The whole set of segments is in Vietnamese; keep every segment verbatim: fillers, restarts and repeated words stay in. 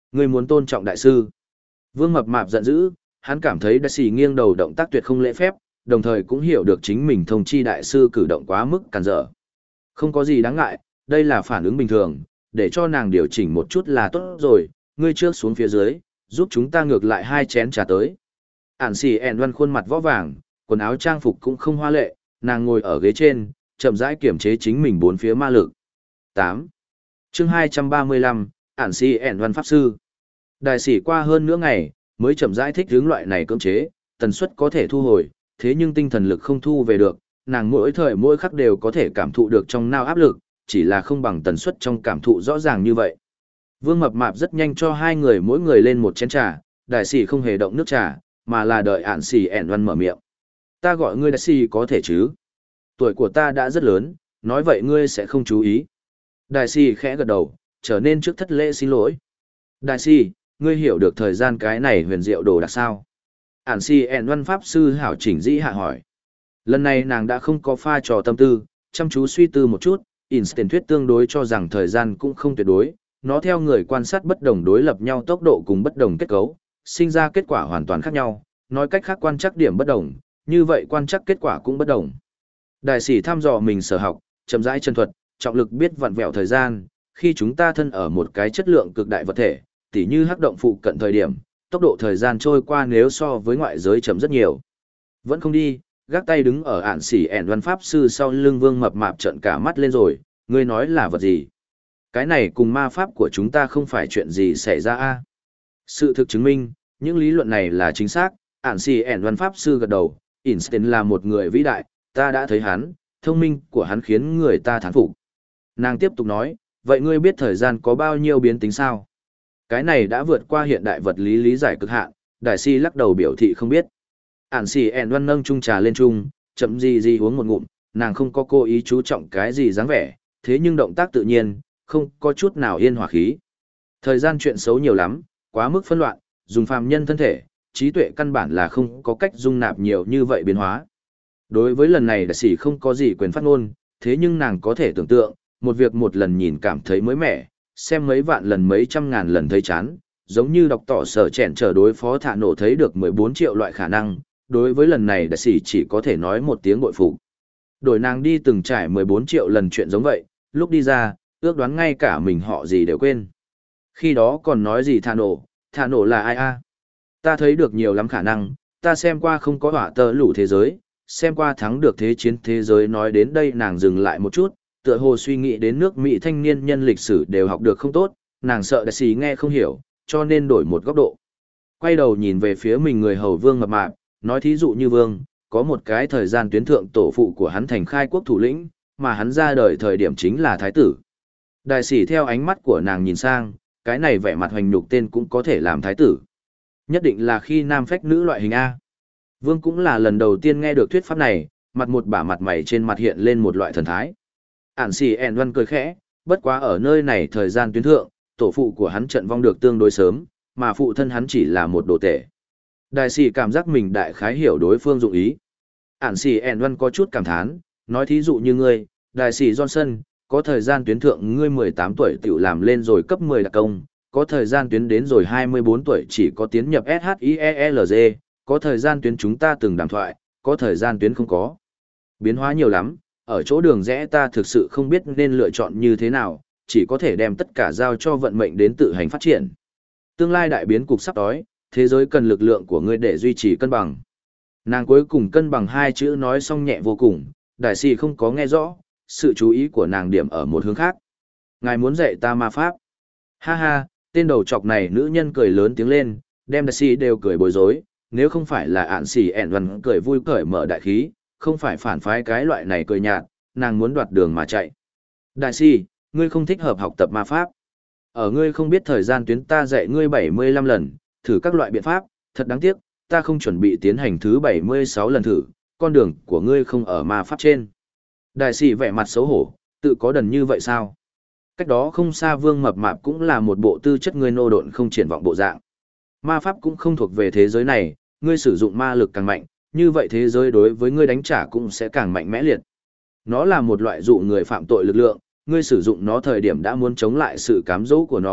Ngươi muốn tôn trọng đại sư. Vương Mập Mạp giận dữ, hắn cảm thấy đại sĩ nghiêng đầu động tác tuyệt không lễ phép, đồng thời cũng hiểu được chính mình thông chi đại sư cử động quá mức cản trở. Không có gì đáng ngại, đây là phản ứng bình thường, để cho nàng điều chỉnh một chút là tốt rồi, ngươi trước xuống phía dưới, giúp chúng ta ngược lại hai chén trà tới. Ản xì ẻn văn khuôn mặt võ vàng, quần áo trang phục cũng không hoa lệ, nàng ngồi ở ghế trên, chậm rãi kiểm chế chính mình bốn phía ma lực. tám. Chương hai trăm ba mươi lăm, Ản xì ẻn văn pháp sư. Đại sĩ qua hơn nửa ngày, mới chậm rãi thích hướng loại này cưỡng chế, tần suất có thể thu hồi, thế nhưng tinh thần lực không thu về được, nàng mỗi thời mỗi khắc đều có thể cảm thụ được trong nao áp lực, chỉ là không bằng tần suất trong cảm thụ rõ ràng như vậy. Vương Mập Mạp rất nhanh cho hai người mỗi người lên một chén trà, đại sĩ không hề động nước trà, mà là đợi Ản xì ẻn văn mở miệng. Ta gọi ngươi đại sĩ có thể chứ? Tuổi của ta đã rất lớn, nói vậy ngươi sẽ không chú ý. Đại sĩ khẽ gật đầu, trở nên trước thất lễ xin lỗi. Đại sĩ, ngươi hiểu được thời gian cái này huyền diệu đồ đặc sao? Ản xì ẻn văn pháp sư hảo chỉnh dĩ hạ hỏi. Lần này nàng đã không có pha trò tâm tư, chăm chú suy tư một chút, Instant thuyết tương đối cho rằng thời gian cũng không tuyệt đối, nó theo người quan sát bất đồng đối lập nhau tốc độ cùng bất đồng kết cấu, sinh ra kết quả hoàn toàn khác nhau, nói cách khác quan trắc điểm bất đồng, như vậy quan trắc kết quả cũng bất đồng. Đại sĩ thăm dò mình sở học, chậm rãi chân thuật, trọng lực biết vặn vẹo thời gian, khi chúng ta thân ở một cái chất lượng cực đại vật thể, tỉ như hắc động phụ cận thời điểm, tốc độ thời gian trôi qua nếu so với ngoại giới chậm rất nhiều. Vẫn không đi, gác tay đứng ở Ản xỉ ẻn văn pháp sư sau lưng Vương Mập Mạp trợn cả mắt lên rồi, ngươi nói là vật gì? Cái này cùng ma pháp của chúng ta không phải chuyện gì xảy ra a. Sự thực chứng minh, những lý luận này là chính xác, Ản xỉ ẻn văn pháp sư gật đầu, Einstein là một người vĩ đại, ta đã thấy hắn, thông minh của hắn khiến người ta thán phục. Nàng tiếp tục nói, vậy ngươi biết thời gian có bao nhiêu biến tính sao? Cái này đã vượt qua hiện đại vật lý lý giải cực hạn, đại si lắc đầu biểu thị không biết. Ản xì ẻn văn nâng chung trà lên chung, chậm gì gì uống một ngụm, nàng không có cố ý chú trọng cái gì dáng vẻ, thế nhưng động tác tự nhiên, không có chút nào yên hòa khí. Thời gian chuyện xấu nhiều lắm, quá mức phân loạn, dùng phàm nhân thân thể, trí tuệ căn bản là không có cách dung nạp nhiều như vậy biến hóa. Đối với lần này đại sĩ không có gì quyền phát ngôn, thế nhưng nàng có thể tưởng tượng, một việc một lần nhìn cảm thấy mới mẻ, xem mấy vạn lần mấy trăm ngàn lần thấy chán, giống như đọc tỏ sở chèn trở đối phó thả nổ thấy được mười bốn triệu loại khả năng, đối với lần này đại sĩ chỉ có thể nói một tiếng bội phục. Đổi nàng đi từng trải mười bốn triệu lần chuyện giống vậy, lúc đi ra, ước đoán ngay cả mình họ gì đều quên. Khi đó còn nói gì thả nổ, thả nổ là ai a? Ta thấy được nhiều lắm khả năng, ta xem qua không có hỏa tơ lũ thế giới, xem qua thắng được thế chiến thế giới nói đến đây nàng dừng lại một chút, tựa hồ suy nghĩ đến nước Mỹ thanh niên nhân lịch sử đều học được không tốt, nàng sợ đại sĩ nghe không hiểu, cho nên đổi một góc độ. Quay đầu nhìn về phía mình người hầu Vương Mập Mạp, nói thí dụ như Vương, có một cái thời gian tuyến thượng tổ phụ của hắn thành khai quốc thủ lĩnh, mà hắn ra đời thời điểm chính là thái tử. Đại sĩ theo ánh mắt của nàng nhìn sang, cái này vẻ mặt hoành nhục tên cũng có thể làm thái tử. Nhất định là khi nam phách nữ loại hình A. Vương cũng là lần đầu tiên nghe được thuyết pháp này, mặt một bả mặt mày trên mặt hiện lên một loại thần thái. Ản xì ẻn văn cười khẽ, bất quá ở nơi này thời gian tuyến thượng, tổ phụ của hắn trận vong được tương đối sớm, mà phụ thân hắn chỉ là một đồ tể. Đại sĩ cảm giác mình đại khái hiểu đối phương dụng ý. Ản xì ẻn văn có chút cảm thán, nói thí dụ như ngươi, đại sĩ Johnson, có thời gian tuyến thượng ngươi mười tám tuổi tiểu làm lên rồi cấp mười đặc công, có thời gian tuyến đến rồi hai mươi bốn tuổi chỉ có tiến nhập ét hát i e lờ giê, có thời gian tuyến chúng ta từng đàm thoại, có thời gian tuyến không có. Biến hóa nhiều lắm, ở chỗ đường rẽ ta thực sự không biết nên lựa chọn như thế nào, chỉ có thể đem tất cả giao cho vận mệnh đến tự hành phát triển. Tương lai đại biến cục sắp tới, thế giới cần lực lượng của ngươi để duy trì cân bằng. Nàng cuối cùng cân bằng hai chữ nói xong nhẹ vô cùng, đại sĩ không có nghe rõ, sự chú ý của nàng điểm ở một hướng khác. Ngài muốn dạy ta ma pháp. Ha ha, tên đầu chọc này nữ nhân cười lớn tiếng lên, đem đại sĩ đều cười bối rối, nếu không phải là ạn xỉ ẻn văn cười vui cởi mở đại khí, không phải phản phái cái loại này cười nhạt, nàng muốn đoạt đường mà chạy. Đại sĩ, ngươi không thích hợp học tập ma pháp. Ở ngươi không biết thời gian tuyến ta dạy ngươi bảy mươi lăm lần, thử các loại biện pháp, thật đáng tiếc, ta không chuẩn bị tiến hành thứ bảy mươi sáu lần thử, con đường của ngươi không ở ma pháp trên. Đại sĩ vẻ mặt xấu hổ, tự có đần như vậy sao? Cách đó không xa Vương Mập Mạp cũng là một bộ tư chất ngươi nô độn không triển vọng bộ dạng. Ma pháp cũng không thuộc về thế giới này, ngươi sử dụng ma lực càng mạnh, như vậy thế giới đối với ngươi đánh trả cũng sẽ càng mạnh mẽ liệt. Nó là một loại dụ người phạm tội lực lượng, ngươi sử dụng nó thời điểm đã muốn chống lại sự cám dỗ của nó,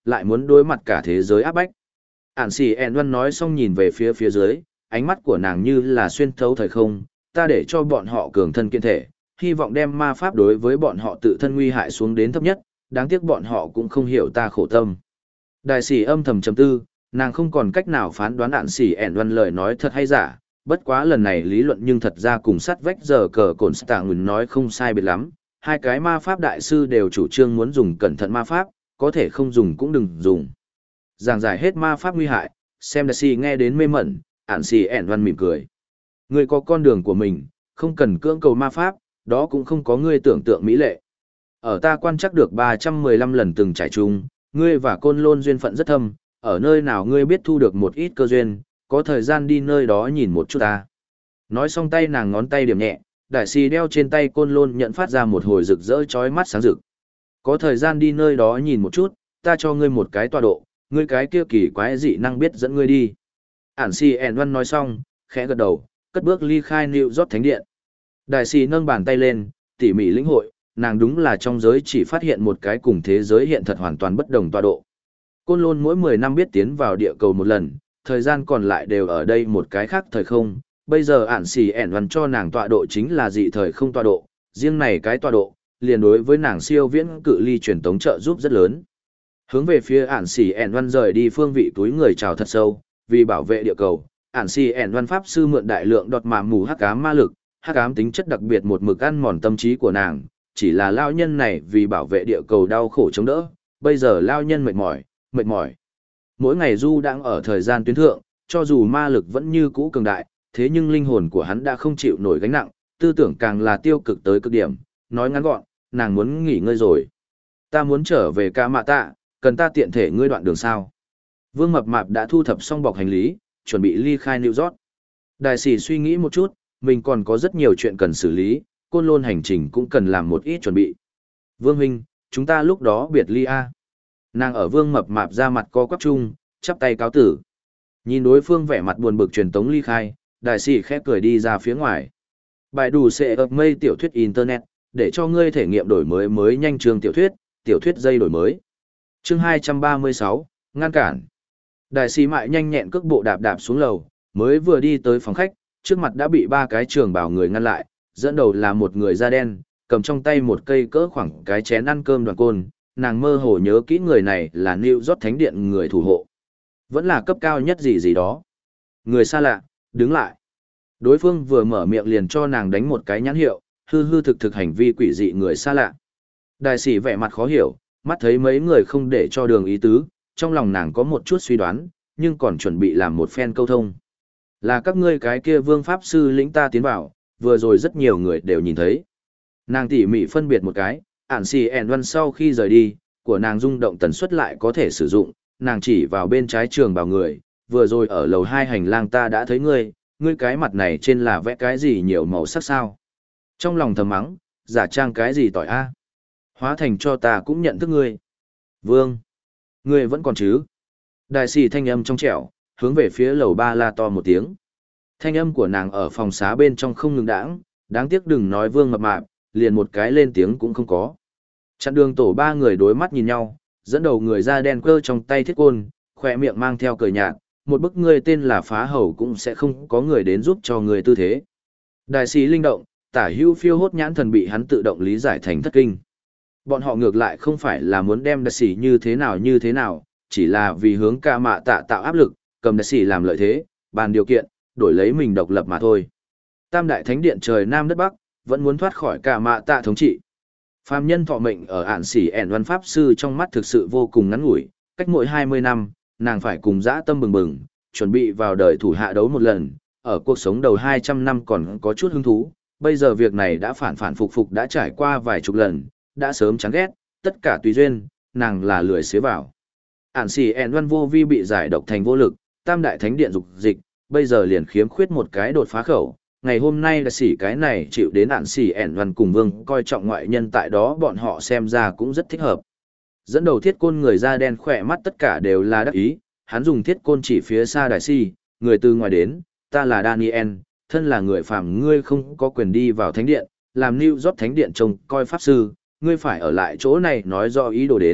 lại muốn đối mặt cả thế giới áp bách. Ản xì ẹn văn nói xong nhìn về phía phía dưới, ánh mắt của nàng như là xuyên thấu thời không, ta để cho bọn họ cường thân kiện thể, hy vọng đem ma pháp đối với bọn họ tự thân nguy hại xuống đến thấp nhất, đáng tiếc bọn họ cũng không hiểu ta khổ tâm. Đại sĩ âm thầm trầm tư, nàng không còn cách nào phán đoán Ản xì ẹn văn lời nói thật hay giả, bất quá lần này lý luận nhưng thật ra cùng sắt vách giờ cờ cồn Stạng nói không sai biệt lắm, hai cái ma pháp đại sư đều chủ trương muốn dùng cẩn thận ma pháp, có thể không dùng cũng đừng dùng. Giảng giải hết ma pháp nguy hại, xem đại sĩ nghe đến mê mẩn, Ản xì ẹn văn mỉm cười. Ngươi có con đường của mình, không cần cưỡng cầu ma pháp, đó cũng không có ngươi tưởng tượng mỹ lệ. Ở ta quan chắc được ba trăm mười lăm lần từng trải chung, ngươi và Côn Lôn duyên phận rất thâm, ở nơi nào ngươi biết thu được một ít cơ duyên, có thời gian đi nơi đó nhìn một chút ta. Nói xong tay nàng ngón tay điểm nhẹ, đại sĩ đeo trên tay Côn Lôn nhận phát ra một hồi rực rỡ chói mắt sáng rực. Có thời gian đi nơi đó nhìn một chút, ta cho ngươi một cái tọa độ, ngươi cái kia kỳ quái dị năng biết dẫn ngươi đi. Ản xì ẹn văn nói xong, khẽ gật đầu, cất bước ly khai New York Thánh Điện. Đại sĩ nâng bàn tay lên, tỉ mỉ lĩnh hội, nàng đúng là trong giới chỉ phát hiện một cái cùng thế giới hiện thật hoàn toàn bất đồng tọa độ. Côn Lôn mỗi mười năm biết tiến vào địa cầu một lần, thời gian còn lại đều ở đây một cái khác thời không. Bây giờ Ản xì ẹn văn cho nàng tọa độ chính là dị thời không tọa độ, riêng này cái tọa độ, liền đối với nàng siêu viễn cự ly truyền tống trợ giúp rất lớn. Hướng về phía Ản xì ẹn văn rời đi phương vị túi người chào thật sâu, vì bảo vệ địa cầu, Ản xì ẹn văn pháp sư mượn đại lượng đọt mạ mù hắc ám ma lực, hắc ám tính chất đặc biệt một mực ăn mòn tâm trí của nàng, chỉ là lao nhân này vì bảo vệ địa cầu đau khổ chống đỡ, bây giờ lao nhân mệt mỏi, mệt mỏi. Mỗi ngày Du đang ở thời gian tuyến thượng, cho dù ma lực vẫn như cũ cường đại, thế nhưng linh hồn của hắn đã không chịu nổi gánh nặng, tư tưởng càng là tiêu cực tới cực điểm, nói ngắn gọn, nàng muốn nghỉ ngơi rồi. Ta muốn trở về Ca Mạ Tạ, cần ta tiện thể ngươi đoạn đường sao? Vương Mập Mạp đã thu thập xong bọc hành lý, chuẩn bị ly khai New York. Đại sĩ suy nghĩ một chút, mình còn có rất nhiều chuyện cần xử lý, Côn Lôn hành trình cũng cần làm một ít chuẩn bị. Vương huynh, chúng ta lúc đó biệt ly a. Nàng ở Vương Mập Mạp ra mặt co quắp chung, chắp tay cáo tử. Nhìn đối phương vẻ mặt buồn bực truyền tống ly khai, đại sĩ khẽ cười đi ra phía ngoài. Bài đủ sẽ ập mây tiểu thuyết internet, để cho ngươi thể nghiệm đổi mới mới nhanh trường tiểu thuyết, tiểu thuyết dây đổi mới. Chương hai trăm ba mươi sáu, ngăn cản. Đại sĩ mại nhanh nhẹn cước bộ đạp đạp xuống lầu, mới vừa đi tới phòng khách, trước mặt đã bị ba cái trường bảo người ngăn lại, dẫn đầu là một người da đen, cầm trong tay một cây cỡ khoảng cái chén ăn cơm đoàn côn, nàng mơ hồ nhớ kỹ người này là New York Thánh Điện người thủ hộ. Vẫn là cấp cao nhất gì gì đó. Người xa lạ, đứng lại. Đối phương vừa mở miệng liền cho nàng đánh một cái nhãn hiệu, hư hư thực thực hành vi quỷ dị người xa lạ. Đại sĩ vẻ mặt khó hiểu, mắt thấy mấy người không để cho đường ý tứ, trong lòng nàng có một chút suy đoán, nhưng còn chuẩn bị làm một phen câu thông. Là các ngươi cái kia vương pháp sư lĩnh ta tiến vào, vừa rồi rất nhiều người đều nhìn thấy. Nàng tỉ mỉ phân biệt một cái, Ản xì ẹn văn sau khi rời đi, của nàng rung động tần suất lại có thể sử dụng, nàng chỉ vào bên trái trường bảo người, vừa rồi ở lầu hai hành lang ta đã thấy ngươi, ngươi cái mặt này trên là vẽ cái gì nhiều màu sắc sao. Trong lòng thầm mắng, giả trang cái gì tỏi a, hóa thành cho ta cũng nhận thức ngươi. Vương, ngươi vẫn còn chứ? Đại sĩ thanh âm trong trẻo, hướng về phía lầu ba la to một tiếng. Thanh âm của nàng ở phòng xá bên trong không ngừng đãng, đáng tiếc đừng nói Vương Mập Mạp, liền một cái lên tiếng cũng không có. Chặn đường tổ ba người đối mắt nhìn nhau, dẫn đầu người da đen cơ trong tay thiết côn, khỏe miệng mang theo cười nhạt, một bức ngươi tên là phá hầu cũng sẽ không có người đến giúp cho người tư thế. Đại sĩ linh động, tả hữu phiêu hốt nhãn thần bị hắn tự động lý giải thành thất kinh. Bọn họ ngược lại không phải là muốn đem đại sĩ như thế nào như thế nào, chỉ là vì hướng Ca Mạ Tạ tạo áp lực, cầm đại sĩ làm lợi thế, bàn điều kiện, đổi lấy mình độc lập mà thôi. Tam đại thánh điện trời Nam đất Bắc, vẫn muốn thoát khỏi Ca Mạ Tạ thống trị. Phàm nhân thọ mệnh ở Ản xỉ ẻn văn pháp sư trong mắt thực sự vô cùng ngắn ngủi, cách mỗi hai mươi năm, nàng phải cùng dã tâm bừng bừng, chuẩn bị vào đời thủ hạ đấu một lần, ở cuộc sống đầu hai trăm năm còn có chút hứng thú, bây giờ việc này đã phản phản phục phục đã trải qua vài chục lần, đã sớm chán ghét, tất cả tùy duyên, nàng là lười xế vào. Ản xỉ ẻn văn vô vi bị giải độc thành vô lực, tam đại thánh điện dục dịch, bây giờ liền khiếm khuyết một cái đột phá khẩu. Ngày hôm nay là xỉ cái này chịu đến ản xỉ ẻn văn cùng vương coi trọng ngoại nhân tại đó bọn họ xem ra cũng rất thích hợp. Dẫn đầu thiết côn người da đen khỏe mắt tất cả đều là đắc ý, hắn dùng thiết côn chỉ phía xa đại si, người từ ngoài đến, ta là Daniel, thân là người phàm ngươi không có quyền đi vào thánh điện, làm New York thánh điện trông coi pháp sư, ngươi phải ở lại chỗ này nói rõ ý đồ đến,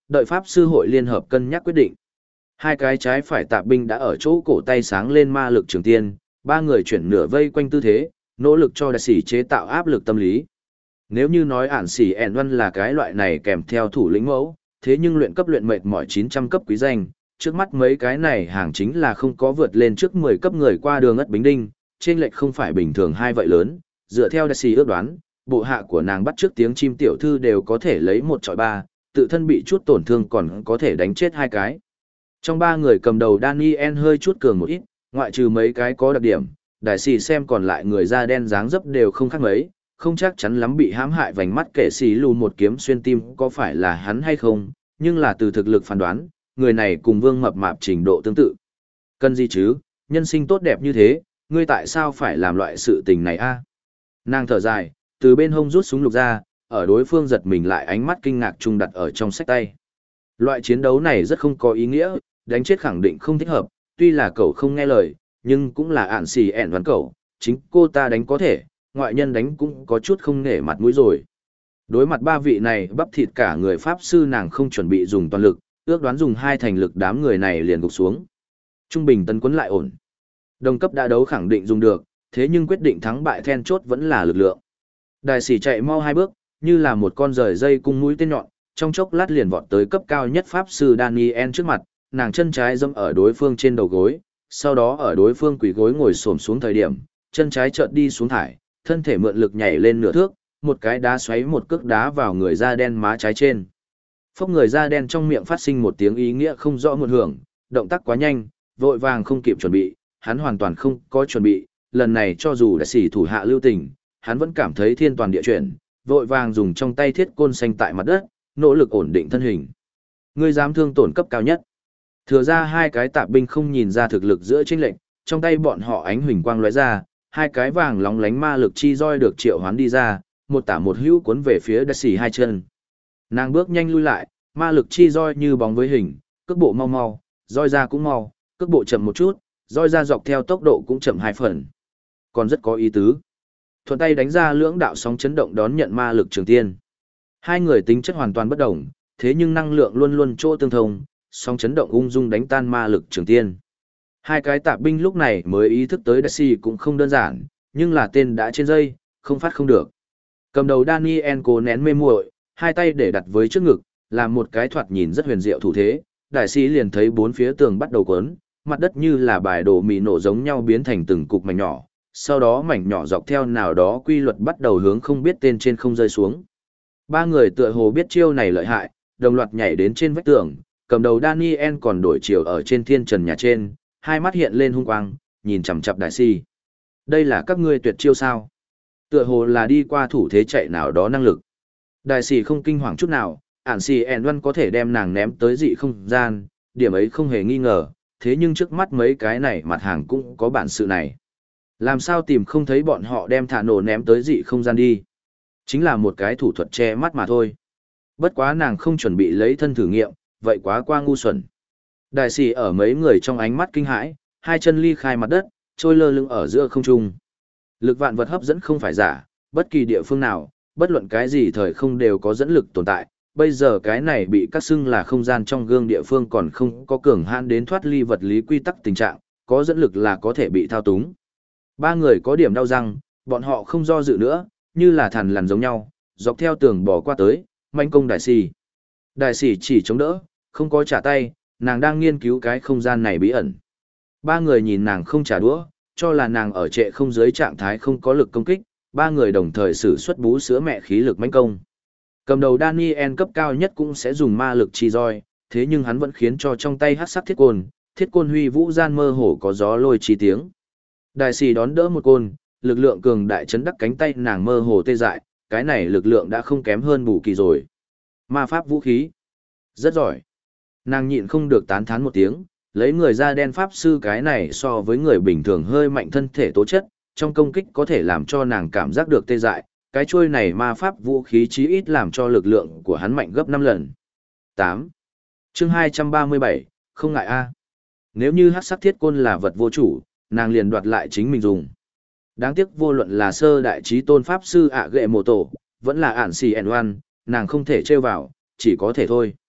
đợi Pháp Sư hội liên hợp cân nhắc quyết định. Hai cái trái phải tạp binh đã ở chỗ cổ tay sáng lên ma lực trường tiên, ba người chuyển nửa vây quanh tư thế, nỗ lực cho đại sĩ chế tạo áp lực tâm lý. Nếu như nói ản sĩ ẻn văn là cái loại này kèm theo thủ lĩnh mẫu, thế nhưng luyện cấp luyện mệt mỏi chín trăm cấp quý danh, trước mắt mấy cái này hàng chính là không có vượt lên trước mười cấp người qua đường ất bính đinh, trên lệch không phải bình thường hai vậy lớn, dựa theo đại sĩ ước đoán, bộ hạ của nàng bắt trước tiếng chim tiểu thư đều có thể lấy một trọi ba, tự thân bị chút tổn thương còn có thể đánh chết hai cái. Trong ba người cầm đầu Daniel hơi chút cường một ít, ngoại trừ mấy cái có đặc điểm, đại sĩ xem còn lại người da đen dáng dấp đều không khác mấy, không chắc chắn lắm bị hãm hại vành mắt kẻ sĩ lù một kiếm xuyên tim có phải là hắn hay không, nhưng là từ thực lực phán đoán, người này cùng Vương Mập Mạp trình độ tương tự. Cần gì chứ, nhân sinh tốt đẹp như thế, ngươi tại sao phải làm loại sự tình này a? Nàng thở dài, từ bên hông rút súng lục ra, ở đối phương giật mình lại ánh mắt kinh ngạc trung đặt ở trong sách tay. Loại chiến đấu này rất không có ý nghĩa, đánh chết khẳng định không thích hợp, tuy là cậu không nghe lời, nhưng cũng là ạn xì ẹn văn cậu, chính cô ta đánh có thể, ngoại nhân đánh cũng có chút không nể mặt mũi rồi. Đối mặt ba vị này bắp thịt cả người Pháp Sư nàng không chuẩn bị dùng toàn lực, ước đoán dùng hai thành lực đám người này liền gục xuống. Trung bình tấn quấn lại ổn. Đồng cấp đã đấu khẳng định dùng được, thế nhưng quyết định thắng bại then chốt vẫn là lực lượng. Đại sĩ chạy mau hai bước, như là một con rời dây cung mũi tên nhọn, trong chốc lát liền vọt tới cấp cao nhất Pháp Sư Daniel trước mặt, nàng chân trái dẫm ở đối phương trên đầu gối, sau đó ở đối phương quỳ gối ngồi xổm xuống thời điểm, chân trái chợt đi xuống thải, thân thể mượn lực nhảy lên nửa thước, một cái đá xoáy một cước đá vào người da đen má trái trên. Phốc người da đen trong miệng phát sinh một tiếng ý nghĩa không rõ một hưởng, động tác quá nhanh, vội vàng không kịp chuẩn bị, hắn hoàn toàn không có chuẩn bị, lần này cho dù đại sĩ thủ hạ lưu tình, hắn vẫn cảm thấy thiên toàn địa chuyển, vội vàng dùng trong tay thiết côn xanh tại mặt đất, nỗ lực ổn định thân hình. Người dám thương tổn cấp cao nhất. Thừa ra hai cái tạp binh không nhìn ra thực lực giữa chênh lệnh, trong tay bọn họ ánh huỳnh quang lóe ra, hai cái vàng lóng lánh ma lực chi roi được triệu hoán đi ra, một tả một hữu cuốn về phía đại sĩ hai chân. Nàng bước nhanh lui lại, ma lực chi roi như bóng với hình, cước bộ mau mau, roi ra cũng mau, cước bộ chậm một chút, roi ra dọc theo tốc độ cũng chậm hai phần. Còn rất có ý tứ. Thuận tay đánh ra lưỡng đạo sóng chấn động đón nhận ma lực trường tiên. Hai người tính chất hoàn toàn bất đồng, thế nhưng năng lượng luôn luôn chỗ tương thông, sóng chấn động ung dung đánh tan ma lực trường tiên. Hai cái tạp binh lúc này mới ý thức tới Daisy cũng không đơn giản, nhưng là tên đã trên dây, không phát không được. Cầm đầu Daniel cố nén mê muội, hai tay để đặt với trước ngực, làm một cái thoạt nhìn rất huyền diệu thủ thế, đại sĩ liền thấy bốn phía tường bắt đầu cuốn, mặt đất như là bài đồ mì nổ giống nhau biến thành từng cục mảnh nhỏ, sau đó mảnh nhỏ dọc theo nào đó quy luật bắt đầu hướng không biết tên trên không rơi xuống. Ba người tựa hồ biết chiêu này lợi hại, đồng loạt nhảy đến trên vách tường, cầm đầu Daniel còn đổi chiều ở trên thiên trần nhà trên, hai mắt hiện lên hung quang, nhìn chằm chằm đại sĩ. Đây là các ngươi tuyệt chiêu sao? Tựa hồ là đi qua thủ thế chạy nào đó năng lực. Đại sĩ không kinh hoàng chút nào, ản sĩ ẻn văn có thể đem nàng ném tới dị không gian, điểm ấy không hề nghi ngờ, thế nhưng trước mắt mấy cái này mặt hàng cũng có bản sự này. Làm sao tìm không thấy bọn họ đem thả nổ ném tới dị không gian đi? Chính là một cái thủ thuật che mắt mà thôi. Bất quá nàng không chuẩn bị lấy thân thử nghiệm, vậy quá qua ngu xuẩn. Đại sĩ ở mấy người trong ánh mắt kinh hãi, hai chân ly khai mặt đất, trôi lơ lửng ở giữa không trung. Lực vạn vật hấp dẫn không phải giả, bất kỳ địa phương nào, bất luận cái gì thời không đều có dẫn lực tồn tại. Bây giờ cái này bị cắt xưng là không gian trong gương địa phương còn không có cường hãn đến thoát ly vật lý quy tắc tình trạng, có dẫn lực là có thể bị thao túng. Ba người có điểm đau răng, bọn họ không do dự nữa, như là thằn lằn giống nhau, dọc theo tường bò qua tới, manh công đại sĩ. Đại sĩ chỉ chống đỡ, không có trả tay, nàng đang nghiên cứu cái không gian này bí ẩn. Ba người nhìn nàng không trả đũa, cho là nàng ở trệ không dưới trạng thái không có lực công kích, ba người đồng thời sử xuất bú sữa mẹ khí lực manh công. Cầm đầu Daniel cấp cao nhất cũng sẽ dùng ma lực chi roi, thế nhưng hắn vẫn khiến cho trong tay hắc sắc thiết côn, thiết côn huy vũ gian mơ hồ có gió lôi chi tiếng. Đại sĩ đón đỡ một côn, lực lượng cường đại chấn đắc cánh tay nàng mơ hồ tê dại, cái này lực lượng đã không kém hơn bù kỳ rồi. Ma pháp vũ khí. Rất giỏi. Nàng nhịn không được tán thán một tiếng, lấy người da đen pháp sư cái này so với người bình thường hơi mạnh thân thể tố chất, trong công kích có thể làm cho nàng cảm giác được tê dại, cái chuôi này ma pháp vũ khí chí ít làm cho lực lượng của hắn mạnh gấp năm lần. tám. Chương hai trăm ba mươi bảy, không ngại a. Nếu như hắc sắc thiết côn là vật vô chủ, nàng liền đoạt lại chính mình dùng. Đáng tiếc vô luận là sơ đại trí tôn pháp sư ạ gệ mồ tổ, vẫn là ản xì ẻn oan, nàng không thể trêu vào, chỉ có thể thôi.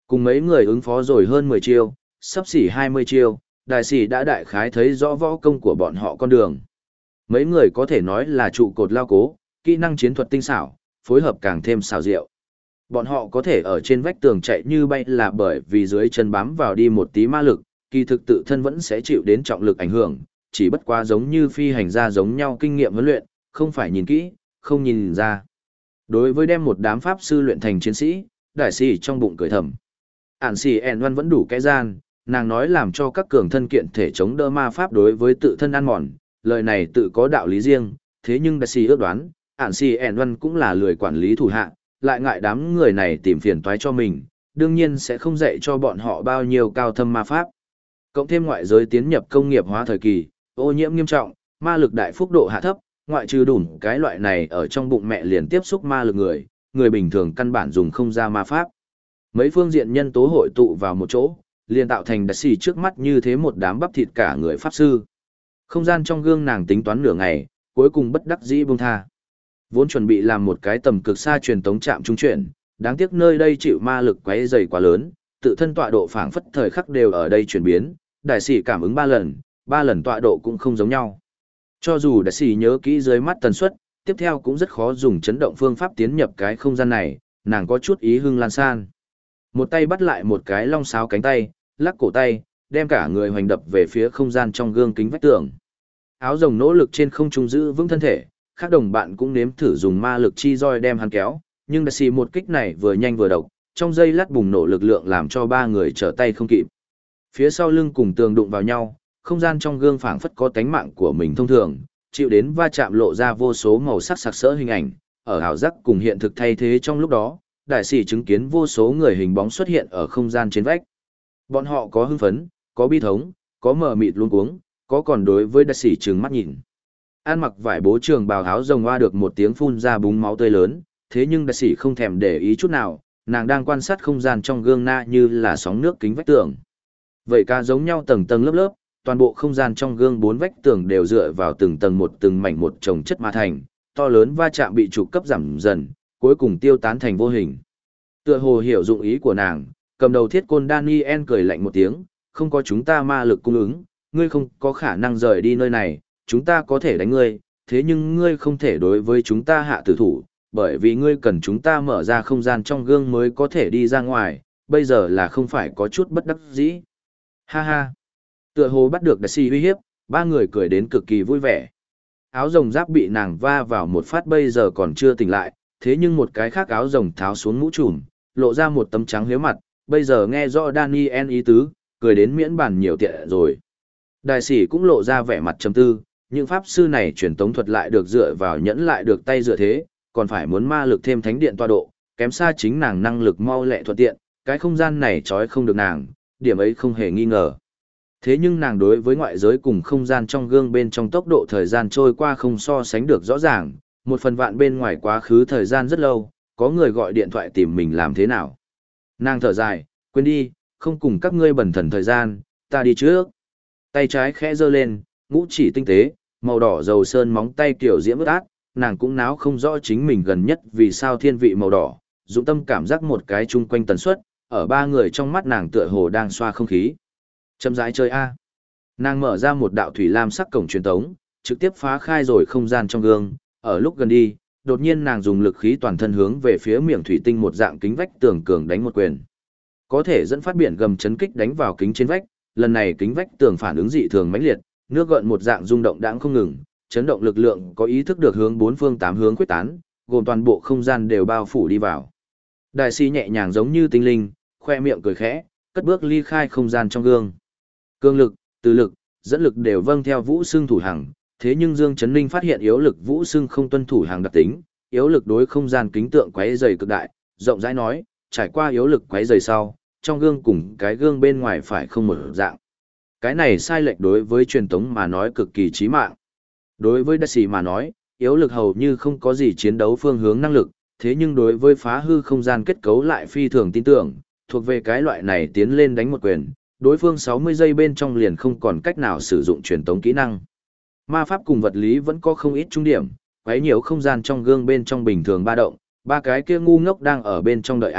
Cùng mấy người ứng phó rồi hơn mười chiêu, sắp xỉ hai mươi chiêu, đại sĩ đã đại khái thấy rõ võ công của bọn họ con đường. Mấy người có thể nói là trụ cột lao cố, kỹ năng chiến thuật tinh xảo, phối hợp càng thêm xảo diệu. Bọn họ có thể ở trên vách tường chạy như bay là bởi vì dưới chân bám vào đi một tí ma lực, kỳ thực tự thân vẫn sẽ chịu đến trọng lực ảnh hưởng, chỉ bất quá giống như phi hành gia giống nhau kinh nghiệm huấn luyện, không phải nhìn kỹ, không nhìn ra. Đối với đem một đám pháp sư luyện thành chiến sĩ, đại sĩ trong bụng cười thầm. Ản sĩ ẻn văn vẫn đủ kẽ gian, nàng nói làm cho các cường thân kiện thể chống đỡ ma pháp đối với tự thân ăn mòn, lời này tự có đạo lý riêng, thế nhưng đại sĩ ước đoán, ản sĩ ẻn văn cũng là lười quản lý thủ hạ, lại ngại đám người này tìm phiền toái cho mình, đương nhiên sẽ không dạy cho bọn họ bao nhiêu cao thâm ma pháp. Cộng thêm ngoại giới tiến nhập công nghiệp hóa thời kỳ, ô nhiễm nghiêm trọng, ma lực đại phúc độ hạ thấp, ngoại trừ đủ cái loại này ở trong bụng mẹ liền tiếp xúc ma lực người, người bình thường căn bản dùng không ra ma pháp. Mấy phương diện nhân tố hội tụ vào một chỗ, liền tạo thành đặc xì trước mắt như thế một đám bắp thịt cả người pháp sư. Không gian trong gương nàng tính toán nửa ngày, cuối cùng bất đắc dĩ buông tha. Vốn chuẩn bị làm một cái tầm cực xa truyền tống trạm trung chuyển, đáng tiếc nơi đây chịu ma lực quấy dày quá lớn, tự thân tọa độ phảng phất thời khắc đều ở đây chuyển biến, đại sĩ cảm ứng ba lần, ba lần tọa độ cũng không giống nhau. Cho dù đại sĩ nhớ kỹ dưới mắt tần suất, tiếp theo cũng rất khó dùng chấn động phương pháp tiến nhập cái không gian này, nàng có chút ý hưng lan san. Một tay bắt lại một cái long sáo cánh tay, lắc cổ tay, đem cả người hoành đập về phía không gian trong gương kính vách tường. Áo rồng nỗ lực trên không trung giữ vững thân thể, các đồng bạn cũng nếm thử dùng ma lực chi roi đem hắn kéo, nhưng đại sĩ một kích này vừa nhanh vừa độc, trong giây lát bùng nổ lực lượng làm cho ba người trở tay không kịp. Phía sau lưng cùng tường đụng vào nhau, không gian trong gương phảng phất có tánh mạng của mình thông thường, chịu đến va chạm lộ ra vô số màu sắc sặc sỡ hình ảnh, ở ảo giác cùng hiện thực thay thế trong lúc đó, đại sĩ chứng kiến vô số người hình bóng xuất hiện ở không gian trên vách. Bọn họ có hưng phấn, có bi thống, có mờ mịt luống cuống, có còn đối với đại sĩ trừng mắt nhìn. An mặc vải bố trường bào áo rồng hoa được một tiếng phun ra búng máu tươi lớn, thế nhưng đại sĩ không thèm để ý chút nào, nàng đang quan sát không gian trong gương na như là sóng nước kính vách tường. Vậy ca giống nhau tầng tầng lớp lớp, toàn bộ không gian trong gương bốn vách tường đều dựa vào từng tầng một từng mảnh một chồng chất ma thành, to lớn va chạm bị trục cấp giảm dần, cuối cùng tiêu tán thành vô hình. Tựa hồ hiểu dụng ý của nàng, cầm đầu thiết côn Daniel cười lạnh một tiếng, không có chúng ta ma lực cung ứng, ngươi không có khả năng rời đi nơi này, chúng ta có thể đánh ngươi, thế nhưng ngươi không thể đối với chúng ta hạ tử thủ, bởi vì ngươi cần chúng ta mở ra không gian trong gương mới có thể đi ra ngoài, bây giờ là không phải có chút bất đắc dĩ. Ha ha. Tựa hồ bắt được đại sĩ uy hiếp, ba người cười đến cực kỳ vui vẻ. Áo rồng giáp bị nàng va vào một phát bây giờ còn chưa tỉnh lại, thế nhưng một cái khác áo rồng tháo xuống mũ trùm, lộ ra một tấm trắng liếu mặt, bây giờ nghe rõ Daniel ý tứ, cười đến miễn bàn nhiều tiện rồi. Đại sĩ cũng lộ ra vẻ mặt trầm tư, những pháp sư này truyền tống thuật lại được dựa vào nhẫn lại được tay dựa thế, còn phải muốn ma lực thêm thánh điện tọa độ, kém xa chính nàng năng lực mau lẹ thuận tiện, cái không gian này trói không được nàng, điểm ấy không hề nghi ngờ. Thế nhưng nàng đối với ngoại giới cùng không gian trong gương bên trong tốc độ thời gian trôi qua không so sánh được rõ ràng, một phần vạn bên ngoài quá khứ thời gian rất lâu, có người gọi điện thoại tìm mình làm thế nào. Nàng thở dài, quên đi, không cùng các ngươi bẩn thần thời gian, ta đi trước. Tay trái khẽ giơ lên, ngũ chỉ tinh tế, màu đỏ dầu sơn móng tay kiểu diễm ướt át, nàng cũng náo không rõ chính mình gần nhất vì sao thiên vị màu đỏ, dũng tâm cảm giác một cái chung quanh tần suất, ở ba người trong mắt nàng tựa hồ đang xoa không khí. Châm rãi chơi A. Nàng mở ra một đạo thủy lam sắc cổng truyền tống, trực tiếp phá khai rồi không gian trong gương, ở lúc gần đi, đột nhiên nàng dùng lực khí toàn thân hướng về phía miệng thủy tinh một dạng kính vách tường cường đánh một quyền. Có thể dẫn phát biển gầm chấn kích đánh vào kính trên vách, lần này kính vách tường phản ứng dị thường mãnh liệt, nước gợn một dạng rung động đãng không ngừng, chấn động lực lượng có ý thức được hướng bốn phương tám hướng quyết tán, gồm toàn bộ không gian đều bao phủ đi vào. Đại sĩ nhẹ nhàng giống như tinh linh, khoe miệng cười khẽ, cất bước ly khai không gian trong gương. Cương lực, từ lực, dẫn lực đều vâng theo Vũ Xương thủ hàng, thế nhưng Dương Chấn Ninh phát hiện yếu lực Vũ Xương không tuân thủ hàng đặc tính, yếu lực đối không gian kính tượng quấy rầy cực đại, rộng rãi nói, trải qua yếu lực quấy rầy sau, trong gương cùng cái gương bên ngoài phải không một dạng. Cái này sai lệch đối với truyền tống mà nói cực kỳ chí mạng. Đối với Đại sĩ mà nói, yếu lực hầu như không có gì chiến đấu phương hướng năng lực, thế nhưng đối với phá hư không gian kết cấu lại phi thường tin tưởng, thuộc về cái loại này tiến lên đánh một quyền, đối phương sáu mươi giây bên trong liền không còn cách nào sử dụng truyền tống kỹ năng. Ma pháp cùng vật lý vẫn có không ít trung điểm, quấy nhiều không gian trong gương bên trong bình thường ba động, ba cái kia ngu ngốc đang ở bên trong đợi A,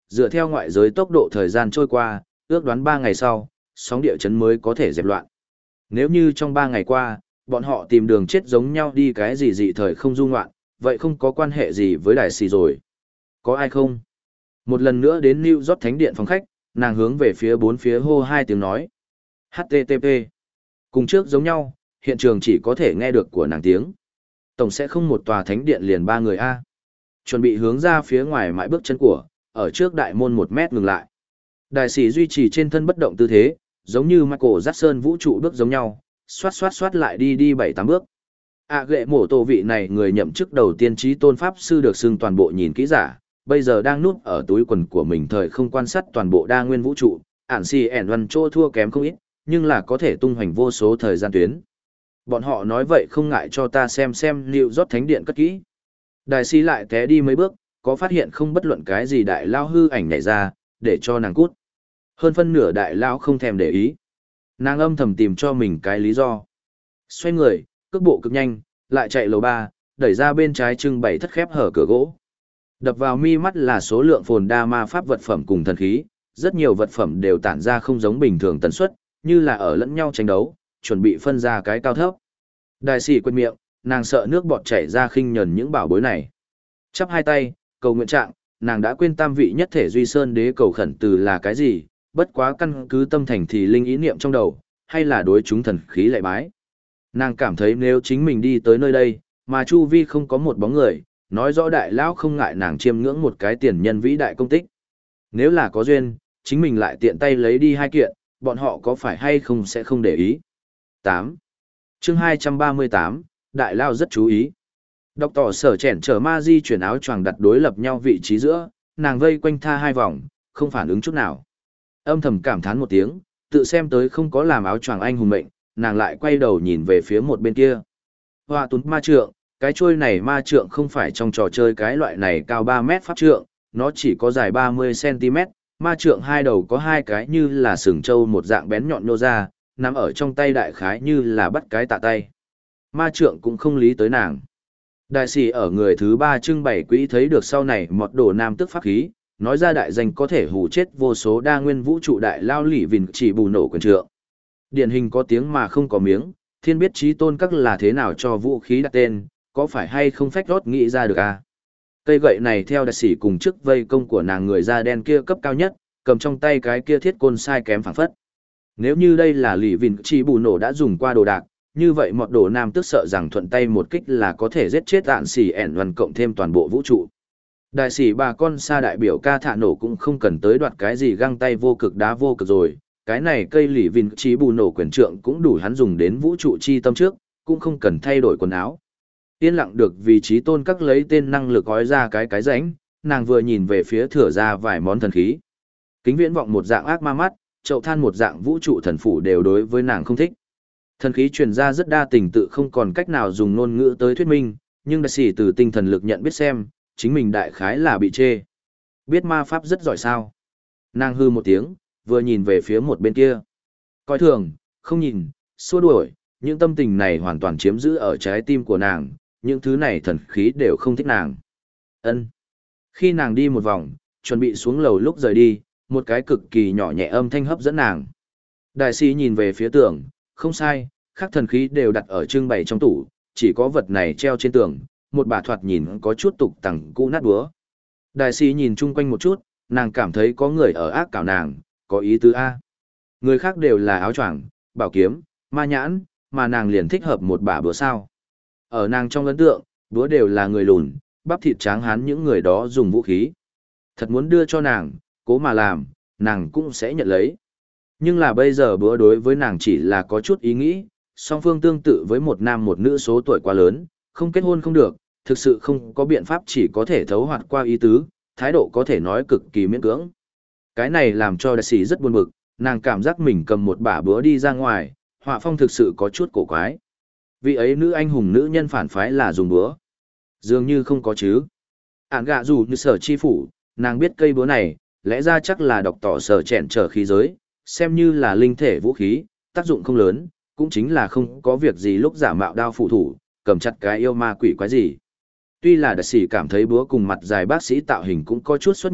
dựa theo ngoại giới tốc độ thời gian trôi qua, ước đoán ba ngày sau, sóng địa chấn mới có thể dẹp loạn. Nếu như trong ba ngày qua, bọn họ tìm đường chết giống nhau đi cái gì dị thời không du ngoạn, vậy không có quan hệ gì với đại sĩ rồi. Có ai không? Một lần nữa đến New York Thánh Điện phòng khách, nàng hướng về phía bốn phía hô hai tiếng nói. hát tê tê pê. Cùng trước giống nhau, hiện trường chỉ có thể nghe được của nàng tiếng. Tổng sẽ không một tòa thánh điện liền ba người A. Chuẩn bị hướng ra phía ngoài mãi bước chân của, ở trước đại môn một mét ngừng lại. Đại sĩ duy trì trên thân bất động tư thế, giống như Michael Jackson vũ trụ bước giống nhau, xoát xoát xoát lại đi đi bảy tám bước. À ghệ mổ tổ vị này người nhậm chức đầu tiên trí tôn pháp sư được xưng toàn bộ nhìn kỹ giả, bây giờ đang núp ở túi quần của mình thời không quan sát toàn bộ đa nguyên vũ trụ, ản si ẻn văn chỗ thua kém không ít, nhưng là có thể tung hoành vô số thời gian tuyến. Bọn họ nói vậy không ngại cho ta xem xem liệu rót thánh điện cất kỹ. Đại sĩ lại té đi mấy bước, có phát hiện không bất luận cái gì đại lao hư ảnh nhảy ra, để cho nàng cút. Hơn phân nửa đại lao không thèm để ý. Nàng âm thầm tìm cho mình cái lý do. Xoay người, cước bộ cực nhanh, lại chạy lầu ba, đẩy ra bên trái trưng bày thất khép hở cửa gỗ. Đập vào mi mắt là số lượng phồn đa ma pháp vật phẩm cùng thần khí, rất nhiều vật phẩm đều tản ra không giống bình thường tần suất, như là ở lẫn nhau tranh đấu, chuẩn bị phân ra cái cao thấp. Đại sĩ quên miệng, nàng sợ nước bọt chảy ra khinh nhẫn những bảo bối này. Chắp hai tay, cầu nguyện trạng, nàng đã quên tam vị nhất thể duy sơn đế cầu khẩn từ là cái gì, bất quá căn cứ tâm thành thì linh ý niệm trong đầu, hay là đối chúng thần khí lại bái. Nàng cảm thấy nếu chính mình đi tới nơi đây, mà chu vi không có một bóng người, nói rõ đại lão không ngại nàng chiêm ngưỡng một cái tiền nhân vĩ đại công tích. Nếu là có duyên, chính mình lại tiện tay lấy đi hai kiện, bọn họ có phải hay không sẽ không để ý. tám. Chương hai trăm ba mươi tám, đại lão rất chú ý. Đọc tỏ sở chẻn trở ma di chuyển áo choàng đặt đối lập nhau vị trí giữa, nàng vây quanh tha hai vòng, không phản ứng chút nào. Âm thầm cảm thán một tiếng, tự xem tới không có làm áo choàng anh hùng mệnh, nàng lại quay đầu nhìn về phía một bên kia. Hoa tuấn ma trượng, cái chuôi này ma trượng không phải trong trò chơi cái loại này cao ba mét pháp trượng, nó chỉ có dài ba mươi xăng-ti-mét, ma trượng hai đầu có hai cái như là sừng trâu một dạng bén nhọn nô ra, nằm ở trong tay đại khái như là bắt cái tạ tay. Ma trượng cũng không lý tới nàng. Đại sĩ ở người thứ ba trưng bày quỹ thấy được sau này một đồ nam tức pháp khí, nói ra đại danh có thể hù chết vô số đa nguyên vũ trụ đại lao lỉ vìn chỉ bù nổ quyền trượng. Điển hình có tiếng mà không có miếng, thiên biết trí tôn các là thế nào cho vũ khí đặt tên, có phải hay không phách rót nghĩ ra được à? Cây gậy này theo đại sĩ cùng chức vây công của nàng người da đen kia cấp cao nhất, cầm trong tay cái kia thiết côn sai kém phảng phất. Nếu như đây là lì vìn chỉ bù nổ đã dùng qua đồ đạc, như vậy một đồ nam tức sợ rằng thuận tay một kích là có thể giết chết ạn xỉ ẻn văn cộng thêm toàn bộ vũ trụ. Đại sĩ bà con xa đại biểu ca thả nổ cũng không cần tới đoạt cái gì găng tay vô cực đá vô cực rồi, cái này cây lì vìn chỉ bù nổ quyền trượng cũng đủ hắn dùng đến vũ trụ chi tâm trước, cũng không cần thay đổi quần áo. Yên lặng được vì trí tôn các lấy tên năng lực gói ra cái cái rãnh, nàng vừa nhìn về phía thửa ra vài món thần khí. Kính viễn vọng một dạng ác ma mắt, chậu than một dạng vũ trụ thần phủ đều đối với nàng không thích. Thần khí truyền ra rất đa tình tự không còn cách nào dùng ngôn ngữ tới thuyết minh, nhưng đại sĩ từ tinh thần lực nhận biết xem, chính mình đại khái là bị chê. Biết ma pháp rất giỏi sao. Nàng hư một tiếng, vừa nhìn về phía một bên kia. Coi thường, không nhìn, xua đuổi, những tâm tình này hoàn toàn chiếm giữ ở trái tim của nàng, những thứ này thần khí đều không thích nàng. Ân. Khi nàng đi một vòng, chuẩn bị xuống lầu lúc rời đi, một cái cực kỳ nhỏ nhẹ âm thanh hấp dẫn nàng. Đại sĩ nhìn về phía tường, không sai, các thần khí đều đặt ở trưng bày trong tủ, chỉ có vật này treo trên tường, một bà thoạt nhìn có chút tục tằng cũ nát búa. Đại sĩ nhìn chung quanh một chút, nàng cảm thấy có người ở ác cảo nàng, có ý tứ A. Người khác đều là áo choàng, bảo kiếm, ma nhãn, mà nàng liền thích hợp một bà búa sao. Ở nàng trong ấn tượng, búa đều là người lùn, bắp thịt tráng hán những người đó dùng vũ khí. Thật muốn đưa cho nàng, cố mà làm, nàng cũng sẽ nhận lấy. Nhưng là bây giờ búa đối với nàng chỉ là có chút ý nghĩ, song phương tương tự với một nam một nữ số tuổi quá lớn, không kết hôn không được, thực sự không có biện pháp chỉ có thể thấu hoạt qua ý tứ, thái độ có thể nói cực kỳ miễn cưỡng. Cái này làm cho đại sĩ rất buồn bực, nàng cảm giác mình cầm một bả búa đi ra ngoài, họa phong thực sự có chút cổ quái. Vị ấy nữ anh hùng nữ nhân phản phái là dùng búa. Dường như không có chứ. Ản gạ dù như sở chi phủ, nàng biết cây búa này, lẽ ra chắc là độc tỏ sở chèn trở khí giới, xem như là linh thể vũ khí, tác dụng không lớn, cũng chính là không có việc gì lúc giả mạo đao phụ thủ, cầm chặt cái yêu ma quỷ quái gì. Tuy là đại sĩ cảm thấy búa cùng mặt dài bác sĩ tạo hình cũng có chút xuất nhập,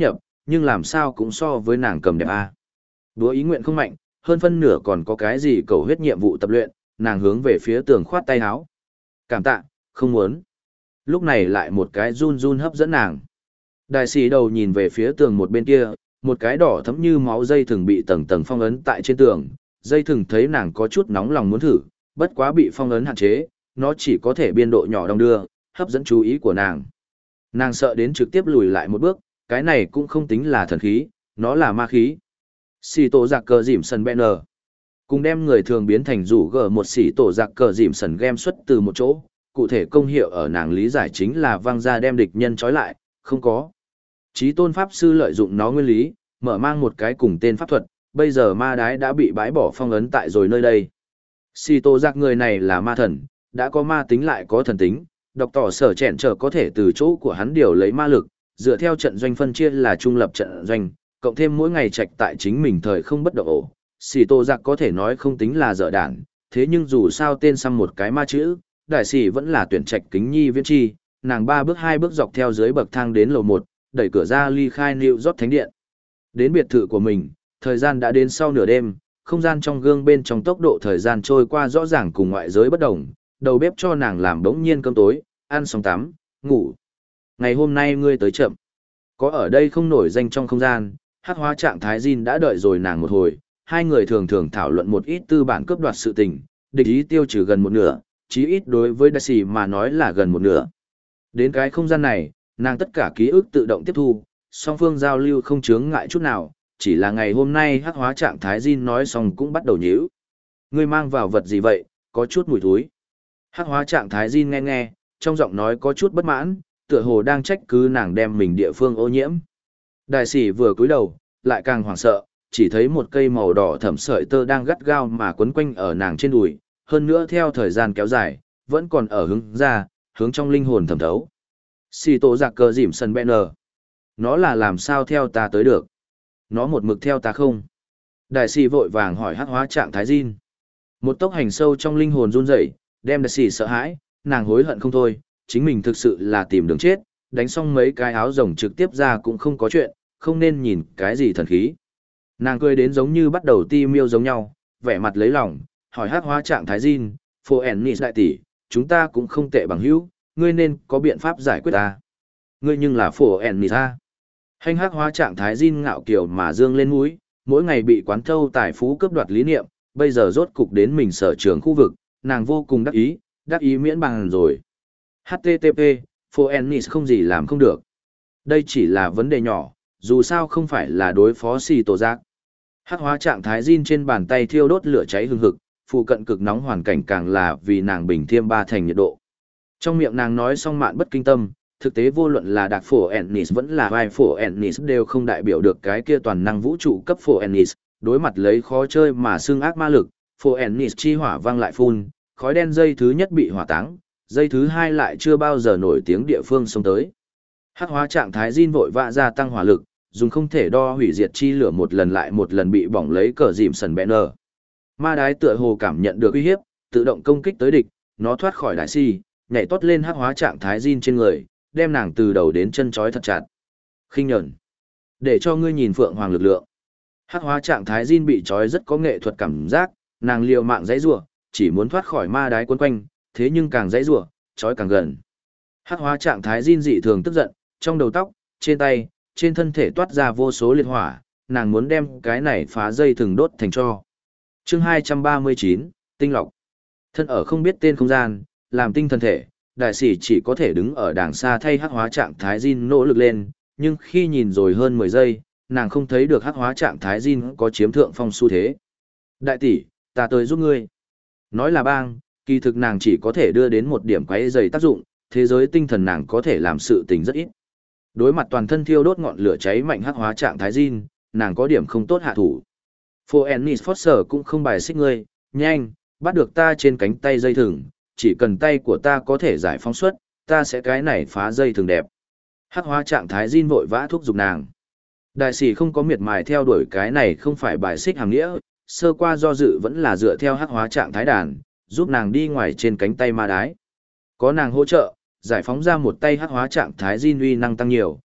nhưng làm sao cũng so với nàng cầm đẹp a. Đúa ý nguyện không mạnh, hơn phân nửa còn có cái gì cầu huyết nhiệm vụ tập luyện, nàng hướng về phía tường khoát tay áo. Cảm tạ, không muốn. Lúc này lại một cái run run hấp dẫn nàng. Đại sĩ đầu nhìn về phía tường một bên kia, một cái đỏ thẫm như máu dây thừng bị tầng tầng phong ấn tại trên tường. Dây thừng thấy nàng có chút nóng lòng muốn thử, bất quá bị phong ấn hạn chế, nó chỉ có thể biên độ nhỏ đong đưa, hấp dẫn chú ý của nàng. Nàng sợ đến trực tiếp lùi lại một bước, cái này cũng không tính là thần khí, nó là ma khí. Xì tổ giặc cờ dìm sần banner. Cùng đem người thường biến thành rủ gờ một xì tổ giặc cờ dìm sần game xuất từ một chỗ, cụ thể công hiệu ở nàng lý giải chính là văng ra đem địch nhân trói lại, không có. Chí tôn pháp sư lợi dụng nó nguyên lý, mở mang một cái cùng tên pháp thuật, bây giờ ma đái đã bị bãi bỏ phong ấn tại rồi nơi đây. Xì tổ giặc người này là ma thần, đã có ma tính lại có thần tính, độc tỏ sở chẹn trở có thể từ chỗ của hắn điều lấy ma lực, dựa theo trận doanh phân chia là trung lập trận doanh, cộng thêm mỗi ngày trạch tại chính mình thời không bất động ổ. Xì tổ giặc có thể nói không tính là dở đản, thế nhưng dù sao tên xăm một cái ma chữ, đại sĩ vẫn là tuyển trạch kính nhi viễn chi, nàng ba bước hai bước dọc theo dưới bậc thang đến lầu một, đẩy cửa ra ly khai New York thánh điện. Đến biệt thự của mình, thời gian đã đến sau nửa đêm, không gian trong gương bên trong tốc độ thời gian trôi qua rõ ràng cùng ngoại giới bất đồng, đầu bếp cho nàng làm bỗng nhiên cơm tối, ăn xong tắm, ngủ. Ngày hôm nay ngươi tới chậm. Có ở đây không nổi danh trong không gian, hắc hóa trạng thái Jin đã đợi rồi nàng một hồi, hai người thường thường thảo luận một ít tư bản cướp đoạt sự tình, địch ý tiêu trừ gần một nửa, chí ít đối với đại sĩ mà nói là gần một nửa. Đến cái không gian này, nàng tất cả ký ức tự động tiếp thu, song phương giao lưu không chướng ngại chút nào, chỉ là ngày hôm nay hắc hóa trạng thái Jin nói xong cũng bắt đầu nhíu. Ngươi mang vào vật gì vậy, có chút mùi thối. Hắc hóa trạng thái Jin nghe nghe, trong giọng nói có chút bất mãn, tựa hồ đang trách cứ nàng đem mình địa phương ô nhiễm. Đại sĩ vừa cúi đầu, lại càng hoảng sợ, chỉ thấy một cây màu đỏ thẫm sợi tơ đang gắt gao mà quấn quanh ở nàng trên đùi, hơn nữa theo thời gian kéo dài, vẫn còn ở hướng ra, hướng trong linh hồn thẩm thấu. Xì tổ giặc cờ dìm sần banner. Nó là làm sao theo ta tới được? Nó một mực theo ta không? Đại sĩ vội vàng hỏi hắc hóa trạng thái Jin. Một tốc hành sâu trong linh hồn run rẩy, đem đại sĩ sợ hãi, nàng hối hận không thôi, chính mình thực sự là tìm đường chết, đánh xong mấy cái áo rồng trực tiếp ra cũng không có chuyện, không nên nhìn cái gì thần khí. Nàng cười đến giống như bắt đầu ti miêu giống nhau, vẻ mặt lấy lòng, hỏi hắc hóa trạng thái Jin, Phô Ennis đại tỷ, chúng ta cũng không tệ bằng hữu, ngươi nên có biện pháp giải quyết ta. Ngươi nhưng là Phô Ennis a. Hành hắc hóa trạng thái Jin ngạo kiều mà dương lên mũi, mỗi ngày bị quán thâu tài phú cướp đoạt lý niệm, bây giờ rốt cục đến mình sở trường khu vực, nàng vô cùng đắc ý, đắc ý miễn bằng rồi. hát tê tê pê, Phô Ennis không gì làm không được. Đây chỉ là vấn đề nhỏ, dù sao không phải là đối phó xì tổ giác. Hắc hóa trạng thái Jin trên bàn tay thiêu đốt lửa cháy hừng hực, phụ cận cực nóng hoàn cảnh càng là vì nàng bình thiêm ba thành nhiệt độ. Trong miệng nàng nói xong mạn bất kinh tâm, thực tế vô luận là đặc phổ Ennis vẫn là vai phổ Ennis đều không đại biểu được cái kia toàn năng vũ trụ cấp phổ Ennis, đối mặt lấy khó chơi mà xương ác ma lực, phổ Ennis chi hỏa vang lại phun, khói đen dây thứ nhất bị hỏa táng, dây thứ hai lại chưa bao giờ nổi tiếng địa phương xông tới. Hắc hóa trạng thái Jin vội vã gia tăng hỏa lực, dùng không thể đo hủy diệt chi lửa một lần lại một lần bị bỏng lấy cờ dìm sần banner. Ma đái tựa hồ cảm nhận được uy hiếp, tự động công kích tới địch, nó thoát khỏi đại si, nhảy tót lên hắc hóa trạng thái Jin trên người, đem nàng từ đầu đến chân trói thật chặt. Khinh nhẫn, để cho ngươi nhìn phượng hoàng lực lượng. Hắc hóa trạng thái Jin bị trói rất có nghệ thuật cảm giác, nàng liều mạng giãy giụa, chỉ muốn thoát khỏi ma đái quấn quanh, thế nhưng càng giãy giụa, trói càng gần. Hắc hóa trạng thái Jin dị thường tức giận, trong đầu tóc, trên tay, trên thân thể toát ra vô số liệt hỏa, nàng muốn đem cái này phá dây thừng đốt thành tro. Chương hai trăm ba mươi chín, tinh lọc. Thân ở không biết tên không gian, làm tinh thần thể, đại sĩ chỉ có thể đứng ở đàng xa thay hắc hóa trạng thái Jin nỗ lực lên, nhưng khi nhìn rồi hơn mười giây, nàng không thấy được hắc hóa trạng thái Jin có chiếm thượng phong xu thế. Đại tỷ, ta tới giúp ngươi. Nói là bang, kỳ thực nàng chỉ có thể đưa đến một điểm quấy dày tác dụng, thế giới tinh thần nàng có thể làm sự tình rất ít. Đối mặt toàn thân thiêu đốt ngọn lửa cháy mạnh hắc hóa trạng thái Jin, nàng có điểm không tốt hạ thủ. Phô Ennis Foster cũng không bài xích ngươi, nhanh, bắt được ta trên cánh tay dây thừng, chỉ cần tay của ta có thể giải phóng xuất, ta sẽ cái này phá dây thừng đẹp. Hắc hóa trạng thái Jin vội vã thúc giục nàng. Đại sĩ không có miệt mài theo đuổi cái này không phải bài xích hàm nghĩa, sơ qua do dự vẫn là dựa theo hắc hóa trạng thái đàn, giúp nàng đi ngoài trên cánh tay ma đái. Có nàng hỗ trợ, giải phóng ra một tay hắc hóa trạng thái Jin uy năng tăng nhiều,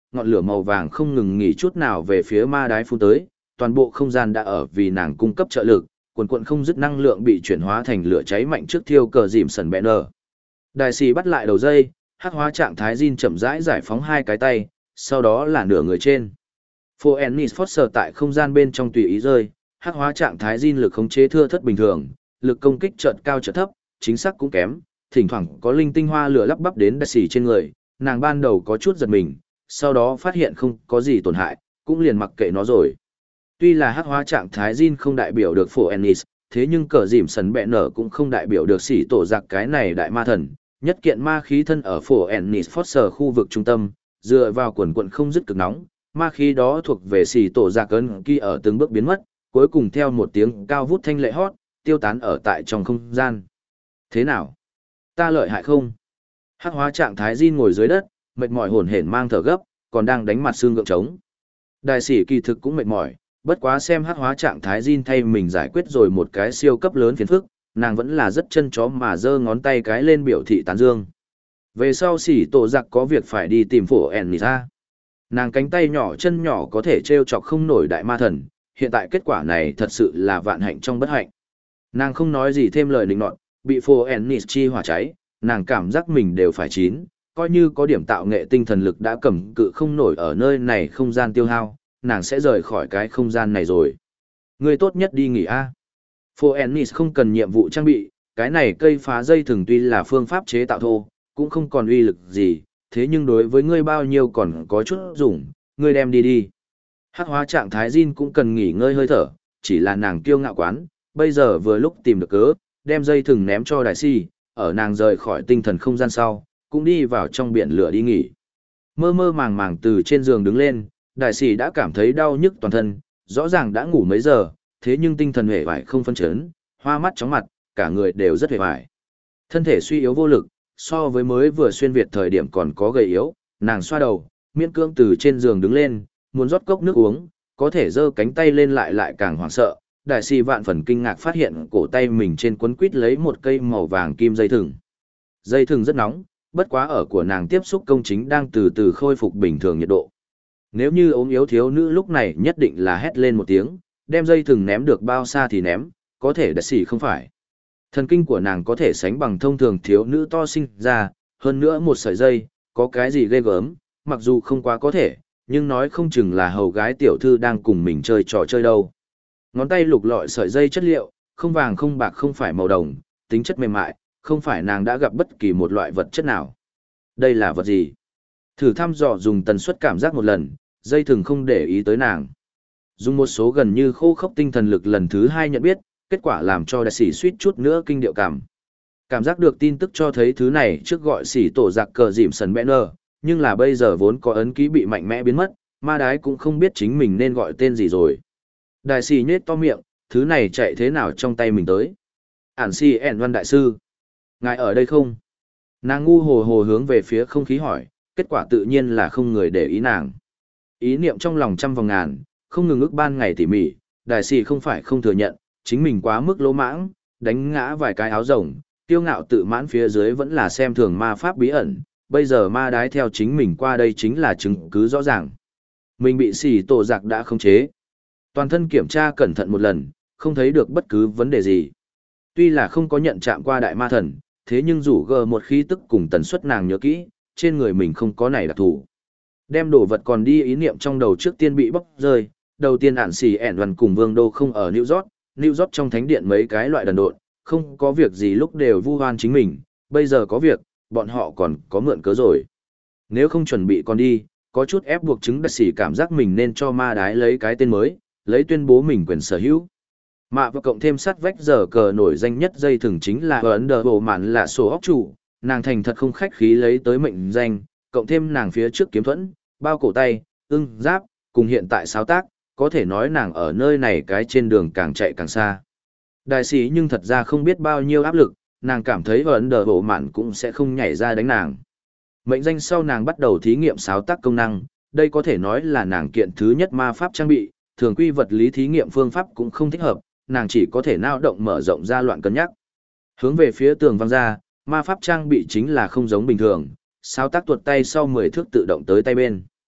ngọn lửa màu vàng không ngừng nghỉ chút nào về phía ma đái phun tới, toàn bộ không gian đã ở vì nàng cung cấp trợ lực, quần quần không dứt năng lượng bị chuyển hóa thành lửa cháy mạnh trước thiêu cờ dìm sần bẹn nở. Đại sĩ bắt lại đầu dây, hắc hóa trạng thái Jin chậm rãi giải phóng hai cái tay, sau đó là nửa người trên. Phoenix Force tại không gian bên trong tùy ý rơi, hắc hóa trạng thái Jin lực khống chế thưa thất bình thường, lực công kích chợt cao chợt thấp, chính xác cũng kém, thỉnh thoảng có linh tinh hoa lửa lắp bắp đến đại sĩ trên người, nàng ban đầu có chút giật mình, sau đó phát hiện không có gì tổn hại, cũng liền mặc kệ nó rồi. Tuy là hắc hóa trạng thái Jin không đại biểu được Phoenix, thế nhưng cờ dìm sần bẹ nở cũng không đại biểu được xỉ tổ giặc cái này đại ma thần. Nhất kiện ma khí thân ở Phoenix Force khu vực trung tâm, dựa vào quần quận không dứt cực nóng, ma khí đó thuộc về xỉ tổ giặc ấn kỳ ở từng bước biến mất, cuối cùng theo một tiếng cao vút thanh lệ hót, tiêu tán ở tại trong không gian. Thế nào? Ta lợi hại không? Hắc hóa trạng thái Jin ngồi dưới đất, mệt mỏi hổn hển mang thở gấp, còn đang đánh mặt xương gượng trống. Đại sĩ kỳ thực cũng mệt mỏi, bất quá xem hắc hóa trạng thái Jin thay mình giải quyết rồi một cái siêu cấp lớn phiền phức, nàng vẫn là rất chân chó mà giơ ngón tay cái lên biểu thị tán dương. Về sau xỉ tổ giặc có việc phải đi tìm phổ ẻn ra. Nàng cánh tay nhỏ chân nhỏ có thể treo chọc không nổi đại ma thần, hiện tại kết quả này thật sự là vạn hạnh trong bất hạnh. Nàng không nói gì thêm lời định nọt, bị phổ ẻn chi hỏa cháy, nàng cảm giác mình đều phải chín, coi như có điểm tạo nghệ tinh thần lực đã cầm cự không nổi ở nơi này không gian tiêu hao, nàng sẽ rời khỏi cái không gian này rồi. Người tốt nhất đi nghỉ a. Phoenix không cần nhiệm vụ trang bị, cái này cây phá dây thừng tuy là phương pháp chế tạo thô, cũng không còn uy lực gì, thế nhưng đối với ngươi bao nhiêu còn có chút dùng, ngươi đem đi đi. Hắc hóa trạng thái Jin cũng cần nghỉ ngơi hơi thở, chỉ là nàng kiêu ngạo quán, bây giờ vừa lúc tìm được cớ, đem dây thừng ném cho đại si, ở nàng rời khỏi tinh thần không gian sau, cũng đi vào trong biển lửa đi nghỉ. Mơ mơ màng màng từ trên giường đứng lên, đại sĩ đã cảm thấy đau nhức toàn thân, rõ ràng đã ngủ mấy giờ, thế nhưng tinh thần hề vải không phân chấn, hoa mắt chóng mặt, cả người đều rất hề vải. Thân thể suy yếu vô lực, so với mới vừa xuyên Việt thời điểm còn có gầy yếu, nàng xoa đầu, miễn cưỡng từ trên giường đứng lên, muốn rót cốc nước uống, có thể giơ cánh tay lên lại lại càng hoảng sợ. Đại sĩ vạn phần kinh ngạc phát hiện cổ tay mình trên quấn quít lấy một cây màu vàng kim dây thừng. Dây thừng rất nóng, bất quá ở của nàng tiếp xúc công chính đang từ từ khôi phục bình thường nhiệt độ. Nếu như ốm yếu thiếu nữ lúc này nhất định là hét lên một tiếng, đem dây thừng ném được bao xa thì ném, có thể đại sĩ không phải. Thần kinh của nàng có thể sánh bằng thông thường thiếu nữ to sinh ra, hơn nữa một sợi dây, có cái gì ghê gớm, mặc dù không quá có thể, nhưng nói không chừng là hầu gái tiểu thư đang cùng mình chơi trò chơi đâu. Ngón tay lục lọi sợi dây chất liệu, không vàng không bạc không phải màu đồng, tính chất mềm mại, không phải nàng đã gặp bất kỳ một loại vật chất nào. Đây là vật gì? Thử thăm dò dùng tần suất cảm giác một lần, dây thừng không để ý tới nàng. Dùng một số gần như khô khốc tinh thần lực lần thứ hai nhận biết, kết quả làm cho đại sĩ suýt chút nữa kinh điệu cảm. Cảm giác được tin tức cho thấy thứ này trước gọi sĩ tổ giặc cờ dìm sần banner, nhưng là bây giờ vốn có ấn ký bị mạnh mẽ biến mất, ma đái cũng không biết chính mình nên gọi tên gì rồi. Đại sĩ nhết to miệng, thứ này chạy thế nào trong tay mình tới. Ản si ẻn văn đại sư. Ngài ở đây không? Nàng ngu hồ hồ hướng về phía không khí hỏi, kết quả tự nhiên là không người để ý nàng. Ý niệm trong lòng trăm vòng ngàn, không ngừng ức ban ngày tỉ mỉ, đại sĩ không phải không thừa nhận, chính mình quá mức lỗ mãng, đánh ngã vài cái áo rồng, tiêu ngạo tự mãn phía dưới vẫn là xem thường ma pháp bí ẩn, bây giờ ma đái theo chính mình qua đây chính là chứng cứ rõ ràng. Mình bị xỉ tổ giặc đã khống chế. Toàn thân kiểm tra cẩn thận một lần, không thấy được bất cứ vấn đề gì. Tuy là không có nhận chạm qua đại ma thần, thế nhưng rủ gờ một khí tức cùng tần suất nàng nhớ kỹ, trên người mình không có này đặc thù. Đem đồ vật còn đi ý niệm trong đầu trước tiên bị bóc rơi, đầu tiên ản xì ẻn đoàn cùng vương đô không ở New York, New York trong thánh điện mấy cái loại đần độn, không có việc gì lúc đều vu hoan chính mình, bây giờ có việc, bọn họ còn có mượn cớ rồi. Nếu không chuẩn bị còn đi, có chút ép buộc chứng đặc sĩ cảm giác mình nên cho ma đái lấy cái tên mới, lấy tuyên bố mình quyền sở hữu. Mạ và cộng thêm sắt vách giờ cờ nổi danh nhất dây thừng chính là ấn đờ bộ mạn là sổ óc chủ, nàng thành thật không khách khí lấy tới mệnh danh, cộng thêm nàng phía trước kiếm thuẫn, bao cổ tay, ưng, giáp, cùng hiện tại sáng tác, có thể nói nàng ở nơi này cái trên đường càng chạy càng xa. Đại sĩ nhưng thật ra không biết bao nhiêu áp lực, nàng cảm thấy ấn đờ bộ mạn cũng sẽ không nhảy ra đánh nàng. Mệnh danh sau nàng bắt đầu thí nghiệm sáng tác công năng, đây có thể nói là nàng kiện thứ nhất ma pháp trang bị, thường quy vật lý thí nghiệm phương pháp cũng không thích hợp, nàng chỉ có thể nao động mở rộng ra loạn cân nhắc. Hướng về phía tường văng ra, ma pháp trang bị chính là không giống bình thường, sao tác tuột tay sau mười thước tự động tới tay bên.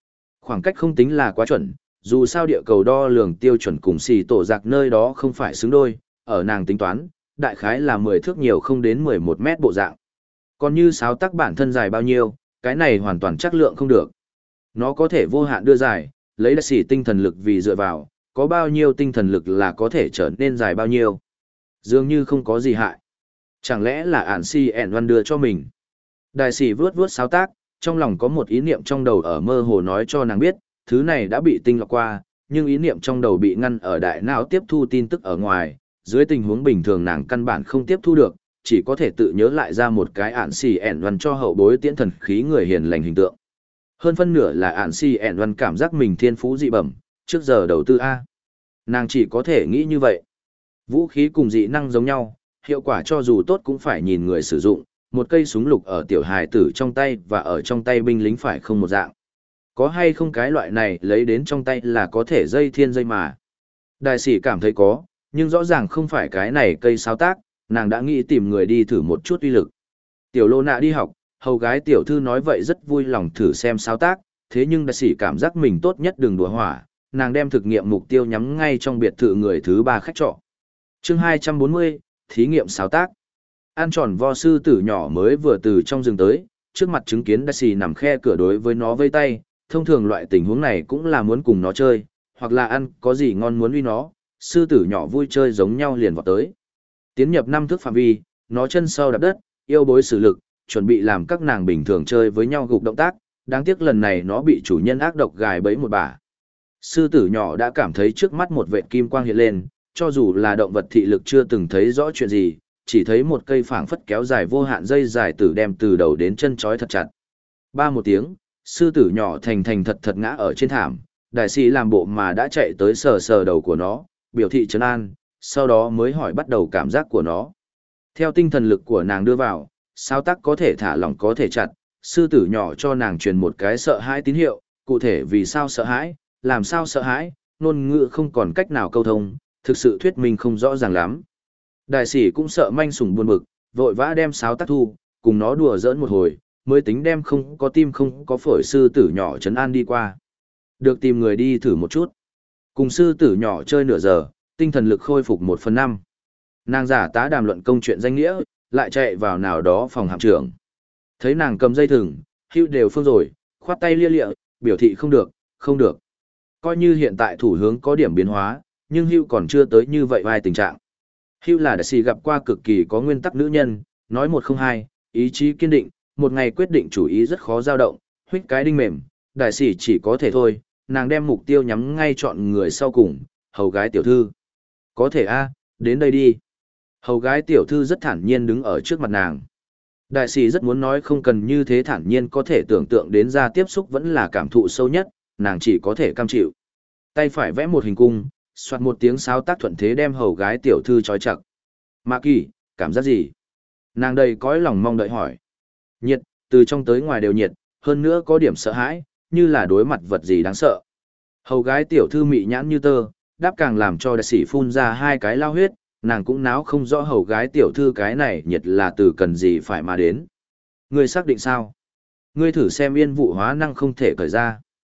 Khoảng cách không tính là quá chuẩn, dù sao địa cầu đo lường tiêu chuẩn cùng xì tổ giặc nơi đó không phải xứng đôi, ở nàng tính toán, đại khái là mười thước nhiều không đến mười một mét bộ dạng. Còn như sáo tắc bản thân dài bao nhiêu, cái này hoàn toàn chắc lượng không được. Nó có thể vô hạn đưa dài, lấy đại xỉ tinh thần lực vì dựa vào, có bao nhiêu tinh thần lực là có thể trở nên dài bao nhiêu. Dường như không có gì hại. Chẳng lẽ là ản si ẻn văn đưa cho mình. Đại sĩ vuốt vuốt sáo tác, trong lòng có một ý niệm trong đầu ở mơ hồ nói cho nàng biết, thứ này đã bị tinh lọc qua, nhưng ý niệm trong đầu bị ngăn ở đại não tiếp thu tin tức ở ngoài, dưới tình huống bình thường nàng căn bản không tiếp thu được, chỉ có thể tự nhớ lại ra một cái ản xì ẻn văn cho hậu bối tiễn thần khí người hiền lành hình tượng. Hơn phân nửa là ản xì ẻn văn cảm giác mình thiên phú dị bẩm, trước giờ đầu tư A. Nàng chỉ có thể nghĩ như vậy. Vũ khí cùng dị năng giống nhau, hiệu quả cho dù tốt cũng phải nhìn người sử dụng, một cây súng lục ở tiểu hài tử trong tay và ở trong tay binh lính phải không một dạng. Có hay không cái loại này lấy đến trong tay là có thể dây thiên dây mà. Đại sĩ cảm thấy có, nhưng rõ ràng không phải cái này cây sáo tác, nàng đã nghĩ tìm người đi thử một chút uy lực. Tiểu lô nạ đi học, hầu gái tiểu thư nói vậy rất vui lòng thử xem sáo tác, thế nhưng đại sĩ cảm giác mình tốt nhất đừng đùa hỏa, nàng đem thực nghiệm mục tiêu nhắm ngay trong biệt thự người thứ ba khách trọ. Chương hai trăm bốn mươi, thí nghiệm sáo tác. Ăn tròn vo sư tử nhỏ mới vừa từ trong rừng tới, trước mặt chứng kiến đại sĩ nằm khe cửa đối với nó vây tay, thông thường loại tình huống này cũng là muốn cùng nó chơi, hoặc là ăn có gì ngon muốn uy nó, sư tử nhỏ vui chơi giống nhau liền vào tới. Tiến nhập năm thước phạm vi, nó chân sau đạp đất, yêu bối sử lực, chuẩn bị làm các nàng bình thường chơi với nhau gục động tác, đáng tiếc lần này nó bị chủ nhân ác độc gài bẫy một bà. Sư tử nhỏ đã cảm thấy trước mắt một vệt kim quang hiện lên, cho dù là động vật thị lực chưa từng thấy rõ chuyện gì, chỉ thấy một cây phảng phất kéo dài vô hạn dây dài tử đem từ đầu đến chân trói thật chặt. Ba một tiếng, sư tử nhỏ thành thành thật thật ngã ở trên thảm, đại sĩ làm bộ mà đã chạy tới sờ sờ đầu của nó, biểu thị trấn an, sau đó mới hỏi bắt đầu cảm giác của nó. Theo tinh thần lực của nàng đưa vào, sao tắc có thể thả lỏng có thể chặt, sư tử nhỏ cho nàng truyền một cái sợ hãi tín hiệu, cụ thể vì sao sợ hãi, làm sao sợ hãi, ngôn ngữ không còn cách nào câu thông, thực sự thuyết minh không rõ ràng lắm. Đại sĩ cũng sợ manh sủng buồn bực, vội vã đem sáo tắc thu, cùng nó đùa giỡn một hồi, mới tính đem không có tim không có phổi sư tử nhỏ trấn an đi qua. Được tìm người đi thử một chút. Cùng sư tử nhỏ chơi nửa giờ, tinh thần lực khôi phục một phần năm. Nàng giả tá đàm luận công chuyện danh nghĩa, lại chạy vào nào đó phòng hạm trưởng. Thấy nàng cầm dây thừng, hưu đều phương rồi, khoát tay lia lịa, biểu thị không được, không được. Coi như hiện tại thủ hướng có điểm biến hóa, nhưng hưu còn chưa tới như vậy vai tình trạng. Hưu là đại sĩ gặp qua cực kỳ có nguyên tắc nữ nhân, nói một không hai, ý chí kiên định, một ngày quyết định chủ ý rất khó dao động, huých cái đinh mềm, đại sĩ chỉ có thể thôi, nàng đem mục tiêu nhắm ngay chọn người sau cùng, hầu gái tiểu thư. Có thể a, đến đây đi. Hầu gái tiểu thư rất thản nhiên đứng ở trước mặt nàng. Đại sĩ rất muốn nói không cần như thế thản nhiên có thể tưởng tượng đến ra tiếp xúc vẫn là cảm thụ sâu nhất, nàng chỉ có thể cam chịu. Tay phải vẽ một hình cung, soạt một tiếng sáo tác thuận thế đem hầu gái tiểu thư trói chặt. Mạ Kỳ, cảm giác gì? Nàng đầy cõi lòng mong đợi hỏi. Nhiệt, từ trong tới ngoài đều nhiệt, hơn nữa có điểm sợ hãi, như là đối mặt vật gì đáng sợ. Hầu gái tiểu thư mị nhãn như tơ, đáp càng làm cho đại sĩ phun ra hai cái lao huyết, nàng cũng náo không rõ hầu gái tiểu thư cái này nhiệt là từ cần gì phải mà đến. Ngươi xác định sao? Ngươi thử xem yên vụ hóa năng không thể cởi ra.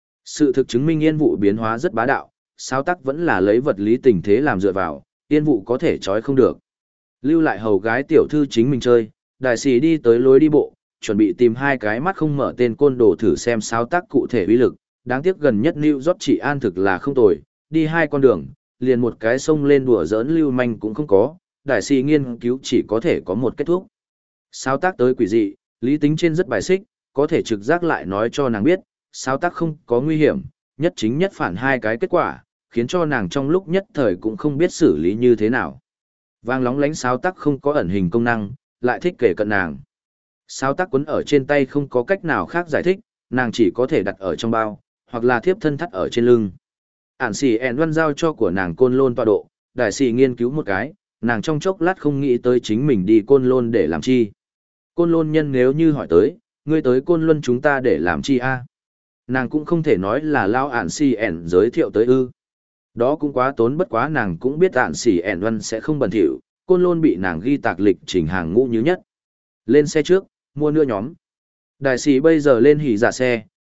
Sự thực chứng minh yên vụ biến hóa rất bá đạo, sao tắc vẫn là lấy vật lý tình thế làm dựa vào, yên vụ có thể trói không được. Lưu lại hầu gái tiểu thư chính mình chơi, đại sĩ đi tới lối đi bộ, chuẩn bị tìm hai cái mắt không mở tên côn đồ thử xem sao tác cụ thể uy lực, đáng tiếc gần nhất New York chỉ an thực là không tồi, đi hai con đường, liền một cái sông lên đùa giỡn lưu manh cũng không có, đại sĩ nghiên cứu chỉ có thể có một kết thúc. Sao tác tới quỷ dị, lý tính trên rất bài xích, có thể trực giác lại nói cho nàng biết, sao tác không có nguy hiểm, nhất chính nhất phản hai cái kết quả, khiến cho nàng trong lúc nhất thời cũng không biết xử lý như thế nào. Vang lóng lánh sao tác không có ẩn hình công năng, lại thích kể cận nàng. Sao tác quấn ở trên tay không có cách nào khác giải thích, nàng chỉ có thể đặt ở trong bao, hoặc là thiếp thân thắt ở trên lưng. Ản xì ẻn văn giao cho của nàng côn lôn tọa độ, đại sĩ nghiên cứu một cái, nàng trong chốc lát không nghĩ tới chính mình đi côn lôn để làm chi. Côn lôn nhân nếu như hỏi tới, ngươi tới côn luân chúng ta để làm chi a? Nàng cũng không thể nói là lao ản xì ẻn giới thiệu tới ư. Đó cũng quá tốn bất quá nàng cũng biết ản xì ẻn văn sẽ không bẩn thỉu, côn lôn bị nàng ghi tạc lịch trình hàng ngũ như nhất. Lên xe trước, mua nữa nhóm. Đại sĩ bây giờ lên hỉ giả xe,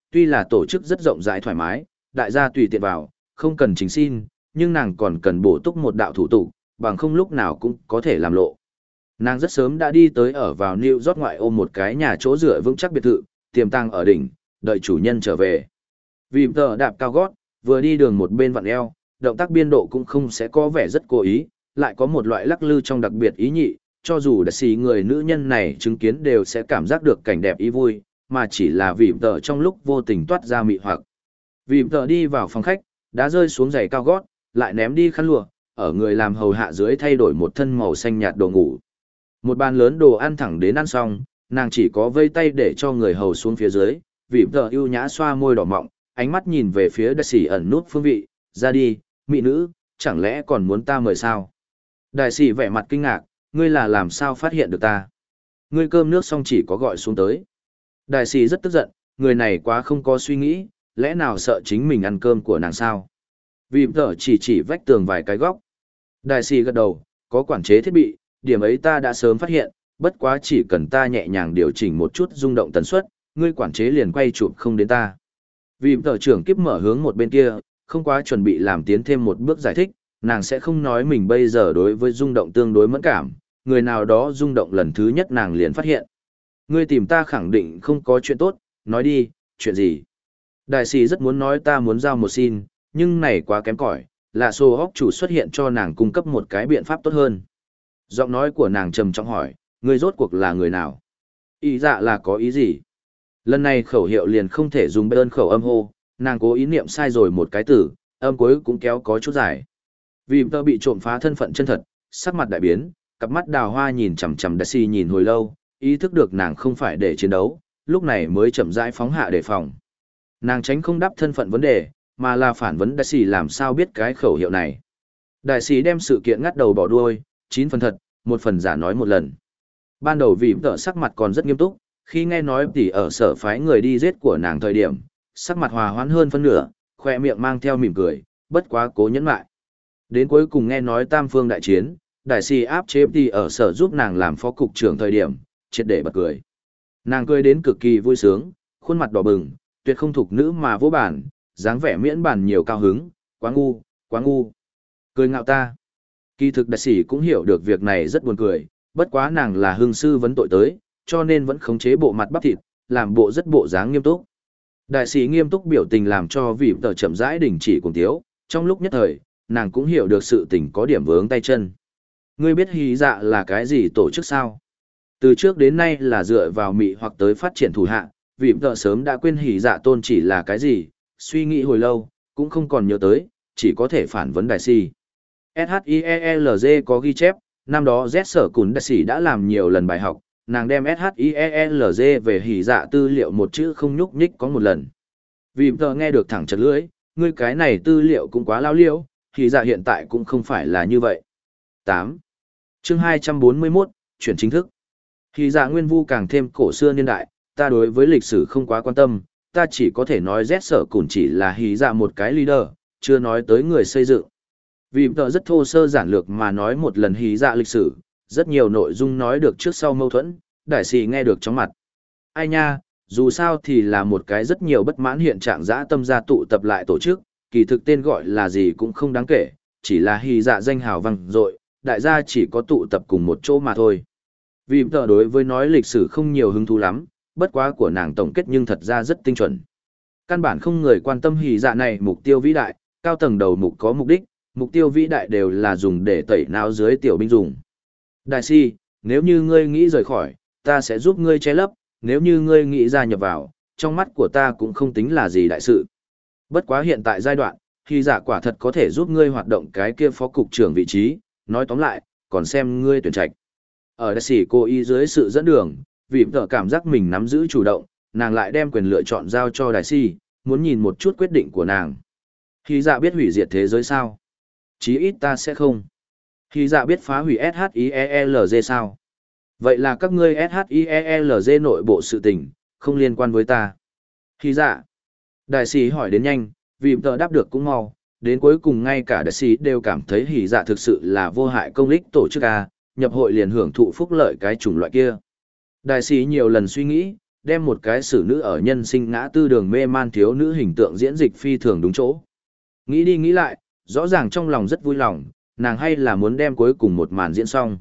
tuy là tổ chức rất rộng rãi thoải mái, đại gia tùy tiện vào, không cần chính xin, nhưng nàng còn cần bổ túc một đạo thủ tục, bằng không lúc nào cũng có thể làm lộ. Nàng rất sớm đã đi tới ở vào New York ngoại ô một cái nhà chỗ dựa vững chắc biệt thự, tiềm tàng ở đỉnh, đợi chủ nhân trở về. Vì tờ đạp cao gót, vừa đi đường một bên vặn eo, động tác biên độ cũng không sẽ có vẻ rất cố ý, lại có một loại lắc lư trong đặc biệt ý nhị, cho dù đã xì người nữ nhân này chứng kiến đều sẽ cảm giác được cảnh đẹp ý vui, mà chỉ là vì tờ trong lúc vô tình toát ra mị hoặc. Vì tờ đi vào phòng khách, đã rơi xuống giày cao gót, lại ném đi khăn lụa, ở người làm hầu hạ dưới thay đổi một thân màu xanh nhạt đồ ngủ. Một bàn lớn đồ ăn thẳng đến ăn xong, nàng chỉ có vây tay để cho người hầu xuống phía dưới, vì tờ ưu nhã xoa môi đỏ mọng, ánh mắt nhìn về phía đại sĩ ẩn nút phương vị, ra đi, mỹ nữ, chẳng lẽ còn muốn ta mời sao? Đại sĩ vẻ mặt kinh ngạc, ngươi là làm sao phát hiện được ta? Ngươi cơm nước xong chỉ có gọi xuống tới. Đại sĩ rất tức giận, người này quá không có suy nghĩ, lẽ nào sợ chính mình ăn cơm của nàng sao? Vì tờ chỉ chỉ vách tường vài cái góc. Đại sĩ gật đầu, có quản chế thiết bị, điểm ấy ta đã sớm phát hiện, bất quá chỉ cần ta nhẹ nhàng điều chỉnh một chút rung động tần suất, ngươi quản chế liền quay chụp không đến ta. Vì tờ trưởng kiếp mở hướng một bên kia, không quá chuẩn bị làm tiến thêm một bước giải thích, nàng sẽ không nói mình bây giờ đối với rung động tương đối mẫn cảm, người nào đó rung động lần thứ nhất nàng liền phát hiện. Ngươi tìm ta khẳng định không có chuyện tốt, nói đi, chuyện gì? Đại sĩ rất muốn nói ta muốn giao một xin, nhưng này quá kém cỏi, là xô hóc chủ xuất hiện cho nàng cung cấp một cái biện pháp tốt hơn. Giọng nói của nàng trầm trọng hỏi, ngươi rốt cuộc là người nào? Ý dạ là có ý gì? Lần này khẩu hiệu liền không thể dùng bên khẩu âm hô, nàng cố ý niệm sai rồi một cái từ, âm cuối cũng kéo có chút dài. Vì tơ bị trộm phá thân phận chân thật, sắc mặt đại biến, cặp mắt đào hoa nhìn chằm chằm Đại sĩ nhìn hồi lâu, ý thức được nàng không phải để chiến đấu, lúc này mới chậm rãi phóng hạ đề phòng. Nàng tránh không đáp thân phận vấn đề, mà là phản vấn Đại sĩ làm sao biết cái khẩu hiệu này. Đại sĩ đem sự kiện ngắt đầu bỏ đuôi, chín phần thật, một phần giả nói một lần. Ban đầu vì tợ sắc mặt còn rất nghiêm túc, khi nghe nói tỷ ở sở phái người đi giết của nàng thời điểm, sắc mặt hòa hoãn hơn phân nửa, khoe miệng mang theo mỉm cười, bất quá cố nhẫn lại. Đến cuối cùng nghe nói tam phương đại chiến, đại sĩ áp chế tỷ ở sở giúp nàng làm phó cục trưởng thời điểm, triệt để bật cười. Nàng cười đến cực kỳ vui sướng, khuôn mặt đỏ bừng, tuyệt không thuộc nữ mà vô bản, dáng vẻ miễn bản nhiều cao hứng, quá ngu, quá ngu. Cười ngạo ta. Kỳ thực đại sĩ cũng hiểu được việc này rất buồn cười, bất quá nàng là hương sư vấn tội tới, cho nên vẫn khống chế bộ mặt bắp thịt, làm bộ rất bộ dáng nghiêm túc. Đại sĩ nghiêm túc biểu tình làm cho vị tờ chậm rãi đình chỉ cùng tiếu, trong lúc nhất thời, nàng cũng hiểu được sự tình có điểm vướng tay chân. Ngươi biết hí dạ là cái gì tổ chức sao? Từ trước đến nay là dựa vào mị hoặc tới phát triển thủ hạ, vị tờ sớm đã quên hí dạ tôn chỉ là cái gì, suy nghĩ hồi lâu, cũng không còn nhớ tới, chỉ có thể phản vấn đại sĩ. ét hát i e l g có ghi chép, năm đó Z sở cún đại sĩ đã làm nhiều lần bài học, nàng đem ét hát i e l g về hỉ dạ tư liệu một chữ không nhúc nhích có một lần. Vì tờ nghe được thẳng chật lưỡi, ngươi cái này tư liệu cũng quá lao liễu, hỉ dạ hiện tại cũng không phải là như vậy. tám. Chương hai trăm bốn mươi mốt, chuyển chính thức. Hỉ dạ nguyên vu càng thêm cổ xưa niên đại, ta đối với lịch sử không quá quan tâm, ta chỉ có thể nói Z sở cún chỉ là hỉ dạ một cái leader, chưa nói tới người xây dựng. Vì tờ rất thô sơ giản lược mà nói một lần hí dạ lịch sử, rất nhiều nội dung nói được trước sau mâu thuẫn, đại sĩ nghe được chóng mặt. Ai nha, dù sao thì là một cái rất nhiều bất mãn hiện trạng dã tâm gia tụ tập lại tổ chức, kỳ thực tên gọi là gì cũng không đáng kể, chỉ là hí dạ danh hào vang dội, đại gia chỉ có tụ tập cùng một chỗ mà thôi. Vì tờ đối với nói lịch sử không nhiều hứng thú lắm, bất quá của nàng tổng kết nhưng thật ra rất tinh chuẩn. Căn bản không người quan tâm hí dạ này mục tiêu vĩ đại, cao tầng đầu mục có mục đích, mục tiêu vĩ đại đều là dùng để tẩy não dưới tiểu binh dùng. Đại sĩ, nếu như ngươi nghĩ rời khỏi, ta sẽ giúp ngươi che lấp, nếu như ngươi nghĩ gia nhập vào, trong mắt của ta cũng không tính là gì đại sự. Bất quá hiện tại giai đoạn, khi giả quả thật có thể giúp ngươi hoạt động cái kia phó cục trưởng vị trí, nói tóm lại, còn xem ngươi tuyển trạch. Ở đại sĩ cô ý dưới sự dẫn đường, vì tờ cảm giác mình nắm giữ chủ động, nàng lại đem quyền lựa chọn giao cho đại sĩ, muốn nhìn một chút quyết định của nàng. Khi giả biết hủy diệt thế giới sao? Chí ít ta sẽ không. Khi dạ biết phá hủy ét hát i e l g sao? Vậy là các ngươi ét hát i e l g nội bộ sự tình, không liên quan với ta. Khi dạ. Đại sĩ hỏi đến nhanh, vì tờ đáp được cũng mau, đến cuối cùng ngay cả đại sĩ đều cảm thấy hỉ dạ thực sự là vô hại công ích tổ chức A, nhập hội liền hưởng thụ phúc lợi cái chủng loại kia. Đại sĩ nhiều lần suy nghĩ, đem một cái xử nữ ở nhân sinh ngã tư đường mê man thiếu nữ hình tượng diễn dịch phi thường đúng chỗ. Nghĩ đi nghĩ lại, rõ ràng trong lòng rất vui lòng, nàng hay là muốn đem cuối cùng một màn diễn xong.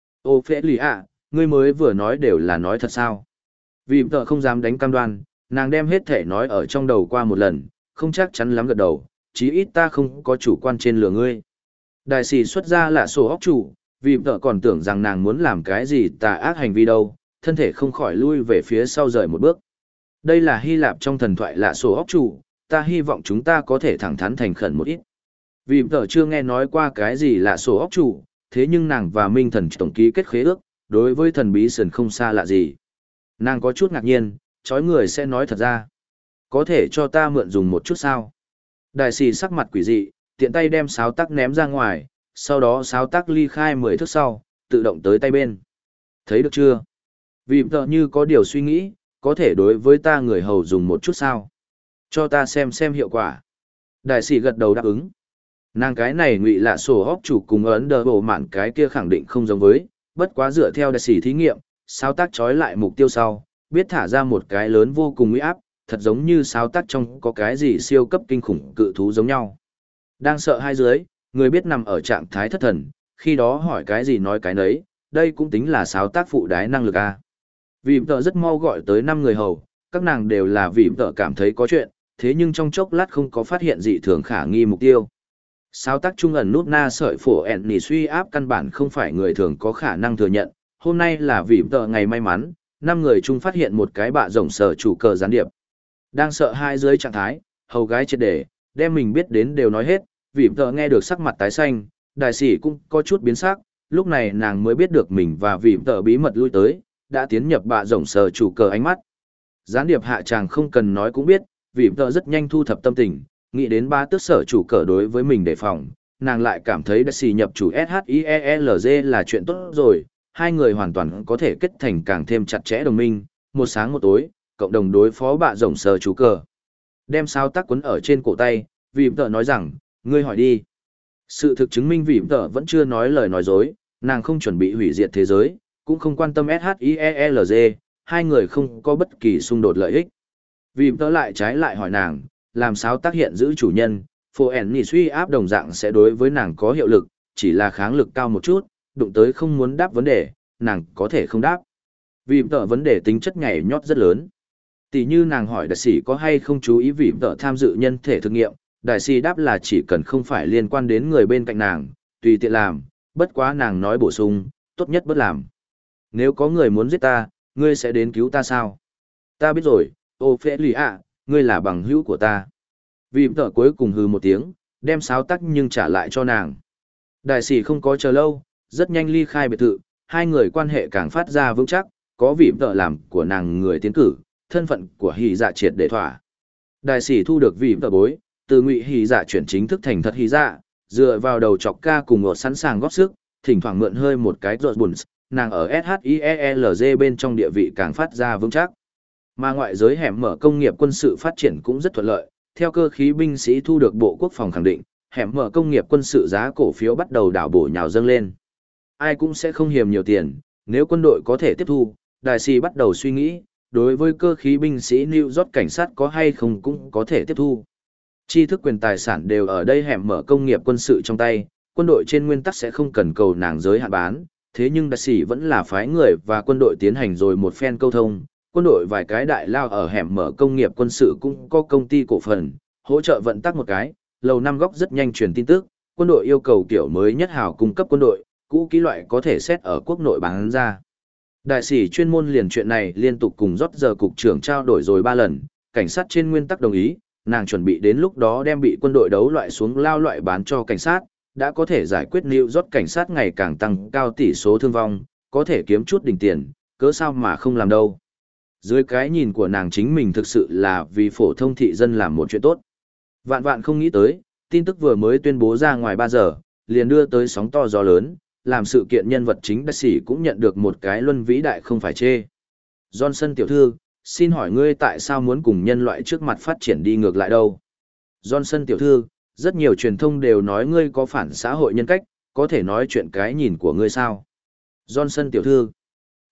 Ô phê lì ạ, ngươi mới vừa nói đều là nói thật sao? Vì tợ không dám đánh cam đoan, nàng đem hết thể nói ở trong đầu qua một lần, không chắc chắn lắm gật đầu, chí ít ta không có chủ quan trên lửa ngươi. Đại sĩ xuất ra là sổ óc chủ, vì tợ còn tưởng rằng nàng muốn làm cái gì tà ác hành vi đâu, thân thể không khỏi lui về phía sau rời một bước. Đây là Hy Lạp trong thần thoại là sổ óc chủ, ta hy vọng chúng ta có thể thẳng thắn thành khẩn một ít. Vì tợ chưa nghe nói qua cái gì là sổ óc chủ, thế nhưng nàng và Minh Thần tổng ký kết khế ước, đối với thần bí sườn không xa lạ gì. Nàng có chút ngạc nhiên, chói người sẽ nói thật ra. Có thể cho ta mượn dùng một chút sao? Đại sĩ sắc mặt quỷ dị, tiện tay đem sáo tắc ném ra ngoài, sau đó sáo tắc ly khai mười thước sau, tự động tới tay bên. Thấy được chưa? Vì tợ như có điều suy nghĩ, có thể đối với ta người hầu dùng một chút sao? Cho ta xem xem hiệu quả. Đại sĩ gật đầu đáp ứng. Nàng cái này ngụy lạ sổ hóc chủ cùng ấn đờ bộ mạn cái kia khẳng định không giống với, bất quá dựa theo đại sĩ thí nghiệm, sáo tác trói lại mục tiêu sau, biết thả ra một cái lớn vô cùng uy áp, thật giống như sáo tác trong có cái gì siêu cấp kinh khủng cự thú giống nhau. Đang sợ hai dưới, người biết nằm ở trạng thái thất thần, khi đó hỏi cái gì nói cái nấy, đây cũng tính là sáo tác phụ đái năng lực a. Vì tợ rất mau gọi tới năm người hầu, các nàng đều là vì tợ cảm thấy có chuyện, thế nhưng trong chốc lát không có phát hiện dị thường khả nghi mục tiêu. Sáo tác trung ẩn nút na sợi phổ ẹn nỉ suy áp căn bản không phải người thường có khả năng thừa nhận, hôm nay là vì tợ ngày may mắn, năm người chung phát hiện một cái bạ rồng sở chủ cờ gián điệp. Đang sợ hai dưới trạng thái, hầu gái triệt để, đem mình biết đến đều nói hết, vì tợ nghe được sắc mặt tái xanh, đại sĩ cũng có chút biến sắc, lúc này nàng mới biết được mình và vì tợ bí mật lui tới, đã tiến nhập bạ rồng sở chủ cờ ánh mắt. Gián điệp hạ tràng không cần nói cũng biết, vì tợ rất nhanh thu thập tâm tình, nghĩ đến ba tước sở chủ cờ đối với mình đề phòng, nàng lại cảm thấy đại sĩ nhập chủ ét hát i e lờ giê là chuyện tốt rồi, hai người hoàn toàn có thể kết thành càng thêm chặt chẽ đồng minh, một sáng một tối, cộng đồng đối phó bạ rồng sở chủ cờ. Đem sao tác quấn ở trên cổ tay, vì tợ nói rằng, ngươi hỏi đi. Sự thực chứng minh vì tợ vẫn chưa nói lời nói dối, nàng không chuẩn bị hủy diệt thế giới, cũng không quan tâm ét hát i e lờ giê, hai người không có bất kỳ xung đột lợi ích. Vì tợ lại trái lại hỏi nàng, làm sao tác hiện giữ chủ nhân, phổ ẻn nỉ suy áp đồng dạng sẽ đối với nàng có hiệu lực, chỉ là kháng lực cao một chút, đụng tới không muốn đáp vấn đề, nàng có thể không đáp. Vì tợ vấn đề tính chất nhảy nhót rất lớn. Tỷ như nàng hỏi đại sĩ có hay không chú ý vì tợ tham dự nhân thể thực nghiệm, đại sĩ đáp là chỉ cần không phải liên quan đến người bên cạnh nàng, tùy tiện làm, bất quá nàng nói bổ sung, tốt nhất bất làm. Nếu có người muốn giết ta, ngươi sẽ đến cứu ta sao? Ta biết rồi, ô phê lì ạ, ngươi là bằng hữu của ta. Vì tợ cuối cùng hừ một tiếng, đem sáo tắc nhưng trả lại cho nàng. Đại sĩ không có chờ lâu, rất nhanh ly khai biệt thự, hai người quan hệ càng phát ra vững chắc, có vị tợ làm của nàng người tiến cử, thân phận của hỉ dạ triệt để thỏa. Đại sĩ thu được vị tợ bối, từ ngụy hỉ dạ chuyển chính thức thành thật hỉ dạ, dựa vào đầu chọc ca cùng một sẵn sàng góp sức, thỉnh thoảng mượn hơi một cái rột buồn, nàng ở ét hát i e lờ giê bên trong địa vị càng phát ra vững chắc. Mà ngoại giới hẻm mở công nghiệp quân sự phát triển cũng rất thuận lợi, theo cơ khí binh sĩ thu được Bộ Quốc phòng khẳng định, hẻm mở công nghiệp quân sự giá cổ phiếu bắt đầu đảo bổ nhào dâng lên. Ai cũng sẽ không hiềm nhiều tiền, nếu quân đội có thể tiếp thu, đại sĩ bắt đầu suy nghĩ, đối với cơ khí binh sĩ New York cảnh sát có hay không cũng có thể tiếp thu. Tri thức quyền tài sản đều ở đây hẻm mở công nghiệp quân sự trong tay, quân đội trên nguyên tắc sẽ không cần cầu nàng giới hạn bán, thế nhưng đại sĩ vẫn là phái người và quân đội tiến hành rồi một phen câu thông. Quân đội vài cái đại lao ở hẻm mở công nghiệp quân sự cũng có công ty cổ phần, hỗ trợ vận tắc một cái, lầu năm góc rất nhanh truyền tin tức, quân đội yêu cầu kiểu mới nhất hào cung cấp quân đội, cũ kỹ loại có thể xét ở quốc nội bán ra. Đại sĩ chuyên môn liền chuyện này liên tục cùng rót giờ cục trưởng trao đổi rồi ba lần, cảnh sát trên nguyên tắc đồng ý, nàng chuẩn bị đến lúc đó đem bị quân đội đấu loại xuống lao loại bán cho cảnh sát, đã có thể giải quyết New York cảnh sát ngày càng tăng cao tỷ số thương vong, có thể kiếm chút đỉnh tiền, cớ sao mà không làm đâu. Dưới cái nhìn của nàng chính mình thực sự là vì phổ thông thị dân làm một chuyện tốt. Vạn vạn không nghĩ tới, tin tức vừa mới tuyên bố ra ngoài ba giờ, liền đưa tới sóng to gió lớn, làm sự kiện nhân vật chính đại sĩ cũng nhận được một cái luân vĩ đại không phải chê. Johnson tiểu thư, xin hỏi ngươi tại sao muốn cùng nhân loại trước mặt phát triển đi ngược lại đâu? Johnson tiểu thư, rất nhiều truyền thông đều nói ngươi có phản xã hội nhân cách, có thể nói chuyện cái nhìn của ngươi sao? Johnson tiểu thư,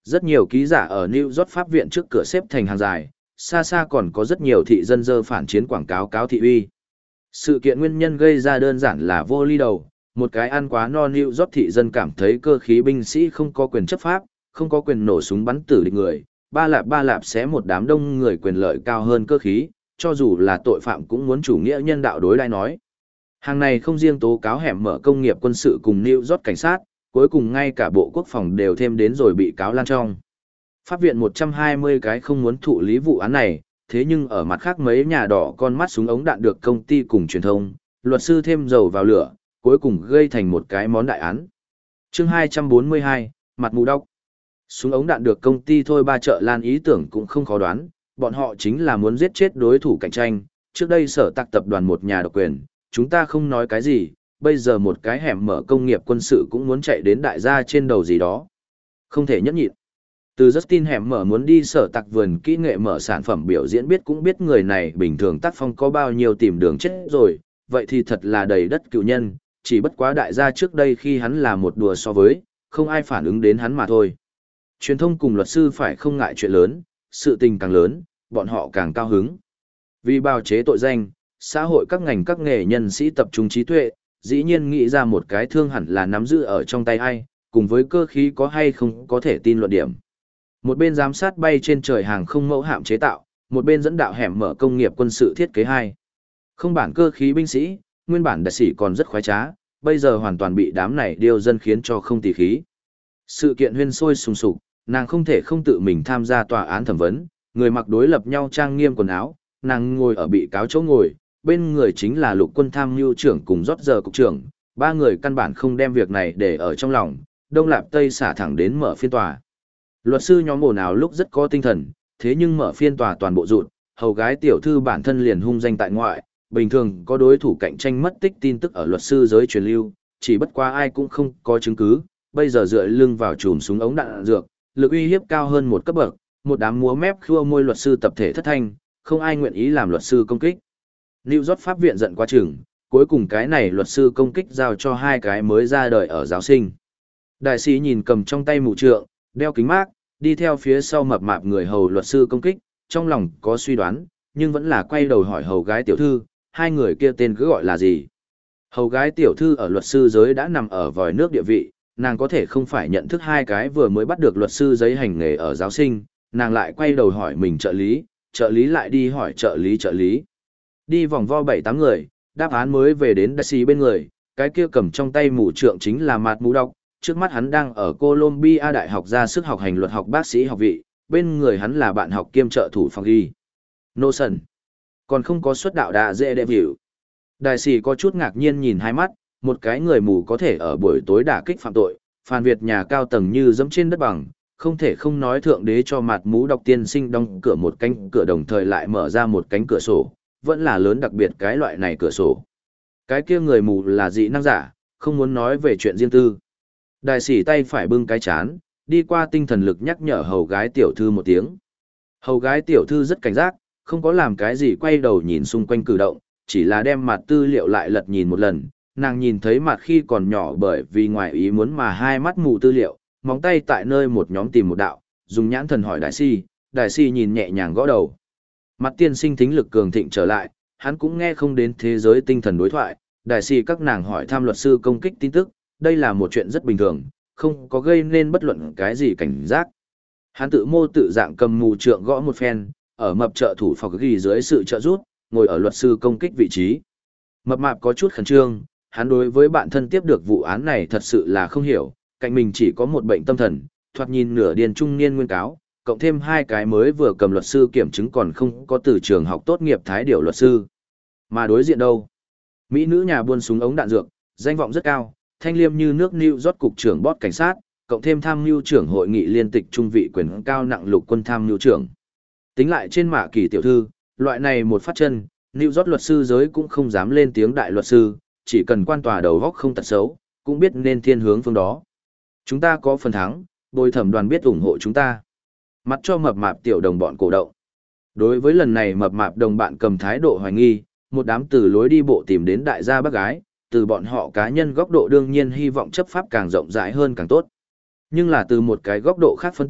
Rất nhiều ký giả ở New York pháp viện trước cửa xếp thành hàng dài, xa xa còn có rất nhiều thị dân dơ phản chiến quảng cáo cáo thị uy. Sự kiện nguyên nhân gây ra đơn giản là vô ly đầu, một cái ăn quá no New York thị dân cảm thấy cơ khí binh sĩ không có quyền chấp pháp, không có quyền nổ súng bắn tử địch người, ba lạp ba lạp xé một đám đông người quyền lợi cao hơn cơ khí, cho dù là tội phạm cũng muốn chủ nghĩa nhân đạo đối đãi nói. Hàng này không riêng tố cáo hẻm mở công nghiệp quân sự cùng New York cảnh sát, cuối cùng ngay cả Bộ Quốc phòng đều thêm đến rồi bị cáo lan trong. Pháp viện một trăm hai mươi cái không muốn thụ lý vụ án này, thế nhưng ở mặt khác mấy nhà đỏ con mắt súng ống đạn được công ty cùng truyền thông, luật sư thêm dầu vào lửa, cuối cùng gây thành một cái món đại án. Chương hai trăm bốn mươi hai, mặt mù đau. Súng ống đạn được công ty thôi ba chợ lan ý tưởng cũng không khó đoán, bọn họ chính là muốn giết chết đối thủ cạnh tranh, trước đây sở tạc tập đoàn một nhà độc quyền, chúng ta không nói cái gì, bây giờ một cái hẻm mở công nghiệp quân sự cũng muốn chạy đến đại gia trên đầu gì đó. Không thể nhẫn nhịn. Từ Justin hẻm mở muốn đi sở tạc vườn kỹ nghệ mở sản phẩm biểu diễn biết cũng biết người này bình thường tác phong có bao nhiêu tìm đường chết rồi, vậy thì thật là đầy đất cựu nhân, chỉ bất quá đại gia trước đây khi hắn là một đùa so với, không ai phản ứng đến hắn mà thôi. Truyền thông cùng luật sư phải không ngại chuyện lớn, sự tình càng lớn, bọn họ càng cao hứng. Vì bào chế tội danh, xã hội các ngành các nghề nhân sĩ tập trung trí tuệ, dĩ nhiên nghĩ ra một cái thương hẳn là nắm giữ ở trong tay ai, cùng với cơ khí có hay không có thể tin luận điểm. Một bên giám sát bay trên trời hàng không mẫu hạm chế tạo, một bên dẫn đạo hẻm mở công nghiệp quân sự thiết kế hai. Không bản cơ khí binh sĩ, nguyên bản đại sĩ còn rất khoái trá, bây giờ hoàn toàn bị đám này điều dân khiến cho không tỉ khí. Sự kiện huyên sôi sùng sục, nàng không thể không tự mình tham gia tòa án thẩm vấn, người mặc đối lập nhau trang nghiêm quần áo, nàng ngồi ở bị cáo chỗ ngồi, bên người chính là lục quân tham mưu trưởng cùng rót giờ cục trưởng, ba người căn bản không đem việc này để ở trong lòng, đông lạp tây xả thẳng đến mở phiên tòa. Luật sư nhóm ồn ào lúc rất có tinh thần, thế nhưng mở phiên tòa toàn bộ rụt, hầu gái tiểu thư bản thân liền hung danh tại ngoại, bình thường có đối thủ cạnh tranh mất tích tin tức ở luật sư giới truyền lưu, chỉ bất quá ai cũng không có chứng cứ, bây giờ dựa lưng vào chùm súng ống đạn dược, lực uy hiếp cao hơn một cấp bậc, một đám múa mép khua môi luật sư tập thể thất thanh, không ai nguyện ý làm luật sư công kích. New York pháp viện giận quá chừng, cuối cùng cái này luật sư công kích giao cho hai cái mới ra đời ở giáo sinh. Đại sĩ nhìn cầm trong tay mũ trượng, đeo kính mát, đi theo phía sau mập mạp người hầu luật sư công kích, trong lòng có suy đoán, nhưng vẫn là quay đầu hỏi hầu gái tiểu thư, hai người kia tên cứ gọi là gì. Hầu gái tiểu thư ở luật sư giới đã nằm ở vòi nước địa vị, nàng có thể không phải nhận thức hai cái vừa mới bắt được luật sư giấy hành nghề ở giáo sinh, nàng lại quay đầu hỏi mình trợ lý, trợ lý lại đi hỏi trợ lý trợ lý. Đi vòng vo bảy tám người, đáp án mới về đến đại sĩ bên người, cái kia cầm trong tay mũ trượng chính là Mạt Mũ Đọc, trước mắt hắn đang ở Columbia Đại học ra sức học hành luật học bác sĩ học vị, bên người hắn là bạn học kiêm trợ thủ phòng y. Noson. Còn không có xuất đạo đà dễ đệ vịu. Đại sĩ có chút ngạc nhiên nhìn hai mắt, một cái người mù có thể ở buổi tối đả kích phạm tội, phàn Việt nhà cao tầng như dẫm trên đất bằng, không thể không nói thượng đế cho Mạt Mũ Đọc tiên sinh đóng cửa một cánh cửa đồng thời lại mở ra một cánh cửa sổ, vẫn là lớn đặc biệt cái loại này cửa sổ. Cái kia người mù là dị năng giả, không muốn nói về chuyện riêng tư. Đại sĩ tay phải bưng cái chán, đi qua tinh thần lực nhắc nhở hầu gái tiểu thư một tiếng. Hầu gái tiểu thư rất cảnh giác, không có làm cái gì quay đầu nhìn xung quanh cử động, chỉ là đem mặt tư liệu lại lật nhìn một lần. Nàng nhìn thấy mặt khi còn nhỏ bởi vì ngoài ý muốn mà hai mắt mù tư liệu, móng tay tại nơi một nhóm tìm một đạo, dùng nhãn thần hỏi đại sĩ, đại sĩ nhìn nhẹ nhàng gõ đầu. Mặt tiên sinh thính lực cường thịnh trở lại, hắn cũng nghe không đến thế giới tinh thần đối thoại, đại sĩ các nàng hỏi thăm luật sư công kích tin tức, đây là một chuyện rất bình thường, không có gây nên bất luận cái gì cảnh giác. Hắn tự mô tự dạng cầm mù trượng gõ một phen, ở mập trợ thủ phòng ghi dưới sự trợ giúp, ngồi ở luật sư công kích vị trí. Mập mạp có chút khẩn trương, hắn đối với bạn thân tiếp được vụ án này thật sự là không hiểu, cạnh mình chỉ có một bệnh tâm thần, thoạt nhìn nửa điên trung niên nguyên cáo, cộng thêm hai cái mới vừa cầm luật sư kiểm chứng còn không có từ trường học tốt nghiệp thái điểu luật sư. Mà đối diện đâu? Mỹ nữ nhà buôn súng ống đạn dược, danh vọng rất cao, thanh liêm như nước New York cục trưởng bót cảnh sát, cộng thêm tham mưu trưởng hội nghị liên tịch trung vị quyền cao nặng lục quân tham mưu trưởng. Tính lại trên mạ kỳ tiểu thư, loại này một phát chân, New York luật sư giới cũng không dám lên tiếng đại luật sư, chỉ cần quan tòa đầu góc không tật xấu, cũng biết nên thiên hướng phương đó. Chúng ta có phần thắng, bồi thẩm đoàn biết ủng hộ chúng ta. Mặt cho mập mạp tiểu đồng bọn cổ động. Đối với lần này mập mạp đồng bạn cầm thái độ hoài nghi, một đám từ lối đi bộ tìm đến đại gia bác gái, từ bọn họ cá nhân góc độ đương nhiên hy vọng chấp pháp càng rộng rãi hơn càng tốt. Nhưng là từ một cái góc độ khác phân tích,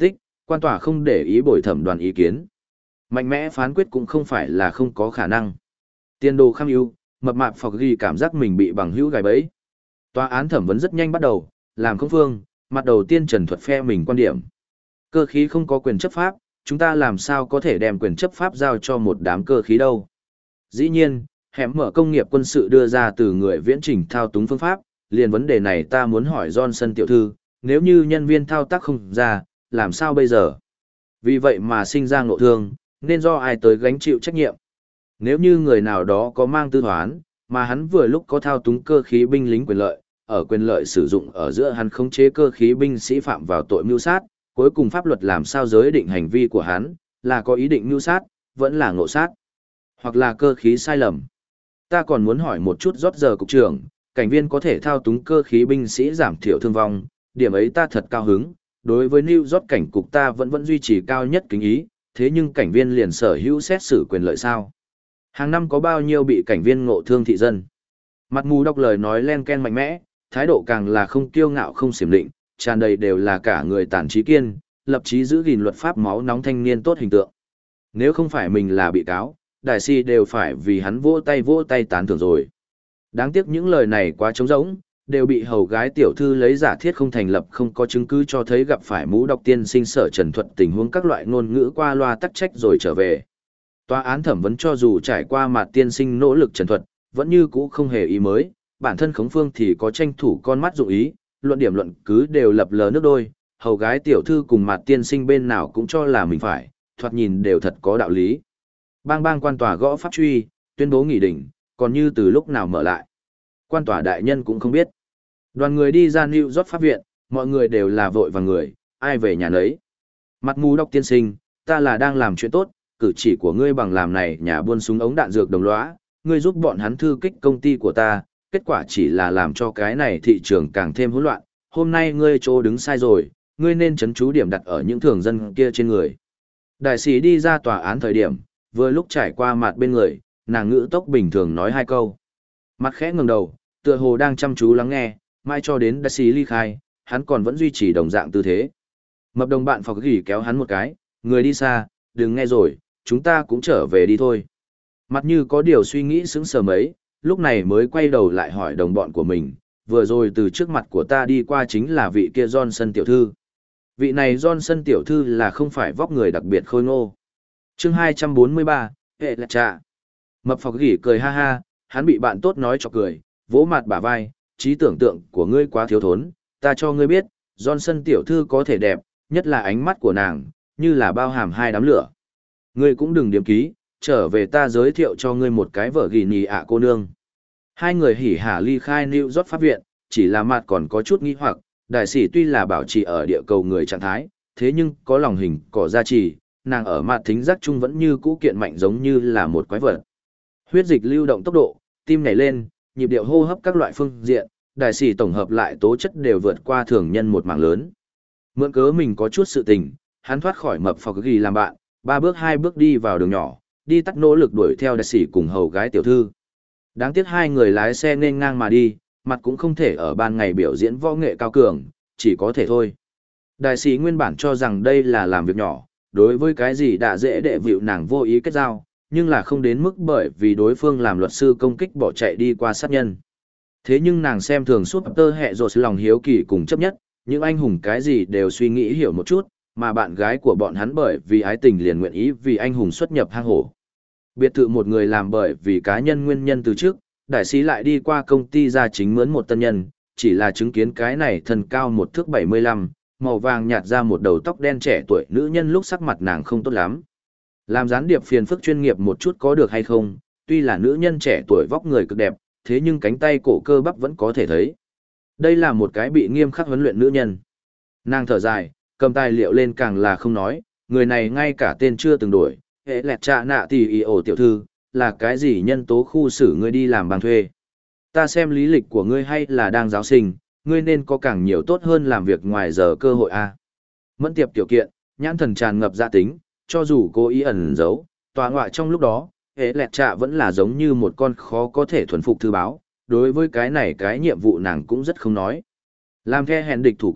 quan tòa không để ý bồi thẩm đoàn ý kiến. Mạnh mẽ phán quyết cũng không phải là không có khả năng. Tiên đồ kham ưu, mập mạp phọc ghi cảm giác mình bị bằng hữu gài bẫy. Tòa án thẩm vấn rất nhanh bắt đầu, làm công phương, mặt đầu tiên trần thuật phe mình quan điểm. Cơ khí không có quyền chấp pháp, chúng ta làm sao có thể đem quyền chấp pháp giao cho một đám cơ khí đâu. Dĩ nhiên, hẻm mở công nghiệp quân sự đưa ra từ người viễn trình thao túng phương pháp, liền vấn đề này ta muốn hỏi Johnson tiểu thư, nếu như nhân viên thao tác không ra, làm sao bây giờ? Vì vậy mà sinh ra ngộ thương, nên do ai tới gánh chịu trách nhiệm? Nếu như người nào đó có mang tư toán, mà hắn vừa lúc có thao túng cơ khí binh lính quyền lợi, ở quyền lợi sử dụng ở giữa hắn khống chế cơ khí binh sĩ phạm vào tội mưu sát, cuối cùng pháp luật làm sao giới định hành vi của hắn, là có ý định mưu sát, vẫn là ngộ sát, hoặc là cơ khí sai lầm. Ta còn muốn hỏi một chút rót giờ cục trưởng, cảnh viên có thể thao túng cơ khí binh sĩ giảm thiểu thương vong, điểm ấy ta thật cao hứng, đối với New York cảnh cục ta vẫn vẫn duy trì cao nhất kính ý, thế nhưng cảnh viên liền sở hữu xét xử quyền lợi sao? Hàng năm có bao nhiêu bị cảnh viên ngộ thương thị dân? Mặt mù đọc lời nói len ken mạnh mẽ, thái độ càng là không kiêu ngạo không xiểm định, tràn đầy đều là cả người tản trí kiên, lập chí giữ gìn luật pháp máu nóng thanh niên tốt hình tượng. Nếu không phải mình là bị cáo, đại si đều phải vì hắn vỗ tay vỗ tay tán thưởng rồi. Đáng tiếc những lời này quá trống rỗng, đều bị hầu gái tiểu thư lấy giả thiết không thành lập không có chứng cứ cho thấy gặp phải mũ đọc tiên sinh sở trần thuật tình huống các loại ngôn ngữ qua loa tắc trách rồi trở về. Tòa án thẩm vấn cho dù trải qua mặt tiên sinh nỗ lực trần thuật, vẫn như cũ không hề ý mới, bản thân khống phương thì có tranh thủ con mắt dụng ý, luận điểm luận cứ đều lập lờ nước đôi, hầu gái tiểu thư cùng mặt tiên sinh bên nào cũng cho là mình phải, thoạt nhìn đều thật có đạo lý. Bang bang quan tòa gõ pháp truy, tuyên bố nghỉ đỉnh, còn như từ lúc nào mở lại. Quan tòa đại nhân cũng không biết. Đoàn người đi ra New York pháp viện, mọi người đều là vội vàng người, ai về nhà nấy. Mặt mù đọc tiên sinh, ta là đang làm chuyện tốt, cử chỉ của ngươi bằng làm này nhà buôn súng ống đạn dược đồng lõa, ngươi giúp bọn hắn thư kích công ty của ta, kết quả chỉ là làm cho cái này thị trường càng thêm hỗn loạn. Hôm nay ngươi chỗ đứng sai rồi, ngươi nên chấn chú điểm đặt ở những thường dân kia trên người. Đại sĩ đi ra tòa án thời điểm, vừa lúc trải qua mặt bên người, nàng ngữ tốc bình thường nói hai câu. Mặt khẽ ngẩng đầu, tựa hồ đang chăm chú lắng nghe, mai cho đến đại sĩ ly khai, hắn còn vẫn duy trì đồng dạng tư thế. Mập đồng bạn phọc gỉ kéo hắn một cái, người đi xa, đừng nghe rồi, chúng ta cũng trở về đi thôi. Mặt như có điều suy nghĩ sững sờ mấy, lúc này mới quay đầu lại hỏi đồng bọn của mình, vừa rồi từ trước mặt của ta đi qua chính là vị kia Johnson tiểu thư. Vị này Johnson tiểu thư là không phải vóc người đặc biệt khôi ngô. Chương hai trăm bốn mươi ba, hệ là trà. Mập phọc gỉ cười ha ha, hắn bị bạn tốt nói cho cười, vỗ mặt bả vai, trí tưởng tượng của ngươi quá thiếu thốn, ta cho ngươi biết, Johnson tiểu thư có thể đẹp, nhất là ánh mắt của nàng, như là bao hàm hai đám lửa. Ngươi cũng đừng điểm ký, trở về ta giới thiệu cho ngươi một cái vợ ghi nhì ạ cô nương. Hai người hỉ hả ly khai New York pháp viện, chỉ là mặt còn có chút nghi hoặc, đại sĩ tuy là bảo trì ở địa cầu người trạng thái, thế nhưng có lòng hình cỏ gia trì, nàng ở mặt thính giác chung vẫn như cũ kiện mạnh giống như là một quái vật. Huyết dịch lưu động tốc độ, tim nhảy lên, nhịp điệu hô hấp các loại phương diện, đại sĩ tổng hợp lại tố chất đều vượt qua thường nhân một mảng lớn. Mượn cớ mình có chút sự tình, hắn thoát khỏi mập phọc ghi làm bạn, ba bước hai bước đi vào đường nhỏ, đi tắt nỗ lực đuổi theo đại sĩ cùng hầu gái tiểu thư. Đáng tiếc hai người lái xe nên ngang mà đi, mặt cũng không thể ở ban ngày biểu diễn võ nghệ cao cường, chỉ có thể thôi. Đại sĩ nguyên bản cho rằng đây là làm việc nhỏ, đối với cái gì đã dễ đệ vịu nàng vô ý kết giao, nhưng là không đến mức bởi vì đối phương làm luật sư công kích bỏ chạy đi qua sát nhân. Thế nhưng nàng xem thường suốt tơ hẹ rồi lòng hiếu kỳ cùng chấp nhất, những anh hùng cái gì đều suy nghĩ hiểu một chút, mà bạn gái của bọn hắn bởi vì ái tình liền nguyện ý vì anh hùng xuất nhập hang hổ. Biệt thự một người làm bởi vì cá nhân nguyên nhân từ trước, đại sĩ lại đi qua công ty ra chính mướn một tân nhân, chỉ là chứng kiến cái này thân cao một thước bảy mươi lăm, màu vàng nhạt ra một đầu tóc đen trẻ tuổi nữ nhân lúc sắc mặt nàng không tốt lắm. Làm gián điệp phiền phức chuyên nghiệp một chút có được hay không, tuy là nữ nhân trẻ tuổi vóc người cực đẹp, thế nhưng cánh tay cổ cơ bắp vẫn có thể thấy. Đây là một cái bị nghiêm khắc huấn luyện nữ nhân. Nàng thở dài, cầm tài liệu lên càng là không nói, người này ngay cả tên chưa từng đổi, hệ lẹt trạ nạ tỷ y ổ tiểu thư, là cái gì nhân tố khu xử ngươi đi làm bằng thuê. Ta xem lý lịch của ngươi hay là đang giáo sinh, ngươi nên có càng nhiều tốt hơn làm việc ngoài giờ cơ hội a. À. Mẫn tiệp tiểu kiện, nhãn thần tràn ngập dạ tính, cho dù cố ý ẩn giấu, tòa ngoại trong lúc đó, hệ lẹt trạ vẫn là giống như một con khó có thể thuần phục thư báo, đối với cái này cái nhiệm vụ nàng cũng rất không nói. Làm the hèn địch thủ cũ,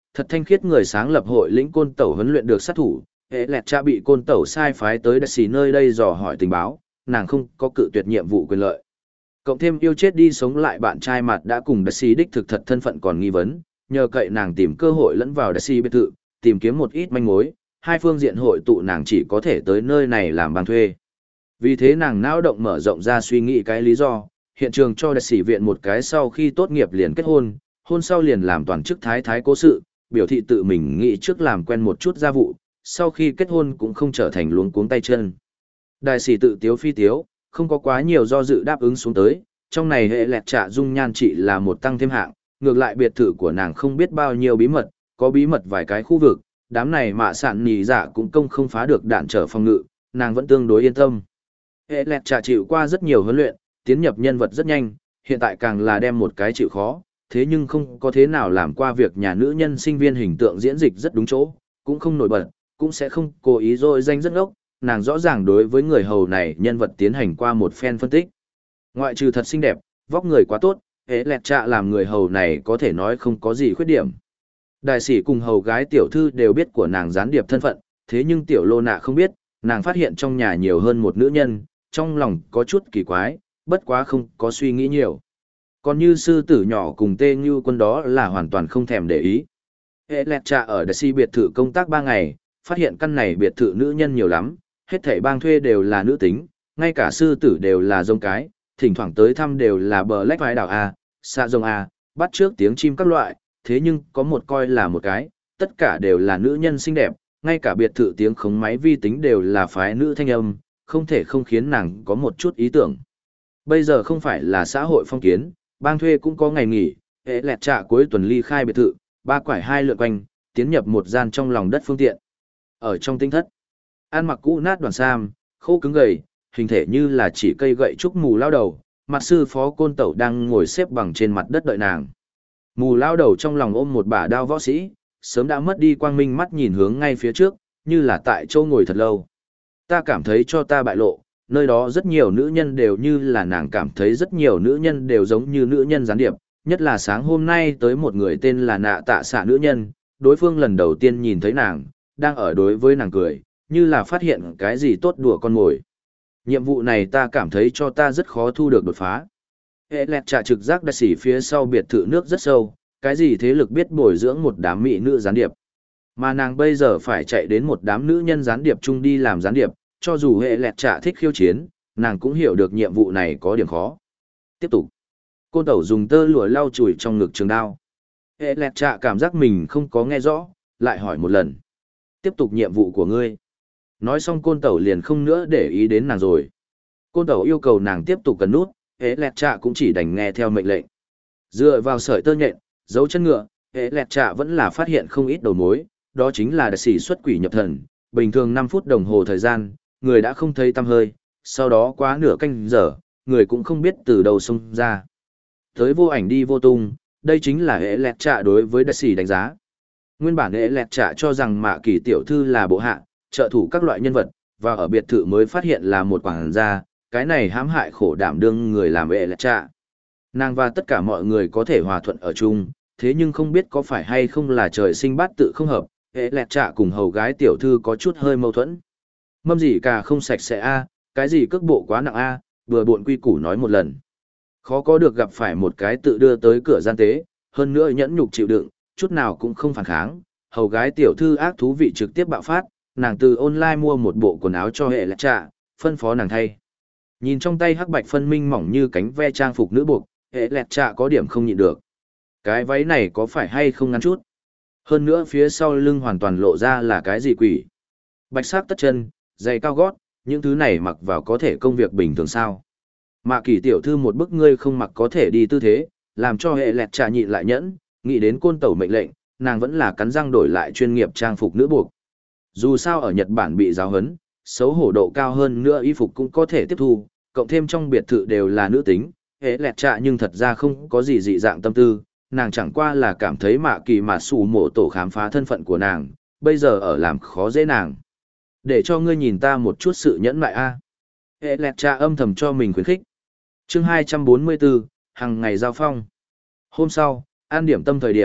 Thật thanh khiết người sáng lập hội lĩnh côn tẩu huấn luyện được sát thủ, hệ lẹt cha bị côn tẩu sai phái tới đặc xì nơi đây dò hỏi tình báo, nàng không có cự tuyệt nhiệm vụ quyền lợi. Cộng thêm yêu chết đi sống lại bạn trai mặt đã cùng đặc xì đích thực thật thân phận còn nghi vấn, nhờ cậy nàng tìm cơ hội lẫn vào đặc xì biệt thự, tìm kiếm một ít manh mối, hai phương diện hội tụ nàng chỉ có thể tới nơi này làm bằng thuê. Vì thế nàng não động mở rộng ra suy nghĩ cái lý do, hiện trường cho đặc xì viện một cái sau khi tốt nghiệp liền kết hôn, hôn sau liền làm toàn chức thái thái cố sự, biểu thị tự mình nghĩ trước làm quen một chút gia vụ, sau khi kết hôn cũng không trở thành luống cuống tay chân. Đại sĩ tự tiếu phi tiếu, không có quá nhiều do dự đáp ứng xuống tới, trong này hệ lẹt trả dung nhan trị là một tăng thêm hạng, ngược lại biệt thự của nàng không biết bao nhiêu bí mật, có bí mật vài cái khu vực, đám này mạ sạn nhì dạ cũng công không phá được đạn trở phòng ngự, nàng vẫn tương đối yên tâm. Hệ lẹt trả chịu qua rất nhiều huấn luyện, tiến nhập nhân vật rất nhanh, hiện tại càng là đem một cái chịu khó, thế nhưng không có thế nào làm qua việc nhà nữ nhân sinh viên hình tượng diễn dịch rất đúng chỗ, cũng không nổi bật, cũng sẽ không cố ý rồi danh rất ngốc, nàng rõ ràng đối với người hầu này nhân vật tiến hành qua một phen phân tích. Ngoại trừ thật xinh đẹp, vóc người quá tốt, hệ lẹt trạ làm người hầu này có thể nói không có gì khuyết điểm. Đại sĩ cùng hầu gái tiểu thư đều biết của nàng gián điệp thân phận, thế nhưng tiểu lô nạ không biết, nàng phát hiện trong nhà nhiều hơn một nữ nhân, trong lòng có chút kỳ quái, bất quá không có suy nghĩ nhiều. Còn như sư tử nhỏ cùng tê như quân đó là hoàn toàn không thèm để ý. Hệ lẹt trạ ở đại sĩ biệt thự công tác ba ngày, phát hiện căn này biệt thự nữ nhân nhiều lắm, hết thảy bang thuê đều là nữ tính, ngay cả sư tử đều là rông cái, thỉnh thoảng tới thăm đều là bờ lách vai đảo A, xạ rông A, bắt trước tiếng chim các loại, thế nhưng có một coi là một cái, tất cả đều là nữ nhân xinh đẹp, ngay cả biệt thự tiếng khống máy vi tính đều là phái nữ thanh âm, không thể không khiến nàng có một chút ý tưởng. Bây giờ không phải là xã hội phong kiến, bang thuê cũng có ngày nghỉ, hệ lẹt trạ cuối tuần ly khai biệt thự, ba quải hai lượn quanh, tiến nhập một gian trong lòng đất phương tiện. Ở trong tinh thất, ăn mặc cũ nát đoàn sam, khô cứng gầy, hình thể như là chỉ cây gậy trúc mù lao đầu, mặt sư phó côn tẩu đang ngồi xếp bằng trên mặt đất đợi nàng. Mù lao đầu trong lòng ôm một bả đao võ sĩ, sớm đã mất đi quang minh mắt nhìn hướng ngay phía trước, như là tại châu ngồi thật lâu. Ta cảm thấy cho ta bại lộ, nơi đó rất nhiều nữ nhân đều như là nàng cảm thấy rất nhiều nữ nhân đều giống như nữ nhân gián điệp, nhất là sáng hôm nay tới một người tên là nạ tạ xạ nữ nhân, đối phương lần đầu tiên nhìn thấy nàng, đang ở đối với nàng cười, như là phát hiện cái gì tốt đùa con mồi. Nhiệm vụ này ta cảm thấy cho ta rất khó thu được đột phá. Hệ lẹt trả trực giác đại sĩ phía sau biệt thự nước rất sâu, cái gì thế lực biết bồi dưỡng một đám mỹ nữ gián điệp. Mà nàng bây giờ phải chạy đến một đám nữ nhân gián điệp chung đi làm gián điệp, cho dù hệ lẹt trả thích khiêu chiến, nàng cũng hiểu được nhiệm vụ này có điểm khó. Tiếp tục. Côn tẩu dùng tơ lụa lau chùi trong ngực trường đao. Hệ lẹt trả cảm giác mình không có nghe rõ, lại hỏi một lần. Tiếp tục nhiệm vụ của ngươi. Nói xong côn tẩu liền không nữa để ý đến nàng rồi. Côn tẩu yêu cầu nàng tiếp tục cần nút, hệ lẹt trạ cũng chỉ đành nghe theo mệnh lệnh. Dựa vào sợi tơ nhện, dấu chân ngựa, hệ lẹt trạ vẫn là phát hiện không ít đầu mối, đó chính là đại sĩ xuất quỷ nhập thần, bình thường năm phút đồng hồ thời gian, người đã không thấy tăm hơi, sau đó quá nửa canh giờ, người cũng không biết từ đâu xông ra. Tới vô ảnh đi vô tung, đây chính là hệ lẹt trạ đối với đại sĩ đánh giá. Nguyên bản hệ lẹt trạ cho rằng mạ kỳ tiểu thư là bộ hạ, trợ thủ các loại nhân vật, và ở biệt thự mới phát hiện là một quảng gia, cái này hãm hại khổ đảm đương người làm hệ lẹt trạ. Nàng và tất cả mọi người có thể hòa thuận ở chung, thế nhưng không biết có phải hay không là trời sinh bát tự không hợp, hệ lẹt trạ cùng hầu gái tiểu thư có chút hơi mâu thuẫn. Mâm gì cả không sạch sẽ a, cái gì cước bộ quá nặng a, vừa bộn quy củ nói một lần. Khó có được gặp phải một cái tự đưa tới cửa gian tế, hơn nữa nhẫn nhục chịu đựng, chút nào cũng không phản kháng, hầu gái tiểu thư ác thú vị trực tiếp bạo phát, nàng từ online mua một bộ quần áo cho hệ lẹt trạ, phân phó nàng thay. Nhìn trong tay hắc bạch phân minh mỏng như cánh ve trang phục nữ buộc, hệ lẹt trạ có điểm không nhịn được. Cái váy này có phải hay không ngắn chút? Hơn nữa phía sau lưng hoàn toàn lộ ra là cái gì quỷ? Bạch sắc tất chân, giày cao gót, những thứ này mặc vào có thể công việc bình thường sao? Mạ kỳ tiểu thư một bức ngươi không mặc có thể đi tư thế, làm cho hệ lẹt trạ nhịn lại nhẫn, nghĩ đến côn tẩu mệnh lệnh, nàng vẫn là cắn răng đổi lại chuyên nghiệp trang phục nữ buộc. Dù sao ở Nhật Bản bị giáo huấn, xấu hổ độ cao hơn nữa y phục cũng có thể tiếp thu, cộng thêm trong biệt thự đều là nữ tính, hệ lẹt trạ nhưng thật ra không có gì dị dạng tâm tư, nàng chẳng qua là cảm thấy mạ kỳ mà sủ mổ tổ khám phá thân phận của nàng, bây giờ ở làm khó dễ nàng. Để cho ngươi nhìn ta một chút sự nhẫn nại a. Hệ lẹt trạ âm thầm cho mình khuyến khích. Chương hai trăm bốn mươi bốn, hàng ngày giao phong. Hôm sau, an điểm tâm thời điểm,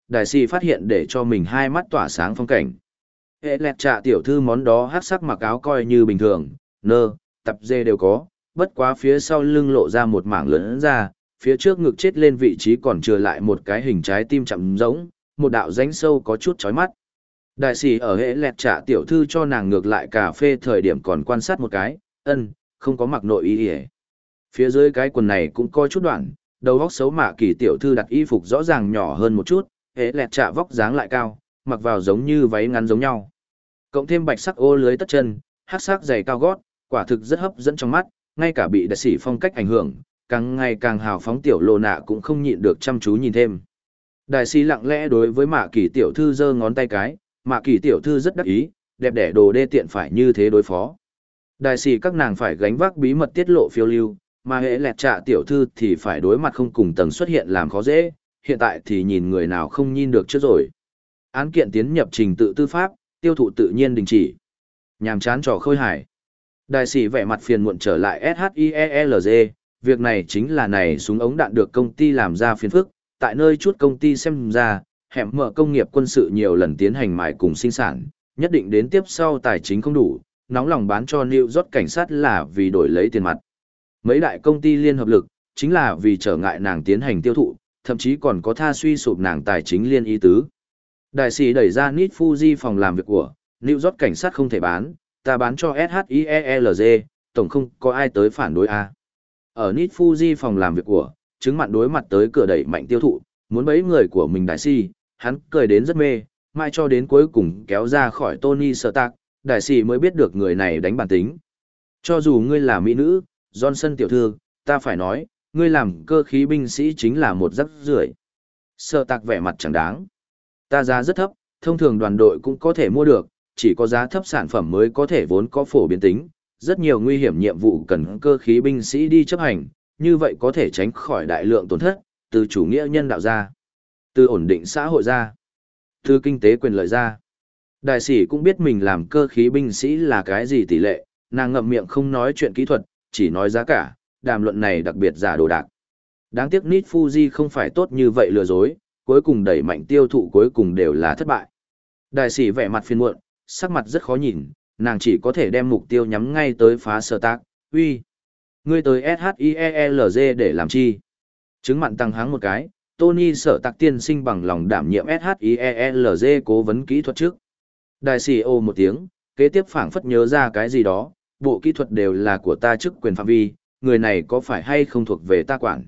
đại sĩ phát hiện để cho mình hai mắt tỏa sáng phong cảnh. Hệ lẹt trạ tiểu thư món đó hát sắc mặc áo coi như bình thường, nơ, tập dê đều có, bất quá phía sau lưng lộ ra một mảng lớn ra, phía trước ngực chết lên vị trí còn trừ lại một cái hình trái tim chậm rỗng, một đạo rãnh sâu có chút chói mắt. Đại sĩ ở hệ lẹt trạ tiểu thư cho nàng ngược lại cà phê thời điểm còn quan sát một cái, ân, không có mặc nội y hề. Phía dưới cái quần này cũng coi chút đoạn, đầu vóc xấu mạ kỳ tiểu thư đặt y phục rõ ràng nhỏ hơn một chút, hệ lẹt trạ vóc dáng lại cao, mặc vào giống như váy ngắn giống nhau. Cộng thêm bạch sắc ô lưới tất chân, hắc sắc giày cao gót, quả thực rất hấp dẫn trong mắt, ngay cả bị đại sĩ phong cách ảnh hưởng, càng ngày càng hào phóng tiểu lô nạ cũng không nhịn được chăm chú nhìn thêm. Đại sĩ lặng lẽ đối với mạ kỳ tiểu thư giơ ngón tay cái, mạ kỳ tiểu thư rất đắc ý, đẹp đẽ đồ đê tiện phải như thế đối phó. Đại sĩ các nàng phải gánh vác bí mật tiết lộ phiêu lưu, mà hệ lẹt trạ tiểu thư thì phải đối mặt không cùng tầng xuất hiện làm khó dễ, hiện tại thì nhìn người nào không nhìn được trước rồi. Án kiện tiến nhập trình tự tư pháp, tiêu thụ tự nhiên đình chỉ. Nhàm chán trò khôi hài. Đại sĩ vẻ mặt phiền muộn trở lại ét hát i e lờ giê, việc này chính là này súng ống đạn được công ty làm ra phiền phức, tại nơi chút công ty xem ra, hẻm mở công nghiệp quân sự nhiều lần tiến hành mài cùng sinh sản, nhất định đến tiếp sau tài chính không đủ, nóng lòng bán cho New York cảnh sát là vì đổi lấy tiền mặt. Mấy đại công ty liên hợp lực, chính là vì trở ngại nàng tiến hành tiêu thụ, thậm chí còn có tha suy sụp nàng tài chính liên ý tứ. Đại sĩ đẩy ra Nit Fuji phòng làm việc của, New York cảnh sát không thể bán, ta bán cho ét hát i e lờ giê, tổng không có ai tới phản đối a. Ở Nit Fuji phòng làm việc của, chứng mặn đối mặt tới cửa đẩy mạnh tiêu thụ, muốn bấy người của mình đại sĩ, hắn cười đến rất mê, mai cho đến cuối cùng kéo ra khỏi Tony Stark, đại sĩ mới biết được người này đánh bản tính. Cho dù ngươi là mỹ nữ, Johnson tiểu thư, ta phải nói, ngươi làm cơ khí binh sĩ chính là một rắc rưởi. Stark vẻ mặt chẳng đáng. Ta giá rất thấp, thông thường đoàn đội cũng có thể mua được, chỉ có giá thấp sản phẩm mới có thể vốn có phổ biến tính, rất nhiều nguy hiểm nhiệm vụ cần cơ khí binh sĩ đi chấp hành, như vậy có thể tránh khỏi đại lượng tổn thất, từ chủ nghĩa nhân đạo ra, từ ổn định xã hội ra, từ kinh tế quyền lợi ra. Đại sĩ cũng biết mình làm cơ khí binh sĩ là cái gì tỷ lệ, nàng ngậm miệng không nói chuyện kỹ thuật, chỉ nói giá cả, đàm luận này đặc biệt giả đồ đạc. Đáng tiếc Nit Fuji không phải tốt như vậy lừa dối, cuối cùng đẩy mạnh tiêu thụ cuối cùng đều là thất bại. Đại sĩ vẻ mặt phiền muộn, sắc mặt rất khó nhìn, nàng chỉ có thể đem mục tiêu nhắm ngay tới phá sở tác, uy. Ngươi tới ét hát i e lờ giê để làm chi? Chứng mặn tăng háng một cái, Tony sở tạc tiên sinh bằng lòng đảm nhiệm ét hát i e lờ giê cố vấn kỹ thuật trước. Đại sĩ ô một tiếng, kế tiếp phảng phất nhớ ra cái gì đó, bộ kỹ thuật đều là của ta chức quyền phạm vi, người này có phải hay không thuộc về ta quản.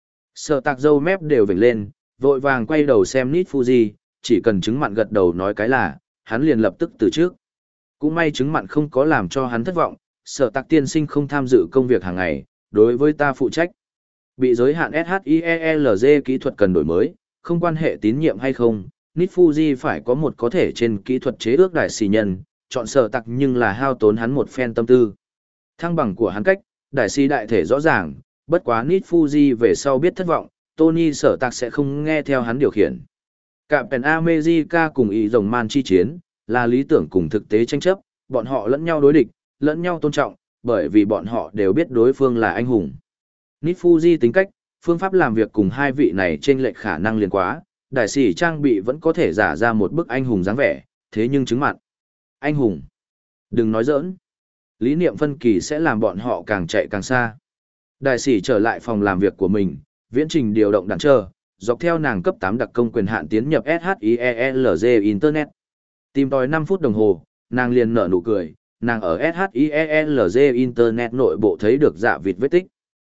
Sở tạc dâu mép đều vểnh lên, vội vàng quay đầu xem Nit Fuji, chỉ cần chứng mặn gật đầu nói cái là, hắn liền lập tức từ trước. Cũng may chứng mặn không có làm cho hắn thất vọng, sở tạc tiên sinh không tham dự công việc hàng ngày, đối với ta phụ trách. Bị giới hạn ét hát i e lờ giê kỹ thuật cần đổi mới, không quan hệ tín nhiệm hay không, Nit Fuji phải có một có thể trên kỹ thuật chế ước đại sĩ nhân, chọn sở tạc nhưng là hao tốn hắn một phen tâm tư. Thăng bằng của hắn cách, đại sĩ đại thể rõ ràng, bất quá Nit Fuji về sau biết thất vọng, Tony sở tạc sẽ không nghe theo hắn điều khiển. Captain America cùng ý rồng man chi chiến, là lý tưởng cùng thực tế tranh chấp, bọn họ lẫn nhau đối địch, lẫn nhau tôn trọng, bởi vì bọn họ đều biết đối phương là anh hùng. Nit Fuji tính cách, phương pháp làm việc cùng hai vị này trên lệch khả năng liền quá, đại sĩ trang bị vẫn có thể giả ra một bức anh hùng dáng vẻ, thế nhưng chứng mặn. Anh hùng. Đừng nói giỡn. Lý niệm phân kỳ sẽ làm bọn họ càng chạy càng xa. Đại sĩ trở lại phòng làm việc của mình, viễn trình điều động đạn chờ, dọc theo nàng cấp tám đặc công quyền hạn tiến nhập ét hát i e lờ giê Internet. Tìm tòi năm phút đồng hồ, nàng liền nở nụ cười, nàng ở ét hát i e lờ giê Internet nội bộ thấy được dạ vịt vết tích.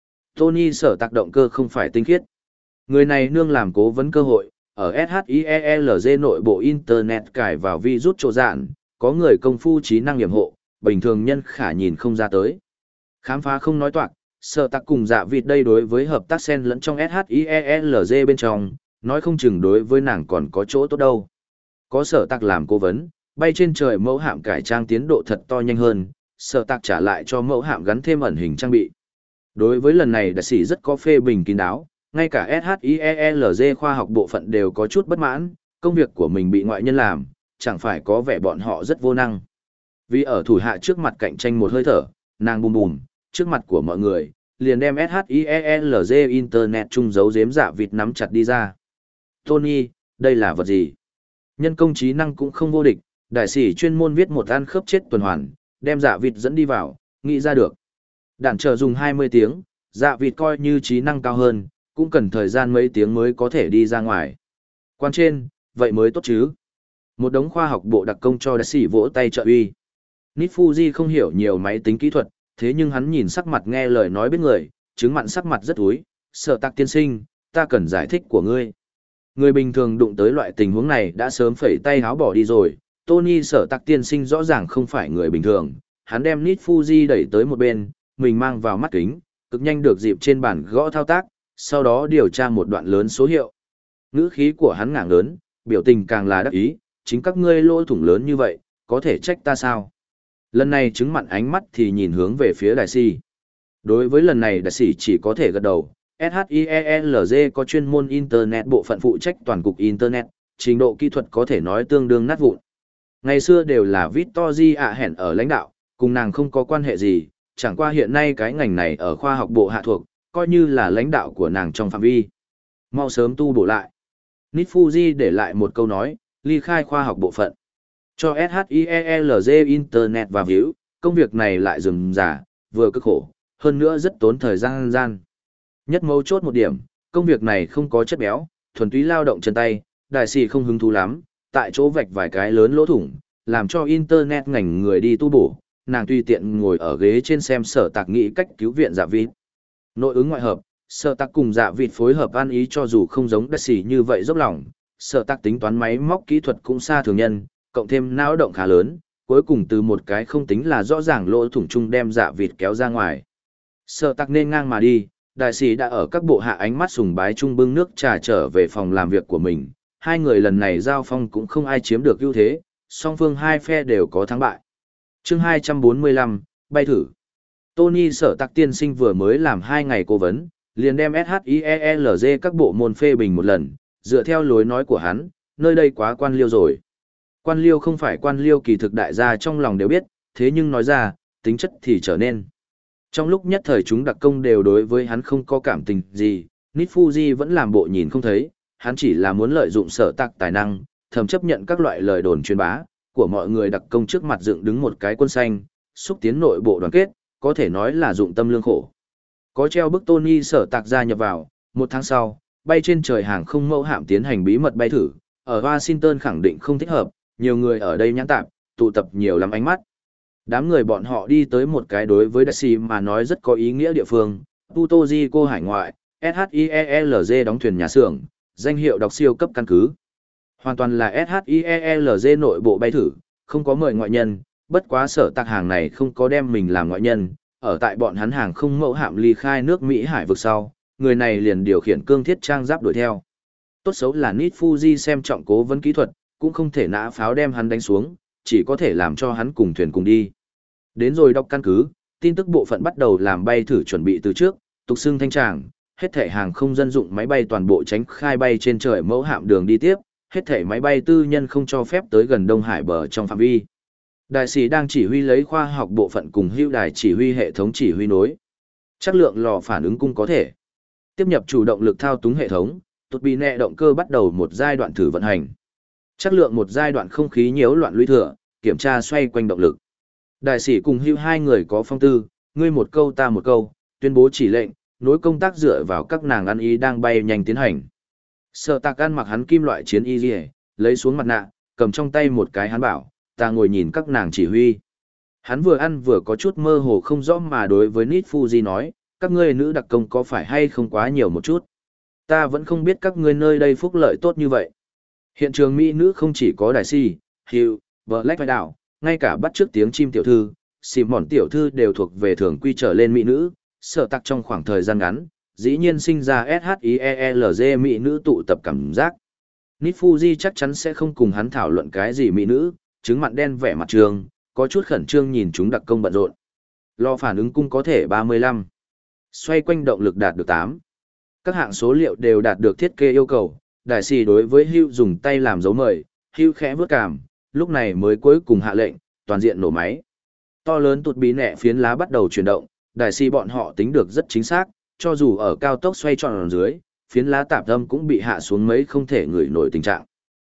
Tony sở tác động cơ không phải tinh khiết. Người này nương làm cố vấn cơ hội, ở ét hát i e lờ giê nội bộ Internet cài vào virus trộn dạn, có người công phu trí năng nghiệm hộ, bình thường nhân khả nhìn không ra tới. Khám phá không nói toạc, sở tạc cùng dạ vịt đây đối với hợp tác xen lẫn trong ét hát i e lờ giê bên trong, nói không chừng đối với nàng còn có chỗ tốt đâu. Có sở tạc làm cố vấn, bay trên trời mẫu hạm cải trang tiến độ thật to nhanh hơn, sở tạc trả lại cho mẫu hạm gắn thêm ẩn hình trang bị. Đối với lần này đại sĩ rất có phê bình kín đáo, ngay cả ét hát i e lờ giê khoa học bộ phận đều có chút bất mãn, công việc của mình bị ngoại nhân làm, chẳng phải có vẻ bọn họ rất vô năng. Vì ở thủ hạ trước mặt cạnh tranh một hơi thở, nàng bùm bùm, trước mặt của mọi người, liền đem ét hát i e lờ giê Internet chung dấu giếm dạ vịt nắm chặt đi ra. Tony, Đây là vật gì? Nhân công trí năng cũng không vô địch, đại sĩ chuyên môn viết một ăn khớp chết tuần hoàn, đem dạ vịt dẫn đi vào, nghĩ ra được. Đạn chờ dùng hai mươi tiếng, dạ vịt coi như trí năng cao hơn, cũng cần thời gian mấy tiếng mới có thể đi ra ngoài. Quan trên, vậy mới tốt chứ. Một đống khoa học bộ đặc công cho đại sĩ vỗ tay trợ uy. Nít Fuji không hiểu nhiều máy tính kỹ thuật, thế nhưng hắn nhìn sắc mặt nghe lời nói biết người, chứng mặn sắc mặt rất úi, Sở Tạc tiên sinh, ta cần giải thích của ngươi. Người bình thường đụng tới loại tình huống này đã sớm phẩy tay háo bỏ đi rồi, Tony Sở Tạc tiên sinh rõ ràng không phải người bình thường, hắn đem Nít Fuji đẩy tới một bên, mình mang vào mắt kính, cực nhanh được dịp trên bàn gõ thao tác, sau đó điều tra một đoạn lớn số hiệu. Ngữ khí của hắn ngạng lớn, biểu tình càng là đắc ý, chính các ngươi lỗ thủng lớn như vậy, có thể trách ta sao? Lần này chứng mặn ánh mắt thì nhìn hướng về phía đại sĩ. Đối với lần này đại sĩ chỉ có thể gật đầu, SHIELZ có chuyên môn Internet bộ phận phụ trách toàn cục Internet, trình độ kỹ thuật có thể nói tương đương nát vụn. Ngày xưa đều là Victory ạ hẹn ở lãnh đạo, cùng nàng không có quan hệ gì, chẳng qua hiện nay cái ngành này ở khoa học bộ hạ thuộc, coi như là lãnh đạo của nàng trong phạm vi. Mau sớm tu bổ lại. Nít Fuji để lại một câu nói, ly khai khoa học bộ phận. Cho SHIELZ Internet và View, công việc này lại rườm rà, vừa cực khổ, hơn nữa rất tốn thời gian gian. Nhất mấu chốt một điểm, công việc này không có chất béo, thuần túy lao động chân tay, đại sĩ không hứng thú lắm, tại chỗ vạch vài cái lớn lỗ thủng, làm cho Internet ngành người đi tu bổ, nàng tùy tiện ngồi ở ghế trên xem Sở Tạc nghĩ cách cứu viện dạ vịt. Nội ứng ngoại hợp, Sở Tạc cùng dạ vịt phối hợp ăn ý cho dù không giống đại sĩ như vậy dốc lòng, Sở Tạc tính toán máy móc kỹ thuật cũng xa thường nhân, cộng thêm não động khá lớn, cuối cùng từ một cái không tính là rõ ràng lỗ thủng chung đem dạ vịt kéo ra ngoài. Sở Tạc nên ngang mà đi, đại sĩ đã ở các bộ hạ ánh mắt sùng bái chung bưng nước trà trở về phòng làm việc của mình, hai người lần này giao phong cũng không ai chiếm được ưu thế, song phương hai phe đều có thắng bại. Chương hai trăm bốn mươi lăm, bay thử. Tony Sở Tạc tiên sinh vừa mới làm hai ngày cố vấn, liền đem SHIELZ các bộ môn phê bình một lần, dựa theo lối nói của hắn, nơi đây quá quan liêu rồi. Quan liêu không phải quan liêu kỳ thực đại gia trong lòng đều biết, thế nhưng nói ra, tính chất thì trở nên. Trong lúc nhất thời chúng đặc công đều đối với hắn không có cảm tình gì, Nít Fuji vẫn làm bộ nhìn không thấy, hắn chỉ là muốn lợi dụng Sở Tạc tài năng, thầm chấp nhận các loại lời đồn truyền bá của mọi người đặc công trước mặt dựng đứng một cái quân xanh, xúc tiến nội bộ đoàn kết, có thể nói là dụng tâm lương khổ. Có treo bức Tony Sở Tạc gia nhập vào, một tháng sau, bay trên trời hàng không mẫu hạm tiến hành bí mật bay thử, ở Washington khẳng định không thích hợp, nhiều người ở đây nhãn tạp, tụ tập nhiều lắm ánh mắt. Đám người bọn họ đi tới một cái đối với Daisy mà nói rất có ý nghĩa địa phương, Puerto hải ngoại, SHIELZ đóng thuyền nhà xưởng, danh hiệu đọc siêu cấp căn cứ. Hoàn toàn là SHIELZ nội bộ bay thử, không có mời ngoại nhân, bất quá Sở Tạc hàng này không có đem mình làm ngoại nhân, ở tại bọn hắn hàng không mẫu hạm ly khai nước Mỹ hải vực sau, người này liền điều khiển cương thiết trang giáp đuổi theo. Tốt xấu là Nít Fuji xem trọng cố vấn kỹ thuật, cũng không thể nã pháo đem hắn đánh xuống, chỉ có thể làm cho hắn cùng thuyền cùng đi. Đến rồi đọc căn cứ, tin tức bộ phận bắt đầu làm bay thử chuẩn bị từ trước, tục xưng thanh tràng, hết thể hàng không dân dụng máy bay toàn bộ tránh khai bay trên trời mẫu hạm đường đi tiếp, hết thể máy bay tư nhân không cho phép tới gần Đông Hải bờ trong phạm vi. Đại sĩ đang chỉ huy lấy khoa học bộ phận cùng hữu đài chỉ huy hệ thống chỉ huy nối. Chắc lượng lò phản ứng cung có thể tiếp nhập chủ động lực thao túng hệ thống, tụt bị nẹ động cơ bắt đầu một giai đoạn thử vận hành. Chắc lượng một giai đoạn không khí nhiễu loạn lũy thừa, kiểm tra xoay quanh động lực. Đại sĩ cùng hữu hai người có phong tư, ngươi một câu ta một câu, tuyên bố chỉ lệnh, nối công tác dựa vào các nàng ăn ý đang bay nhanh tiến hành. Sở Tạc ăn mặc hắn kim loại chiến y liề, lấy xuống mặt nạ, cầm trong tay một cái hắn bảo, ta ngồi nhìn các nàng chỉ huy. Hắn vừa ăn vừa có chút mơ hồ không rõ mà đối với Nít Fuji nói, các ngươi nữ đặc công có phải hay không quá nhiều một chút. Ta vẫn không biết các ngươi nơi đây phúc lợi tốt như vậy. Hiện trường Mỹ nữ không chỉ có Đại Si, Hugh, Black vai đảo, ngay cả bắt trước tiếng chim tiểu thư, xìm mòn tiểu thư đều thuộc về thường quy trở lên Mỹ nữ, Sở Tạc trong khoảng thời gian ngắn, dĩ nhiên sinh ra SHIELZ Mỹ nữ tụ tập cảm giác. Nít Fuji chắc chắn sẽ không cùng hắn thảo luận cái gì Mỹ nữ, trứng mặn đen vẻ mặt trường, có chút khẩn trương nhìn chúng đặc công bận rộn. Lò phản ứng cung có thể ba mươi lăm. Xoay quanh động lực đạt được tám. Các hạng số liệu đều đạt được thiết kế yêu cầu, đại sĩ đối với Hugh dùng tay làm dấu mời, Hugh khẽ vướt cảm, lúc này mới cuối cùng hạ lệnh, toàn diện nổ máy. To lớn tụt bí nẹ phiến lá bắt đầu chuyển động, đại sĩ bọn họ tính được rất chính xác, cho dù ở cao tốc xoay tròn ở dưới, phiến lá tạp âm cũng bị hạ xuống mấy không thể ngửi nổi tình trạng.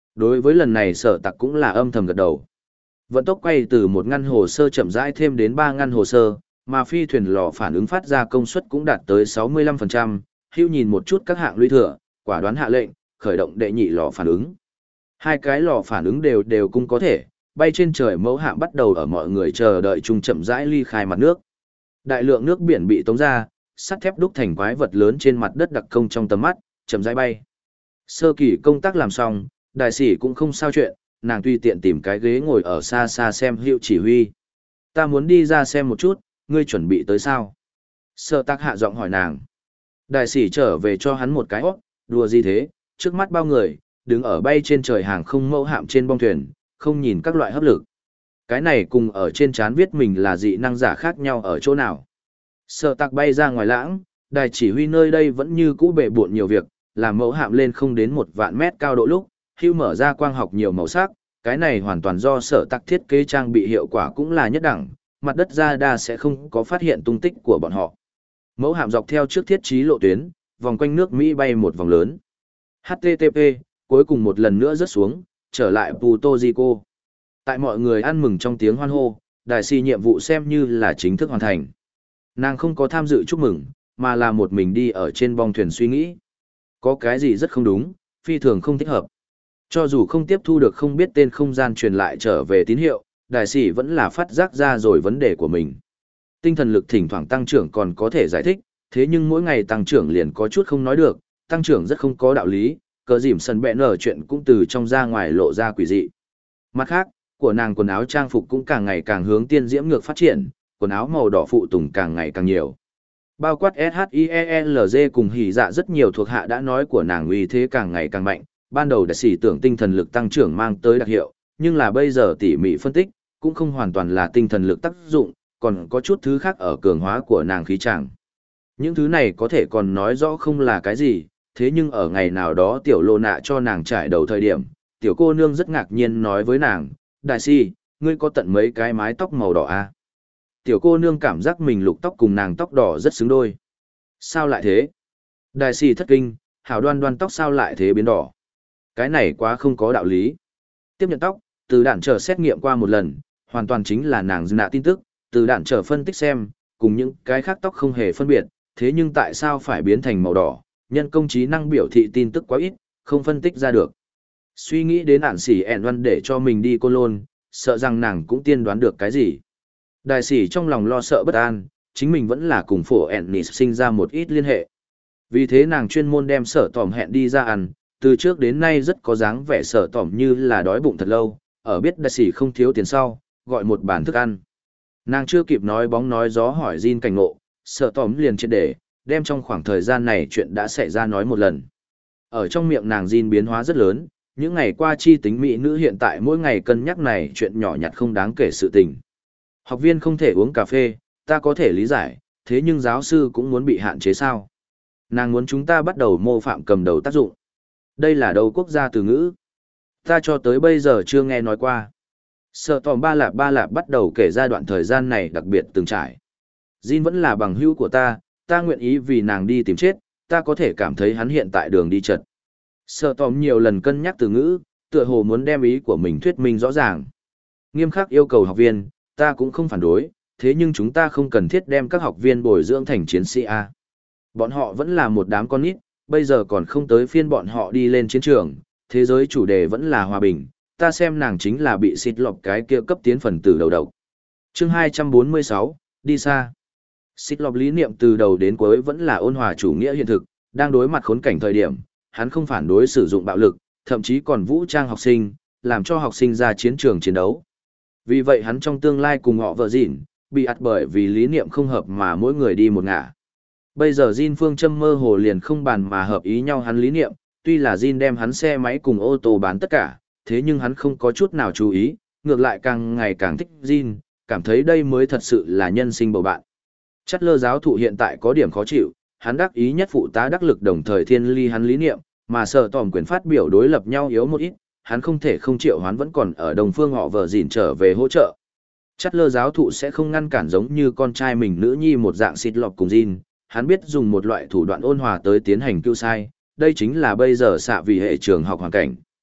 Đối với lần này sở tặc cũng là âm thầm gật đầu. Vận tốc quay từ một ngăn hồ sơ chậm rãi thêm đến ba ngăn hồ sơ, mà phi thuyền lò phản ứng phát ra công suất cũng đạt tới sáu mươi lăm phần trăm. Hưu nhìn một chút các hạng lũy thừa, quả đoán hạ lệnh, khởi động đệ nhị lò phản ứng. Hai cái lò phản ứng đều đều cũng có thể, bay trên trời mẫu hạm bắt đầu ở mọi người chờ đợi chung chậm rãi ly khai mặt nước. Đại lượng nước biển bị tống ra, sắt thép đúc thành quái vật lớn trên mặt đất đặc công trong tầm mắt, chậm rãi bay. Sơ kỳ công tác làm xong, đại sĩ cũng không sao chuyện, nàng tùy tiện tìm cái ghế ngồi ở xa xa xem hiệu chỉ huy. Ta muốn đi ra xem một chút, ngươi chuẩn bị tới sao? Sơ tác hạ giọng hỏi nàng. Đại sĩ trở về cho hắn một cái hót, đùa gì thế, trước mắt bao người, đứng ở bay trên trời hàng không mẫu hạm trên bong thuyền, không nhìn các loại hấp lực. Cái này cùng ở trên trán viết mình là dị năng giả khác nhau ở chỗ nào. Sợ tạc bay ra ngoài lãng, đài chỉ huy nơi đây vẫn như cũ bệ bộn nhiều việc, làm mẫu hạm lên không đến một vạn mét cao độ lúc, hưu mở ra quang học nhiều màu sắc, cái này hoàn toàn do sở tạc thiết kế trang bị hiệu quả cũng là nhất đẳng, mặt đất ra đa sẽ không có phát hiện tung tích của bọn họ. Mẫu hạm dọc theo trước thiết trí lộ tuyến, vòng quanh nước Mỹ bay một vòng lớn. hát tê tê pê, cuối cùng một lần nữa rớt xuống, trở lại Puerto Rico. Tại mọi người ăn mừng trong tiếng hoan hô, đại sĩ nhiệm vụ xem như là chính thức hoàn thành. Nàng không có tham dự chúc mừng, mà là một mình đi ở trên bong thuyền suy nghĩ. Có cái gì rất không đúng, phi thường không thích hợp. Cho dù không tiếp thu được không biết tên không gian truyền lại trở về tín hiệu, đại sĩ vẫn là phát giác ra rồi vấn đề của mình. Tinh thần lực thỉnh thoảng tăng trưởng còn có thể giải thích, thế nhưng mỗi ngày tăng trưởng liền có chút không nói được, tăng trưởng rất không có đạo lý, cờ dìm sần bẹ nở chuyện cũng từ trong ra ngoài lộ ra quỷ dị. Mặt khác, của nàng quần áo trang phục cũng càng ngày càng hướng tiên diễm ngược phát triển, quần áo màu đỏ phụ tùng càng ngày càng nhiều. Bao quát ét hát i e lờ giê cùng hỉ dạ rất nhiều thuộc hạ đã nói của nàng uy thế càng ngày càng mạnh, ban đầu đã xỉ tưởng tinh thần lực tăng trưởng mang tới đặc hiệu, nhưng là bây giờ tỉ mỉ phân tích, cũng không hoàn toàn là tinh thần lực tác dụng, còn có chút thứ khác ở cường hóa của nàng khí tràng. Những thứ này có thể còn nói rõ không là cái gì, thế nhưng ở ngày nào đó tiểu lô nạ cho nàng trải đầu thời điểm, tiểu cô nương rất ngạc nhiên nói với nàng, đại si, ngươi có tận mấy cái mái tóc màu đỏ à? Tiểu cô nương cảm giác mình lục tóc cùng nàng tóc đỏ rất xứng đôi. Sao lại thế? Đại si thất kinh, hảo đoan đoan tóc sao lại thế biến đỏ? Cái này quá không có đạo lý. Tiếp nhận tóc, từ đạn trở xét nghiệm qua một lần, hoàn toàn chính là nàng dư nạ tin tức, từ đạn trở phân tích xem, cùng những cái khác tóc không hề phân biệt, thế nhưng tại sao phải biến thành màu đỏ? Nhân công trí năng biểu thị tin tức quá ít, không phân tích ra được. Suy nghĩ đến ản sỉ ẹn văn để cho mình đi Côn Lôn, sợ rằng nàng cũng tiên đoán được cái gì. Đại sỉ trong lòng lo sợ bất an, chính mình vẫn là cùng phổ ẹn nì sinh ra một ít liên hệ. Vì thế nàng chuyên môn đem sở tỏm hẹn đi ra ăn, từ trước đến nay rất có dáng vẻ sở tỏm như là đói bụng thật lâu, ở biết đại sỉ không thiếu tiền sau, gọi một bàn thức ăn. Nàng chưa kịp nói bóng nói gió hỏi Jin cảnh ngộ, sở tỏm liền triệt để, đem trong khoảng thời gian này chuyện đã xảy ra nói một lần. Ở trong miệng nàng Jin biến hóa rất lớn, những ngày qua chi tính mỹ nữ hiện tại mỗi ngày cân nhắc này chuyện nhỏ nhặt không đáng kể sự tình. Học viên không thể uống cà phê, ta có thể lý giải, thế nhưng giáo sư cũng muốn bị hạn chế sao? Nàng muốn chúng ta bắt đầu mô phạm cầm đầu tác dụng. Đây là đâu quốc gia từ ngữ? Ta cho tới bây giờ chưa nghe nói qua. Sợ tòm ba lạp ba lạp bắt đầu kể ra đoạn thời gian này đặc biệt từng trải. Jin vẫn là bằng hữu của ta, ta nguyện ý vì nàng đi tìm chết, ta có thể cảm thấy hắn hiện tại đường đi chật. Sợ tòm nhiều lần cân nhắc từ ngữ, tựa hồ muốn đem ý của mình thuyết minh rõ ràng. Nghiêm khắc yêu cầu học viên, ta cũng không phản đối, thế nhưng chúng ta không cần thiết đem các học viên bồi dưỡng thành chiến sĩ A. Bọn họ vẫn là một đám con nít, bây giờ còn không tới phiên bọn họ đi lên chiến trường, thế giới chủ đề vẫn là hòa bình, ta xem nàng chính là bị xịt lọc cái kia cấp tiến phần tử đầu độc. Chương hai trăm bốn mươi sáu, đi xa. Xịt lọc lý niệm từ đầu đến cuối vẫn là ôn hòa chủ nghĩa hiện thực, đang đối mặt khốn cảnh thời điểm, hắn không phản đối sử dụng bạo lực, thậm chí còn vũ trang học sinh, làm cho học sinh ra chiến trường chiến đấu. Vì vậy hắn trong tương lai cùng họ vợ dịn, bị ạt bởi vì lý niệm không hợp mà mỗi người đi một ngả. Bây giờ Jin phương châm mơ hồ liền không bàn mà hợp ý nhau hắn lý niệm, tuy là Jin đem hắn xe máy cùng ô tô bán tất cả, thế nhưng hắn không có chút nào chú ý, ngược lại càng ngày càng thích Jin, cảm thấy đây mới thật sự là nhân sinh bầu bạn. Chất lơ giáo thụ hiện tại có điểm khó chịu, hắn đắc ý nhất phụ tá đắc lực đồng thời thiên ly hắn lý niệm, mà sở tòm quyền phát biểu đối lập nhau yếu một ít, hắn không thể không triệu hoán vẫn còn ở đồng phương họ vợ dịn trở về hỗ trợ. Chất lơ giáo thụ sẽ không ngăn cản giống như con trai mình nữ nhi một dạng xịt lọc cùng Jin, hắn biết dùng một loại thủ đoạn ôn hòa tới tiến hành cứu sai, đây chính là bây giờ xạ vì hệ trường học hoàn cảnh.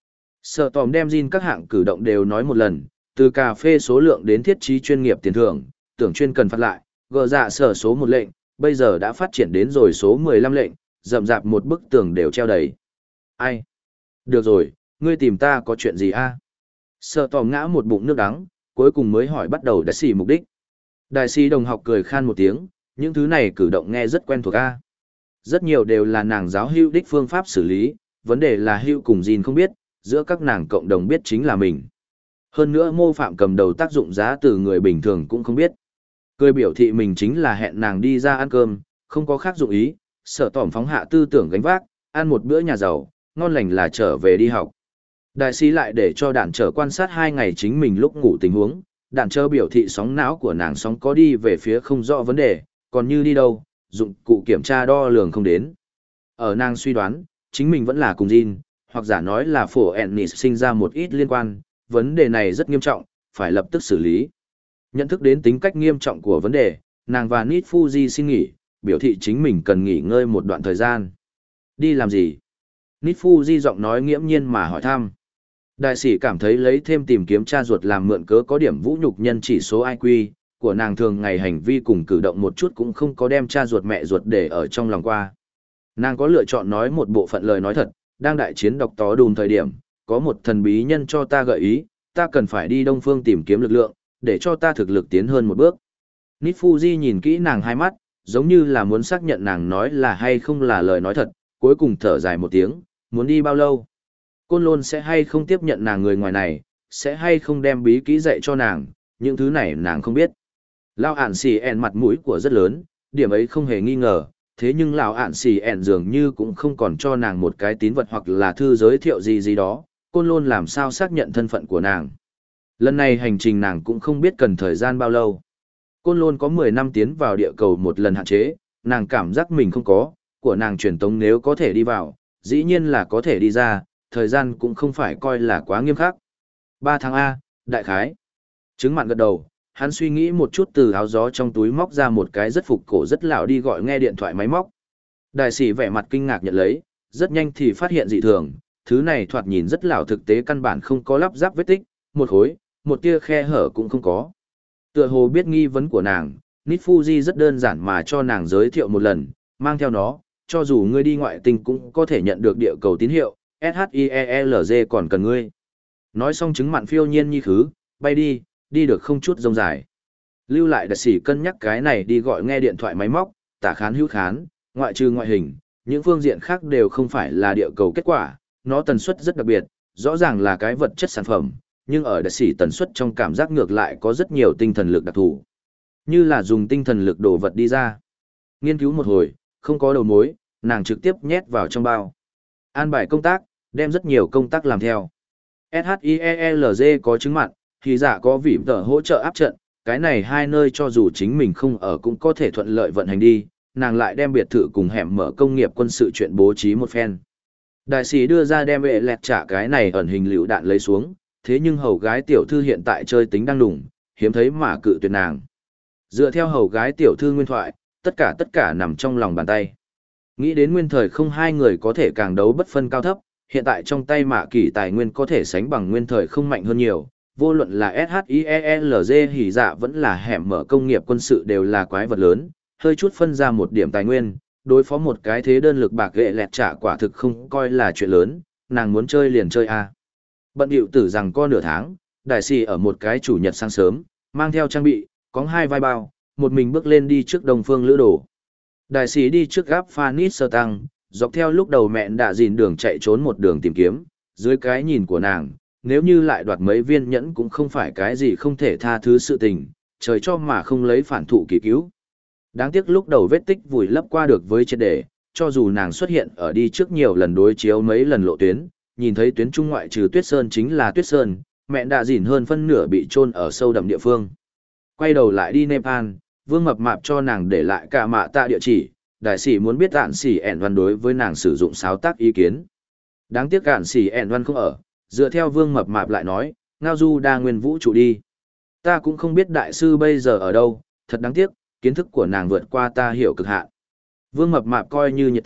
Sở tòm đem Jin các hạng cử động đều nói một lần, từ cà phê số lượng đến thiết trí chuyên nghiệp tiền thưởng, tưởng chuyên cần phát lại, gờ dạ sở số một lệnh, bây giờ đã phát triển đến rồi số mười lăm lệnh, rậm rạp một bức tường đều treo đầy. Ai? Được rồi, ngươi tìm ta có chuyện gì a? Sở tòm ngã một bụng nước đắng, cuối cùng mới hỏi bắt đầu đại sĩ mục đích. Đại sĩ đồng học cười khan một tiếng, những thứ này cử động nghe rất quen thuộc a. Rất nhiều đều là nàng giáo hữu đích phương pháp xử lý, vấn đề là hữu cùng Jin không biết, giữa các nàng cộng đồng biết chính là mình. Hơn nữa mô phạm cầm đầu tác dụng giá từ người bình thường cũng không biết. Cười biểu thị mình chính là hẹn nàng đi ra ăn cơm, không có khác dụng ý, sở tỏm phóng hạ tư tưởng gánh vác, ăn một bữa nhà giàu, ngon lành là trở về đi học. Đại sĩ lại để cho đạn trở quan sát hai ngày chính mình lúc ngủ tình huống, đạn trở biểu thị sóng não của nàng sóng có đi về phía không rõ vấn đề, còn như đi đâu, dụng cụ kiểm tra đo lường không đến. Ở nàng suy đoán, chính mình vẫn là cùng Jin, hoặc giả nói là phổ Ennis sinh ra một ít liên quan, vấn đề này rất nghiêm trọng, phải lập tức xử lý. Nhận thức đến tính cách nghiêm trọng của vấn đề, nàng và Nit Fuji xin nghỉ, biểu thị chính mình cần nghỉ ngơi một đoạn thời gian. Đi làm gì? Nit Fuji giọng nói nghiễm nhiên mà hỏi thăm. Đại sĩ cảm thấy lấy thêm tìm kiếm cha ruột làm mượn cớ có điểm vũ nhục nhân chỉ số i kiu của nàng thường ngày hành vi cùng cử động một chút cũng không có đem cha ruột mẹ ruột để ở trong lòng qua. Nàng có lựa chọn nói một bộ phận lời nói thật, đang đại chiến độc tó đùm thời điểm, có một thần bí nhân cho ta gợi ý, ta cần phải đi Đông Phương tìm kiếm lực lượng, để cho ta thực lực tiến hơn một bước. Nit Fuji nhìn kỹ nàng hai mắt, giống như là muốn xác nhận nàng nói là hay không là lời nói thật, cuối cùng thở dài một tiếng, muốn đi bao lâu? Côn Lôn sẽ hay không tiếp nhận nàng người ngoài này, sẽ hay không đem bí kỹ dạy cho nàng, những thứ này nàng không biết. Lao ản xì ẻn mặt mũi của rất lớn, điểm ấy không hề nghi ngờ, thế nhưng lão ản xì ẻn dường như cũng không còn cho nàng một cái tín vật hoặc là thư giới thiệu gì gì đó, Côn Lôn làm sao xác nhận thân phận của nàng. Lần này hành trình nàng cũng không biết cần thời gian bao lâu. Côn Lôn có mười năm tiến vào địa cầu một lần hạn chế, nàng cảm giác mình không có, của nàng truyền tống nếu có thể đi vào, dĩ nhiên là có thể đi ra, thời gian cũng không phải coi là quá nghiêm khắc. ba tháng A, đại khái. Trứng mặn gật đầu, hắn suy nghĩ một chút từ áo gió trong túi móc ra một cái rất phục cổ rất lão đi gọi nghe điện thoại máy móc. Đại sĩ vẻ mặt kinh ngạc nhận lấy, rất nhanh thì phát hiện dị thường, thứ này thoạt nhìn rất lão thực tế căn bản không có lắp ráp vết tích, một khối, một tia khe hở cũng không có. Tựa hồ biết nghi vấn của nàng, Nit Fuji rất đơn giản mà cho nàng giới thiệu một lần, mang theo nó, cho dù ngươi đi ngoại tinh cũng có thể nhận được địa cầu tín hiệu, ét hát i e e lờ giê còn cần ngươi. Nói xong chứng mặn phiêu nhiên như khứ, bay đi, đi được không chút rông dài. Lưu lại đặc sĩ cân nhắc cái này đi gọi nghe điện thoại máy móc, tả khán hữu khán, ngoại trừ ngoại hình, những phương diện khác đều không phải là địa cầu kết quả, nó tần suất rất đặc biệt, rõ ràng là cái vật chất sản phẩm, nhưng ở đặc sĩ tần suất trong cảm giác ngược lại có rất nhiều tinh thần lực đặc thù. Như là dùng tinh thần lực đổ vật đi ra. Nghiên cứu một hồi, không có đầu mối, nàng trực tiếp nhét vào trong bao. An bài công tác, đem rất nhiều công tác làm theo. ét hát i e e lờ giê có chứng mặn, thì giả có vỉm tờ hỗ trợ áp trận, cái này hai nơi cho dù chính mình không ở cũng có thể thuận lợi vận hành đi, nàng lại đem biệt thự cùng hẻm mở công nghiệp quân sự chuyện bố trí một phen. Đại sĩ đưa ra đem vệ lẹt trả cái này ẩn hình lựu đạn lấy xuống, thế nhưng hầu gái tiểu thư hiện tại chơi tính đang đủng, hiếm thấy mà cự tuyệt nàng. Dựa theo hầu gái tiểu thư nguyên thoại, tất cả tất cả nằm trong lòng bàn tay. Nghĩ đến nguyên thời không hai người có thể càng đấu bất phân cao thấp, hiện tại trong tay mạ kỳ tài nguyên có thể sánh bằng nguyên thời không mạnh hơn nhiều, vô luận là ét hát i e e lờ giê hỉ dạ vẫn là hẻm mở công nghiệp quân sự đều là quái vật lớn, hơi chút phân ra một điểm tài nguyên, đối phó một cái thế đơn lực bạc ghệ lẹt trả quả thực không coi là chuyện lớn, nàng muốn chơi liền chơi a. Bận điệu tử rằng có nửa tháng, đại sĩ ở một cái chủ nhật sáng sớm, mang theo trang bị, có hai vai bao, một mình bước lên đi trước Đông Phương Lữ Đồ. Đại sĩ đi trước gáp Phanis sơ tăng, dọc theo lúc đầu mẹn đã dìn đường chạy trốn một đường tìm kiếm, dưới cái nhìn của nàng, nếu như lại đoạt mấy viên nhẫn cũng không phải cái gì không thể tha thứ sự tình, trời cho mà không lấy phản thụ kỳ cứu. Đáng tiếc lúc đầu vết tích vùi lấp qua được với triệt đề, cho dù nàng xuất hiện ở đi trước nhiều lần đối chiếu mấy lần lộ tuyến, nhìn thấy tuyến trung ngoại trừ Tuyết Sơn chính là Tuyết Sơn, mẹn đã dìn hơn phân nửa bị chôn ở sâu đậm địa phương. Quay đầu lại đi Nepal, Vương Mập Mạp cho nàng để lại cả mạ tạ địa chỉ, đại sĩ muốn biết ạn sĩ ẻn văn đối với nàng sử dụng sáo tác ý kiến. Đáng tiếc ạn sĩ ẻn văn không ở, dựa theo Vương Mập Mạp lại nói, ngao du đa nguyên vũ trụ đi. Ta cũng không biết đại sư bây giờ ở đâu, thật đáng tiếc, kiến thức của nàng vượt qua ta hiểu cực hạn. Vương Mập Mạp coi như nhiệt tình,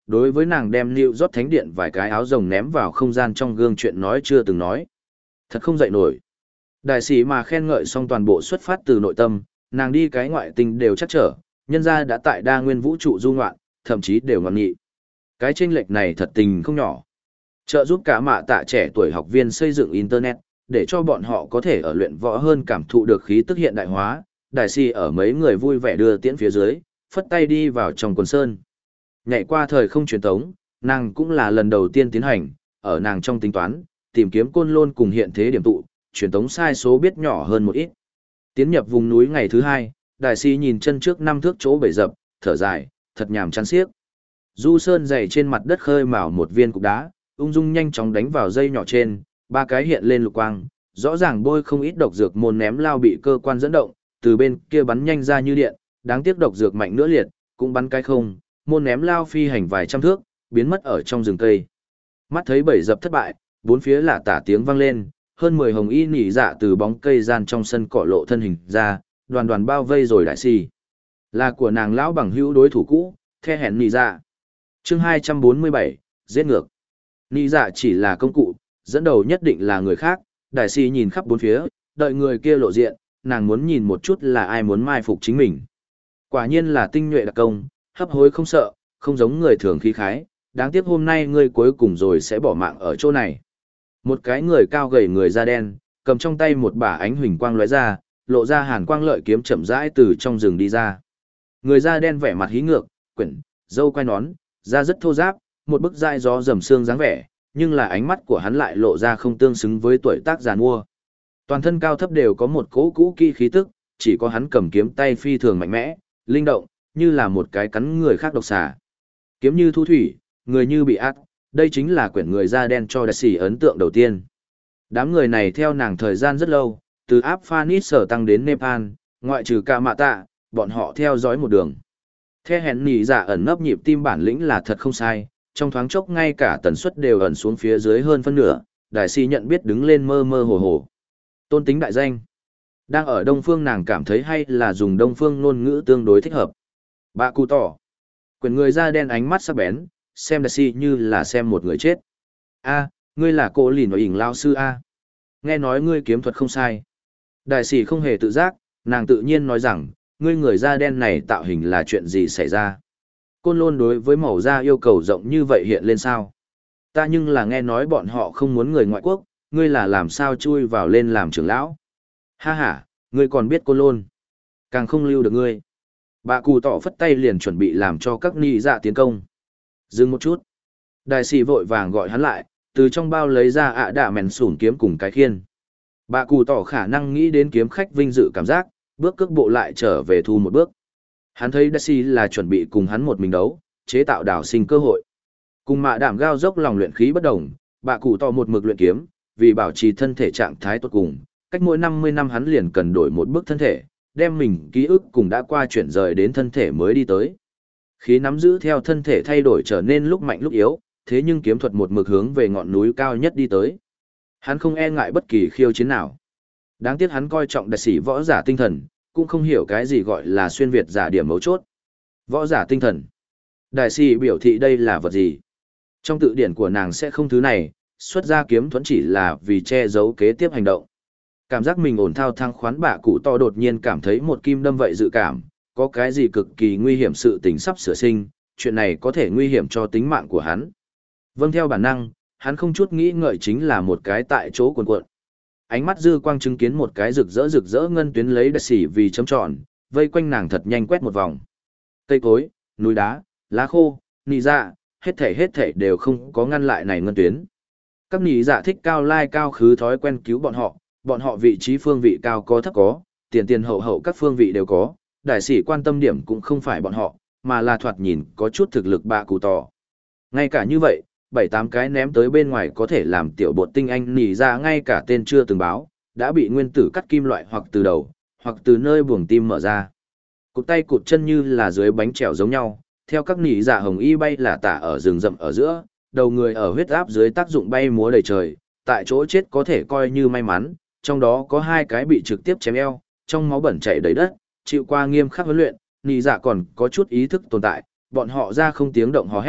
đối với nàng đem New York Thánh Điện vài cái áo rồng ném vào không gian trong gương chuyện nói chưa từng nói. Thật không dậy nổi. Đại sĩ mà khen ngợi xong toàn bộ xuất phát từ nội tâm, nàng đi cái ngoại tình đều chắc trở, nhân ra đã tại đa nguyên vũ trụ du ngoạn, thậm chí đều ngọn nghị. Cái chênh lệch này thật tình không nhỏ. Trợ giúp cả mạ tạ trẻ tuổi học viên xây dựng Internet, để cho bọn họ có thể ở luyện võ hơn cảm thụ được khí tức hiện đại hóa. Đại sĩ ở mấy người vui vẻ đưa tiễn phía dưới, phất tay đi vào trong quần sơn. Nhảy qua thời không truyền tống, nàng cũng là lần đầu tiên tiến hành, ở nàng trong tính toán, tìm kiếm côn lôn cùng hiện thế điểm tụ, truyền tống sai số biết nhỏ hơn một ít. Tiến nhập vùng núi ngày thứ hai, đại sĩ nhìn chân trước năm thước chỗ bể dập, thở dài, thật nhàm chán xiếc. Du sơn dày trên mặt đất khơi mào một viên cục đá, ung dung nhanh chóng đánh vào dây nhỏ trên, ba cái hiện lên lục quang, rõ ràng bôi không ít độc dược môn ném lao bị cơ quan dẫn động, từ bên kia bắn nhanh ra như điện, đáng tiếc độc dược mạnh nữa liệt, cũng bắn cái không, môn ném lao phi hành vài trăm thước, biến mất ở trong rừng cây. Mắt thấy bể dập thất bại, bốn phía lạ tả tiếng vang lên, hơn mười hồng y nỉ dạ từ bóng cây gian trong sân cỏ lộ thân hình ra, đoàn đoàn bao vây rồi đại xì. Là của nàng lão bằng hữu đối thủ cũ, the hẹn nỉ dạ. Chương hai trăm bốn mươi bảy, giết ngược. Nỉ dạ chỉ là công cụ, dẫn đầu nhất định là người khác, đại xì nhìn khắp bốn phía, đợi người kia lộ diện, nàng muốn nhìn một chút là ai muốn mai phục chính mình. Quả nhiên là tinh nhuệ đặc công, hấp hối không sợ, không giống người thường khí khái, đáng tiếc hôm nay ngươi cuối cùng rồi sẽ bỏ mạng ở chỗ này. Một cái người cao gầy người da đen, cầm trong tay một bả ánh huỳnh quang lóe ra, lộ ra hàn quang lợi kiếm chậm rãi từ trong rừng đi ra. Người da đen vẻ mặt hí ngược, quyển, râu quai nón, da rất thô ráp, một bức dai gió rầm xương dáng vẻ, nhưng là ánh mắt của hắn lại lộ ra không tương xứng với tuổi tác giàn mua. Toàn thân cao thấp đều có một cỗ cũ kỹ khí tức, chỉ có hắn cầm kiếm tay phi thường mạnh mẽ, linh động, như là một cái cắn người khác độc xà. Kiếm như thu thủy, người như bị ác, đây chính là quyển người da đen cho đại sĩ ấn tượng đầu tiên. Đám người này theo nàng thời gian rất lâu, từ áp Phanis sở tăng đến Nepal, ngoại trừ cả mạ tạ, bọn họ theo dõi một đường. The hẹn nỉ dạ ẩn nấp nhịp tim bản lĩnh là thật không sai, trong thoáng chốc ngay cả tần suất đều ẩn xuống phía dưới hơn phân nửa, đại sĩ nhận biết đứng lên mơ mơ hồ hồ. Tôn tính đại danh. Đang ở Đông Phương nàng cảm thấy hay là dùng Đông Phương ngôn ngữ tương đối thích hợp. Bà cụ tỏ. Quyển người da đen ánh mắt sắc bén, xem đại sĩ như là xem một người chết. A, ngươi là cô lìn ở ỉnh lao sư A. Nghe nói ngươi kiếm thuật không sai. Đại sĩ không hề tự giác, nàng tự nhiên nói rằng, ngươi người da đen này tạo hình là chuyện gì xảy ra. Côn Lôn đối với màu da yêu cầu rộng như vậy hiện lên sao. Ta nhưng là nghe nói bọn họ không muốn người ngoại quốc, ngươi là làm sao chui vào lên làm trưởng lão. Ha ha, ngươi còn biết Côn Lôn. Càng không lưu được ngươi. Bà cụ tỏ phất tay liền chuẩn bị làm cho các ni dạ tiến công. Dừng một chút. Đại sĩ vội vàng gọi hắn lại, từ trong bao lấy ra ạ đạ mèn sủn kiếm cùng cái khiên. Bà cụ tỏ khả năng nghĩ đến kiếm khách vinh dự cảm giác, bước cước bộ lại trở về thu một bước. Hắn thấy đại sĩ là chuẩn bị cùng hắn một mình đấu, chế tạo đảo sinh cơ hội. Cùng mạ đảm gao dốc lòng luyện khí bất đồng, bà cụ tỏ một mực luyện kiếm, vì bảo trì thân thể trạng thái tốt cùng, cách mỗi năm mươi năm hắn liền cần đổi một bước thân thể, đem mình ký ức cùng đã qua chuyển rời đến thân thể mới đi tới. Khí nắm giữ theo thân thể thay đổi trở nên lúc mạnh lúc yếu, thế nhưng kiếm thuật một mực hướng về ngọn núi cao nhất đi tới. Hắn không e ngại bất kỳ khiêu chiến nào. Đáng tiếc hắn coi trọng đại sĩ võ giả tinh thần, cũng không hiểu cái gì gọi là xuyên việt giả điểm mấu chốt. Võ giả tinh thần. Đại sĩ biểu thị đây là vật gì? Trong tự điển của nàng sẽ không thứ này, xuất ra kiếm thuẫn chỉ là vì che giấu kế tiếp hành động. Cảm giác mình ổn thao thăng khoán bạ cụ to đột nhiên cảm thấy một kim đâm vậy dự cảm, có cái gì cực kỳ nguy hiểm sự tình sắp sửa sinh, chuyện này có thể nguy hiểm cho tính mạng của hắn. Vâng theo bản năng, hắn không chút nghĩ ngợi chính là một cái tại chỗ cuộn cuộn. Ánh mắt dư quang chứng kiến một cái rực rỡ rực rỡ ngân tuyến lấy đại sĩ vì chấm tròn, vây quanh nàng thật nhanh quét một vòng. Cây cối, núi đá, lá khô, nị dạ, hết thảy hết thảy đều không có ngăn lại này ngân tuyến. Các nị dạ thích cao lai cao khứ thói quen cứu bọn họ, bọn họ vị trí phương vị cao có thấp có, tiền tiền hậu hậu các phương vị đều có, đại sĩ quan tâm điểm cũng không phải bọn họ, mà là thoạt nhìn có chút thực lực bạ cụ tỏ. Ngay cả như vậy, bảy tám cái ném tới bên ngoài có thể làm tiểu bột tinh anh nỉ ra ngay cả tên chưa từng báo, đã bị nguyên tử cắt kim loại hoặc từ đầu, hoặc từ nơi buồng tim mở ra. Cụt tay cụt chân như là dưới bánh trèo giống nhau, theo các nỉ dạ hồng y bay là tả ở rừng rậm ở giữa, đầu người ở huyết áp dưới tác dụng bay múa đầy trời, tại chỗ chết có thể coi như may mắn, trong đó có hai cái bị trực tiếp chém eo, trong máu bẩn chảy đầy đất, chịu qua nghiêm khắc huấn luyện, nỉ dạ còn có chút ý thức tồn tại, bọn họ ra không tiếng động hò hét,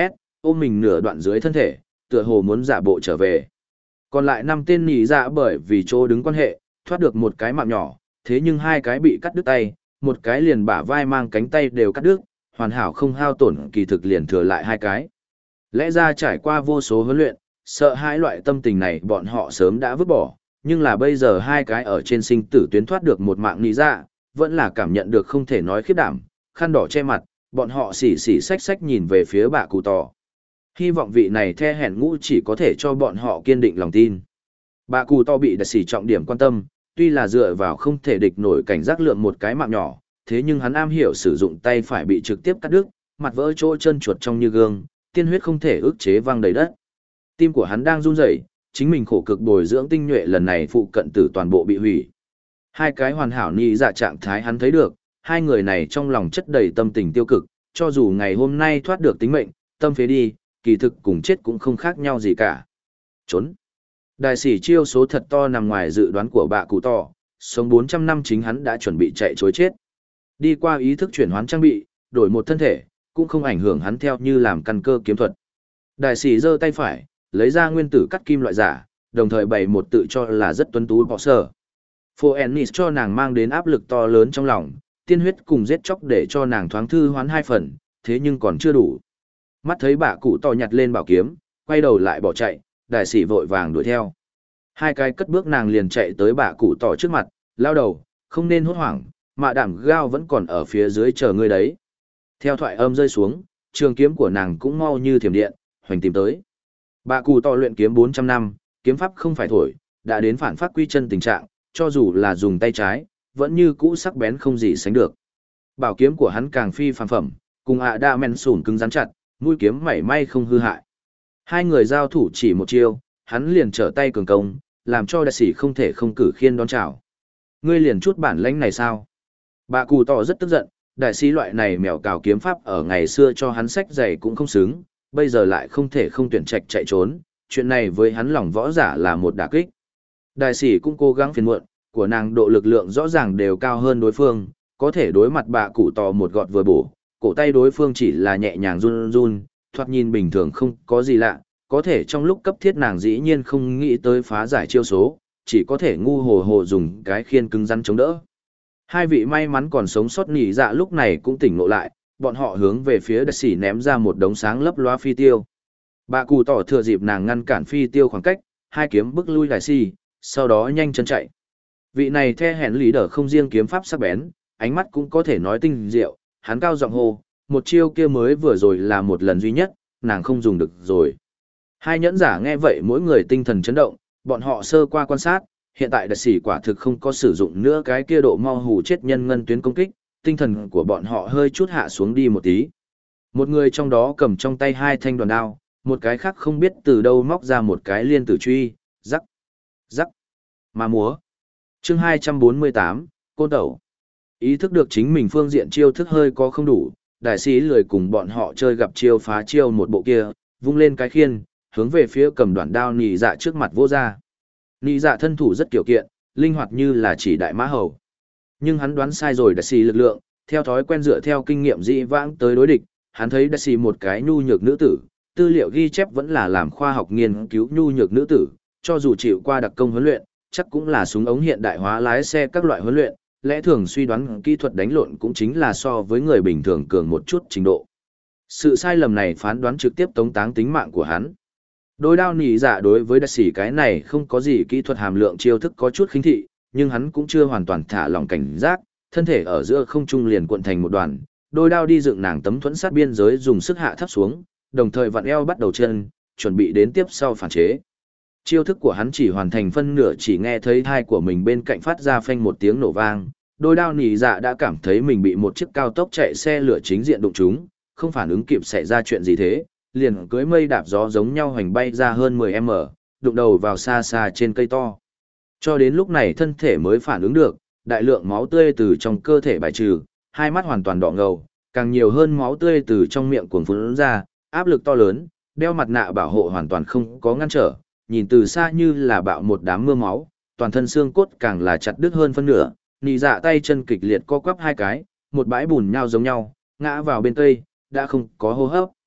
ôm mình nửa đoạn dưới thân thể, tựa hồ muốn giả bộ trở về. Còn lại năm tên nhị dạ bởi vì chỗ đứng quan hệ, thoát được một cái mạng nhỏ, thế nhưng hai cái bị cắt đứt tay, một cái liền bả vai mang cánh tay đều cắt đứt, hoàn hảo không hao tổn kỳ thực liền thừa lại hai cái. Lẽ ra trải qua vô số huấn luyện, sợ hai loại tâm tình này bọn họ sớm đã vứt bỏ, nhưng là bây giờ hai cái ở trên sinh tử tuyến thoát được một mạng nhị dạ, vẫn là cảm nhận được không thể nói khiếp đảm, khăn đỏ che mặt, bọn họ xỉ xỉ xách xách nhìn về phía bà cụ tỏ. Hy vọng vị này the hẹn ngũ chỉ có thể cho bọn họ kiên định lòng tin. Bà cụ to bị đặc sĩ trọng điểm quan tâm, tuy là dựa vào không thể địch nổi cảnh giác lượng một cái mạng nhỏ, thế nhưng hắn am hiểu sử dụng tay phải bị trực tiếp cắt đứt, mặt vỡ chỗ chân chuột trong như gương, tiên huyết không thể ức chế văng đầy đất. Tim của hắn đang run rẩy, chính mình khổ cực bồi dưỡng tinh nhuệ lần này phụ cận tử toàn bộ bị hủy. Hai cái hoàn hảo nhị dạ trạng thái hắn thấy được, hai người này trong lòng chất đầy tâm tình tiêu cực, cho dù ngày hôm nay thoát được tính mệnh, tâm phế đi, kỳ thực cùng chết cũng không khác nhau gì cả. Trốn. Đại sĩ chiêu số thật to nằm ngoài dự đoán của bà cụ to, sống bốn trăm năm chính hắn đã chuẩn bị chạy chối chết. Đi qua ý thức chuyển hoán trang bị, đổi một thân thể, cũng không ảnh hưởng hắn theo như làm căn cơ kiếm thuật. Đại sĩ giơ tay phải, lấy ra nguyên tử cắt kim loại giả, đồng thời bày một tự cho là rất tuấn tú bỏ sở. Phô Ennis cho nàng mang đến áp lực to lớn trong lòng, tiên huyết cùng giết chóc để cho nàng thoáng thư hoán hai phần, thế nhưng còn chưa đủ. Mắt thấy bà cụ to nhặt lên bảo kiếm, quay đầu lại bỏ chạy, đại sĩ vội vàng đuổi theo. Hai cái cất bước nàng liền chạy tới bà cụ to trước mặt, lao đầu, không nên hốt hoảng, mạ đảm gao vẫn còn ở phía dưới chờ ngươi đấy. Theo thoại âm rơi xuống, trường kiếm của nàng cũng mau như thiểm điện, hoành tìm tới. Bà cụ to luyện kiếm bốn trăm năm, kiếm pháp không phải thổi, đã đến phản phát quy chân tình trạng, cho dù là dùng tay trái, vẫn như cũ sắc bén không gì sánh được. Bảo kiếm của hắn càng phi phàm phẩm, cùng ạ đa men sủn cứng rắn chặt, mũi kiếm mảy may không hư hại. Hai người giao thủ chỉ một chiêu, hắn liền trở tay cường công, làm cho đại sĩ không thể không cử khiên đón chào. Ngươi liền chút bản lãnh này sao? Bà cụ tỏ rất tức giận, đại sĩ loại này mèo cào kiếm pháp ở ngày xưa cho hắn sách giày cũng không xứng, bây giờ lại không thể không tuyển trạch chạy trốn, chuyện này với hắn lòng võ giả là một đả kích. Đại sĩ cũng cố gắng phiền muộn, của nàng độ lực lượng rõ ràng đều cao hơn đối phương, có thể đối mặt bà cụ tỏ một gọt vừa bổ, cổ tay đối phương chỉ là nhẹ nhàng run run, thoạt nhìn bình thường không có gì lạ, có thể trong lúc cấp thiết nàng dĩ nhiên không nghĩ tới phá giải chiêu số, chỉ có thể ngu hồ hồ dùng cái khiên cứng rắn chống đỡ. Hai vị may mắn còn sống sót nhị dạ lúc này cũng tỉnh ngộ lại, bọn họ hướng về phía đại sĩ ném ra một đống sáng lấp loa phi tiêu. Bà cụ tỏ thừa dịp nàng ngăn cản phi tiêu khoảng cách, hai kiếm bức lui đại sĩ, sau đó nhanh chân chạy. Vị này the hẹn lý đỡ không riêng kiếm pháp sắc bén, ánh mắt cũng có thể nói tinh diệu, hắn cao giọng hô, một chiêu kia mới vừa rồi là một lần duy nhất, nàng không dùng được rồi. Hai nhẫn giả nghe vậy mỗi người tinh thần chấn động, bọn họ sơ qua quan sát, hiện tại đại sĩ quả thực không có sử dụng nữa cái kia độ mau hù chết nhân ngân tuyến công kích, tinh thần của bọn họ hơi chút hạ xuống đi một tí. Một người trong đó cầm trong tay hai thanh đoàn đao, một cái khác không biết từ đâu móc ra một cái liên tử truy, rắc, rắc, mà múa. Chương hai trăm bốn mươi tám, Côn Tẩu. Ý thức được chính mình phương diện chiêu thức hơi có không đủ, đại sĩ lười cùng bọn họ chơi gặp chiêu phá chiêu một bộ kia, vung lên cái khiên, hướng về phía cầm đoạn đao nị dạ trước mặt vô ra. Nị dạ thân thủ rất kiểu kiện, linh hoạt như là chỉ đại mã hầu. Nhưng hắn đoán sai rồi đại sĩ lực lượng, theo thói quen dựa theo kinh nghiệm dĩ vãng tới đối địch, hắn thấy đại sĩ một cái nhu nhược nữ tử, tư liệu ghi chép vẫn là làm khoa học nghiên cứu nhu nhược nữ tử, cho dù chịu qua đặc công huấn luyện, chắc cũng là súng ống hiện đại hóa lái xe các loại huấn luyện, lẽ thường suy đoán kỹ thuật đánh lộn cũng chính là so với người bình thường cường một chút trình độ. Sự sai lầm này phán đoán trực tiếp tống táng tính mạng của hắn. Đôi đao nỉ dạ đối với đại sĩ cái này không có gì kỹ thuật hàm lượng chiêu thức có chút khinh thị, nhưng hắn cũng chưa hoàn toàn thả lỏng cảnh giác, thân thể ở giữa không trung liền cuộn thành một đoàn, đôi đao đi dựng nàng tấm thuẫn sát biên giới dùng sức hạ thấp xuống, đồng thời vặn eo bắt đầu chân, chuẩn bị đến tiếp sau phản chế. Chiêu thức của hắn chỉ hoàn thành phân nửa chỉ nghe thấy thai của mình bên cạnh phát ra phanh một tiếng nổ vang, đôi đao nỉ dạ đã cảm thấy mình bị một chiếc cao tốc chạy xe lửa chính diện đụng trúng, không phản ứng kịp xảy ra chuyện gì thế, liền cưới mây đạp gió giống nhau hoành bay ra hơn mười mét, đụng đầu vào xa xa trên cây to. Cho đến lúc này thân thể mới phản ứng được, đại lượng máu tươi từ trong cơ thể bài trừ, hai mắt hoàn toàn đỏ ngầu, càng nhiều hơn máu tươi từ trong miệng cuồn phun ra, áp lực to lớn, đeo mặt nạ bảo hộ hoàn toàn không có ngăn trở, nhìn từ xa như là bạo một đám mưa máu, toàn thân xương cốt càng là chặt đứt hơn phân nửa, nị dạ tay chân kịch liệt co quắp hai cái, một bãi bùn nhau giống nhau, ngã vào bên cây, đã không có hô hấp.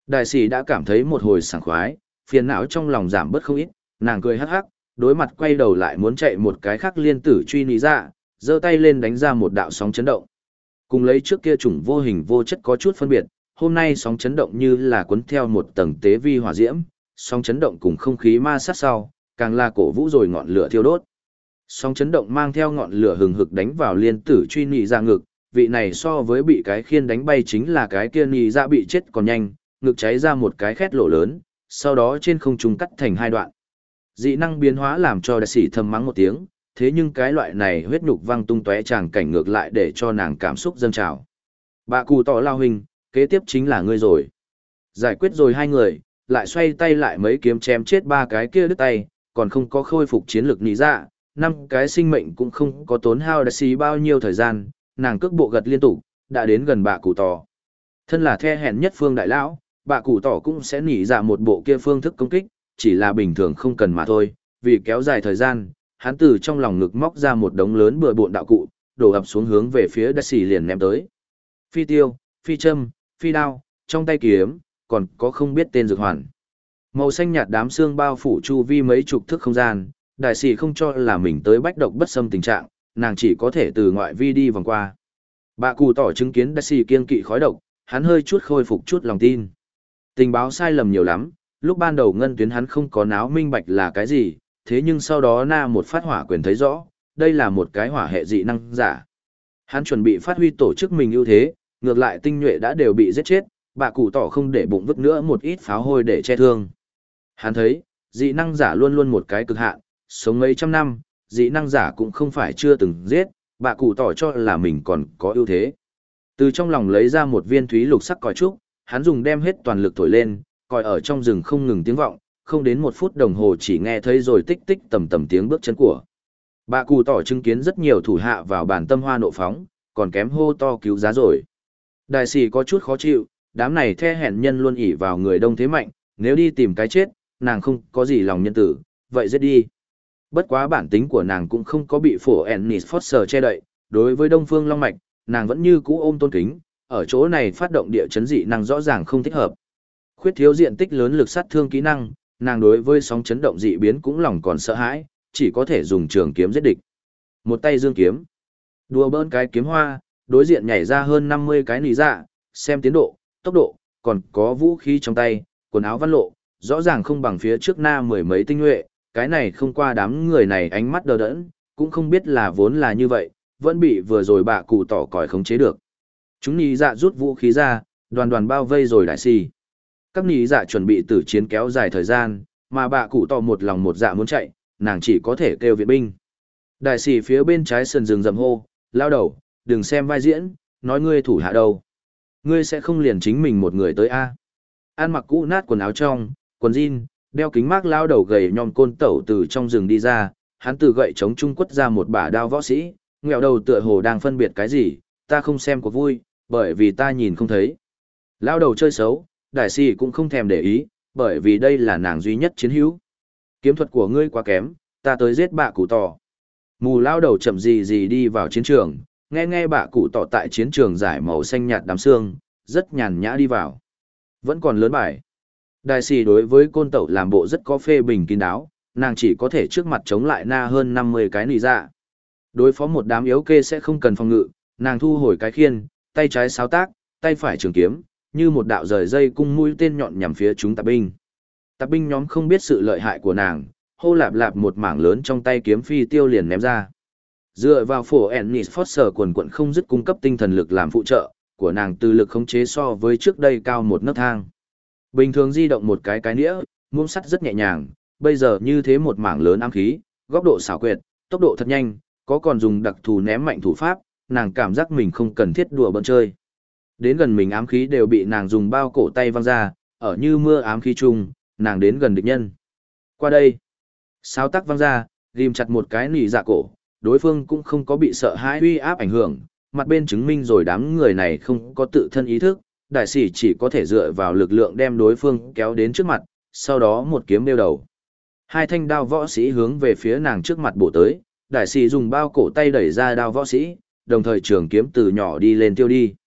Đại sĩ đã cảm thấy một hồi sảng khoái, phiền não trong lòng giảm bớt không ít, nàng cười hắc hắc, đối mặt quay đầu lại muốn chạy một cái khác liên tử truy nị dạ, giơ tay lên đánh ra một đạo sóng chấn động. Cùng lấy trước kia chủng vô hình vô chất có chút phân biệt, hôm nay sóng chấn động như là cuốn theo một tầng tế vi hỏa diễm, sóng chấn động cùng không khí ma sát sau, càng là cổ vũ rồi ngọn lửa thiêu đốt. Sóng chấn động mang theo ngọn lửa hừng hực đánh vào liên tử truy nị dạ ngực, vị này so với bị cái khiên đánh bay chính là cái kia nị dạ bị chết còn nhanh, ngực cháy ra một cái khét lỗ lớn, sau đó trên không trung cắt thành hai đoạn. Dị năng biến hóa làm cho đại sĩ thầm mắng một tiếng, thế nhưng cái loại này huyết nhục văng tung tóe tràng cảnh ngược lại để cho nàng cảm xúc dâng trào. Bà cụ tỏ lao hình, kế tiếp chính là ngươi rồi. Giải quyết rồi hai người, lại xoay tay lại mấy kiếm chém chết ba cái kia đứt tay, còn không có khôi phục chiến lược nị dạ, năm cái sinh mệnh cũng không có tốn hao đại sĩ bao nhiêu thời gian, nàng cước bộ gật liên tục, đã đến gần bà cụ tỏ. Thân là the hèn nhất phương đại lão, bà cụ tỏ cũng sẽ nỉ ra một bộ kia phương thức công kích, chỉ là bình thường không cần mà thôi, vì kéo dài thời gian, hắn từ trong lòng ngực móc ra một đống lớn bừa bộn đạo cụ, đổ ập xuống hướng về phía đại sĩ liền ném tới. Phi tiêu, phi châm, phi đao, trong tay kiếm, còn có không biết tên dược hoàn. Màu xanh nhạt đám xương bao phủ chu vi mấy chục thước không gian, đại sĩ không cho là mình tới bách độc bất xâm tình trạng, nàng chỉ có thể từ ngoại vi đi vòng qua. Bà cụ tỏ chứng kiến đại sĩ kiên kỵ khói độc, hắn hơi chút khôi phục chút lòng tin. Tình báo sai lầm nhiều lắm, lúc ban đầu ngân tuyến hắn không có náo minh bạch là cái gì, thế nhưng sau đó na một phát hỏa quyền thấy rõ, đây là một cái hỏa hệ dị năng giả. Hắn chuẩn bị phát huy tổ chức mình ưu thế, ngược lại tinh nhuệ đã đều bị giết chết, bà cụ tỏ không để bụng vứt nữa một ít pháo hôi để che thương. Hắn thấy, dị năng giả luôn luôn một cái cực hạn, sống mấy trăm năm, dị năng giả cũng không phải chưa từng giết, bà cụ tỏ cho là mình còn có ưu thế. Từ trong lòng lấy ra một viên thúy lục sắc còi trúc, hắn dùng đem hết toàn lực thổi lên, còi ở trong rừng không ngừng tiếng vọng, không đến một phút đồng hồ chỉ nghe thấy rồi tích tích tầm tầm tiếng bước chân của. Bà cụ tỏ chứng kiến rất nhiều thủ hạ vào bản tâm hoa nộ phóng, còn kém hô to cứu giá rồi. Đại sĩ có chút khó chịu, đám này the hẹn nhân luôn ỉ vào người đông thế mạnh, nếu đi tìm cái chết, nàng không có gì lòng nhân tử, vậy giết đi. Bất quá bản tính của nàng cũng không có bị phổ Ennis Foster che đậy, đối với Đông Phương Long Mạch, nàng vẫn như cũ ôm tôn kính, ở chỗ này phát động địa chấn dị năng rõ ràng không thích hợp. Khuyết thiếu diện tích lớn lực sát thương kỹ năng, nàng đối với sóng chấn động dị biến cũng lòng còn sợ hãi, chỉ có thể dùng trường kiếm giết địch. Một tay dương kiếm, đùa bỡn cái kiếm hoa, đối diện nhảy ra hơn năm mươi cái nỉ dạ, xem tiến độ, tốc độ, còn có vũ khí trong tay, quần áo văn lộ, rõ ràng không bằng phía trước na mười mấy tinh nhuệ, cái này không qua đám người này ánh mắt đờ đẫn, cũng không biết là vốn là như vậy, vẫn bị vừa rồi bạ cụ tỏ còi khống chế được. Chúng nỉ dạ rút vũ khí ra, đoàn đoàn bao vây rồi đại sĩ. Các nỉ dạ chuẩn bị tử chiến kéo dài thời gian, mà bạ cụ tỏ một lòng một dạ muốn chạy, nàng chỉ có thể kêu viện binh. Đại sĩ phía bên trái sườn rừng rầm hô, lao đầu, đừng xem vai diễn, nói ngươi thủ hạ đâu. Ngươi sẽ không liền chính mình một người tới a? Ăn mặc cũ nát quần áo trong, quần jean, đeo kính mác lao đầu gầy nhom côn tẩu từ trong rừng đi ra, hắn từ gậy chống trung quất ra một bả đao võ sĩ, ngẹo đầu tựa hồ đang phân biệt cái gì, ta không xem có vui, bởi vì ta nhìn không thấy. Lao đầu chơi xấu, đại sĩ cũng không thèm để ý, bởi vì đây là nàng duy nhất chiến hữu. Kiếm thuật của ngươi quá kém, ta tới giết bạ cụ tỏ. Mù lao đầu chậm gì gì đi vào chiến trường, nghe nghe bạ cụ tỏ tại chiến trường giải màu xanh nhạt đám xương, rất nhàn nhã đi vào. Vẫn còn lớn bài. Đại sĩ đối với côn tẩu làm bộ rất có phê bình kín đáo, nàng chỉ có thể trước mặt chống lại na hơn năm mươi cái nỉ dạ. Đối phó một đám yếu kê sẽ không cần phòng ngự, nàng thu hồi cái khiên, tay trái sáo tác, tay phải trường kiếm, như một đạo rời dây cung mũi tên nhọn nhằm phía chúng tạp binh. Tạp binh nhóm không biết sự lợi hại của nàng, hô lạp lạp một mảng lớn trong tay kiếm phi tiêu liền ném ra. Dựa vào phổ Ennis Foster quần quận không dứt cung cấp tinh thần lực làm phụ trợ, của nàng từ lực khống chế so với trước đây cao một nấc thang. Bình thường di động một cái cái nĩa, muỗng sắt rất nhẹ nhàng, bây giờ như thế một mảng lớn ám khí, góc độ xảo quyệt, tốc độ thật nhanh, có còn dùng đặc thù ném mạnh thủ pháp, nàng cảm giác mình không cần thiết đùa bỡn chơi. Đến gần mình ám khí đều bị nàng dùng bao cổ tay văng ra, ở như mưa ám khí chung, nàng đến gần địch nhân. Qua đây, sáo tắc văng ra, ghim chặt một cái nỉ dạ cổ, đối phương cũng không có bị sợ hãi uy áp ảnh hưởng, mặt bên chứng minh rồi đám người này không có tự thân ý thức, đại sĩ chỉ có thể dựa vào lực lượng đem đối phương kéo đến trước mặt, sau đó một kiếm đeo đầu. Hai thanh đao võ sĩ hướng về phía nàng trước mặt bổ tới, đại sĩ dùng bao cổ tay đẩy ra đao võ sĩ, đồng thời trường kiếm từ nhỏ đi lên tiêu đi.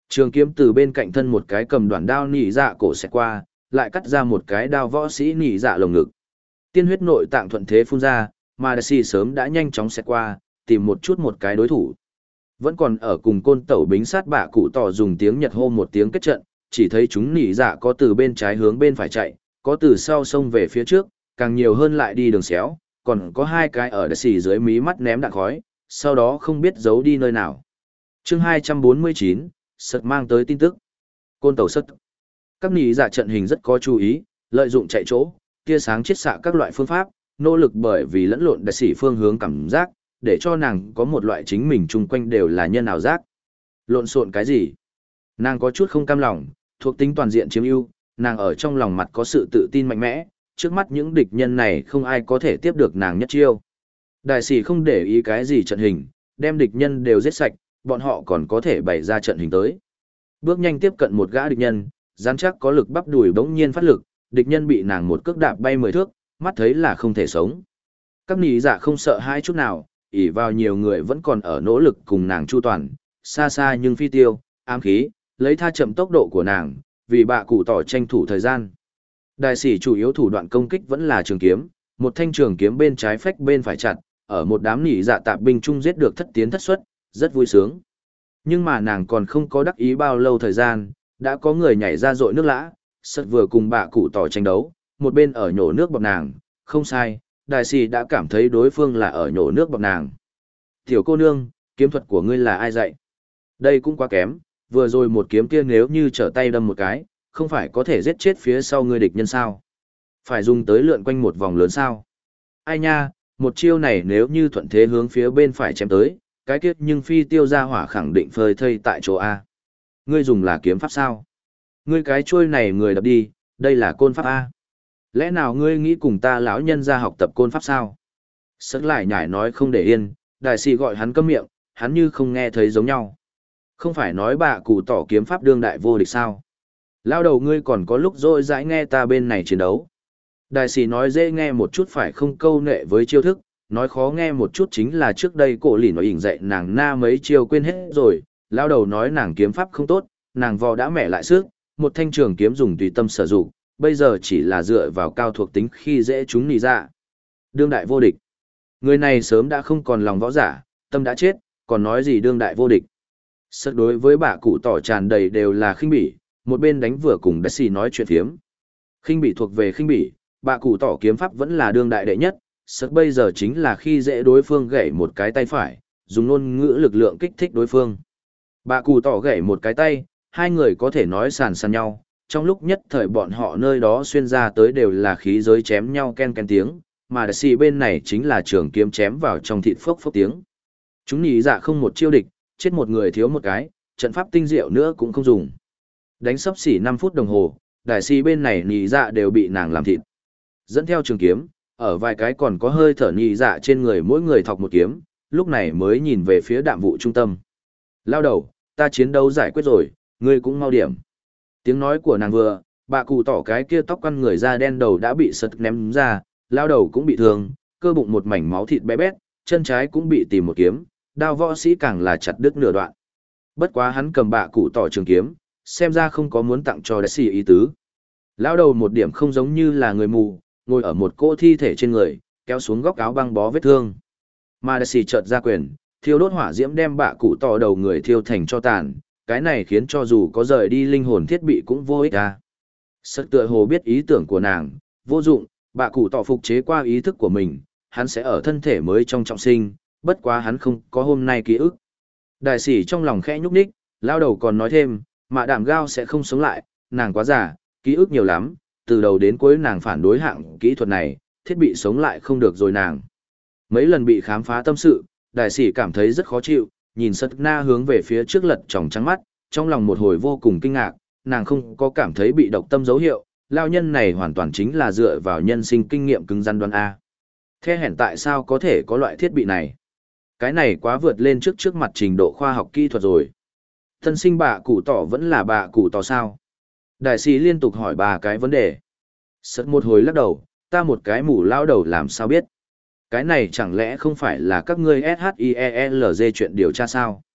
Trường kiếm từ bên cạnh thân một cái cầm đoạn đao nỉ dạ cổ xẹt qua, lại cắt ra một cái đao võ sĩ nỉ dạ lồng ngực. Tiên huyết nội tạng thuận thế phun ra, mà Dashi sớm đã nhanh chóng xẹt qua, tìm một chút một cái đối thủ. Vẫn còn ở cùng côn tẩu bính sát bạ cụ tỏ dùng tiếng Nhật hô một tiếng kết trận, chỉ thấy chúng nỉ dạ có từ bên trái hướng bên phải chạy, có từ sau sông về phía trước, càng nhiều hơn lại đi đường xéo, còn có hai cái ở Dashi dưới mí mắt ném đạn khói, sau đó không biết giấu đi nơi nào. Chương hai trăm bốn mươi chín, Sật mang tới tin tức. Côn tàu sật. Các nỉ dạ trận hình rất có chú ý, lợi dụng chạy chỗ, tia sáng chiết xạ các loại phương pháp, nỗ lực bởi vì lẫn lộn đại sĩ phương hướng cảm giác, để cho nàng có một loại chính mình chung quanh đều là nhân ảo giác. Lộn xộn cái gì? Nàng có chút không cam lòng, thuộc tính toàn diện chiếm ưu, nàng ở trong lòng mặt có sự tự tin mạnh mẽ, trước mắt những địch nhân này không ai có thể tiếp được nàng nhất chiêu. Đại sĩ không để ý cái gì trận hình, đem địch nhân đều giết sạch, bọn họ còn có thể bày ra trận hình tới. Bước nhanh tiếp cận một gã địch nhân, rắn chắc có lực bắp đùi bỗng nhiên phát lực, địch nhân bị nàng một cước đạp bay mười thước, mắt thấy là không thể sống. Các nỉ dạ không sợ hai chút nào, ỷ vào nhiều người vẫn còn ở nỗ lực cùng nàng chu toàn, xa xa nhưng phi tiêu, ám khí, lấy tha chậm tốc độ của nàng, vì bạ cụ tỏ tranh thủ thời gian. Đại sĩ chủ yếu thủ đoạn công kích vẫn là trường kiếm, một thanh trường kiếm bên trái phách bên phải chặt, ở một đám nỉ dạ tạp binh chung giết được thất tiến thất xuất, rất vui sướng. Nhưng mà nàng còn không có đắc ý bao lâu thời gian, đã có người nhảy ra dội nước lã, sật vừa cùng bạ cụ tỏ tranh đấu, một bên ở nhổ nước bọc nàng, không sai, đại sĩ đã cảm thấy đối phương là ở nhổ nước bọc nàng. Tiểu cô nương, kiếm thuật của ngươi là ai dạy? Đây cũng quá kém, vừa rồi một kiếm kia nếu như trở tay đâm một cái, không phải có thể giết chết phía sau ngươi địch nhân sao? Phải dùng tới lượn quanh một vòng lớn sao? Ai nha, một chiêu này nếu như thuận thế hướng phía bên phải chém tới, cái kiếp nhưng phi tiêu ra hỏa khẳng định phơi thây tại chỗ A. Ngươi dùng là kiếm pháp sao? Ngươi cái chuôi này người đập đi, đây là côn pháp A. Lẽ nào ngươi nghĩ cùng ta lão nhân ra học tập côn pháp sao? Sất lại nhải nói không để yên, đại sĩ gọi hắn câm miệng, hắn như không nghe thấy giống nhau. Không phải nói bạ cụ tỏ kiếm pháp đương đại vô địch sao? Lao đầu ngươi còn có lúc rồi dãi nghe ta bên này chiến đấu. Đại sĩ nói dễ nghe một chút phải không câu nệ với chiêu thức, nói khó nghe một chút chính là trước đây cổ lì nói ỉnh dạy nàng na mấy chiêu quên hết rồi. Lao đầu nói nàng kiếm pháp không tốt, nàng vò đã mẻ lại sức, một thanh trường kiếm dùng tùy tâm sử dụng, bây giờ chỉ là dựa vào cao thuộc tính khi dễ chúng nì ra. Đương đại vô địch. Người này sớm đã không còn lòng võ giả, tâm đã chết, còn nói gì đương đại vô địch. Sắc đối với bà cụ tỏ tràn đầy đều là khinh bỉ, một bên đánh vừa cùng đại sĩ nói chuyện phiếm. Khinh bỉ thuộc về khinh bỉ, bà cụ tỏ kiếm pháp vẫn là đương đại đệ nhất, sắc bây giờ chính là khi dễ đối phương gãy một cái tay phải, dùng ngôn ngữ lực lượng kích thích đối phương. Bà cụ tỏ gãy một cái tay, hai người có thể nói sàn sàn nhau, trong lúc nhất thời bọn họ nơi đó xuyên ra tới đều là khí giới chém nhau ken ken tiếng, mà đại sĩ bên này chính là trường kiếm chém vào trong thịt phốc phốc tiếng. Chúng nhị dạ không một chiêu địch, chết một người thiếu một cái, trận pháp tinh diệu nữa cũng không dùng. Đánh sấp xỉ năm phút đồng hồ, đại sĩ bên này nhị dạ đều bị nàng làm thịt. Dẫn theo trường kiếm, ở vài cái còn có hơi thở nhị dạ trên người mỗi người thọc một kiếm, lúc này mới nhìn về phía đạm vụ trung tâm. Lao đầu, ta chiến đấu giải quyết rồi, ngươi cũng mau điểm. Tiếng nói của nàng vừa, bà cụ tỏ cái kia tóc quăn người da đen đầu đã bị sật ném ra, lao đầu cũng bị thương, cơ bụng một mảnh máu thịt bé bét, chân trái cũng bị tìm một kiếm, đao võ sĩ càng là chặt đứt nửa đoạn. Bất quá hắn cầm bà cụ tỏ trường kiếm, xem ra không có muốn tặng cho đại sĩ ý tứ. Lao đầu một điểm không giống như là người mù, ngồi ở một cỗ thi thể trên người, kéo xuống góc áo băng bó vết thương. Mà đại sĩ chợt ra quyền, thiêu đốt hỏa diễm đem bà cụ tỏ đầu người thiêu thành cho tàn, cái này khiến cho dù có rời đi linh hồn thiết bị cũng vô ích à. Sật tựa hồ biết ý tưởng của nàng, vô dụng, bà cụ tỏ phục chế qua ý thức của mình, hắn sẽ ở thân thể mới trong trọng sinh, bất quá hắn không có hôm nay ký ức. Đại sĩ trong lòng khẽ nhúc nhích, lao đầu còn nói thêm, mà đảm gao sẽ không sống lại, nàng quá già, ký ức nhiều lắm, từ đầu đến cuối nàng phản đối hạng kỹ thuật này, thiết bị sống lại không được rồi nàng. Mấy lần bị khám phá tâm sự, đại sĩ cảm thấy rất khó chịu, nhìn Sật Na hướng về phía trước lật tròng trắng mắt, trong lòng một hồi vô cùng kinh ngạc, nàng không có cảm thấy bị độc tâm dấu hiệu, lao nhân này hoàn toàn chính là dựa vào nhân sinh kinh nghiệm cứng rắn đoán A. Thế hèn tại sao có thể có loại thiết bị này? Cái này quá vượt lên trước trước mặt trình độ khoa học kỹ thuật rồi. Thân sinh bà cụ tỏ vẫn là bà cụ tỏ sao? Đại sĩ liên tục hỏi bà cái vấn đề. Sật một hồi lắc đầu, ta một cái mù lao đầu làm sao biết? Cái này chẳng lẽ không phải là các ngươi ét hát i e lờ giê chuyện điều tra sao?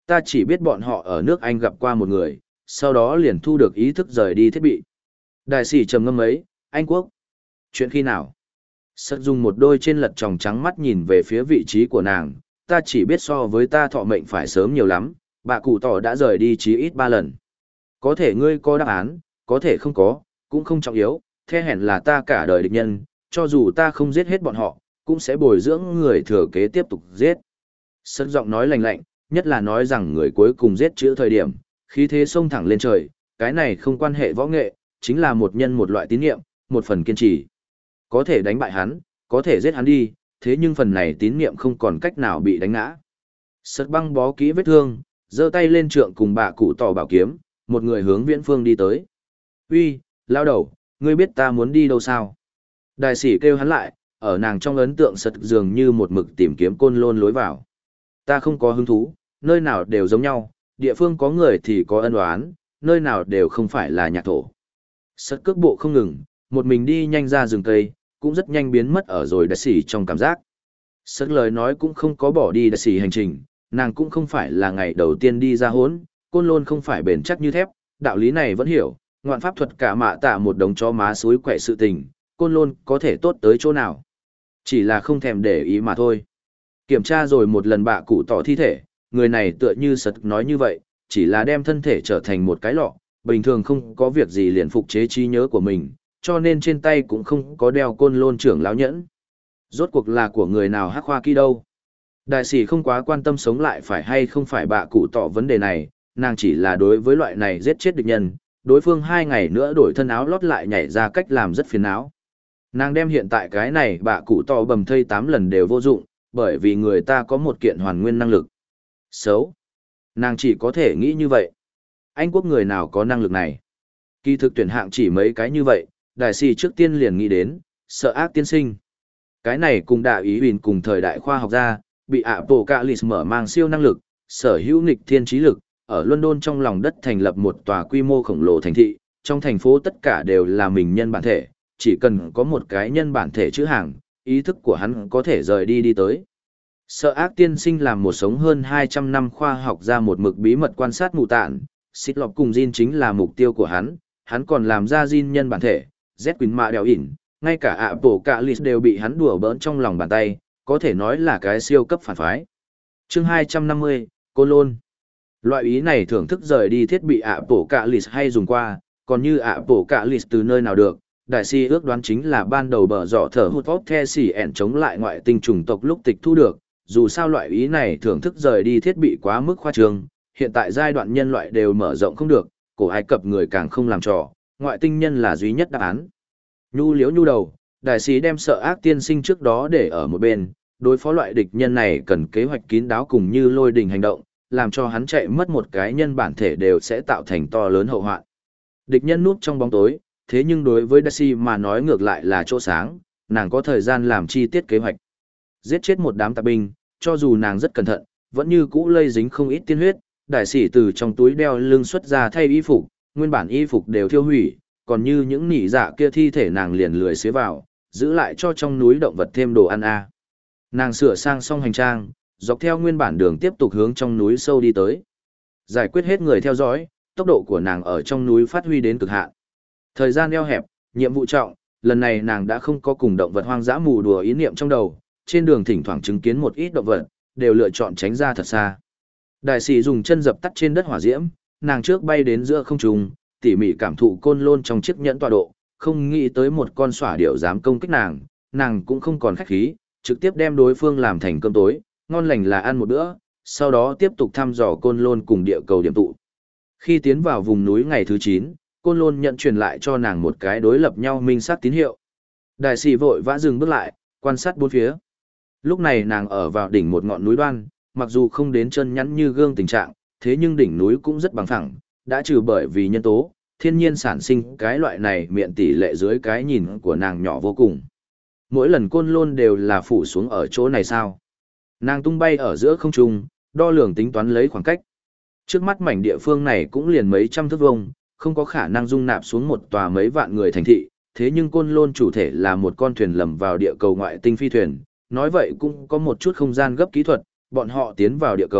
ta chỉ biết bọn họ ở nước Anh gặp qua một người, sau đó liền thu được ý thức rời đi thiết bị. Đại sĩ trầm ngâm ấy, Anh Quốc. Chuyện khi nào? Sật dùng một đôi trên lật tròng trắng mắt nhìn về phía vị trí của nàng, ta chỉ biết so với ta thọ mệnh phải sớm nhiều lắm, bà cụ tỏ đã rời đi chí ít ba lần. Có thể ngươi có đáp án, có thể không có, cũng không trọng yếu, the hẹn là ta cả đời địch nhân, cho dù ta không giết hết bọn họ, cũng sẽ bồi dưỡng người thừa kế tiếp tục giết. Sật giọng nói lạnh lạnh, nhất là nói rằng người cuối cùng giết chữ thời điểm, khí thế xông thẳng lên trời, cái này không quan hệ võ nghệ, chính là một nhân một loại tín niệm, một phần kiên trì. Có thể đánh bại hắn, có thể giết hắn đi, thế nhưng phần này tín niệm không còn cách nào bị đánh ngã. Sật băng bó kỹ vết thương, giơ tay lên trượng cùng bà cụ tỏ bảo kiếm, một người hướng viễn phương đi tới. Uy, lao đầu, ngươi biết ta muốn đi đâu sao? Đại sĩ kêu hắn lại, ở nàng trong ấn tượng Sật dường như một mực tìm kiếm côn lôn lối vào. Ta không có hứng thú, nơi nào đều giống nhau, địa phương có người thì có ân oán, nơi nào đều không phải là nhạc thổ. Sật cước bộ không ngừng, một mình đi nhanh ra rừng cây, cũng rất nhanh biến mất ở rồi đại sĩ trong cảm giác. Sật lời nói cũng không có bỏ đi đại sĩ hành trình, nàng cũng không phải là ngày đầu tiên đi ra hốn, côn lôn không phải bền chắc như thép, đạo lý này vẫn hiểu, ngoạn pháp thuật cả mạ tạ một đống chó má suối quậy sự tình, côn lôn có thể tốt tới chỗ nào. Chỉ là không thèm để ý mà thôi. Kiểm tra rồi một lần bạ cụ tỏ thi thể, người này tựa như Sật nói như vậy, chỉ là đem thân thể trở thành một cái lọ, bình thường không có việc gì liền phục chế trí nhớ của mình, cho nên trên tay cũng không có đeo côn lôn trưởng lão nhẫn. Rốt cuộc là của người nào hắc hoa kỹ đâu. Đại sĩ không quá quan tâm sống lại phải hay không phải bạ cụ tỏ vấn đề này, nàng chỉ là đối với loại này giết chết địch nhân, đối phương hai ngày nữa đổi thân áo lót lại nhảy ra cách làm rất phiền não. Nàng đem hiện tại cái này bạ cụ tỏ bầm thây tám lần đều vô dụng, bởi vì người ta có một kiện hoàn nguyên năng lực. Xấu. Nàng chỉ có thể nghĩ như vậy. Anh quốc người nào có năng lực này? Kỳ thực tuyển hạng chỉ mấy cái như vậy, đại sĩ trước tiên liền nghĩ đến, sợ ác tiên sinh. Cái này cùng đại ý huỳnh cùng thời đại khoa học gia, bị Apocalypse mở mang siêu năng lực, sở hữu nghịch thiên trí lực, ở London trong lòng đất thành lập một tòa quy mô khổng lồ thành thị, trong thành phố tất cả đều là mình nhân bản thể, chỉ cần có một cái nhân bản thể chữ hàng, ý thức của hắn có thể rời đi đi tới. Sợ ác tiên sinh làm một sống hơn hai trăm năm khoa học ra một mực bí mật quan sát mù tạn, xích lọc cùng Jin chính là mục tiêu của hắn, hắn còn làm ra Jin nhân bản thể, Z Quỳnh Mạ đèo ỉn, ngay cả ạ bổ cả lì đều bị hắn đùa bỡn trong lòng bàn tay, có thể nói là cái siêu cấp phản phái. Chương hai trăm năm mươi, Côn Lôn. Loại ý này thưởng thức rời đi thiết bị ạ bổ cả lì hay dùng qua, còn như ạ bổ cả lì từ nơi nào được, đại si ước đoán chính là ban đầu bờ dọ thở hụt vót the xỉ ẻn chống lại ngoại tinh chủng tộc lúc tịch thu được, dù sao loại ý này thưởng thức rời đi thiết bị quá mức khoa trương, hiện tại giai đoạn nhân loại đều mở rộng không được, cổ Ai Cập người càng không làm trò, ngoại tinh nhân là duy nhất đáp án. Nhu liếu nhu đầu, đại sĩ đem sợ ác tiên sinh trước đó để ở một bên, đối phó loại địch nhân này cần kế hoạch kín đáo cùng như lôi đình hành động, làm cho hắn chạy mất một cái nhân bản thể đều sẽ tạo thành to lớn hậu hoạn. Địch nhân núp trong bóng tối, thế nhưng đối với Daisy mà nói ngược lại là chỗ sáng, nàng có thời gian làm chi tiết kế hoạch. Giết chết một đám tạp binh, cho dù nàng rất cẩn thận, vẫn như cũ lây dính không ít tiên huyết, đại sĩ từ trong túi đeo lưng xuất ra thay y phục, nguyên bản y phục đều thiêu hủy, còn như những nỉ dạ kia thi thể nàng liền lười xế vào, giữ lại cho trong núi động vật thêm đồ ăn a. Nàng sửa sang xong hành trang, dọc theo nguyên bản đường tiếp tục hướng trong núi sâu đi tới. Giải quyết hết người theo dõi, tốc độ của nàng ở trong núi phát huy đến cực hạn. Thời gian eo hẹp, nhiệm vụ trọng, lần này nàng đã không có cùng động vật hoang dã mù đùa ý niệm trong đầu, trên đường thỉnh thoảng chứng kiến một ít động vật, đều lựa chọn tránh ra thật xa. Đại sĩ dùng chân dập tắt trên đất hỏa diễm, nàng trước bay đến giữa không trung, tỉ mỉ cảm thụ côn lôn trong chiếc nhẫn tọa độ, không nghĩ tới một con xỏa điểu dám công kích nàng, nàng cũng không còn khách khí, trực tiếp đem đối phương làm thành cơm tối, ngon lành là ăn một bữa, sau đó tiếp tục thăm dò côn lôn cùng địa cầu điểm tụ. Khi tiến vào vùng núi ngày thứ chín, côn lôn nhận truyền lại cho nàng một cái đối lập nhau minh sát tín hiệu. Đại sĩ vội vã dừng bước lại, quan sát bốn phía. Lúc này nàng ở vào đỉnh một ngọn núi đoan, mặc dù không đến chân nhắn như gương tình trạng, thế nhưng đỉnh núi cũng rất bằng phẳng, đã trừ bởi vì nhân tố, thiên nhiên sản sinh cái loại này miệng tỷ lệ dưới cái nhìn của nàng nhỏ vô cùng. Mỗi lần côn lôn đều là phủ xuống ở chỗ này sao. Nàng tung bay ở giữa không trung, đo lường tính toán lấy khoảng cách. Trước mắt mảnh địa phương này cũng liền mấy trăm thước vuông, không có khả năng dung nạp xuống một tòa mấy vạn người thành thị, thế nhưng côn lôn chủ thể là một con thuyền lầm vào địa cầu ngoại tinh phi thuyền, nói vậy cũng có một chút không gian gấp kỹ thuật, bọn họ tiến vào địa cầu,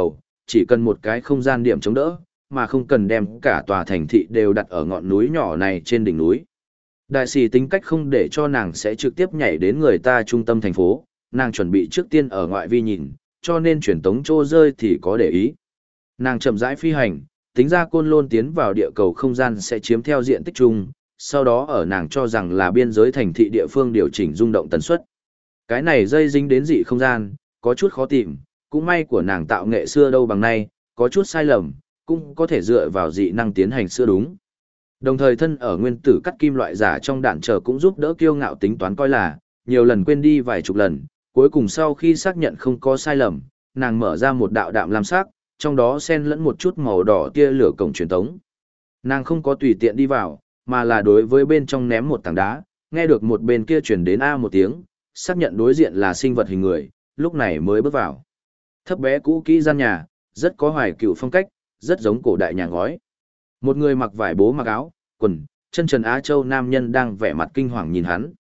chỉ cần một cái không gian điểm chống đỡ, mà không cần đem cả tòa thành thị đều đặt ở ngọn núi nhỏ này trên đỉnh núi. Đại sĩ tính cách không để cho nàng sẽ trực tiếp nhảy đến người ta trung tâm thành phố, nàng chuẩn bị trước tiên ở ngoại vi nhìn, cho nên truyền tống trô rơi thì có để ý. Nàng chậm rãi phi hành, tính ra Côn Lôn tiến vào địa cầu không gian sẽ chiếm theo diện tích chung, sau đó ở nàng cho rằng là biên giới thành thị địa phương điều chỉnh rung động tần suất. Cái này dây dính đến dị không gian, có chút khó tìm, cũng may của nàng tạo nghệ xưa đâu bằng nay, có chút sai lầm, cũng có thể dựa vào dị năng tiến hành xưa đúng. Đồng thời thân ở nguyên tử cắt kim loại giả trong đạn chờ cũng giúp đỡ kiêu ngạo tính toán coi là, nhiều lần quên đi vài chục lần, cuối cùng sau khi xác nhận không có sai lầm, nàng mở ra một đạo đạm lam sắc, trong đó xen lẫn một chút màu đỏ tia lửa cổng truyền tống. Nàng không có tùy tiện đi vào, mà là đối với bên trong ném một tảng đá, nghe được một bên kia truyền đến a một tiếng, xác nhận đối diện là sinh vật hình người, lúc này mới bước vào. Thấp bé cũ kỹ gian nhà, rất có hoài cựu phong cách, rất giống cổ đại nhà ngói. Một người mặc vải bố mặc áo, quần, chân trần Á Châu nam nhân đang vẻ mặt kinh hoàng nhìn hắn.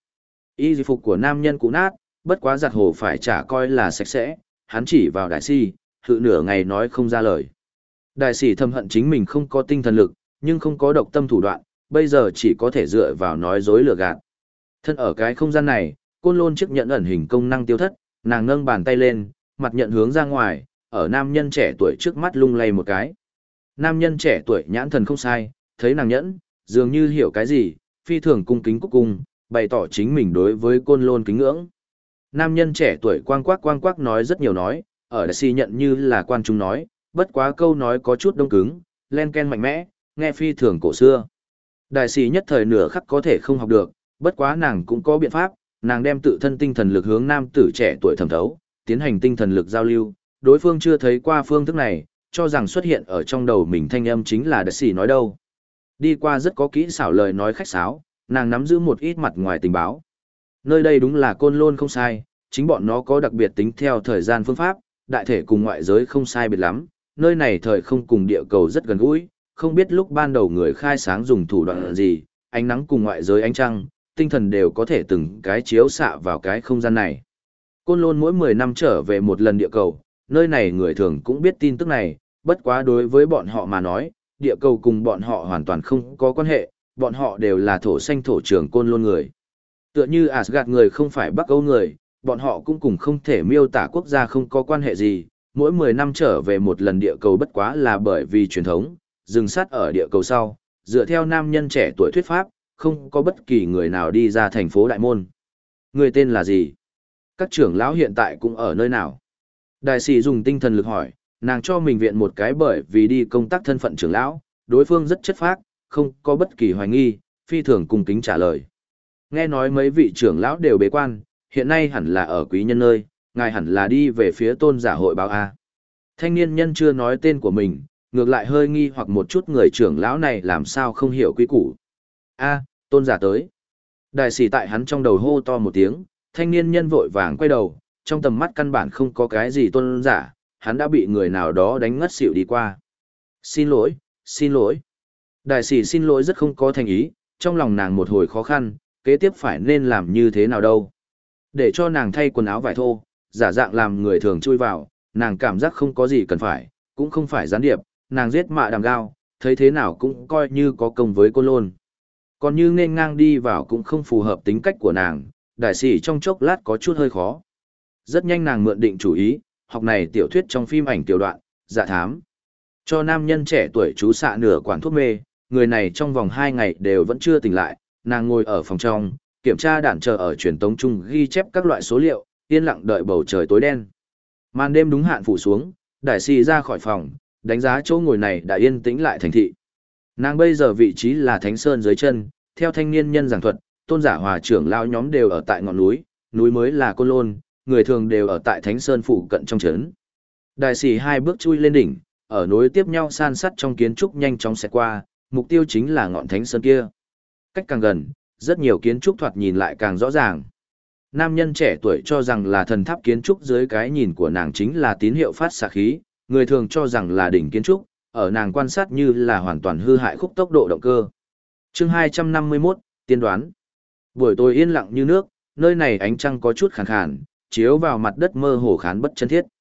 Y phục của nam nhân cũ nát, bất quá giặt hồ phải chả coi là sạch sẽ, hắn chỉ vào đại sĩ, hự nửa ngày nói không ra lời. Đại sĩ thầm hận chính mình không có tinh thần lực, nhưng không có độc tâm thủ đoạn, bây giờ chỉ có thể dựa vào nói dối lừa gạt. Thân ở cái không gian này, Côn Lôn chiếc nhận ẩn hình công năng tiêu thất, nàng nâng bàn tay lên, mặt nhận hướng ra ngoài, ở nam nhân trẻ tuổi trước mắt lung lay một cái. Nam nhân trẻ tuổi nhãn thần không sai, thấy nàng nhẫn, dường như hiểu cái gì, phi thường cung kính cúc cung, bày tỏ chính mình đối với Côn Lôn kính ngưỡng. Nam nhân trẻ tuổi quang quắc quang quắc nói rất nhiều nói, ở đại si nhận như là quan trung nói, bất quá câu nói có chút đông cứng, len ken mạnh mẽ, nghe phi thường cổ xưa. Đại sĩ nhất thời nửa khắc có thể không học được, bất quá nàng cũng có biện pháp, nàng đem tự thân tinh thần lực hướng nam tử trẻ tuổi thẩm thấu, tiến hành tinh thần lực giao lưu, đối phương chưa thấy qua phương thức này, cho rằng xuất hiện ở trong đầu mình thanh âm chính là đại sĩ nói đâu. Đi qua rất có kỹ xảo lời nói khách sáo, nàng nắm giữ một ít mặt ngoài tình báo. Nơi đây đúng là Côn Lôn không sai, chính bọn nó có đặc biệt tính theo thời gian phương pháp, đại thể cùng ngoại giới không sai biệt lắm, nơi này thời không cùng địa cầu rất gần gũi, không biết lúc ban đầu người khai sáng dùng thủ đoạn gì, ánh nắng cùng ngoại giới ánh trăng, tinh thần đều có thể từng cái chiếu xạ vào cái không gian này. Côn Lôn mỗi mười năm trở về một lần địa cầu, nơi này người thường cũng biết tin tức này, bất quá đối với bọn họ mà nói, địa cầu cùng bọn họ hoàn toàn không có quan hệ, bọn họ đều là thổ xanh thổ trường Côn Lôn người. Tựa như Asgard người không phải Bắc Âu người, bọn họ cũng cùng không thể miêu tả quốc gia không có quan hệ gì, mỗi mười năm trở về một lần địa cầu bất quá là bởi vì truyền thống, dừng sát ở địa cầu sau, dựa theo nam nhân trẻ tuổi thuyết pháp, không có bất kỳ người nào đi ra thành phố Đại Môn. Người tên là gì? Các trưởng lão hiện tại cũng ở nơi nào? Đại sĩ dùng tinh thần lực hỏi, nàng cho mình viện một cái bởi vì đi công tác thân phận trưởng lão, đối phương rất chất phác, không có bất kỳ hoài nghi, phi thường cung kính trả lời. Nghe nói mấy vị trưởng lão đều bế quan, hiện nay hẳn là ở quý nhân nơi, ngài hẳn là đi về phía tôn giả hội báo A. Thanh niên nhân chưa nói tên của mình, ngược lại hơi nghi hoặc một chút người trưởng lão này làm sao không hiểu quy củ. A, tôn giả tới. Đại sĩ tại hắn trong đầu hô to một tiếng, thanh niên nhân vội vàng quay đầu, trong tầm mắt căn bản không có cái gì tôn giả, hắn đã bị người nào đó đánh ngất xỉu đi qua. Xin lỗi, xin lỗi. Đại sĩ xin lỗi rất không có thành ý, trong lòng nàng một hồi khó khăn, kế tiếp phải nên làm như thế nào đâu. Để cho nàng thay quần áo vải thô, giả dạng làm người thường chui vào, nàng cảm giác không có gì cần phải, cũng không phải gián điệp, nàng giết mạ đàm gao, thấy thế nào cũng coi như có công với Côn Lôn. Còn như nên ngang đi vào cũng không phù hợp tính cách của nàng, đại sĩ trong chốc lát có chút hơi khó. Rất nhanh nàng mượn định chủ ý, học này tiểu thuyết trong phim ảnh tiểu đoạn, dạ thám. Cho nam nhân trẻ tuổi chú xạ nửa quản thuốc mê, người này trong vòng hai ngày đều vẫn chưa tỉnh lại, nàng ngồi ở phòng trong, kiểm tra đạn chờ ở truyền tống chung ghi chép các loại số liệu, yên lặng đợi bầu trời tối đen. Màn đêm đúng hạn phủ xuống, đại sĩ ra khỏi phòng, đánh giá chỗ ngồi này đã yên tĩnh lại thành thị. Nàng bây giờ vị trí là Thánh Sơn dưới chân, theo thanh niên nhân giảng thuật, tôn giả hòa trưởng lao nhóm đều ở tại ngọn núi, núi mới là Côn Lôn, người thường đều ở tại Thánh Sơn phụ cận trong trấn. Đại sĩ hai bước chui lên đỉnh, ở nối tiếp nhau san sắt trong kiến trúc nhanh chóng xẹt qua, mục tiêu chính là ngọn Thánh Sơn kia. Cách càng gần, rất nhiều kiến trúc thoạt nhìn lại càng rõ ràng. Nam nhân trẻ tuổi cho rằng là thần tháp kiến trúc dưới cái nhìn của nàng chính là tín hiệu phát xạ khí, người thường cho rằng là đỉnh kiến trúc, ở nàng quan sát như là hoàn toàn hư hại khúc tốc độ động cơ. Chương hai trăm năm mươi mốt, tiên đoán. Buổi tối yên lặng như nước, nơi này ánh trăng có chút khàn khàn, chiếu vào mặt đất mơ hồ khán bất chân thiết.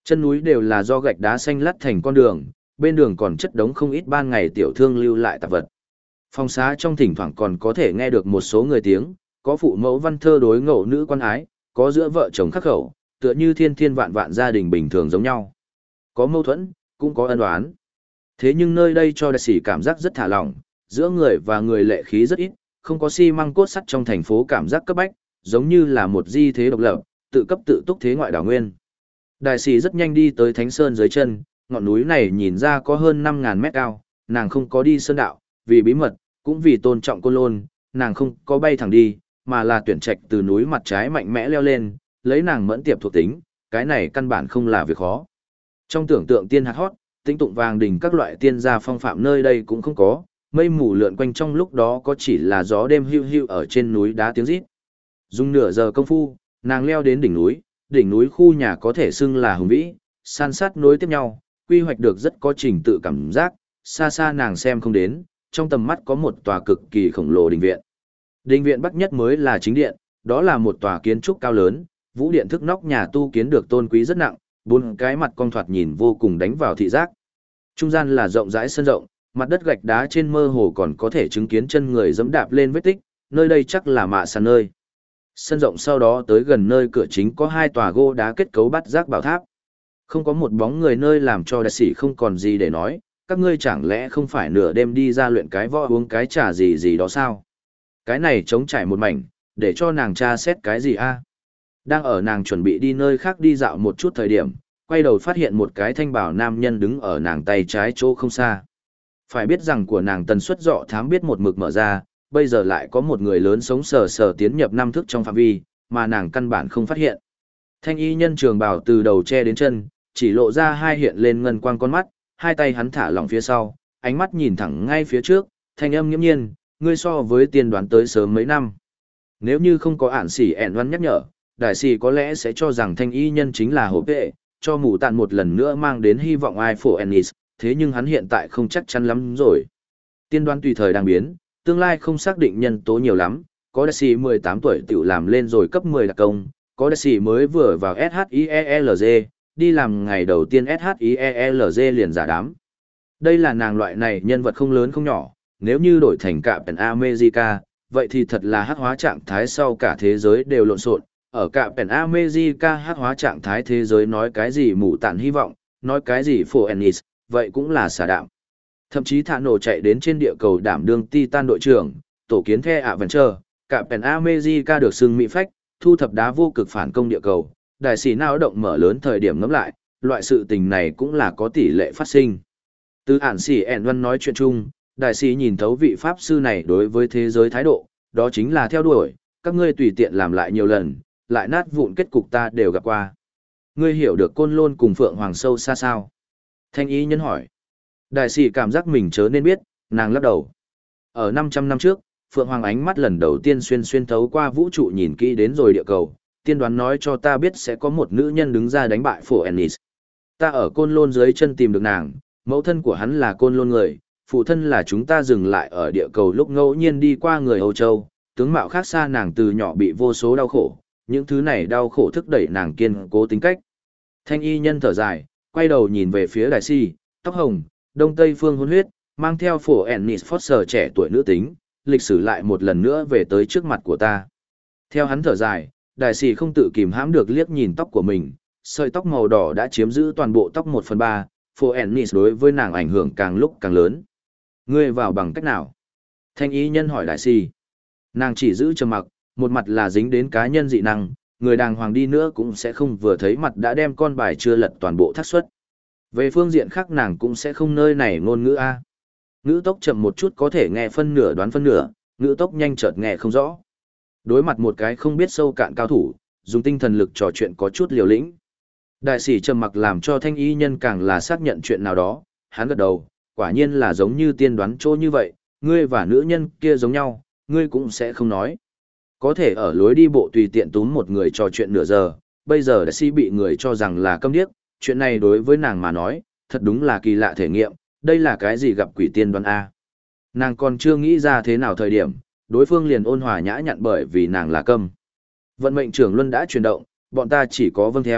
Chân núi đều là do gạch đá xanh lát thành con đường, bên đường còn chất đống không ít ban ngày tiểu thương lưu lại tạp vật. Phòng xá trong thỉnh thoảng còn có thể nghe được một số người tiếng, có phụ mẫu văn thơ đối ngộ nữ quan ái, có giữa vợ chồng khắc khẩu, tựa như thiên thiên vạn vạn gia đình bình thường giống nhau. Có mâu thuẫn, cũng có ân oán. Thế nhưng nơi đây cho đại sĩ cảm giác rất thả lỏng, giữa người và người lệ khí rất ít, không có xi măng cốt sắt trong thành phố cảm giác cấp bách, giống như là một di thế độc lập, tự cấp tự túc thế ngoại đảo nguyên. Đại sĩ rất nhanh đi tới Thánh Sơn dưới chân, ngọn núi này nhìn ra có hơn năm ngàn mét cao, nàng không có đi sơn đạo, vì bí mật, cũng vì tôn trọng Côn Lôn, nàng không có bay thẳng đi, mà là tuyển trạch từ núi mặt trái mạnh mẽ leo lên, lấy nàng mẫn tiệp thuộc tính, cái này căn bản không là việc khó. Trong tưởng tượng tiên hạt hót, tĩnh tụng vàng đỉnh các loại tiên gia phong phạm nơi đây cũng không có, mây mù lượn quanh trong lúc đó có chỉ là gió đêm hưu hưu ở trên núi đá tiếng rít. Dùng nửa giờ công phu, nàng leo đến đỉnh núi, đỉnh núi khu nhà có thể xưng là hùng vĩ, san sát nối tiếp nhau, quy hoạch được rất có trình tự cảm giác, xa xa nàng xem không đến, trong tầm mắt có một tòa cực kỳ khổng lồ đình viện. Đình viện bắc nhất mới là chính điện, đó là một tòa kiến trúc cao lớn, vũ điện thức nóc nhà tu kiến được tôn quý rất nặng, bốn cái mặt cong thoạt nhìn vô cùng đánh vào thị giác. Trung gian là rộng rãi sân rộng, mặt đất gạch đá trên mơ hồ còn có thể chứng kiến chân người dẫm đạp lên vết tích, nơi đây chắc là mạ sàn nơi. Sân rộng sau đó tới gần nơi cửa chính có hai tòa gỗ đá kết cấu bắt giác bảo tháp. Không có một bóng người nơi làm cho đại sĩ không còn gì để nói, các ngươi chẳng lẽ không phải nửa đêm đi ra luyện cái võ uống cái trà gì gì đó sao? Cái này trống trải một mảnh, để cho nàng tra xét cái gì a? Đang ở nàng chuẩn bị đi nơi khác đi dạo một chút thời điểm, quay đầu phát hiện một cái thanh bảo nam nhân đứng ở nàng tay trái chỗ không xa. Phải biết rằng của nàng tần suất dọ thám biết một mực mở ra, bây giờ lại có một người lớn sống sờ sờ tiến nhập năm thức trong phạm vi, mà nàng căn bản không phát hiện. Thanh y nhân trường bào từ đầu che đến chân, chỉ lộ ra hai hiện lên ngân quang con mắt, hai tay hắn thả lỏng phía sau, ánh mắt nhìn thẳng ngay phía trước, thanh âm nghiễm nhiên, ngươi so với tiên đoán tới sớm mấy năm. Nếu như không có ản xỉ ẻn văn nhắc nhở, đại sĩ có lẽ sẽ cho rằng thanh y nhân chính là hổ vệ, cho mù tạn một lần nữa mang đến hy vọng ai phổ ennis, thế nhưng hắn hiện tại không chắc chắn lắm rồi. Tiên đoán tùy thời đang biến, tương lai không xác định nhân tố nhiều lắm, có đại sĩ mười tám tuổi tự làm lên rồi cấp mười đặc công, có đại sĩ mới vừa vào ét hát i e lờ giê, đi làm ngày đầu tiên ét hát i e lờ giê liền giả đám. Đây là nàng loại này nhân vật không lớn không nhỏ, nếu như đổi thành Captain America, vậy thì thật là hắc hóa trạng thái sau cả thế giới đều lộn xộn. Ở Captain America hắc hóa trạng thái thế giới nói cái gì mù tạn hy vọng, nói cái gì phổ ennis, vậy cũng là xả đạm. Thậm chí thả nổ chạy đến trên địa cầu đảm đương Titan đội trưởng, tổ kiến The Adventure, Captain America được xưng mỹ phách, thu thập đá vô cực phản công địa cầu, đại sĩ nào động mở lớn thời điểm ngẫm lại, loại sự tình này cũng là có tỷ lệ phát sinh. Từ ản sĩ ẻn văn nói chuyện chung, đại sĩ nhìn thấu vị pháp sư này đối với thế giới thái độ, đó chính là theo đuổi, các ngươi tùy tiện làm lại nhiều lần, lại nát vụn kết cục ta đều gặp qua. Ngươi hiểu được Côn Lôn cùng Phượng Hoàng sâu xa sao? Thanh y nhân hỏi. Đại sĩ cảm giác mình chớ nên biết, nàng lắc đầu. Ở năm trăm năm trước, Phượng Hoàng ánh mắt lần đầu tiên xuyên xuyên thấu qua vũ trụ nhìn kỹ đến rồi địa cầu, tiên đoán nói cho ta biết sẽ có một nữ nhân đứng ra đánh bại Phổ Ennis. Ta ở Côn Lôn dưới chân tìm được nàng, mẫu thân của hắn là Côn Lôn người, phụ thân là chúng ta dừng lại ở địa cầu lúc ngẫu nhiên đi qua người Âu Châu, tướng mạo khác xa nàng từ nhỏ bị vô số đau khổ, những thứ này đau khổ thúc đẩy nàng kiên cố tính cách. Thanh y nhân thở dài, quay đầu nhìn về phía đại si, tóc hồng, đông tây phương hôn huyết, mang theo Phổ Ennis Foster trẻ tuổi nữ tính, lịch sử lại một lần nữa về tới trước mặt của ta. Theo hắn thở dài, đại sĩ không tự kìm hãm được liếc nhìn tóc của mình, sợi tóc màu đỏ đã chiếm giữ toàn bộ tóc một phần ba, Phổ Ennis đối với nàng ảnh hưởng càng lúc càng lớn. Ngươi vào bằng cách nào? Thanh y nhân hỏi đại sĩ. Nàng chỉ giữ trầm mặc, một mặt là dính đến cá nhân dị năng, người đàng hoàng đi nữa cũng sẽ không vừa thấy mặt đã đem con bài chưa lật toàn bộ thác xuất. Về phương diện khác nàng cũng sẽ không nơi này ngôn ngữ A. Ngữ tốc chậm một chút có thể nghe phân nửa đoán phân nửa, ngữ tốc nhanh chợt nghe không rõ. Đối mặt một cái không biết sâu cạn cao thủ, dùng tinh thần lực trò chuyện có chút liều lĩnh. Đại sĩ trầm mặc làm cho thanh y nhân càng là xác nhận chuyện nào đó, hắn gật đầu, quả nhiên là giống như tiên đoán chỗ như vậy, ngươi và nữ nhân kia giống nhau, ngươi cũng sẽ không nói. Có thể ở lối đi bộ tùy tiện túm một người trò chuyện nửa giờ, bây giờ đại sĩ bị người cho rằng là câm điếc, chuyện này đối với nàng mà nói, thật đúng là kỳ lạ thể nghiệm, đây là cái gì gặp quỷ tiên đoán A. Nàng còn chưa nghĩ ra thế nào thời điểm, đối phương liền ôn hòa nhã nhặn bởi vì nàng là câm. Vận mệnh trưởng luân đã chuyển động, bọn ta chỉ có vâng theo,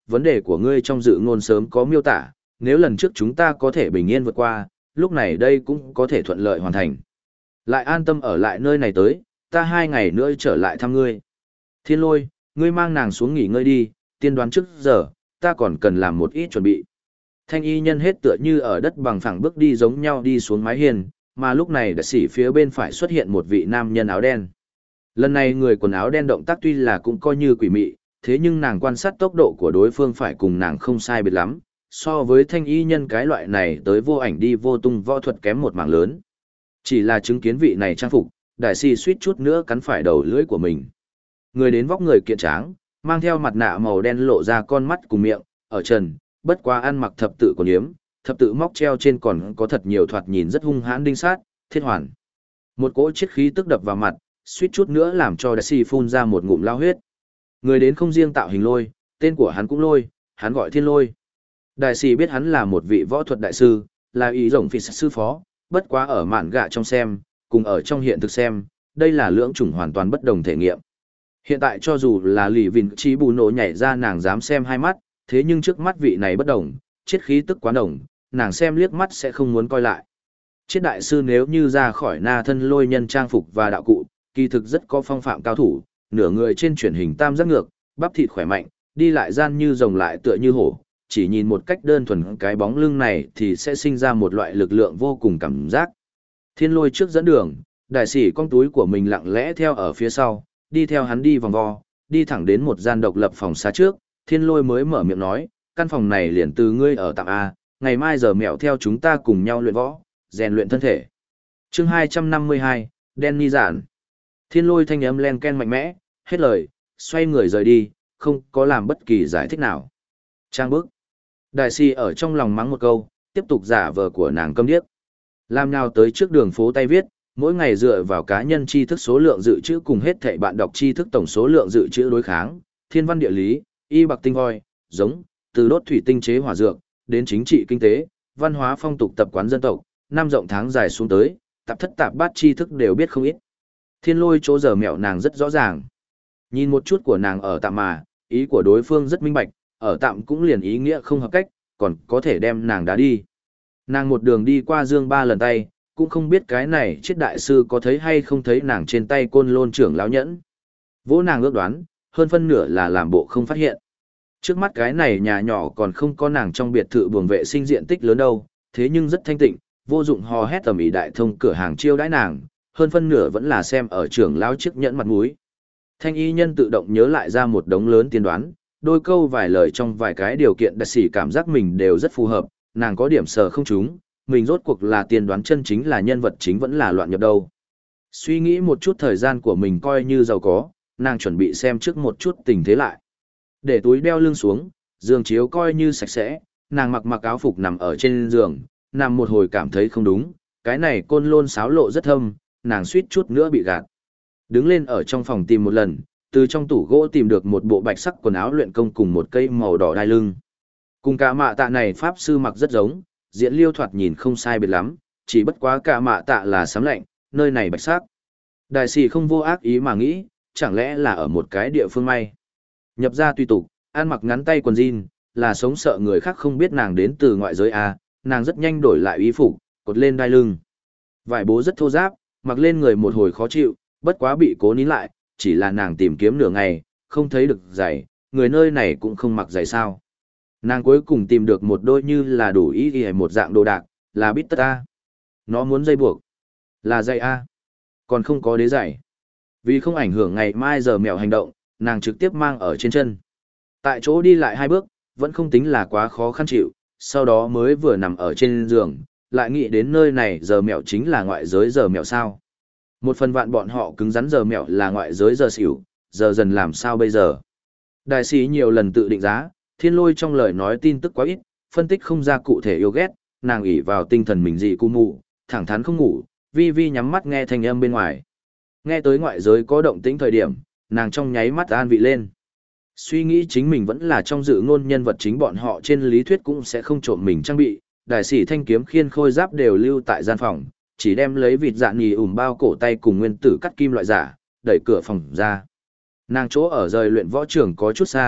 vấn đề của ngươi trong dự ngôn sớm có miêu tả, nếu lần trước chúng ta có thể bình yên vượt qua, lúc này đây cũng có thể thuận lợi hoàn thành. Lại an tâm ở lại nơi này tới, ta hai ngày nữa trở lại thăm ngươi. Thiên Lôi, ngươi mang nàng xuống nghỉ ngơi đi, tiên đoán trước giờ, ta còn cần làm một ít chuẩn bị. Thanh y nhân hết tựa như ở đất bằng phẳng bước đi giống nhau đi xuống mái hiên, mà lúc này đã xỉ phía bên phải xuất hiện một vị nam nhân áo đen. Lần này người quần áo đen động tác tuy là cũng coi như quỷ mị, thế nhưng nàng quan sát tốc độ của đối phương phải cùng nàng không sai biệt lắm, so với thanh y nhân cái loại này tới vô ảnh đi vô tung võ thuật kém một mảng lớn. Chỉ là chứng kiến vị này trang phục, đại sĩ suýt chút nữa cắn phải đầu lưỡi của mình. Người đến vóc người kiện tráng, mang theo mặt nạ màu đen lộ ra con mắt cùng miệng, ở trần, bất quá ăn mặc thập tự còn yếm, thập tự móc treo trên còn có thật nhiều thoạt nhìn rất hung hãn đinh sát, thiết hoàn. Một cỗ chiết khí tức đập vào mặt, suýt chút nữa làm cho đại sĩ phun ra một ngụm lao huyết. Người đến không riêng tạo hình lôi, tên của hắn cũng lôi, hắn gọi Thiên Lôi. Đại sĩ biết hắn là một vị võ thuật đại sư, là ý rồng phi sư phó, bất quá ở mạn gạ trong xem, cùng ở trong hiện thực xem, đây là lưỡng chủng hoàn toàn bất đồng thể nghiệm. Hiện tại cho dù là lì vìn trí bù nổ nhảy ra nàng dám xem hai mắt, thế nhưng trước mắt vị này bất đồng, chiết khí tức quá đồng, nàng xem liếc mắt sẽ không muốn coi lại. Chiết đại sư nếu như ra khỏi na thân lôi nhân trang phục và đạo cụ, kỳ thực rất có phong phạm cao thủ, nửa người trên chuyển hình tam giác ngược, bắp thịt khỏe mạnh, đi lại gian như rồng lại tựa như hổ, chỉ nhìn một cách đơn thuần cái bóng lưng này thì sẽ sinh ra một loại lực lượng vô cùng cảm giác. Thiên Lôi trước dẫn đường, đại sĩ con túi của mình lặng lẽ theo ở phía sau, đi theo hắn đi vòng vo, đi thẳng đến một gian độc lập phòng xá trước, Thiên Lôi mới mở miệng nói, căn phòng này liền từ ngươi ở tạm A, ngày mai giờ mẹo theo chúng ta cùng nhau luyện võ, rèn luyện thân thể. Chương hai trăm năm mươi hai, Danny giản. Thiên Lôi thanh âm len ken mạnh mẽ, hết lời, xoay người rời đi, không có làm bất kỳ giải thích nào. Trang bức. Đại sĩ ở trong lòng mắng một câu, tiếp tục giả vờ của nàng câm điếc. Làm nào tới trước đường phố tay viết, mỗi ngày dựa vào cá nhân tri thức số lượng dự trữ cùng hết thảy bạn đọc tri thức tổng số lượng dự trữ đối kháng, thiên văn địa lý, y bạc tinh voi, giống, từ đốt thủy tinh chế hỏa dược, đến chính trị kinh tế, văn hóa phong tục tập quán dân tộc, năm rộng tháng dài xuống tới, tạp thất tạp bát tri thức đều biết không ít. Thiên Lôi chỗ giờ mẹo nàng rất rõ ràng. Nhìn một chút của nàng ở tạm mà, ý của đối phương rất minh bạch, ở tạm cũng liền ý nghĩa không hợp cách, còn có thể đem nàng đá đi. Nàng một đường đi qua dương ba lần tay, cũng không biết cái này chết đại sư có thấy hay không thấy nàng trên tay côn lôn trưởng lão nhẫn. Vỗ nàng ước đoán, hơn phân nửa là làm bộ không phát hiện. Trước mắt cái này nhà nhỏ còn không có nàng trong biệt thự buồng vệ sinh diện tích lớn đâu, thế nhưng rất thanh tịnh, vô dụng hò hét tầm ý đại thông cửa hàng chiêu đãi nàng, hơn phân nửa vẫn là xem ở trưởng lão chiếc nhẫn mặt mũi. Thanh y nhân tự động nhớ lại ra một đống lớn tiên đoán, đôi câu vài lời trong vài cái điều kiện đặc sĩ cảm giác mình đều rất phù hợp, nàng có điểm sờ không trúng, mình rốt cuộc là tiên đoán chân chính là nhân vật chính vẫn là loạn nhập đâu. Suy nghĩ một chút thời gian của mình coi như giàu có, nàng chuẩn bị xem trước một chút tình thế lại. Để túi đeo lưng xuống, giường chiếu coi như sạch sẽ, nàng mặc mặc áo phục nằm ở trên giường, nằm một hồi cảm thấy không đúng, cái này côn lôn sáo lộ rất thâm, nàng suýt chút nữa bị gạt. Đứng lên ở trong phòng tìm một lần, từ trong tủ gỗ tìm được một bộ bạch sắc quần áo luyện công cùng một cây màu đỏ đai lưng. Cùng cả mạ tạ này pháp sư mặc rất giống, diễn liêu thoạt nhìn không sai biệt lắm, chỉ bất quá cả mạ tạ là sấm lạnh, nơi này bạch sắc. Đại sĩ không vô ác ý mà nghĩ, chẳng lẽ là ở một cái địa phương may. Nhập ra tùy tục, ăn mặc ngắn tay quần jean, là sống sợ người khác không biết nàng đến từ ngoại giới A, nàng rất nhanh đổi lại y phục, cột lên đai lưng. Vải bố rất thô ráp, mặc lên người một hồi khó chịu, bất quá bị cố nín lại, chỉ là nàng tìm kiếm nửa ngày, không thấy được giày, người nơi này cũng không mặc giày sao. Nàng cuối cùng tìm được một đôi như là đủ ý ghi một dạng đồ đạc, là bít tất A. Nó muốn dây buộc, là dây A. Còn không có đế giày. Vì không ảnh hưởng ngày mai giờ mèo hành động, nàng trực tiếp mang ở trên chân. Tại chỗ đi lại hai bước, vẫn không tính là quá khó khăn chịu, sau đó mới vừa nằm ở trên giường, lại nghĩ đến nơi này giờ mèo chính là ngoại giới giờ mèo sao. Một phần vạn bọn họ cứng rắn giờ mèo là ngoại giới giờ xỉu, giờ dần làm sao bây giờ. Đại sĩ nhiều lần tự định giá, Thiên Lôi trong lời nói tin tức quá ít, phân tích không ra cụ thể yêu ghét, nàng ỷ vào tinh thần mình dị cu mụ, thẳng thắn không ngủ, vi vi nhắm mắt nghe thanh âm bên ngoài. Nghe tới ngoại giới có động tĩnh thời điểm, nàng trong nháy mắt an vị lên. Suy nghĩ chính mình vẫn là trong dự ngôn nhân vật chính bọn họ trên lý thuyết cũng sẽ không trộm mình trang bị, đại sĩ thanh kiếm khiên khôi giáp đều lưu tại gian phòng, chỉ đem lấy vịt dạ nhì ủm bao cổ tay cùng nguyên tử cắt kim loại giả, đẩy cửa phòng ra. Nàng chỗ ở rời luyện võ trường có chút xa,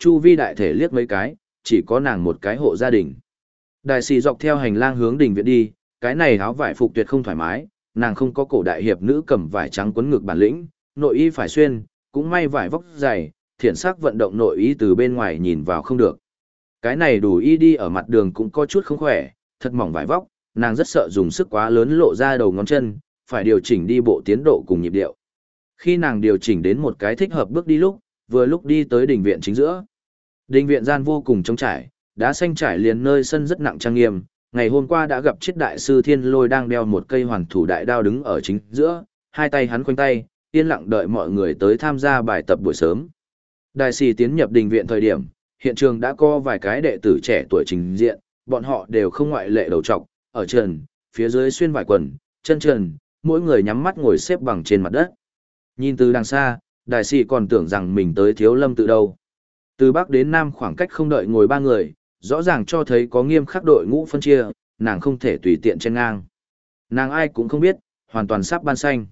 chu vi đại thể liếc mấy cái, chỉ có nàng một cái hộ gia đình. Đại sĩ dọc theo hành lang hướng đình viện đi, cái này áo vải phục tuyệt không thoải mái, nàng không có cổ đại hiệp nữ cầm vải trắng quấn ngực bản lĩnh, nội y phải xuyên, cũng may vải vóc dày, thiện sắc vận động nội y từ bên ngoài nhìn vào không được. Cái này đủ y đi ở mặt đường cũng có chút không khỏe, thật mỏng vải vóc, nàng rất sợ dùng sức quá lớn lộ ra đầu ngón chân, phải điều chỉnh đi bộ tiến độ cùng nhịp điệu. Khi nàng điều chỉnh đến một cái thích hợp bước đi lúc, vừa lúc đi tới đình viện chính giữa. Đình viện gian vô cùng trống trải, đá xanh trải liền nơi sân rất nặng trang nghiêm. Ngày hôm qua đã gặp chiết đại sư Thiên Lôi đang đeo một cây hoàn thủ đại đao đứng ở chính giữa, hai tay hắn khoanh tay, yên lặng đợi mọi người tới tham gia bài tập buổi sớm. Đại sĩ tiến nhập đình viện thời điểm, hiện trường đã có vài cái đệ tử trẻ tuổi trình diện, bọn họ đều không ngoại lệ đầu trọc, ở trần, phía dưới xuyên vải quần, chân trần, mỗi người nhắm mắt ngồi xếp bằng trên mặt đất. Nhìn từ đằng xa, đại sĩ còn tưởng rằng mình tới Thiếu Lâm tự đâu. Từ Bắc đến Nam khoảng cách không đợi ngồi ba người, rõ ràng cho thấy có nghiêm khắc đội ngũ phân chia, nàng không thể tùy tiện chen ngang. Nàng ai cũng không biết, hoàn toàn sắp ban xanh.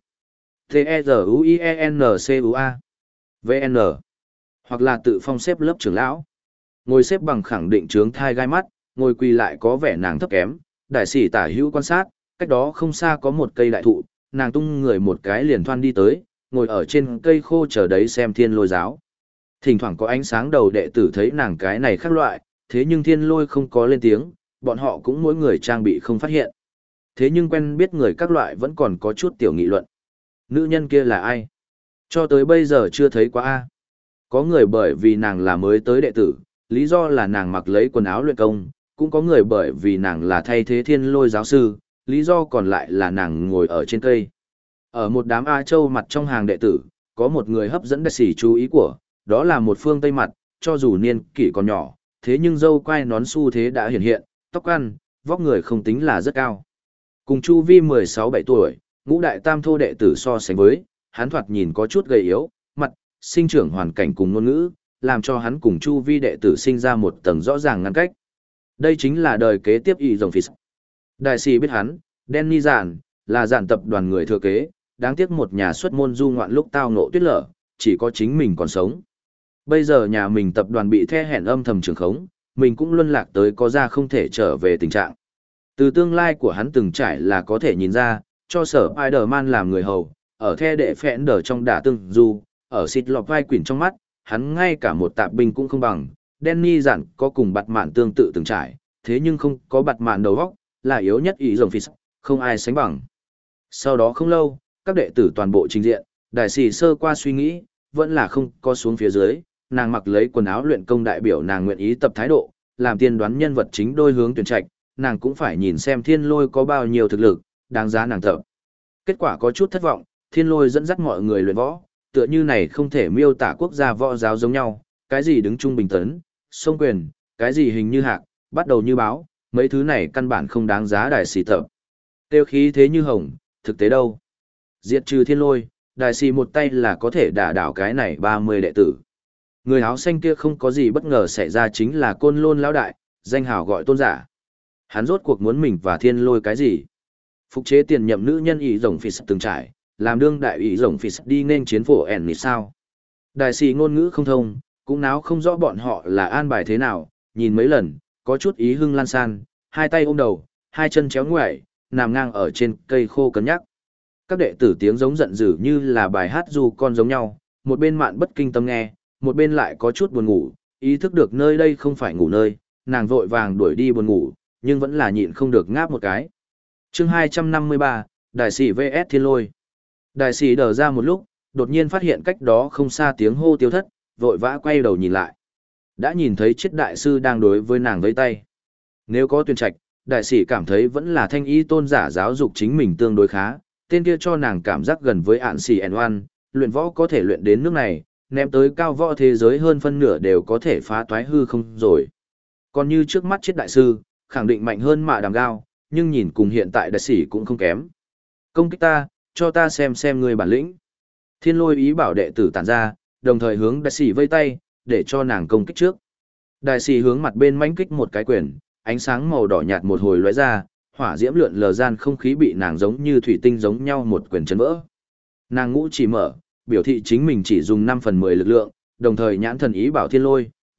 T-E-Z-U-I-E-N-C-U-A V N Hoặc là tự phong xếp lớp trưởng lão. Ngồi xếp bằng khẳng định trướng thai gai mắt, ngồi quỳ lại có vẻ nàng thấp kém. Đại sĩ tả hữu quan sát, cách đó không xa có một cây đại thụ, nàng tung người một cái liền thoăn đi tới, ngồi ở trên cây khô chờ đấy xem Thiên Lôi giáo. Thỉnh thoảng có ánh sáng đầu đệ tử thấy nàng cái này khác loại, thế nhưng Thiên Lôi không có lên tiếng, bọn họ cũng mỗi người trang bị không phát hiện. Thế nhưng quen biết người các loại vẫn còn có chút tiểu nghị luận. Nữ nhân kia là ai? Cho tới bây giờ chưa thấy qua a. Có người bởi vì nàng là mới tới đệ tử, lý do là nàng mặc lấy quần áo luyện công, cũng có người bởi vì nàng là thay thế Thiên Lôi giáo sư, lý do còn lại là nàng ngồi ở trên cây. Ở một đám A Châu mặt trong hàng đệ tử, có một người hấp dẫn đại sĩ chú ý của, đó là một phương Tây mặt, cho dù niên kỷ còn nhỏ, thế nhưng râu quai nón xu thế đã hiện hiện, tóc ăn, vóc người không tính là rất cao. Cùng chu vi mười sáu bảy tuổi, ngũ đại tam thô đệ tử so sánh với, hắn thoạt nhìn có chút gầy yếu, mặt, sinh trưởng hoàn cảnh cùng ngôn ngữ, làm cho hắn cùng chu vi đệ tử sinh ra một tầng rõ ràng ngăn cách. Đây chính là đời kế tiếp y dòng phì. Đại sĩ biết hắn, Danny Giản, là giản tập đoàn người thừa kế, đáng tiếc một nhà xuất môn du ngoạn lúc tao ngộ tuyết lở, chỉ có chính mình còn sống. Bây giờ nhà mình tập đoàn bị the hẹn âm thầm trường khống, mình cũng luân lạc tới có ra không thể trở về tình trạng. Từ tương lai của hắn từng trải là có thể nhìn ra, cho sở Spider-Man làm người hầu, ở the đệ phẹn đờ trong đả tương du, ở xịt lọc vai quỷ trong mắt, hắn ngay cả một tạp binh cũng không bằng. Danny Giản có cùng bặt mạn tương tự từng trải, thế nhưng không có bặt mạn đầu óc, là yếu nhất ý rồng phì, không ai sánh bằng. Sau đó không lâu, các đệ tử toàn bộ trình diện, đại sĩ sơ qua suy nghĩ, vẫn là không có xuống phía dưới, nàng mặc lấy quần áo luyện công đại biểu nàng nguyện ý tập thái độ, làm tiên đoán nhân vật chính đôi hướng tuyển trạch, nàng cũng phải nhìn xem Thiên Lôi có bao nhiêu thực lực, đáng giá nàng tập. Kết quả có chút thất vọng, Thiên Lôi dẫn dắt mọi người luyện võ, tựa như này không thể miêu tả quốc gia võ giáo giống nhau, cái gì đứng trung bình tấn, sông quyền, cái gì hình như hạc, bắt đầu như báo, mấy thứ này căn bản không đáng giá đại sĩ tập. Tiêu khí thế như hồng, thực tế đâu? Diệt trừ Thiên Lôi, đại sĩ một tay là có thể đả đảo cái này ba mươi đệ tử. Người áo xanh kia không có gì bất ngờ xảy ra chính là Côn Lôn lão đại, danh hào gọi tôn giả. Hắn rốt cuộc muốn mình và Thiên Lôi cái gì? Phục chế tiền nhậm nữ nhân ý rồng phì từng trải, làm đương đại ý rồng phì đi nên chiến phổ ẻn nịt sao? Đại sĩ ngôn ngữ không thông, cũng náo không rõ bọn họ là an bài thế nào, nhìn mấy lần, có chút ý hưng lan san, hai tay ôm đầu, hai chân chéo ngoại, nằm ngang ở trên cây khô cân nhắc. Các đệ tử tiếng giống giận dữ như là bài hát du con giống nhau, một bên mạn bất kinh tâm nghe, một bên lại có chút buồn ngủ, ý thức được nơi đây không phải ngủ nơi, nàng vội vàng đuổi đi buồn ngủ, nhưng vẫn là nhịn không được ngáp một cái. Chương hai trăm năm mươi ba, Đại sĩ vs Thiên Lôi. Đại sĩ đờ ra một lúc, đột nhiên phát hiện cách đó không xa tiếng hô tiêu thất, vội vã quay đầu nhìn lại. Đã nhìn thấy Chiết đại sư đang đối với nàng vẫy tay. Nếu có tuyển trạch, đại sĩ cảm thấy vẫn là thanh y tôn giả giáo dục chính mình tương đối khá, tên kia cho nàng cảm giác gần với ạn xì ẻn oan, luyện võ có thể luyện đến nước này, ném tới cao võ thế giới hơn phân nửa đều có thể phá toái hư không rồi. Còn như trước mắt Chiết đại sư, khẳng định mạnh hơn mạ đàm gao, nhưng nhìn cùng hiện tại đại sĩ cũng không kém. Công kích ta, cho ta xem xem người bản lĩnh. Thiên Lôi ý bảo đệ tử tản ra, đồng thời hướng đại sĩ vây tay, để cho nàng công kích trước. Đại sĩ hướng mặt bên mãnh kích một cái quyền, ánh sáng màu đỏ nhạt một hồi lóe ra, hỏa diễm lượn lờ gian không khí bị nàng giống như thủy tinh giống nhau một quyền chấn vỡ. Nàng ngũ chỉ mở, biểu thị chính mình chỉ dùng năm phần mười lực lượng, đồng thời nhãn thần ý bảo Thiên Lôi,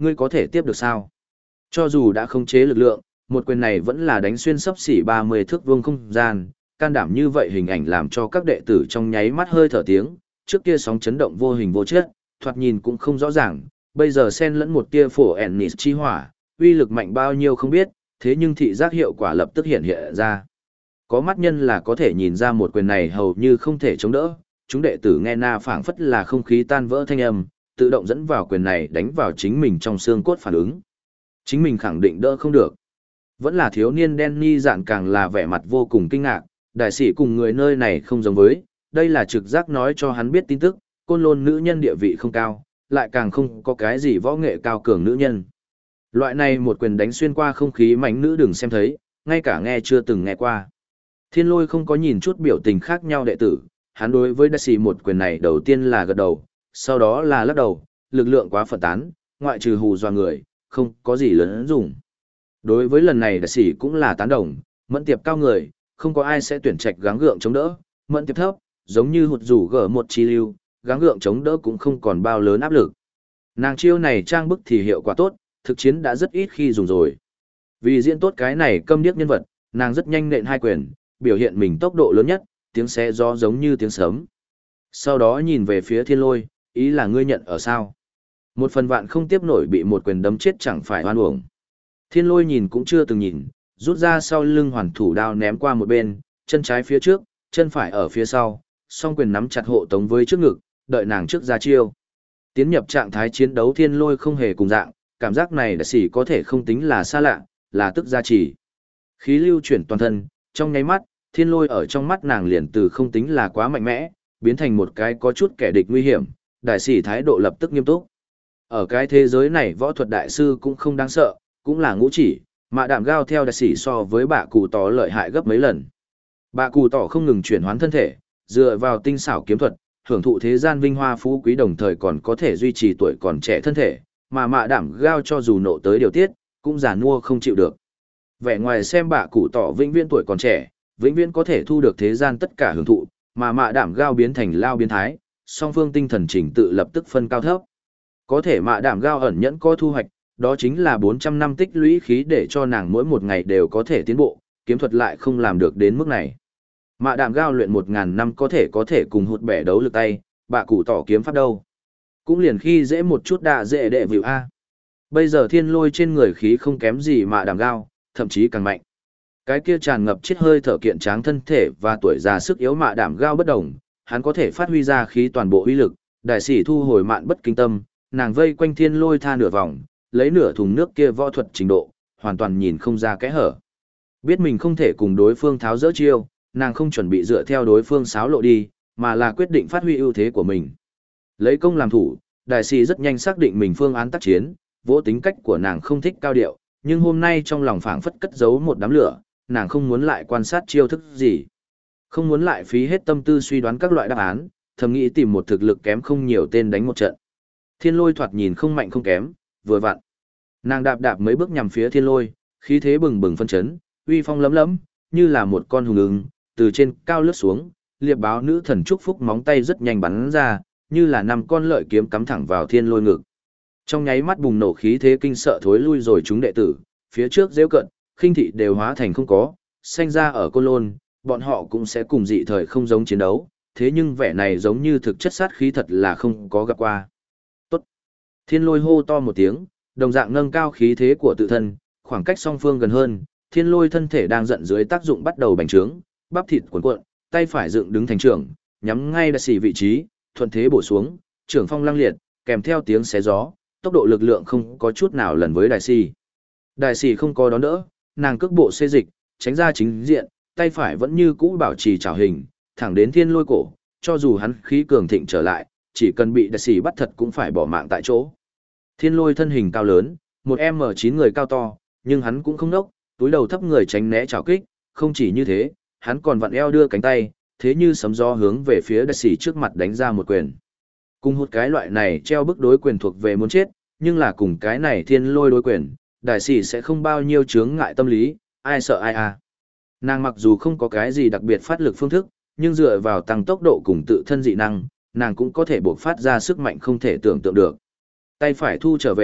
ngươi có thể tiếp được sao? Cho dù đã khống chế lực lượng, một quyền này vẫn là đánh xuyên sấp xỉ ba mươi thước vuông không gian, can đảm như vậy hình ảnh làm cho các đệ tử trong nháy mắt hơi thở tiếng, trước kia sóng chấn động vô hình vô chất, thoạt nhìn cũng không rõ ràng, bây giờ xen lẫn một tia phổ ennis chi hỏa, uy lực mạnh bao nhiêu không biết, thế nhưng thị giác hiệu quả lập tức hiện hiện ra. Có mắt nhân là có thể nhìn ra một quyền này hầu như không thể chống đỡ, chúng đệ tử nghe na phảng phất là không khí tan vỡ thanh âm, tự động dẫn vào quyền này đánh vào chính mình trong xương cốt phản ứng. Chính mình khẳng định đỡ không được. Vẫn là thiếu niên Danny dạn càng là vẻ mặt vô cùng kinh ngạc, đại sĩ cùng người nơi này không giống với, đây là trực giác nói cho hắn biết tin tức, côn lôn nữ nhân địa vị không cao, lại càng không có cái gì võ nghệ cao cường nữ nhân. Loại này một quyền đánh xuyên qua không khí mảnh nữ đừng xem thấy, ngay cả nghe chưa từng nghe qua. Thiên Lôi không có nhìn chút biểu tình khác nhau đệ tử, hắn đối với đại sĩ một quyền này đầu tiên là gật đầu, sau đó là lắc đầu, lực lượng quá phân tán, ngoại trừ hù dọa người, không có gì lớn dùng. Đối với lần này đại sĩ cũng là tán đồng, mẫn tiệp cao người, không có ai sẽ tuyển trạch gắng gượng chống đỡ, mẫn tiệp thấp, giống như hụt rủ gở một chi lưu, gắng gượng chống đỡ cũng không còn bao lớn áp lực. Nàng chiêu này trang bức thì hiệu quả tốt, thực chiến đã rất ít khi dùng rồi. Vì diễn tốt cái này câm điếc nhân vật, nàng rất nhanh nện hai quyền, biểu hiện mình tốc độ lớn nhất, tiếng xé gió giống như tiếng sấm. Sau đó nhìn về phía Thiên Lôi, ý là ngươi nhận ở sao? Một phần vạn không tiếp nổi bị một quyền đấm chết chẳng phải oan uổng. Thiên Lôi nhìn cũng chưa từng nhìn, rút ra sau lưng hoàn thủ đao ném qua một bên, chân trái phía trước, chân phải ở phía sau, song quyền nắm chặt hộ tống với trước ngực, đợi nàng trước ra chiêu. Tiến nhập trạng thái chiến đấu Thiên Lôi không hề cùng dạng, cảm giác này đã xỉ có thể không tính là xa lạ, là tức gia trì. Khí lưu chuyển toàn thân, trong nháy mắt, Thiên Lôi ở trong mắt nàng liền từ không tính là quá mạnh mẽ, biến thành một cái có chút kẻ địch nguy hiểm, đại sĩ thái độ lập tức nghiêm túc. Ở cái thế giới này võ thuật đại sư cũng không đáng sợ, cũng là ngũ chỉ, mà đạm gao theo đại sĩ so với bà cụ tỏ lợi hại gấp mấy lần. Bà cụ tỏ không ngừng chuyển hoán thân thể, dựa vào tinh xảo kiếm thuật, hưởng thụ thế gian vinh hoa phú quý đồng thời còn có thể duy trì tuổi còn trẻ thân thể, mà mạ đảm gao cho dù nộ tới điều tiết, cũng già nua không chịu được. Vẻ ngoài xem bà cụ tỏ vĩnh viễn tuổi còn trẻ, vĩnh viễn có thể thu được thế gian tất cả hưởng thụ, mà mạ đảm gao biến thành lao biến thái, song phương tinh thần chỉnh tự lập tức phân cao thấp. Có thể mạ đảm gao ẩn nhẫn có thu hoạch, đó chính là bốn trăm năm tích lũy khí để cho nàng mỗi một ngày đều có thể tiến bộ, kiếm thuật lại không làm được đến mức này. Mạ đảm gao luyện một ngàn năm có thể có thể cùng hụt bẻ đấu lực tay, bà cụ tỏ kiếm pháp đâu. Cũng liền khi dễ một chút đạ dễ đệ vịu A. Bây giờ Thiên Lôi trên người khí không kém gì mạ đảm gao, thậm chí càng mạnh. Cái kia tràn ngập chết hơi thở kiện tráng thân thể và tuổi già sức yếu mạ đảm gao bất đồng, hắn có thể phát huy ra khí toàn bộ uy lực, đại sĩ thu hồi mạn bất kinh tâm, nàng vây quanh Thiên Lôi tha nửa vòng, lấy nửa thùng nước kia võ thuật trình độ, hoàn toàn nhìn không ra kẽ hở. Biết mình không thể cùng đối phương tháo dỡ chiêu, nàng không chuẩn bị dựa theo đối phương xáo lộ đi, mà là quyết định phát huy ưu thế của mình. Lấy công làm thủ, đại sĩ rất nhanh xác định mình phương án tác chiến, vỗ tính cách của nàng không thích cao điệu, nhưng hôm nay trong lòng phảng phất cất giấu một đám lửa, nàng không muốn lại quan sát chiêu thức gì. Không muốn lại phí hết tâm tư suy đoán các loại đáp án, thầm nghĩ tìm một thực lực kém không nhiều tên đánh một trận. Thiên Lôi thoạt nhìn không mạnh không kém, vừa vặn. Nàng đạp đạp mấy bước nhằm phía Thiên Lôi, khí thế bừng bừng phân chấn, uy phong lấm lấm, như là một con hùng ưng, từ trên cao lướt xuống, liệp báo nữ thần chúc phúc móng tay rất nhanh bắn ra, như là năm con lợi kiếm cắm thẳng vào Thiên Lôi ngực. Trong nháy mắt bùng nổ khí thế kinh sợ thối lui rồi chúng đệ tử, phía trước giễu cận, khinh thị đều hóa thành không có, sanh ra ở Côn Lôn, bọn họ cũng sẽ cùng dị thời không giống chiến đấu, thế nhưng vẻ này giống như thực chất sát khí thật là không có gặp qua. Tốt. Thiên Lôi hô to một tiếng, đồng dạng nâng cao khí thế của tự thân, khoảng cách song phương gần hơn, Thiên Lôi thân thể đang giận dưới tác dụng bắt đầu bành trướng, bắp thịt cuộn cuộn, tay phải dựng đứng thành trưởng, nhắm ngay đại sĩ vị trí, thuận thế bổ xuống, trưởng phong lăng liệt, kèm theo tiếng xé gió, tốc độ lực lượng không có chút nào lần với đại sĩ. Đại sĩ không có đón đỡ, nàng cước bộ xê dịch, tránh ra chính diện, tay phải vẫn như cũ bảo trì trảo hình, thẳng đến Thiên Lôi cổ, cho dù hắn khí cường thịnh trở lại, chỉ cần bị đại sĩ bắt thật cũng phải bỏ mạng tại chỗ. Thiên Lôi thân hình cao lớn, một em chín người cao to, nhưng hắn cũng không nốc, túi đầu thấp người tránh né trảo kích, không chỉ như thế, hắn còn vặn eo đưa cánh tay, thế như sấm gió hướng về phía đại sĩ trước mặt đánh ra một quyền. Cùng hút cái loại này treo bức đối quyền thuộc về muốn chết, nhưng là cùng cái này Thiên Lôi đối quyền, đại sĩ sẽ không bao nhiêu chướng ngại tâm lý, ai sợ ai à. Nàng mặc dù không có cái gì đặc biệt phát lực phương thức, nhưng dựa vào tăng tốc độ cùng tự thân dị năng, nàng cũng có thể buộc phát ra sức mạnh không thể tưởng tượng được. Tay phải thu trở về,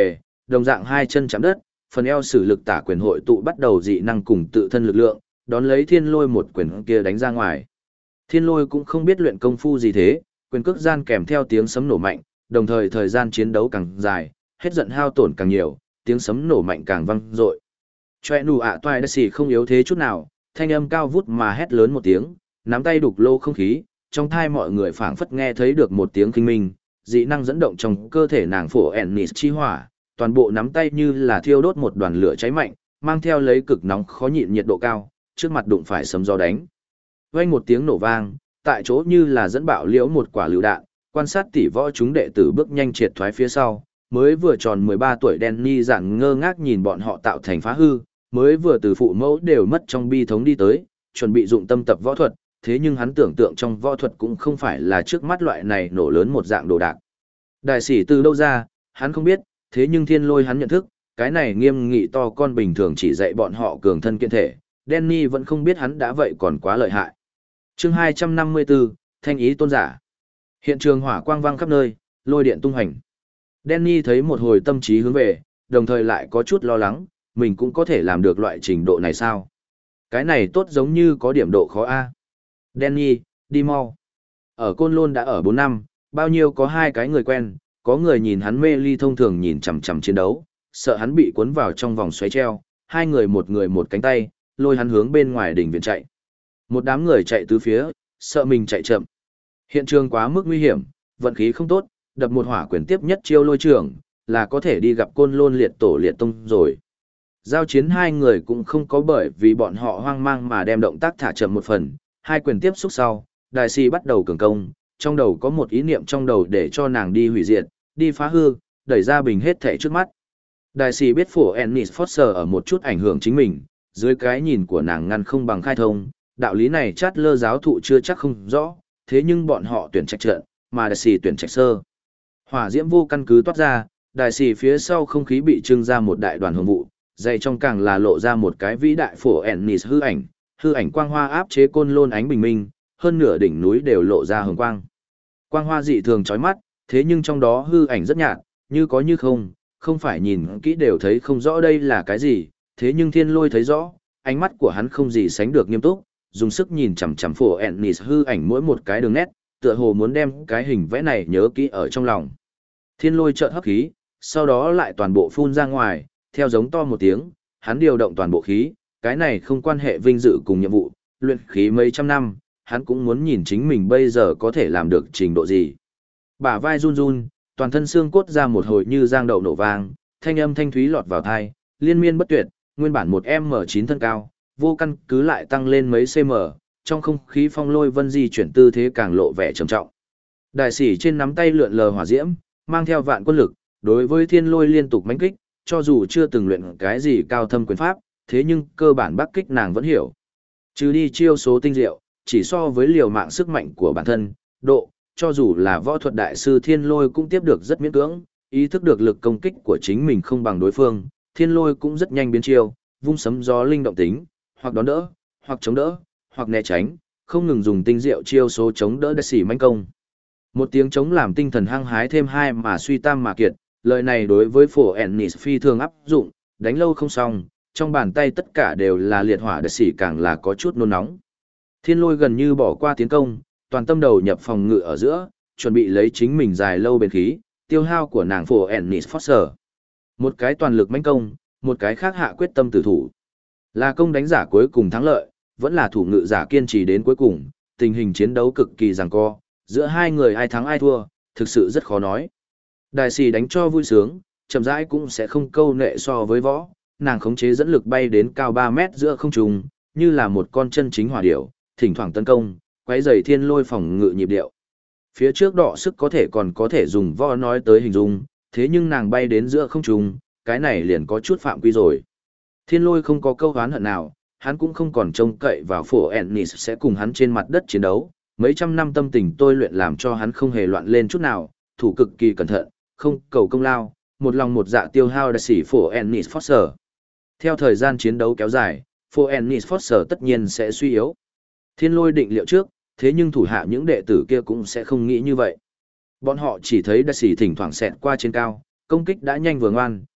đồng dạng hai chân chạm đất, phần eo sử lực tả quyền hội tụ bắt đầu dị năng cùng tự thân lực lượng, đón lấy thiên lôi một quyền kia đánh ra ngoài. Thiên lôi cũng không biết luyện công phu gì thế, quyền cước gian kèm theo tiếng sấm nổ mạnh, đồng thời thời gian chiến đấu càng dài, hết giận hao tổn càng nhiều, tiếng sấm nổ mạnh càng vang dội. Choe nụ ạ toại đã xì không yếu thế chút nào, thanh âm cao vút mà hét lớn một tiếng, nắm tay đục lô không khí, trong thai mọi người phảng phất nghe thấy được một tiếng kinh minh, dị năng dẫn động trong cơ thể nàng phổ ennis chi hỏa, toàn bộ nắm tay như là thiêu đốt một đoàn lửa cháy mạnh, mang theo lấy cực nóng khó nhịn nhiệt độ cao, trước mặt đụng phải sấm gió đánh. Vang một tiếng nổ vang, tại chỗ như là dẫn bạo liễu một quả lựu đạn, quan sát tỷ võ chúng đệ tử bước nhanh triệt thoái phía sau, mới vừa tròn mười ba tuổi Danny giản ngơ ngác nhìn bọn họ tạo thành phá hư, mới vừa từ phụ mẫu đều mất trong bi thống đi tới, chuẩn bị dụng tâm tập võ thuật, thế nhưng hắn tưởng tượng trong võ thuật cũng không phải là trước mắt loại này nổ lớn một dạng đồ đạc. Đại sĩ từ đâu ra, hắn không biết, thế nhưng thiên lôi hắn nhận thức, cái này nghiêm nghị to con bình thường chỉ dạy bọn họ cường thân kiện thể, Danny vẫn không biết hắn đã vậy còn quá lợi hại. Chương hai trăm năm mươi tư, Thanh ý tôn giả. Hiện trường hỏa quang vang khắp nơi, lôi điện tung hành. Danny thấy một hồi tâm trí hướng về, đồng thời lại có chút lo lắng, mình cũng có thể làm được loại trình độ này sao? Cái này tốt giống như có điểm độ khó a. Danny, đi mau. Ở Côn Lôn đã ở bốn năm, bao nhiêu có hai cái người quen, có người nhìn hắn mê ly thông thường nhìn chằm chằm chiến đấu, sợ hắn bị cuốn vào trong vòng xoáy treo, hai người một người một cánh tay, lôi hắn hướng bên ngoài đỉnh viện chạy. Một đám người chạy tứ phía, sợ mình chạy chậm. Hiện trường quá mức nguy hiểm, vận khí không tốt, đập một hỏa quyền tiếp nhất chiêu lôi trưởng, là có thể đi gặp Côn Lôn liệt tổ liệt tông rồi. Giao chiến hai người cũng không có bởi vì bọn họ hoang mang mà đem động tác thả chậm một phần, hai quyền tiếp xúc sau, đại si bắt đầu cường công, trong đầu có một ý niệm trong đầu để cho nàng đi hủy diệt, đi phá hư, đẩy ra bình hết thảy trước mắt. Đại si biết phổ Ennis Foster ở một chút ảnh hưởng chính mình, dưới cái nhìn của nàng ngăn không bằng khai thông, đạo lý này chát lơ giáo thụ chưa chắc không rõ, thế nhưng bọn họ tuyển trạch trận, mà đại si tuyển trạch sơ. Hỏa diễm vô căn cứ toát ra, đại si phía sau không khí bị trưng ra một đại đoàn hồng vụ, dày trong càng là lộ ra một cái vĩ đại phổ Ennis hư ảnh, hư ảnh quang hoa áp chế Côn Lôn ánh bình minh, hơn nửa đỉnh núi đều lộ ra hồng quang. Quang hoa dị thường chói mắt, thế nhưng trong đó hư ảnh rất nhạt, như có như không, không phải nhìn kỹ đều thấy không rõ đây là cái gì, thế nhưng Thiên Lôi thấy rõ, ánh mắt của hắn không gì sánh được nghiêm túc, dùng sức nhìn chằm chằm phổ Ennis hư ảnh mỗi một cái đường nét, tựa hồ muốn đem cái hình vẽ này nhớ kỹ ở trong lòng. Thiên Lôi chợt hấp khí, sau đó lại toàn bộ phun ra ngoài, theo giống to một tiếng, hắn điều động toàn bộ khí, cái này không quan hệ vinh dự cùng nhiệm vụ, luyện khí mấy trăm năm, hắn cũng muốn nhìn chính mình bây giờ có thể làm được trình độ gì. Bả vai run run, toàn thân xương cốt ra một hồi như giang đậu nổ vang, thanh âm thanh thúy lọt vào tai, liên miên bất tuyệt, nguyên bản một em em chín thân cao, vô căn cứ lại tăng lên mấy cm, trong không khí phong lôi vân di chuyển tư thế càng lộ vẻ trầm trọng. Đại sĩ trên nắm tay lượn lờ hỏa diễm, mang theo vạn quân lực, đối với Thiên Lôi liên tục mãnh kích, cho dù chưa từng luyện cái gì cao thâm quyền pháp, thế nhưng cơ bản bắc kích nàng vẫn hiểu. Trừ đi chiêu số tinh diệu, chỉ so với liều mạng sức mạnh của bản thân, độ, cho dù là võ thuật đại sư Thiên Lôi cũng tiếp được rất miễn cưỡng, ý thức được lực công kích của chính mình không bằng đối phương, Thiên Lôi cũng rất nhanh biến chiêu, vung sấm gió linh động tính, hoặc đón đỡ, hoặc chống đỡ, hoặc né tránh, không ngừng dùng tinh diệu chiêu số chống đỡ đại sĩ mãnh công. Một tiếng chống làm tinh thần hăng hái thêm hai mà suy tam mà kiệt, lời này đối với phổ Ennis phi thường áp dụng, đánh lâu không xong, trong bàn tay tất cả đều là liệt hỏa đại sĩ càng là có chút nôn nóng. Thiên Lôi gần như bỏ qua tiến công, toàn tâm đầu nhập phòng ngự ở giữa, chuẩn bị lấy chính mình dài lâu bền khí, tiêu hao của nàng phổ Ennis Foster. Một cái toàn lực mãnh công, một cái khác hạ quyết tâm tử thủ. Là công đánh giả cuối cùng thắng lợi, vẫn là thủ ngự giả kiên trì đến cuối cùng, tình hình chiến đấu cực kỳ giằng co, giữa hai người ai thắng ai thua, thực sự rất khó nói. Đại sĩ đánh cho vui sướng, chậm rãi cũng sẽ không câu nệ so với võ, nàng khống chế dẫn lực bay đến cao ba mét giữa không trung, như là một con chân chính hỏa điểu, thỉnh thoảng tấn công, quấy rầy Thiên Lôi phòng ngự nhịp điệu. Phía trước đọ sức có thể còn có thể dùng võ nói tới hình dung, thế nhưng nàng bay đến giữa không trung, cái này liền có chút phạm quy rồi. Thiên Lôi không có câu oán hận nào, hắn cũng không còn trông cậy vào phổ Ennis sẽ cùng hắn trên mặt đất chiến đấu, mấy trăm năm tâm tình tôi luyện làm cho hắn không hề loạn lên chút nào, thủ cực kỳ cẩn thận, không cầu công lao, một lòng một dạ tiêu hao đại sĩ phổ Ennis Foster. Theo thời gian chiến đấu kéo dài, phổ Ennis Foster tất nhiên sẽ suy yếu. Thiên Lôi định liệu trước, thế nhưng thủ hạ những đệ tử kia cũng sẽ không nghĩ như vậy. Bọn họ chỉ thấy đại sĩ thỉnh thoảng xẹt qua trên cao, công kích đã nhanh vừa ngoan,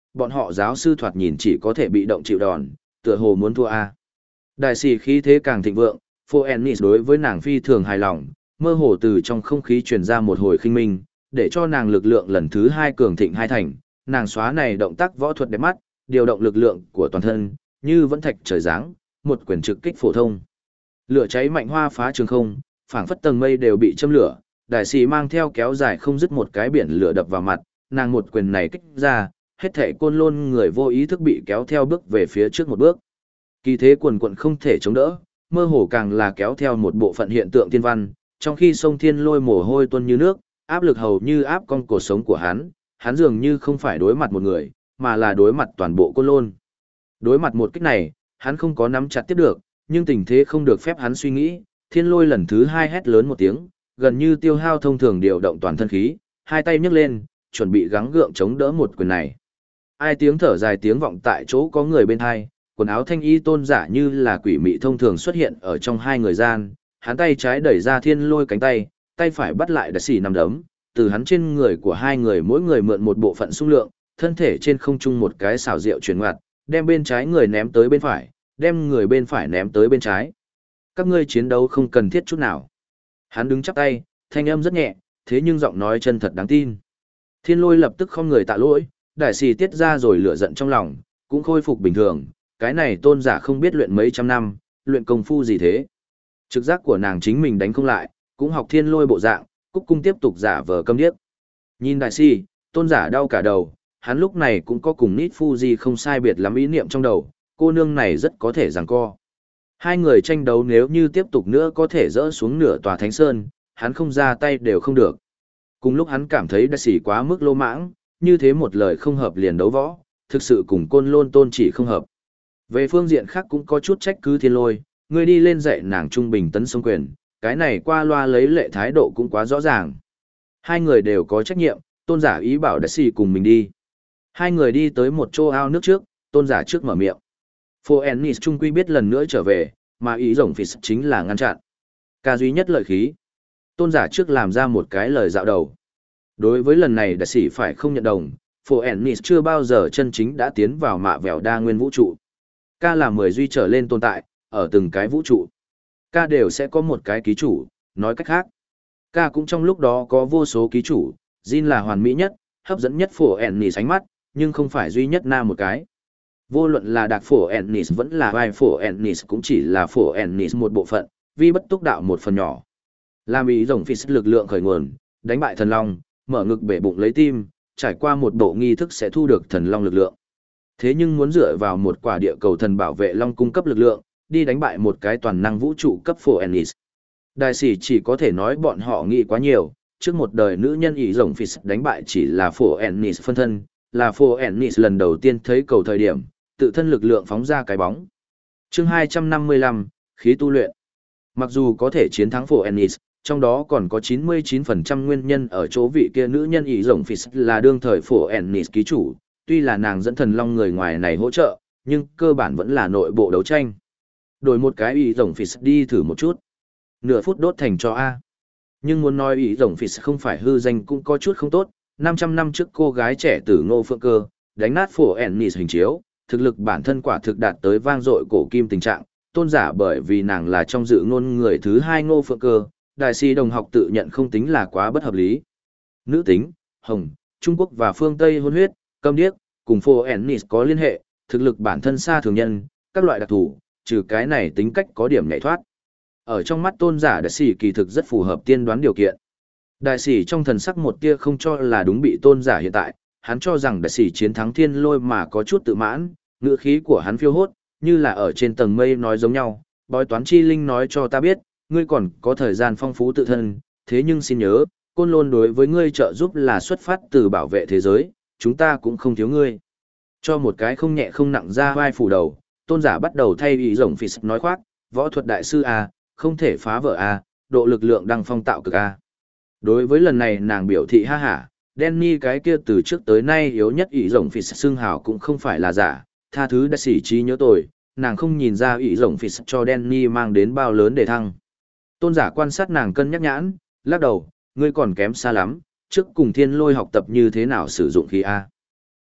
bọn họ giáo sư thoạt nhìn chỉ có thể bị động chịu đòn, tựa hồ muốn thua a. Đại sĩ khí thế càng thịnh vượng, Phoenix đối với nàng phi thường hài lòng, mơ hồ từ trong không khí truyền ra một hồi khinh minh, để cho nàng lực lượng lần thứ hai cường thịnh hai thành, nàng xóa này động tác võ thuật đẹp mắt, điều động lực lượng của toàn thân, như vẫn thạch trời giáng, một quyền trực kích phổ thông. Lửa cháy mạnh hoa phá trường không, phảng phất tầng mây đều bị châm lửa, đại sĩ mang theo kéo dài không dứt một cái biển lửa đập vào mặt, nàng một quyền này kích ra, hết thảy côn lôn người vô ý thức bị kéo theo bước về phía trước một bước. Kỳ thế quần quần không thể chống đỡ, mơ hồ càng là kéo theo một bộ phận hiện tượng thiên văn, trong khi sông thiên lôi mồ hôi tuôn như nước, áp lực hầu như áp con cổ sống của hắn, hắn dường như không phải đối mặt một người, mà là đối mặt toàn bộ côn lôn. Đối mặt một kích này, hắn không có nắm chặt tiếp được, nhưng tình thế không được phép hắn suy nghĩ, thiên lôi lần thứ hai hét lớn một tiếng, gần như tiêu hao thông thường điều động toàn thân khí, hai tay nhấc lên, chuẩn bị gắng gượng chống đỡ một quyền này. Ai tiếng thở dài tiếng vọng tại chỗ có người bên hai, quần áo thanh y tôn giả như là quỷ mị thông thường xuất hiện ở trong hai người gian, hắn tay trái đẩy ra thiên lôi cánh tay, tay phải bắt lại đại sĩ nằm đấm, từ hắn trên người của hai người mỗi người mượn một bộ phận xung lượng, thân thể trên không trung một cái xảo diệu chuyển ngoặt, đem bên trái người ném tới bên phải, đem người bên phải ném tới bên trái. Các ngươi chiến đấu không cần thiết chút nào. Hắn đứng chắp tay, thanh âm rất nhẹ, thế nhưng giọng nói chân thật đáng tin. Thiên lôi lập tức không người tạ lỗi, đại sĩ tiết ra rồi lửa giận trong lòng, cũng khôi phục bình thường, cái này tôn giả không biết luyện mấy trăm năm, luyện công phu gì thế. Trực giác của nàng chính mình đánh không lại, cũng học thiên lôi bộ dạng, cúc cung tiếp tục giả vờ câm điếc. Nhìn đại sĩ, tôn giả đau cả đầu, hắn lúc này cũng có cùng Nít Fuji không sai biệt lắm ý niệm trong đầu, cô nương này rất có thể giằng co. Hai người tranh đấu nếu như tiếp tục nữa có thể rỡ xuống nửa tòa thánh sơn, hắn không ra tay đều không được. Cùng lúc hắn cảm thấy đại sĩ quá mức lô mãng, như thế một lời không hợp liền đấu võ, thực sự cùng côn lôn tôn chỉ không hợp. Về phương diện khác cũng có chút trách cứ thiên lôi, người đi lên dạy nàng trung bình tấn sông quyền, cái này qua loa lấy lệ thái độ cũng quá rõ ràng. Hai người đều có trách nhiệm, tôn giả ý bảo đại sĩ cùng mình đi. Hai người đi tới một chỗ ao nước trước, tôn giả trước mở miệng. Phoenix trung quy biết lần nữa trở về, mà ý rồng phì chính là ngăn chặn. Ca duy nhất lợi khí. Tôn giả trước làm ra một cái lời dạo đầu. Đối với lần này đại sĩ phải không nhận đồng, Phoenix chưa bao giờ chân chính đã tiến vào mạ vẻo đa nguyên vũ trụ. Ca là mười duy trở lên tồn tại, ở từng cái vũ trụ. Ca đều sẽ có một cái ký chủ, nói cách khác. Ca cũng trong lúc đó có vô số ký chủ, Jin là hoàn mỹ nhất, hấp dẫn nhất Phoenix ánh mắt, nhưng không phải duy nhất nam một cái. Vô luận là đặc Phoenix vẫn là vai Phoenix cũng chỉ là Phoenix một bộ phận, vi bất túc đạo một phần nhỏ. Làm ý rồng phi lực lượng khởi nguồn, đánh bại thần long, mở ngực bể bụng lấy tim, trải qua một bộ nghi thức sẽ thu được thần long lực lượng. Thế nhưng muốn dựa vào một quả địa cầu thần bảo vệ long cung cấp lực lượng, đi đánh bại một cái toàn năng vũ trụ cấp Phoenix. Đại sĩ chỉ có thể nói bọn họ nghĩ quá nhiều, trước một đời nữ nhân ý rồng phi đánh bại chỉ là Phoenix phân thân, là Phoenix lần đầu tiên thấy cầu thời điểm, tự thân lực lượng phóng ra cái bóng. Chương hai trăm năm mươi lăm, khí tu luyện. Mặc dù có thể chiến thắng Phoenix, trong đó còn có chín mươi chín phần trăm nguyên nhân ở chỗ vị kia nữ nhân ý rồng phi là đương thời Phoenix ký chủ, tuy là nàng dẫn thần long người ngoài này hỗ trợ, nhưng cơ bản vẫn là nội bộ đấu tranh. Đổi một cái ý rồng phi đi thử một chút. Nửa phút đốt thành cho A. Nhưng muốn nói ý rồng phi không phải hư danh cũng có chút không tốt, năm trăm năm trước cô gái trẻ tử Ngô Phượng Cơ, đánh nát Phoenix hình chiếu, thực lực bản thân quả thực đạt tới vang dội cổ kim tình trạng, tôn giả bởi vì nàng là trong dự ngôn người thứ hai Ngô Phượng Cơ, đại sĩ đồng học tự nhận không tính là quá bất hợp lý. Nữ tính, hồng, Trung Quốc và phương Tây hôn huyết, câm điếc, cùng Phoenix có liên hệ, thực lực bản thân xa thường nhân, các loại đặc thù, trừ cái này tính cách có điểm nhảy thoát. Ở trong mắt tôn giả đại sĩ kỳ thực rất phù hợp tiên đoán điều kiện. Đại sĩ trong thần sắc một tia không cho là đúng bị tôn giả hiện tại, hắn cho rằng đại sĩ chiến thắng thiên lôi mà có chút tự mãn, ngữ khí của hắn phiêu hốt, như là ở trên tầng mây nói giống nhau, bói toán chi linh nói cho ta biết, ngươi còn có thời gian phong phú tự thân, thế nhưng xin nhớ, côn lôn đối với ngươi trợ giúp là xuất phát từ bảo vệ thế giới, chúng ta cũng không thiếu ngươi. Cho một cái không nhẹ không nặng ra vai phủ đầu, tôn giả bắt đầu thay ý rồng phì nói khoác, võ thuật đại sư A, không thể phá vỡ A, độ lực lượng đăng phong tạo cực A. Đối với lần này nàng biểu thị ha hả, Danny cái kia từ trước tới nay yếu nhất ý rồng phì xưng hào cũng không phải là giả, tha thứ đã xỉ trí nhớ tôi, nàng không nhìn ra ý rồng phì cho Danny mang đến bao lớn để thăng. Tôn giả quan sát nàng cân nhắc nhãn, lắc đầu, ngươi còn kém xa lắm, trước cùng thiên lôi học tập như thế nào sử dụng khí A.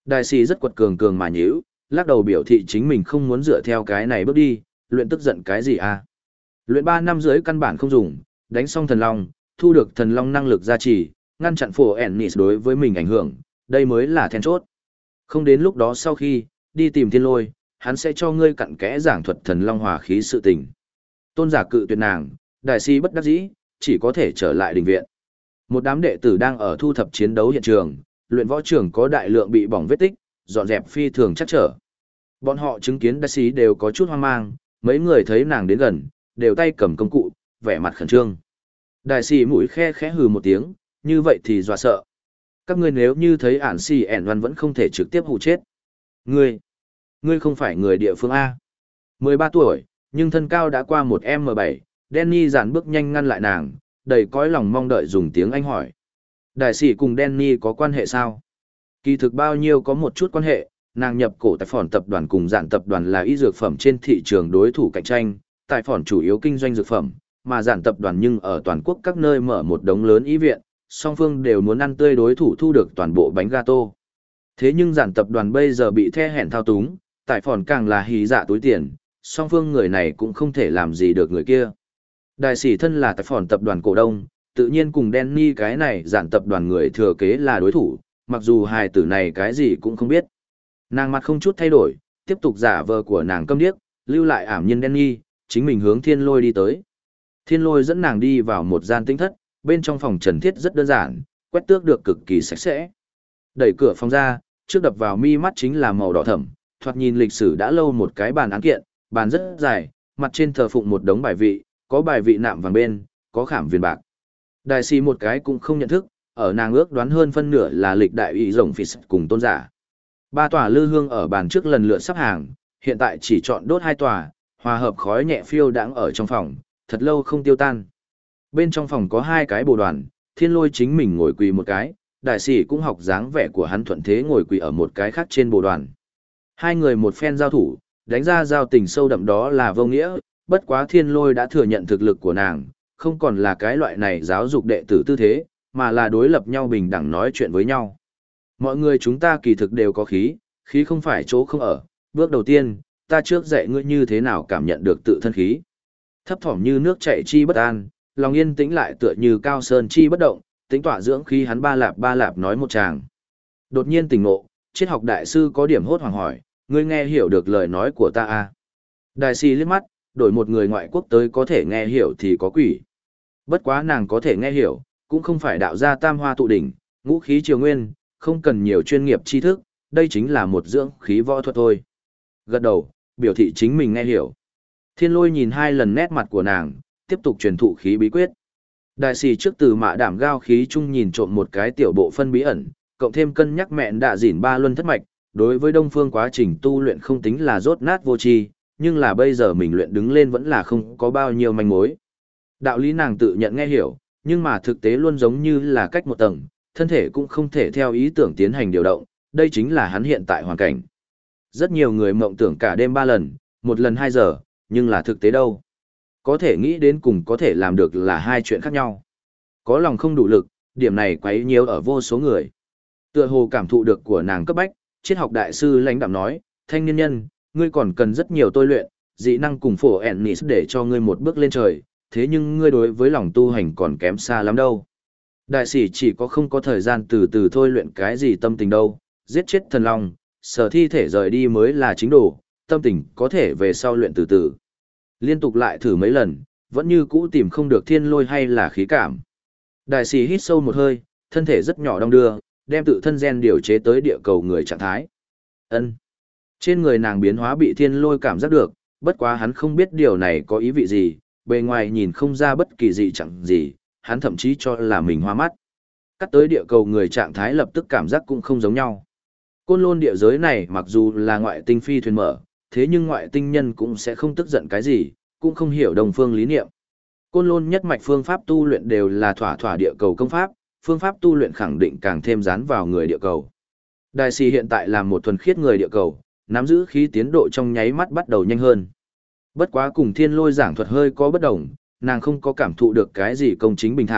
Đại sĩ rất quật cường cường mà nhíu, lắc đầu biểu thị chính mình không muốn dựa theo cái này bước đi, luyện tức giận cái gì à. Luyện ba năm dưới căn bản không dùng, đánh xong thần long, thu được thần long năng lực gia trì, ngăn chặn phổ Ennis đối với mình ảnh hưởng, đây mới là then chốt. Không đến lúc đó sau khi, đi tìm thiên lôi, hắn sẽ cho ngươi cặn kẽ giảng thuật thần long hòa khí sự tình. Tôn giả cự tuyệt nàng, đại sĩ bất đắc dĩ, chỉ có thể trở lại đình viện. Một đám đệ tử đang ở thu thập chiến đấu hiện trường, luyện võ trường có đại lượng bị bỏng vết tích, dọn dẹp phi thường chắc trở. Bọn họ chứng kiến đại sĩ đều có chút hoang mang, mấy người thấy nàng đến gần, đều tay cầm công cụ, vẻ mặt khẩn trương. Đại sĩ mũi khe khẽ hừ một tiếng, như vậy thì dọa sợ. Các ngươi nếu như thấy ản xì ẻn văn vẫn không thể trực tiếp hù chết. Ngươi, ngươi không phải người địa phương A. mười ba tuổi, nhưng thân cao đã qua một em bảy, Danny dàn bước nhanh ngăn lại nàng, đầy cõi lòng mong đợi dùng tiếng Anh hỏi. Đại sĩ cùng Danny có quan hệ sao? Kỳ thực bao nhiêu có một chút quan hệ, nàng nhập cổ tại phỏn tập đoàn cùng dạn tập đoàn là y dược phẩm trên thị trường đối thủ cạnh tranh, tại phỏn chủ yếu kinh doanh dược phẩm, mà dạn tập đoàn nhưng ở toàn quốc các nơi mở một đống lớn y viện, song phương đều muốn ăn tươi đối thủ thu được toàn bộ bánh gato. Thế nhưng dạn tập đoàn bây giờ bị the hẹn thao túng, tại phỏn càng là hí dạ túi tiền, song phương người này cũng không thể làm gì được người kia. Đại sĩ thân là tại phỏn tập đoàn cổ đông, tự nhiên cùng Danny cái này dạn tập đoàn người thừa kế là đối thủ, mặc dù hài tử này cái gì cũng không biết. Nàng mặt không chút thay đổi, tiếp tục giả vờ của nàng câm điếc, lưu lại ảm nhân Danny, chính mình hướng thiên lôi đi tới. Thiên lôi dẫn nàng đi vào một gian tinh thất, bên trong phòng trần thiết rất đơn giản, quét tước được cực kỳ sạch sẽ. Đẩy cửa phòng ra, trước đập vào mi mắt chính là màu đỏ thẫm, thoạt nhìn lịch sử đã lâu một cái bàn án kiện, bàn rất dài, mặt trên thờ phụng một đống bài vị, có bài vị nạm vàng bên, có khảm viền bạc. Đại sĩ một cái cũng không nhận thức, ở nàng ước đoán hơn phân nửa là lịch đại ủy rồng phì cùng tôn giả. Ba tòa lư hương ở bàn trước lần lượt sắp hàng, hiện tại chỉ chọn đốt hai tòa, hòa hợp khói nhẹ phiêu đãng ở trong phòng, thật lâu không tiêu tan. Bên trong phòng có hai cái bồ đoàn, thiên lôi chính mình ngồi quỳ một cái, đại sĩ cũng học dáng vẻ của hắn thuận thế ngồi quỳ ở một cái khác trên bồ đoàn. Hai người một phen giao thủ, đánh ra giao tình sâu đậm đó là vô nghĩa, bất quá thiên lôi đã thừa nhận thực lực của nàng, không còn là cái loại này giáo dục đệ tử tư thế, mà là đối lập nhau bình đẳng nói chuyện với nhau. Mọi người chúng ta kỳ thực đều có khí, khí không phải chỗ không ở, bước đầu tiên, ta trước dạy ngươi như thế nào cảm nhận được tự thân khí. Thấp thỏm như nước chảy chi bất an, lòng yên tĩnh lại tựa như cao sơn chi bất động, tính tỏa dưỡng khí hắn ba lạp ba lạp nói một tràng. Đột nhiên tỉnh ngộ, triết học đại sư có điểm hốt hoảng hỏi, ngươi nghe hiểu được lời nói của ta à? Đại sư liếc mắt, đổi một người ngoại quốc tới có thể nghe hiểu thì có quỷ. Bất quá nàng có thể nghe hiểu, cũng không phải đạo gia tam hoa tụ đỉnh, ngũ khí triều nguyên, không cần nhiều chuyên nghiệp tri thức, đây chính là một dưỡng khí võ thuật thôi. Gật đầu, biểu thị chính mình nghe hiểu. Thiên lôi nhìn hai lần nét mặt của nàng, tiếp tục truyền thụ khí bí quyết. Đại sĩ trước từ mạ đảm gao khí chung nhìn trộm một cái tiểu bộ phân bí ẩn, cộng thêm cân nhắc mẹn đạ dỉn ba luân thất mạch, đối với đông phương quá trình tu luyện không tính là rốt nát vô tri, nhưng là bây giờ mình luyện đứng lên vẫn là không có bao nhiêu manh mối. Đạo lý nàng tự nhận nghe hiểu, nhưng mà thực tế luôn giống như là cách một tầng, thân thể cũng không thể theo ý tưởng tiến hành điều động, đây chính là hắn hiện tại hoàn cảnh. Rất nhiều người mộng tưởng cả đêm ba lần, một lần hai giờ, nhưng là thực tế đâu. Có thể nghĩ đến cùng có thể làm được là hai chuyện khác nhau. Có lòng không đủ lực, điểm này quấy nhiều ở vô số người. Tựa hồ cảm thụ được của nàng cấp bách, triết học đại sư lãnh đạm nói, thanh niên nhân, ngươi còn cần rất nhiều tôi luyện, dị năng cùng phổ Ennis để cho ngươi một bước lên trời, thế nhưng ngươi đối với lòng tu hành còn kém xa lắm đâu. Đại sĩ chỉ có không có thời gian từ từ thôi luyện cái gì tâm tình đâu, giết chết thần long, sở thi thể rời đi mới là chính đồ, tâm tình có thể về sau luyện từ từ. Liên tục lại thử mấy lần, vẫn như cũ tìm không được thiên lôi hay là khí cảm. Đại sĩ hít sâu một hơi, thân thể rất nhỏ đong đưa, đem tự thân gen điều chế tới địa cầu người trạng thái. Ân. Trên người nàng biến hóa bị thiên lôi cảm giác được, bất quá hắn không biết điều này có ý vị gì, bề ngoài nhìn không ra bất kỳ gì chẳng gì, hắn thậm chí cho là mình hoa mắt. Cắt tới địa cầu người trạng thái lập tức cảm giác cũng không giống nhau. Côn lôn địa giới này mặc dù là ngoại tinh phi thuyền mở, thế nhưng ngoại tinh nhân cũng sẽ không tức giận cái gì, cũng không hiểu đồng phương lý niệm. Côn lôn nhất mạch phương pháp tu luyện đều là thỏa thỏa địa cầu công pháp, phương pháp tu luyện khẳng định càng thêm dán vào người địa cầu. Đại sĩ hiện tại là một thuần khiết người địa cầu, nắm giữ khí tiến độ trong nháy mắt bắt đầu nhanh hơn. Bất quá cùng thiên lôi giảng thuật hơi có bất đồng, nàng không có cảm thụ được cái gì công chính bình thản,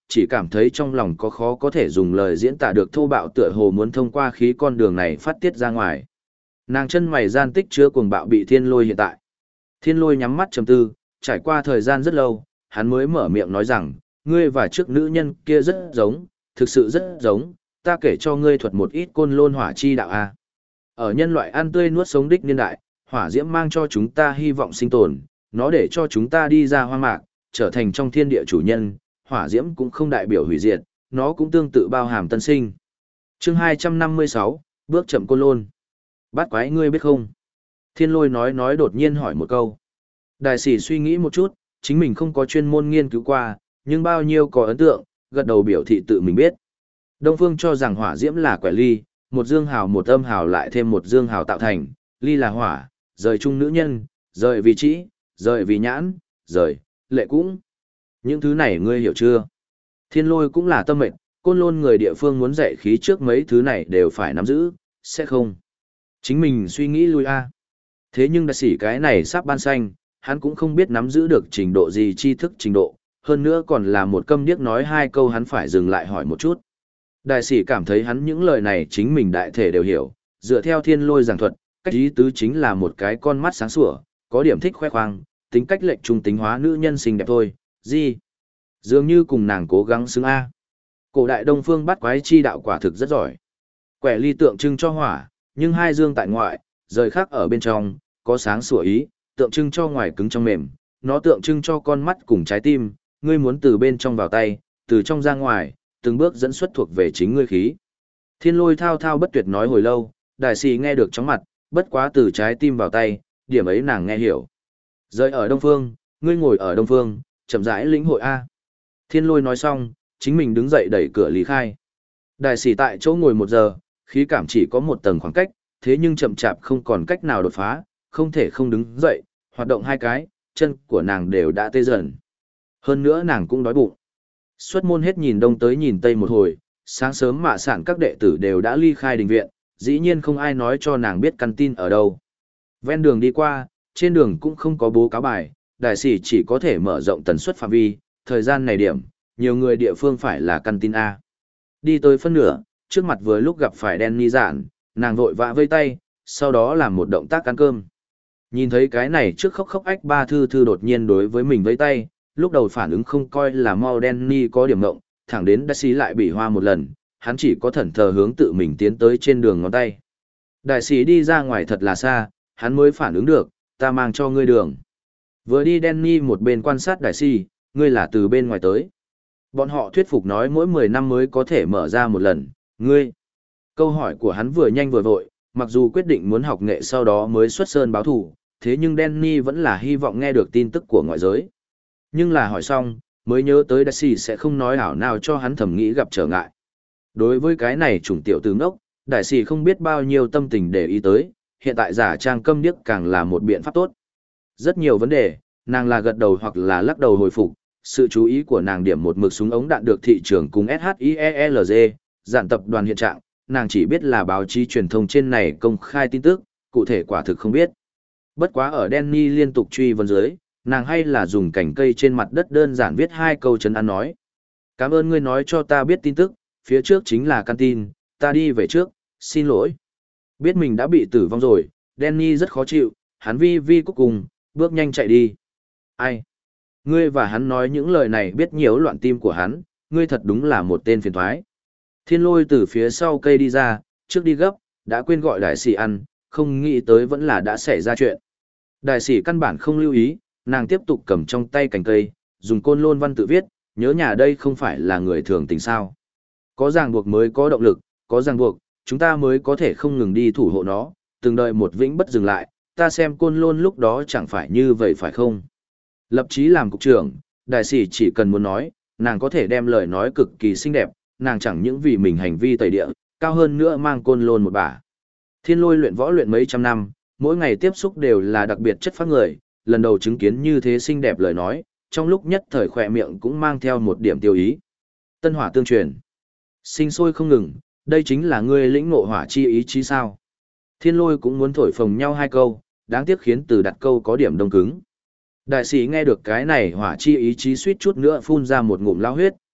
chỉ cảm thấy trong lòng có khó có thể dùng lời diễn tả được thô bạo tựa hồ muốn thông qua khí con đường này phát tiết ra ngoài. Nàng chân mày gian tích chứa cuồng bạo bị thiên lôi hiện tại. Thiên lôi nhắm mắt trầm tư, trải qua thời gian rất lâu, hắn mới mở miệng nói rằng, ngươi và trước nữ nhân kia rất giống, thực sự rất giống, ta kể cho ngươi thuật một ít côn lôn hỏa chi đạo a. Ở nhân loại ăn tươi nuốt sống đích niên đại, hỏa diễm mang cho chúng ta hy vọng sinh tồn, nó để cho chúng ta đi ra hoang mạc, trở thành trong thiên địa chủ nhân, hỏa diễm cũng không đại biểu hủy diệt, nó cũng tương tự bao hàm tân sinh. Chương hai trăm năm mươi sáu, bước chậm côn lôn. Bát quái ngươi biết không? Thiên lôi nói nói đột nhiên hỏi một câu. Đại sĩ suy nghĩ một chút, chính mình không có chuyên môn nghiên cứu qua, nhưng bao nhiêu có ấn tượng, gật đầu biểu thị tự mình biết. Đông Phương cho rằng hỏa diễm là quẻ ly, một dương hào một âm hào lại thêm một dương hào tạo thành, ly là hỏa, rời chung nữ nhân, rời vì trĩ, rời vì nhãn, rời, lệ cũng. Những thứ này ngươi hiểu chưa? Thiên lôi cũng là tâm mệnh, côn lôn người địa phương muốn dạy khí trước mấy thứ này đều phải nắm giữ, sẽ không. Chính mình suy nghĩ lui a. Thế nhưng đại sĩ cái này sắp ban xanh, hắn cũng không biết nắm giữ được trình độ gì tri thức trình độ, hơn nữa còn là một câm điếc nói hai câu hắn phải dừng lại hỏi một chút. Đại sĩ cảm thấy hắn những lời này chính mình đại thể đều hiểu, dựa theo thiên lôi giảng thuật, cách ý tứ chính là một cái con mắt sáng sủa, có điểm thích khoe khoang, tính cách lệnh trung tính hóa nữ nhân xinh đẹp thôi, gì? Dường như cùng nàng cố gắng xứng A. Cổ đại Đông Phương bắt quái chi đạo quả thực rất giỏi. Quẻ ly tượng trưng cho hỏa, nhưng hai dương tại ngoại, rời khác ở bên trong, có sáng sủa ý, tượng trưng cho ngoài cứng trong mềm, nó tượng trưng cho con mắt cùng trái tim, ngươi muốn từ bên trong vào tay, từ trong ra ngoài, từng bước dẫn xuất thuộc về chính ngươi khí. Thiên lôi thao thao bất tuyệt nói hồi lâu, đại sĩ nghe được chóng mặt, bất quá từ trái tim vào tay, điểm ấy nàng nghe hiểu. Rời ở Đông Phương, ngươi ngồi ở Đông Phương, chậm rãi lĩnh hội A. Thiên lôi nói xong, chính mình đứng dậy đẩy cửa lý khai. Đại sĩ tại chỗ ngồi một giờ, khí cảm chỉ có một tầng khoảng cách, thế nhưng chậm chạp không còn cách nào đột phá, không thể không đứng dậy, hoạt động hai cái, chân của nàng đều đã tê dần. Hơn nữa nàng cũng đói bụng. Xuất môn hết nhìn đông tới nhìn tây một hồi, sáng sớm mạ sản các đệ tử đều đã ly khai đình viện, dĩ nhiên không ai nói cho nàng biết căn tin ở đâu. Ven đường đi qua, trên đường cũng không có bố cáo bài, đại sĩ chỉ có thể mở rộng tần suất phạm vi, thời gian này điểm, nhiều người địa phương phải là căn tin A. Đi tới phân nửa, trước mặt vừa lúc gặp phải Danny Giản, nàng vội vã vây tay, sau đó làm một động tác ăn cơm. Nhìn thấy cái này trước khóc khóc ách ba thư thư đột nhiên đối với mình vây tay, lúc đầu phản ứng không coi là mau Danny có điểm ngộng, thẳng đến đại sĩ lại bị hoa một lần, hắn chỉ có thẩn thờ hướng tự mình tiến tới trên đường ngón tay. Đại sĩ đi ra ngoài thật là xa, hắn mới phản ứng được, ta mang cho ngươi đường. Vừa đi Danny một bên quan sát đại sĩ, ngươi là từ bên ngoài tới. Bọn họ thuyết phục nói mỗi mười năm mới có thể mở ra một lần, ngươi. Câu hỏi của hắn vừa nhanh vừa vội, mặc dù quyết định muốn học nghệ sau đó mới xuất sơn báo thủ, thế nhưng Danny vẫn là hy vọng nghe được tin tức của ngoại giới. Nhưng là hỏi xong, mới nhớ tới đại sĩ sẽ không nói ảo nào cho hắn thầm nghĩ gặp trở ngại. Đối với cái này chủng tiểu tử ngốc, đại sĩ không biết bao nhiêu tâm tình để ý tới, hiện tại giả trang câm điếc càng là một biện pháp tốt. Rất nhiều vấn đề, nàng là gật đầu hoặc là lắc đầu hồi phục, sự chú ý của nàng điểm một mực súng ống đạn được thị trường cùng ét hát i e lờ giê, dạn tập đoàn hiện trạng, nàng chỉ biết là báo chí truyền thông trên này công khai tin tức, cụ thể quả thực không biết. Bất quá ở Danny liên tục truy vấn dưới, nàng hay là dùng cành cây trên mặt đất đơn giản viết hai câu chấn an nói. Cảm ơn ngươi nói cho ta biết tin tức, phía trước chính là căn tin, ta đi về trước, xin lỗi. Biết mình đã bị tử vong rồi, Danny rất khó chịu, hắn vi vi cuối cùng, bước nhanh chạy đi. Ai? Ngươi và hắn nói những lời này biết nhiễu loạn tim của hắn, ngươi thật đúng là một tên phiền thoái. Thiên lôi từ phía sau cây đi ra, trước đi gấp, đã quên gọi đại sĩ ăn, không nghĩ tới vẫn là đã xảy ra chuyện. Đại sĩ căn bản không lưu ý, nàng tiếp tục cầm trong tay cành cây, dùng côn lôn văn tự viết, nhớ nhà đây không phải là người thường tình sao. Có ràng buộc mới có động lực, có ràng buộc, chúng ta mới có thể không ngừng đi thủ hộ nó, từng đợi một vĩnh bất dừng lại, ta xem côn lôn lúc đó chẳng phải như vậy phải không? Lập chí làm cục trưởng, đại sĩ chỉ cần muốn nói, nàng có thể đem lời nói cực kỳ xinh đẹp, nàng chẳng những vì mình hành vi tẩy địa, cao hơn nữa mang côn lôn một bả. Thiên lôi luyện võ luyện mấy trăm năm, mỗi ngày tiếp xúc đều là đặc biệt chất phác người, lần đầu chứng kiến như thế xinh đẹp lời nói, trong lúc nhất thời khỏe miệng cũng mang theo một điểm tiêu ý. Tân hỏa tương truyền, sinh sôi không ngừng, đây chính là ngươi lĩnh ngộ hỏa chi ý chí sao. Thiên lôi cũng muốn thổi phồng nhau hai câu, đáng tiếc khiến từ đặt câu có điểm đông cứng. Đại sĩ nghe được cái này hỏa chi ý chí suýt chút nữa phun ra một ngụm lao huyết,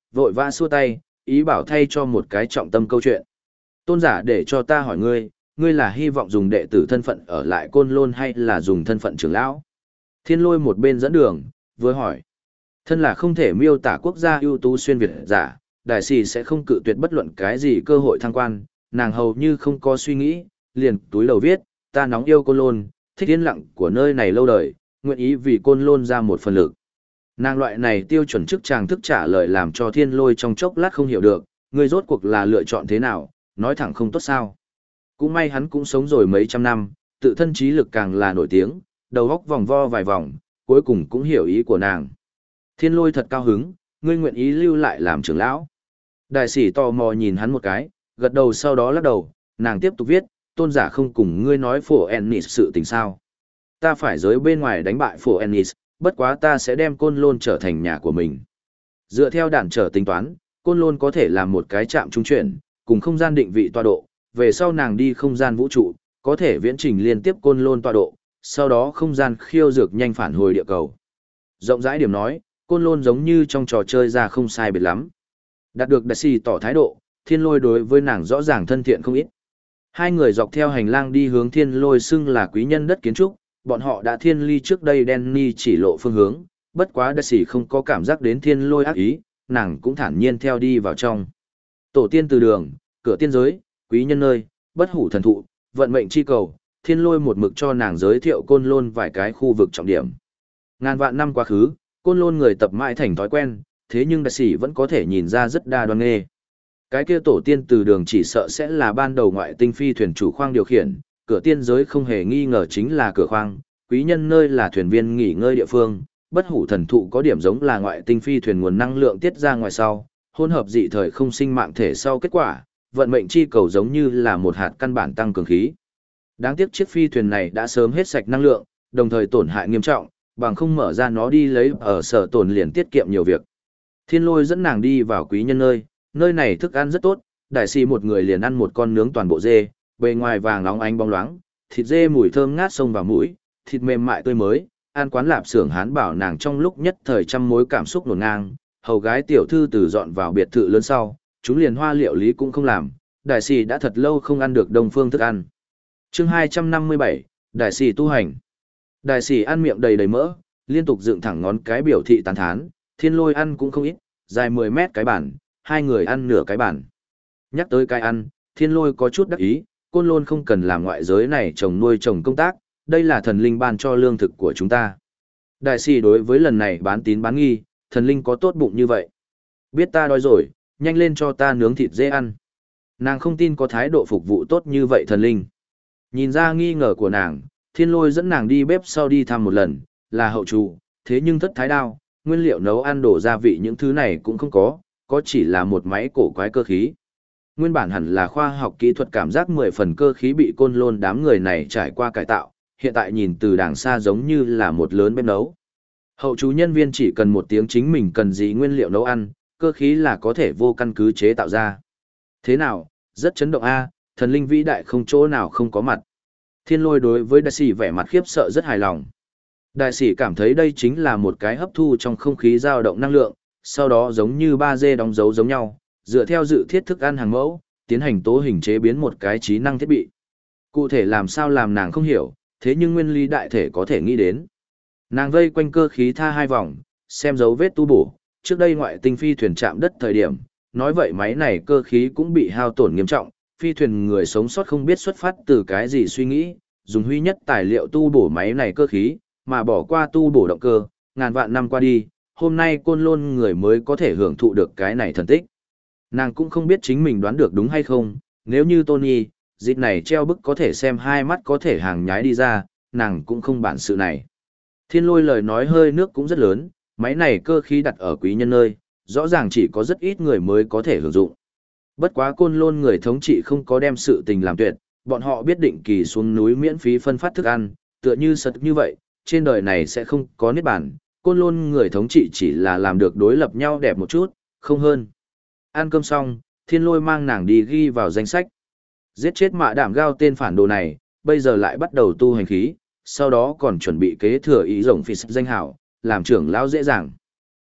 vội vã xua tay, ý bảo thay cho một cái trọng tâm câu chuyện. Tôn giả để cho ta hỏi ngươi, ngươi là hy vọng dùng đệ tử thân phận ở lại Côn Lôn hay là dùng thân phận trưởng lão? Thiên Lôi một bên dẫn đường, vừa hỏi. Thân là không thể miêu tả quốc gia ưu tú xuyên Việt giả, đại sĩ sẽ không cự tuyệt bất luận cái gì cơ hội thăng quan, nàng hầu như không có suy nghĩ, liền túi đầu viết, ta nóng yêu Côn Lôn, thích yên lặng của nơi này lâu đời, nguyện ý vì Côn Lôn ra một phần lực. Nàng loại này tiêu chuẩn chức chàng thức trả lời làm cho Thiên Lôi trong chốc lát không hiểu được, người rốt cuộc là lựa chọn thế nào, nói thẳng không tốt sao. Cũng may hắn cũng sống rồi mấy trăm năm, tự thân trí lực càng là nổi tiếng, đầu góc vòng vo vài vòng, cuối cùng cũng hiểu ý của nàng. Thiên Lôi thật cao hứng, ngươi nguyện ý lưu lại làm trưởng lão. Đại sĩ tò mò nhìn hắn một cái, gật đầu sau đó lắc đầu, nàng tiếp tục viết, tôn giả không cùng ngươi nói phổ Ennis sự tình sao. Ta phải giới bên ngoài đánh bại phổ Ennis, bất quá ta sẽ đem Côn Lôn trở thành nhà của mình. Dựa theo đản trở tính toán, Côn Lôn có thể làm một cái trạm trung chuyển, cùng không gian định vị tọa độ, về sau nàng đi không gian vũ trụ, có thể viễn trình liên tiếp Côn Lôn tọa độ, sau đó không gian khiêu dược nhanh phản hồi địa cầu. Rộng rãi điểm nói, Côn Lôn giống như trong trò chơi ra không sai biệt lắm. Đạt được đại sĩ tỏ thái độ, Thiên Lôi đối với nàng rõ ràng thân thiện không ít. Hai người dọc theo hành lang đi hướng Thiên Lôi xưng là quý nhân đất kiến trúc, bọn họ đã thiên ly trước đây Danny chỉ lộ phương hướng, bất quá đại sĩ không có cảm giác đến Thiên Lôi ác ý, nàng cũng thản nhiên theo đi vào trong. Tổ tiên từ đường, cửa tiên giới, quý nhân nơi, bất hủ thần thụ, vận mệnh chi cầu, Thiên Lôi một mực cho nàng giới thiệu Côn Lôn vài cái khu vực trọng điểm. Ngàn vạn năm quá khứ, Côn Lôn người tập mãi thành thói quen, thế nhưng đại sĩ vẫn có thể nhìn ra rất đa đoan nghề. Cái kia tổ tiên từ đường chỉ sợ sẽ là ban đầu ngoại tinh phi thuyền chủ khoang điều khiển, cửa tiên giới không hề nghi ngờ chính là cửa khoang, quý nhân nơi là thuyền viên nghỉ ngơi địa phương, bất hủ thần thụ có điểm giống là ngoại tinh phi thuyền nguồn năng lượng tiết ra ngoài sau, hỗn hợp dị thời không sinh mạng thể sau kết quả, vận mệnh chi cầu giống như là một hạt căn bản tăng cường khí. Đáng tiếc chiếc phi thuyền này đã sớm hết sạch năng lượng, đồng thời tổn hại nghiêm trọng, bằng không mở ra nó đi lấy ở sở tồn liền tiết kiệm nhiều việc. Thiên Lôi dẫn nàng đi vào quý nhân nơi, nơi này thức ăn rất tốt, đại sĩ một người liền ăn một con nướng toàn bộ dê, bề ngoài vàng óng ánh bóng loáng, thịt dê mùi thơm ngát xông vào mũi, thịt mềm mại tươi mới, ăn quán lạp xưởng hán bảo nàng trong lúc nhất thời trăm mối cảm xúc nổn ngang, hầu gái tiểu thư từ dọn vào biệt thự lớn sau, chúng liền hoa liệu lý cũng không làm, đại sĩ đã thật lâu không ăn được đông phương thức ăn. Chương hai trăm năm mươi bảy, đại sĩ tu hành. Đại sĩ ăn miệng đầy đầy mỡ, liên tục dựng thẳng ngón cái biểu thị tán thán, Thiên Lôi ăn cũng không ít, dài mười mét cái bản, hai người ăn nửa cái bản. Nhắc tới cái ăn, Thiên Lôi có chút đắc ý, Côn Lôn không cần làm ngoại giới này trồng nuôi trồng công tác, đây là thần linh ban cho lương thực của chúng ta. Đại sĩ đối với lần này bán tín bán nghi, thần linh có tốt bụng như vậy. Biết ta đói rồi, nhanh lên cho ta nướng thịt dê ăn. Nàng không tin có thái độ phục vụ tốt như vậy thần linh. Nhìn ra nghi ngờ của nàng, Thiên Lôi dẫn nàng đi bếp sau đi thăm một lần, là hậu chủ, thế nhưng thất thái đao, nguyên liệu nấu ăn đổ gia vị những thứ này cũng không có, có chỉ là một máy cổ quái cơ khí. Nguyên bản hẳn là khoa học kỹ thuật cảm giác mười phần cơ khí bị Côn Lôn đám người này trải qua cải tạo, hiện tại nhìn từ đàng xa giống như là một lớn bếp nấu. Hậu chú nhân viên chỉ cần một tiếng chính mình cần gì nguyên liệu nấu ăn, cơ khí là có thể vô căn cứ chế tạo ra. Thế nào, rất chấn động a, thần linh vĩ đại không chỗ nào không có mặt. Thiên Lôi đối với đại sĩ vẻ mặt khiếp sợ rất hài lòng. Đại sĩ cảm thấy đây chính là một cái hấp thu trong không khí dao động năng lượng, sau đó giống như ba D đóng dấu giống nhau, dựa theo dự thiết thức ăn hàng mẫu, tiến hành tố hình chế biến một cái trí năng thiết bị. Cụ thể làm sao làm nàng không hiểu, thế nhưng nguyên lý đại thể có thể nghĩ đến. Nàng vây quanh cơ khí tha hai vòng, xem dấu vết tu bổ, trước đây ngoại tinh phi thuyền chạm đất thời điểm, nói vậy máy này cơ khí cũng bị hao tổn nghiêm trọng, phi thuyền người sống sót không biết xuất phát từ cái gì suy nghĩ, dùng huy nhất tài liệu tu bổ máy này cơ khí, mà bỏ qua tu bổ động cơ, ngàn vạn năm qua đi, hôm nay Côn Lôn người mới có thể hưởng thụ được cái này thần tích. Nàng cũng không biết chính mình đoán được đúng hay không, nếu như Tony, dịp này treo bức có thể xem hai mắt có thể hàng nhái đi ra, nàng cũng không bản sự này. Thiên Lôi lời nói hơi nước cũng rất lớn, máy này cơ khí đặt ở quý nhân nơi, rõ ràng chỉ có rất ít người mới có thể hưởng dụng. Bất quá Côn Lôn người thống trị không có đem sự tình làm tuyệt, bọn họ biết định kỳ xuống núi miễn phí phân phát thức ăn, tựa như sật như vậy, trên đời này sẽ không có niết bàn, Côn Lôn người thống trị chỉ là làm được đối lập nhau đẹp một chút, không hơn. Ăn cơm xong, Thiên Lôi mang nàng đi ghi vào danh sách. Giết chết mạ đảm gao tên phản đồ này, bây giờ lại bắt đầu tu hành khí, sau đó còn chuẩn bị kế thừa ý rồng phi danh hảo, làm trưởng lão dễ dàng.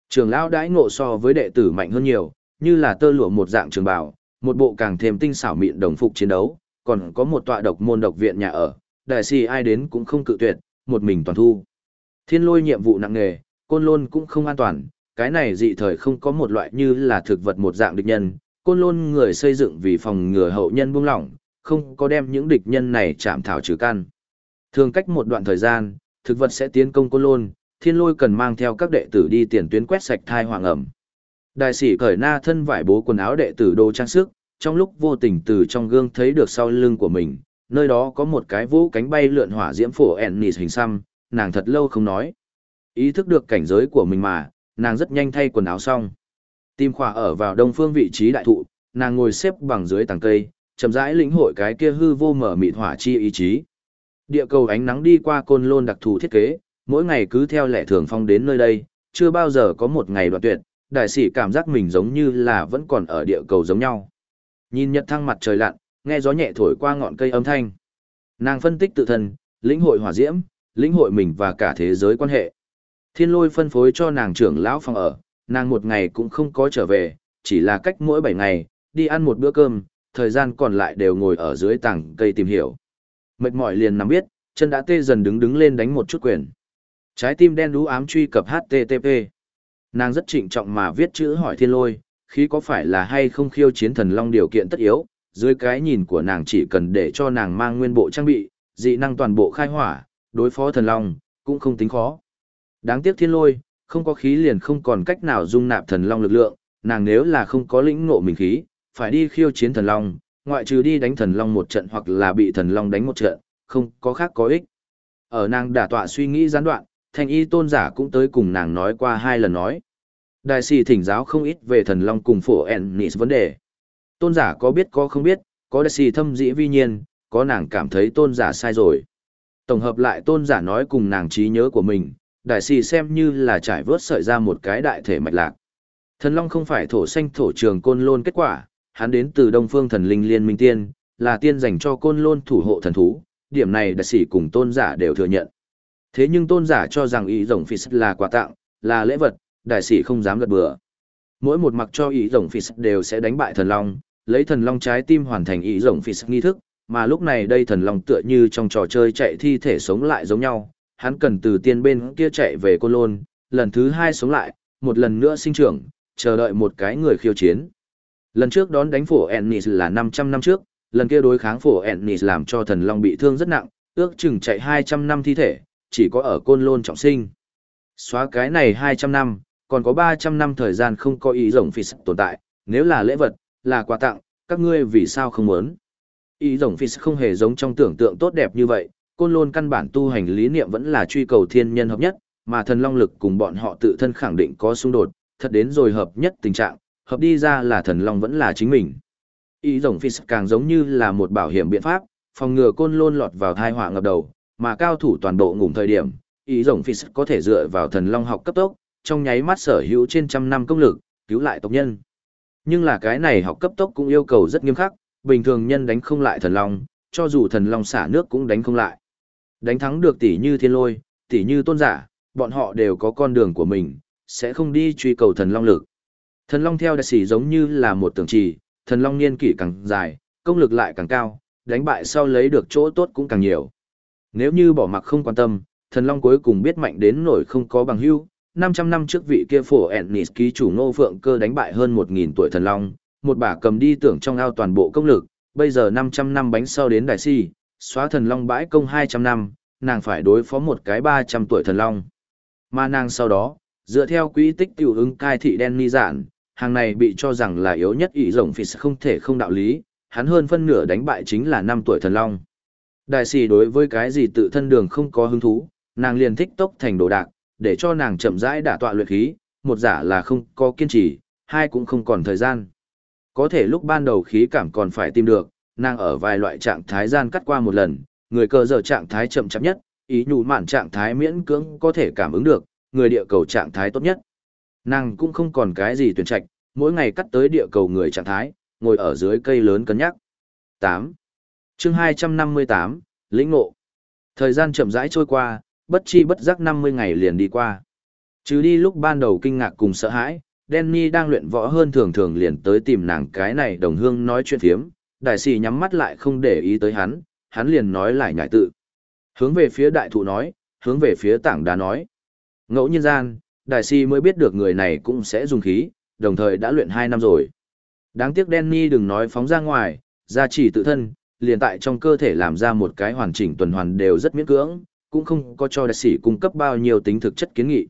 Trưởng lão đãi ngộ so với đệ tử mạnh hơn nhiều, như là tơ lụa một dạng trường bào, một bộ càng thêm tinh xảo mịn đồng phục chiến đấu, còn có một tọa độc môn độc viện nhà ở, đại sĩ ai đến cũng không cự tuyệt, một mình toàn thu. Thiên lôi nhiệm vụ nặng nề, côn lôn cũng không an toàn, cái này dị thời không có một loại như là thực vật một dạng địch nhân, côn lôn người xây dựng vì phòng ngừa hậu nhân buông lỏng, không có đem những địch nhân này chạm thảo trừ căn. Thường cách một đoạn thời gian, thực vật sẽ tiến công côn lôn, thiên lôi cần mang theo các đệ tử đi tiền tuyến quét sạch thai hoàng ẩm. Đại sĩ cởi na thân vải bố quần áo đệ tử đồ trang sức, trong lúc vô tình từ trong gương thấy được sau lưng của mình, nơi đó có một cái vũ cánh bay lượn hỏa diễm phổ Ennis hình xăm, nàng thật lâu không nói. Ý thức được cảnh giới của mình mà, nàng rất nhanh thay quần áo xong. Tim khỏa ở vào đông phương vị trí đại thụ, nàng ngồi xếp bằng dưới tàng cây, chậm rãi lĩnh hội cái kia hư vô mở mịt hỏa chi ý chí. Địa cầu ánh nắng đi qua côn lôn đặc thù thiết kế, mỗi ngày cứ theo lệ thường phong đến nơi đây, chưa bao giờ có một ngày đoạn tuyệt, đại sĩ cảm giác mình giống như là vẫn còn ở địa cầu giống nhau. Nhìn nhật thăng mặt trời lặn, nghe gió nhẹ thổi qua ngọn cây âm thanh. Nàng phân tích tự thân, lĩnh hội hỏa diễm, lĩnh hội mình và cả thế giới quan hệ. Thiên lôi phân phối cho nàng trưởng lão phòng ở, nàng một ngày cũng không có trở về, chỉ là cách mỗi bảy ngày, đi ăn một bữa cơm, thời gian còn lại đều ngồi ở dưới tảng cây tìm hiểu. Mệt mỏi liền nằm biết, chân đã tê dần đứng đứng lên đánh một chút quyền. Trái tim đen đú ám truy cập hát tê tê pê. Nàng rất trịnh trọng mà viết chữ hỏi thiên lôi, khí có phải là hay không khiêu chiến thần long điều kiện tất yếu, dưới cái nhìn của nàng chỉ cần để cho nàng mang nguyên bộ trang bị, dị năng toàn bộ khai hỏa, đối phó thần long, cũng không tính khó. Đáng tiếc thiên lôi, không có khí liền không còn cách nào dung nạp thần long lực lượng, nàng nếu là không có lĩnh ngộ mình khí, phải đi khiêu chiến thần long, ngoại trừ đi đánh thần long một trận hoặc là bị thần long đánh một trận, không có khác có ích. Ở nàng đả tọa suy nghĩ gián đoạn, thanh y tôn giả cũng tới cùng nàng nói qua hai lần nói. Đại sĩ thỉnh giáo không ít về thần long cùng phổ Ennis vấn đề. Tôn giả có biết có không biết, có đại sĩ thâm dĩ vi nhiên, có nàng cảm thấy tôn giả sai rồi. Tổng hợp lại tôn giả nói cùng nàng trí nhớ của mình, đại sĩ xem như là trải vớt sợi ra một cái đại thể mạch lạc. Thần long không phải thổ xanh thổ trường côn lôn kết quả, hắn đến từ đông phương thần linh liên minh tiên, là tiên dành cho côn lôn thủ hộ thần thú, điểm này đại sĩ cùng tôn giả đều thừa nhận. Thế nhưng tôn giả cho rằng ý rồng phỉ là quà tặng, là lễ vật, đại sĩ không dám gật bừa. Mỗi một mặc cho ý rồng phỉ đều sẽ đánh bại thần long, lấy thần long trái tim hoàn thành ý rồng phỉ nghi thức, mà lúc này đây thần long tựa như trong trò chơi chạy thi thể sống lại giống nhau, hắn cần từ tiên bên kia chạy về côn lôn, lần thứ hai sống lại, một lần nữa sinh trưởng, chờ đợi một cái người khiêu chiến. Lần trước đón đánh phổ Ennis là năm trăm năm trước, lần kia đối kháng phổ Ennis làm cho thần long bị thương rất nặng, ước chừng chạy hai trăm năm thi thể, chỉ có ở côn lôn trọng sinh. Xóa cái này hai trăm năm, còn có ba trăm năm thời gian không có ý rồng phỉ tồn tại, nếu là lễ vật, là quà tặng, các ngươi vì sao không muốn? Ý rồng phỉ không hề giống trong tưởng tượng tốt đẹp như vậy, côn lôn căn bản tu hành lý niệm vẫn là truy cầu thiên nhân hợp nhất, mà thần long lực cùng bọn họ tự thân khẳng định có xung đột, thật đến rồi hợp nhất tình trạng, hợp đi ra là thần long vẫn là chính mình. Ý rồng phỉ càng giống như là một bảo hiểm biện pháp, phòng ngừa côn lôn lọt vào tai họa ngập đầu, mà cao thủ toàn bộ ngủm thời điểm, ý rồng phỉ có thể dựa vào thần long học cấp tốc, trong nháy mắt sở hữu trên trăm năm công lực, cứu lại tộc nhân. Nhưng là cái này học cấp tốc cũng yêu cầu rất nghiêm khắc, bình thường nhân đánh không lại thần long, cho dù thần long xả nước cũng đánh không lại. Đánh thắng được tỷ như thiên lôi, tỷ như tôn giả, bọn họ đều có con đường của mình, sẽ không đi truy cầu thần long lực. Thần long theo đại sĩ giống như là một tưởng trì, thần long niên kỷ càng dài, công lực lại càng cao, đánh bại sau lấy được chỗ tốt cũng càng nhiều. Nếu như bỏ mặc không quan tâm, thần long cuối cùng biết mạnh đến nổi không có bằng hữu. năm trăm năm trước vị kia phổ Ennis ký chủ Ngô Phượng Cơ đánh bại hơn một nghìn tuổi thần long, một bả cầm đi tưởng trong ao toàn bộ công lực, bây giờ năm trăm năm bánh sau đến đại si, xóa thần long bãi công hai trăm năm, nàng phải đối phó một cái ba trăm tuổi thần long. Mà nàng sau đó, dựa theo quỹ tích tiểu ứng cai thị đen ni giản, hàng này bị cho rằng là yếu nhất ý rồng phỉ không thể không đạo lý, hắn hơn phân nửa đánh bại chính là năm tuổi thần long. Đại sĩ đối với cái gì tự thân đường không có hứng thú, nàng liền thích tốc thành đồ đạc, để cho nàng chậm rãi đả tọa luyện khí, một giả là không có kiên trì, hai cũng không còn thời gian. Có thể lúc ban đầu khí cảm còn phải tìm được, nàng ở vài loại trạng thái gian cắt qua một lần, người cờ giờ trạng thái chậm chạp nhất, ý nhủ mạn trạng thái miễn cưỡng có thể cảm ứng được, người địa cầu trạng thái tốt nhất. Nàng cũng không còn cái gì tuyển trạch, mỗi ngày cắt tới địa cầu người trạng thái, ngồi ở dưới cây lớn cân nhắc. tám. Chương hai trăm năm mươi tám, lĩnh ngộ. Thời gian chậm rãi trôi qua, bất chi bất giác năm mươi ngày liền đi qua. Chứ đi lúc ban đầu kinh ngạc cùng sợ hãi, Danny đang luyện võ hơn thường thường liền tới tìm nàng cái này đồng hương nói chuyện phiếm, đại sĩ nhắm mắt lại không để ý tới hắn, hắn liền nói lại nhải tự. Hướng về phía đại thụ nói, hướng về phía tảng đá nói. Ngẫu nhiên gian, đại sĩ mới biết được người này cũng sẽ dùng khí, đồng thời đã luyện hai năm rồi. Đáng tiếc Danny đừng nói phóng ra ngoài, gia trì tự thân, liền tại trong cơ thể làm ra một cái hoàn chỉnh tuần hoàn đều rất miễn cưỡng, cũng không có cho đại sĩ cung cấp bao nhiêu tính thực chất kiến nghị.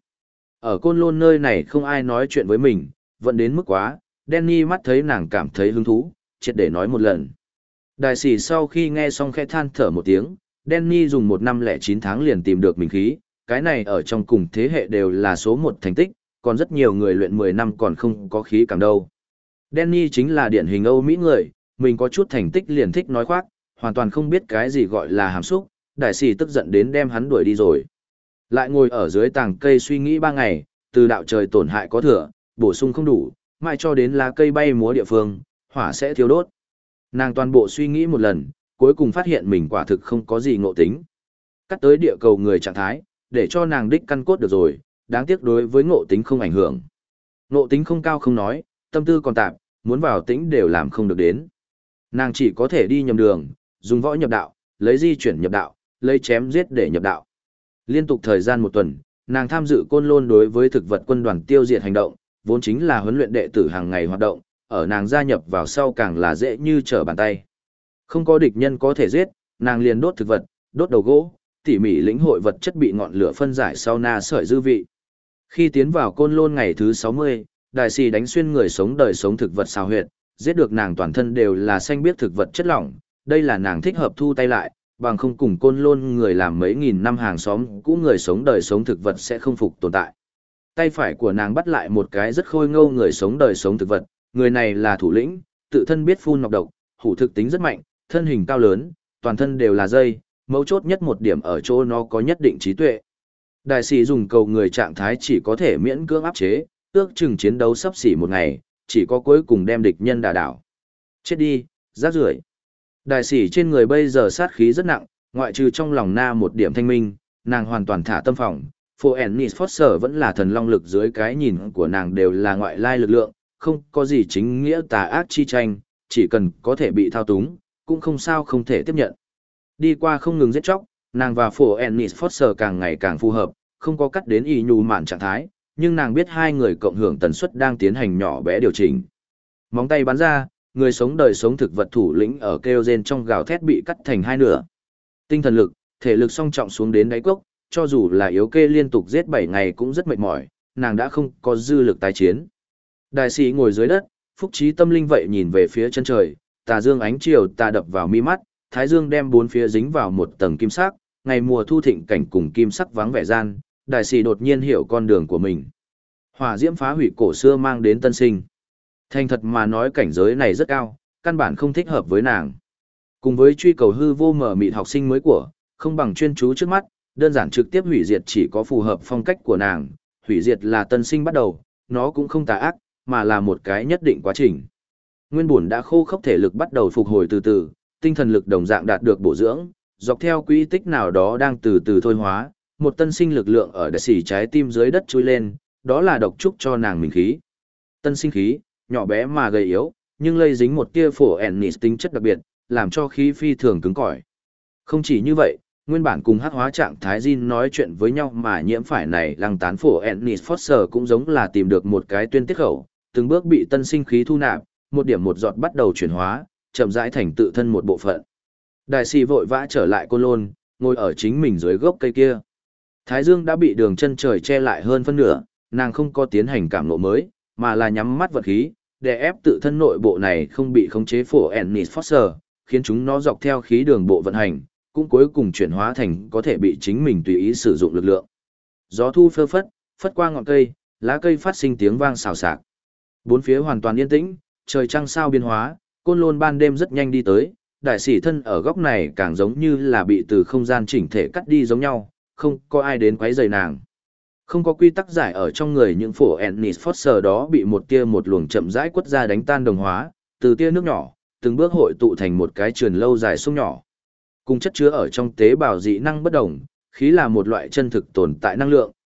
Ở Côn Lôn nơi này không ai nói chuyện với mình, vẫn đến mức quá, Danny mắt thấy nàng cảm thấy hứng thú, triệt để nói một lần. Đại sĩ sau khi nghe xong khẽ than thở một tiếng, Danny dùng một năm lẻ chín tháng liền tìm được mình khí, cái này ở trong cùng thế hệ đều là số một thành tích, còn rất nhiều người luyện mười năm còn không có khí cảm đâu. Danny chính là điển hình Âu Mỹ người, mình có chút thành tích liền thích nói khoác, hoàn toàn không biết cái gì gọi là hàm xúc, đại sĩ tức giận đến đem hắn đuổi đi rồi. Lại ngồi ở dưới tàng cây suy nghĩ ba ngày, từ đạo trời tổn hại có thừa, bổ sung không đủ, mai cho đến lá cây bay múa địa phương, hỏa sẽ thiêu đốt. Nàng toàn bộ suy nghĩ một lần, cuối cùng phát hiện mình quả thực không có gì ngộ tính. Cắt tới địa cầu người trạng thái, để cho nàng đích căn cốt được rồi, đáng tiếc đối với ngộ tính không ảnh hưởng. Ngộ tính không cao không nói, tâm tư còn tạp, muốn vào tĩnh đều làm không được đến. Nàng chỉ có thể đi nhầm đường, dùng võ nhập đạo, lấy di chuyển nhập đạo, lấy chém giết để nhập đạo. Liên tục thời gian một tuần, nàng tham dự Côn Lôn đối với thực vật quân đoàn tiêu diệt hành động, vốn chính là huấn luyện đệ tử hàng ngày hoạt động, ở nàng gia nhập vào sau càng là dễ như trở bàn tay. Không có địch nhân có thể giết, nàng liền đốt thực vật, đốt đầu gỗ, tỉ mỉ lĩnh hội vật chất bị ngọn lửa phân giải sau na sợi dư vị. Khi tiến vào Côn Lôn ngày thứ sáu mươi, đại sĩ đánh xuyên người sống đời sống thực vật xào huyệt, giết được nàng toàn thân đều là xanh biếc thực vật chất lỏng, đây là nàng thích hợp thu tay lại, bằng không cùng Côn Lôn người làm mấy nghìn năm hàng xóm cũ người sống đời sống thực vật sẽ không phục tồn tại. Tay phải của nàng bắt lại một cái rất khôi ngâu người sống đời sống thực vật, người này là thủ lĩnh, tự thân biết phun nọc độc, hủ thực tính rất mạnh, thân hình cao lớn, toàn thân đều là dây, mấu chốt nhất một điểm ở chỗ nó có nhất định trí tuệ. Đại sĩ dùng cầu người trạng thái chỉ có thể miễn cưỡng áp chế, ước chừng chiến đấu sắp xỉ một ngày, chỉ có cuối cùng đem địch nhân đả đảo. Chết đi, rác rưởi. Đại sĩ trên người bây giờ sát khí rất nặng, ngoại trừ trong lòng na một điểm thanh minh, nàng hoàn toàn thả tâm phòng. Phoenix Foster vẫn là thần long lực dưới cái nhìn của nàng đều là ngoại lai lực lượng, không có gì chính nghĩa tà ác chi tranh, chỉ cần có thể bị thao túng, cũng không sao không thể tiếp nhận. Đi qua không ngừng giết chóc, nàng và Phoenix Foster càng ngày càng phù hợp, không có cắt đến y nhu mạn trạng thái, nhưng nàng biết hai người cộng hưởng tần suất đang tiến hành nhỏ bé điều chỉnh. Móng tay bắn ra, người sống đời sống thực vật thủ lĩnh ở kêu rên trong gào thét bị cắt thành hai nửa. Tinh thần lực, thể lực song trọng xuống đến đáy cốc, cho dù là yếu kê liên tục giết bảy ngày cũng rất mệt mỏi, nàng đã không có dư lực tái chiến. Đại sĩ ngồi dưới đất, phúc trí tâm linh vậy nhìn về phía chân trời, tà dương ánh chiều tà đập vào mi mắt, thái dương đem bốn phía dính vào một tầng kim sắc, ngày mùa thu thịnh cảnh cùng kim sắc vắng vẻ gian, đại sĩ đột nhiên hiểu con đường của mình. Hỏa diễm phá hủy cổ xưa mang đến tân sinh. Thành thật mà nói cảnh giới này rất cao, căn bản không thích hợp với nàng. Cùng với truy cầu hư vô mở mịt học sinh mới của, không bằng chuyên chú trước mắt, đơn giản trực tiếp hủy diệt chỉ có phù hợp phong cách của nàng, hủy diệt là tân sinh bắt đầu, nó cũng không tà ác, mà là một cái nhất định quá trình. Nguyên bổn đã khô khốc thể lực bắt đầu phục hồi từ từ, tinh thần lực đồng dạng đạt được bổ dưỡng, dọc theo quỹ tích nào đó đang từ từ thôi hóa, một tân sinh lực lượng ở đại sĩ trái tim dưới đất chui lên, đó là độc trúc cho nàng mình khí. Tân sinh khí, nhỏ bé mà gầy yếu, nhưng lây dính một tia phổ ennis tính chất đặc biệt, làm cho khí phi thường cứng cỏi. Không chỉ như vậy, nguyên bản cùng hắc hóa trạng thái Jin nói chuyện với nhau mà nhiễm phải này lăng tán phổ ennis Foster cũng giống là tìm được một cái tuyên tiết khẩu, từng bước bị tân sinh khí thu nạp, một điểm một giọt bắt đầu chuyển hóa, chậm rãi thành tự thân một bộ phận. Đại sĩ vội vã trở lại Côn Lôn, ngồi ở chính mình dưới gốc cây kia. Thái dương đã bị đường chân trời che lại hơn phân nửa, nàng không có tiến hành cảm ngộ mới, mà là nhắm mắt vật khí, để ép tự thân nội bộ này không bị khống chế phổ ennis Foster, khiến chúng nó dọc theo khí đường bộ vận hành, cũng cuối cùng chuyển hóa thành có thể bị chính mình tùy ý sử dụng lực lượng. Gió thu phơ phất, phất qua ngọn cây, lá cây phát sinh tiếng vang xào xạc. Bốn phía hoàn toàn yên tĩnh, trời trăng sao biến hóa, Côn Lôn ban đêm rất nhanh đi tới, đại sĩ thân ở góc này càng giống như là bị từ không gian chỉnh thể cắt đi giống nhau, không có ai đến quấy rầy nàng. Không có quy tắc giải ở trong người những phổ ennis Foster đó bị một tia một luồng chậm rãi quất ra đánh tan đồng hóa, từ tia nước nhỏ, từng bước hội tụ thành một cái truyền lâu dài sông nhỏ. Cùng chất chứa ở trong tế bào dị năng bất đồng, khí là một loại chân thực tồn tại năng lượng,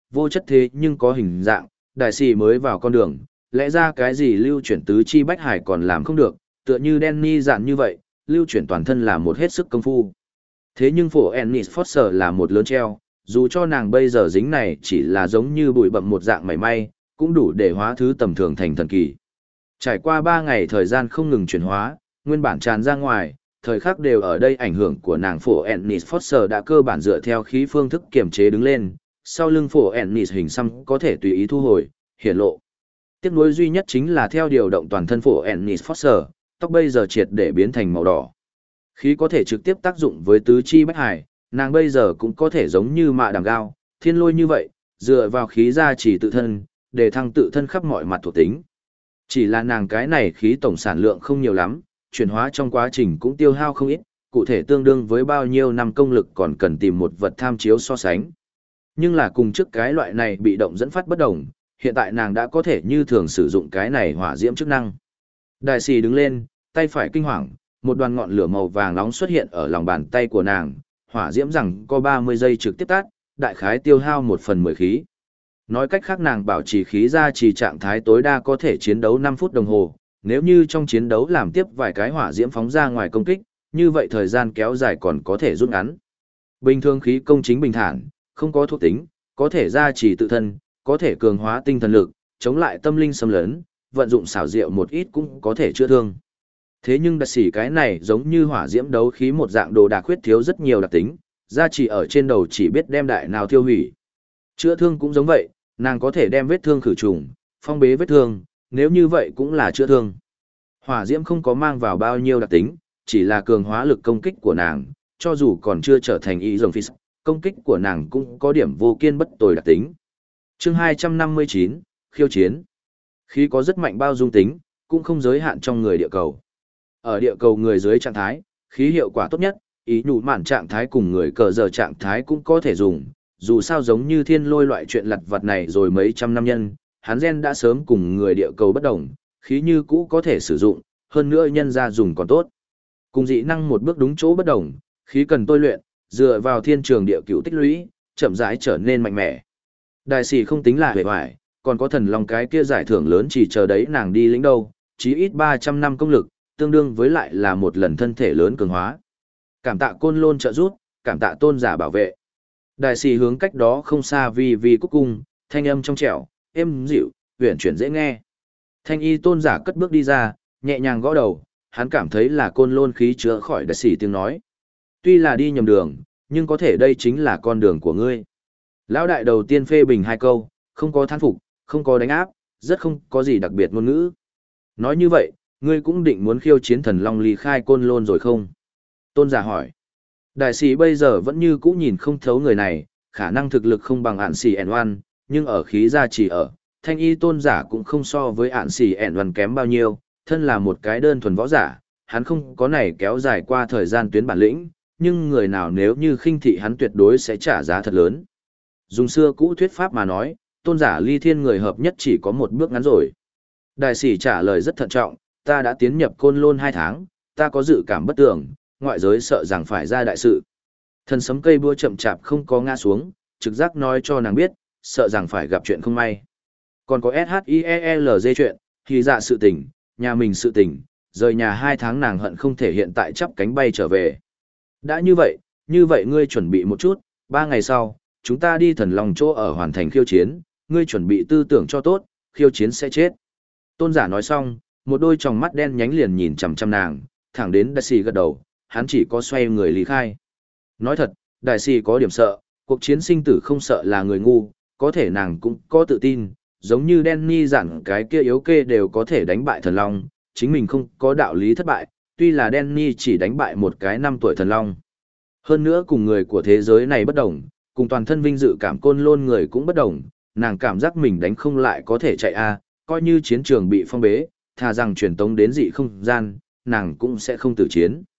vô chất thế nhưng có hình dạng, đại sĩ mới vào con đường, lẽ ra cái gì lưu chuyển tứ chi bách hải còn làm không được, tựa như Danny dạn như vậy, lưu chuyển toàn thân là một hết sức công phu. Thế nhưng phổ Ennis Foster là một lớn treo, dù cho nàng bây giờ dính này chỉ là giống như bụi bậm một dạng mảy may, cũng đủ để hóa thứ tầm thường thành thần kỳ. Trải qua ba ngày thời gian không ngừng chuyển hóa, nguyên bản tràn ra ngoài, thời khắc đều ở đây ảnh hưởng của nàng phổ Ennis Foster đã cơ bản dựa theo khí phương thức kiểm chế đứng lên, sau lưng phổ Ennis hình xăm có thể tùy ý thu hồi, hiển lộ. Tiếc nuối duy nhất chính là theo điều động toàn thân phổ Ennis Foster, tóc bây giờ triệt để biến thành màu đỏ. Khí có thể trực tiếp tác dụng với tứ chi bách hải, nàng bây giờ cũng có thể giống như mạ đằng gao, thiên lôi như vậy, dựa vào khí gia trì tự thân, để thăng tự thân khắp mọi mặt thuộc tính. Chỉ là nàng cái này khí tổng sản lượng không nhiều lắm, chuyển hóa trong quá trình cũng tiêu hao không ít, cụ thể tương đương với bao nhiêu năm công lực còn cần tìm một vật tham chiếu so sánh. Nhưng là cùng trước cái loại này bị động dẫn phát bất đồng, hiện tại nàng đã có thể như thường sử dụng cái này hỏa diễm chức năng. Đại sĩ đứng lên, tay phải kinh hoàng, một đoàn ngọn lửa màu vàng nóng xuất hiện ở lòng bàn tay của nàng, hỏa diễm rằng có ba mươi giây trực tiếp tắt, đại khái tiêu hao một phần mười khí. Nói cách khác nàng bảo trì khí ra trì trạng thái tối đa có thể chiến đấu năm phút đồng hồ, nếu như trong chiến đấu làm tiếp vài cái hỏa diễm phóng ra ngoài công kích, như vậy thời gian kéo dài còn có thể rút ngắn. Bình thường khí công chính bình thản, không có thuộc tính, có thể gia trì tự thân, có thể cường hóa tinh thần lực, chống lại tâm linh xâm lấn, vận dụng xảo diệu một ít cũng có thể chữa thương. Thế nhưng đặc sĩ cái này giống như hỏa diễm đấu khí một dạng đồ đạc khuyết thiếu rất nhiều đặc tính, gia trì ở trên đầu chỉ biết đem đại nào tiêu hủy. Chữa thương cũng giống vậy, nàng có thể đem vết thương khử trùng, phong bế vết thương, nếu như vậy cũng là chữa thương. Hỏa diễm không có mang vào bao nhiêu đặc tính, chỉ là cường hóa lực công kích của nàng, cho dù còn chưa trở thành y rồng phi, công kích của nàng cũng có điểm vô kiên bất tồi đặc tính. Chương hai trăm năm mươi chín, khiêu chiến. Khí có rất mạnh bao dung tính, cũng không giới hạn trong người địa cầu. Ở địa cầu người dưới trạng thái, khí hiệu quả tốt nhất, ý nhủ mạn trạng thái cùng người cờ giờ trạng thái cũng có thể dùng, dù sao giống như thiên lôi loại chuyện lặt vặt này rồi mấy trăm năm nhân, hắn gen đã sớm cùng người địa cầu bất đồng, khí như cũ có thể sử dụng, hơn nữa nhân ra dùng còn tốt. Cùng dị năng một bước đúng chỗ bất đồng, khí cần tôi luyện, dựa vào thiên trường địa cửu tích lũy, chậm rãi trở nên mạnh mẽ. Đại sĩ không tính là hề hoài, còn có thần long cái kia giải thưởng lớn chỉ chờ đấy nàng đi lĩnh đâu, chí ít ba trăm năm công lực, tương đương với lại là một lần thân thể lớn cường hóa. Cảm tạ côn lôn trợ giúp, cảm tạ tôn giả bảo vệ. Đại sĩ hướng cách đó không xa vì vì cúc cung, thanh âm trong trẻo, êm dịu, uyển chuyển dễ nghe. Thanh y tôn giả cất bước đi ra, nhẹ nhàng gõ đầu, hắn cảm thấy là côn lôn khí chữa khỏi đại sĩ tiếng nói. Tuy là đi nhầm đường, nhưng có thể đây chính là con đường của ngươi. Lão đại đầu tiên phê bình hai câu, không có thán phục, không có đánh áp, rất không có gì đặc biệt ngôn ngữ. Nói như vậy, ngươi cũng định muốn khiêu chiến thần long ly khai côn lôn rồi không? Tôn giả hỏi. Đại sĩ bây giờ vẫn như cũ nhìn không thấu người này, khả năng thực lực không bằng ạn xì ẻn oan, nhưng ở khí gia chỉ ở, thanh y tôn giả cũng không so với ạn xì ẻn oan kém bao nhiêu, thân là một cái đơn thuần võ giả, hắn không có này kéo dài qua thời gian tuyến bản lĩnh, nhưng người nào nếu như khinh thị hắn tuyệt đối sẽ trả giá thật lớn. Dùng xưa cũ thuyết pháp mà nói, tôn giả ly thiên người hợp nhất chỉ có một bước ngắn rồi. Đại sĩ trả lời rất thận trọng, ta đã tiến nhập côn lôn hai tháng, ta có dự cảm bất tường, ngoại giới sợ rằng phải ra đại sự. Thần sấm cây búa chậm chạp không có ngã xuống, trực giác nói cho nàng biết, sợ rằng phải gặp chuyện không may. Còn có ét hát i e lờ giê chuyện, thì dạ sự tình, nhà mình sự tình, rời nhà hai tháng nàng hận không thể hiện tại chắp cánh bay trở về. Đã như vậy, như vậy ngươi chuẩn bị một chút, ba ngày sau, chúng ta đi thần lòng chỗ ở hoàn thành khiêu chiến, ngươi chuẩn bị tư tưởng cho tốt, khiêu chiến sẽ chết. Tôn giả nói xong, một đôi tròng mắt đen nhánh liền nhìn chằm chằm nàng, thẳng đến đại sĩ gật đầu, hắn chỉ có xoay người lý khai. Nói thật, đại sĩ có điểm sợ, cuộc chiến sinh tử không sợ là người ngu, có thể nàng cũng có tự tin, giống như Danny dặn cái kia yếu kê đều có thể đánh bại thần long, chính mình không có đạo lý thất bại, tuy là Danny chỉ đánh bại một cái năm tuổi thần long. Hơn nữa cùng người của thế giới này bất đồng, cùng toàn thân vinh dự cảm côn lôn người cũng bất đồng, nàng cảm giác mình đánh không lại có thể chạy a, coi như chiến trường bị phong bế, thà rằng truyền tống đến dị không gian, nàng cũng sẽ không tử chiến.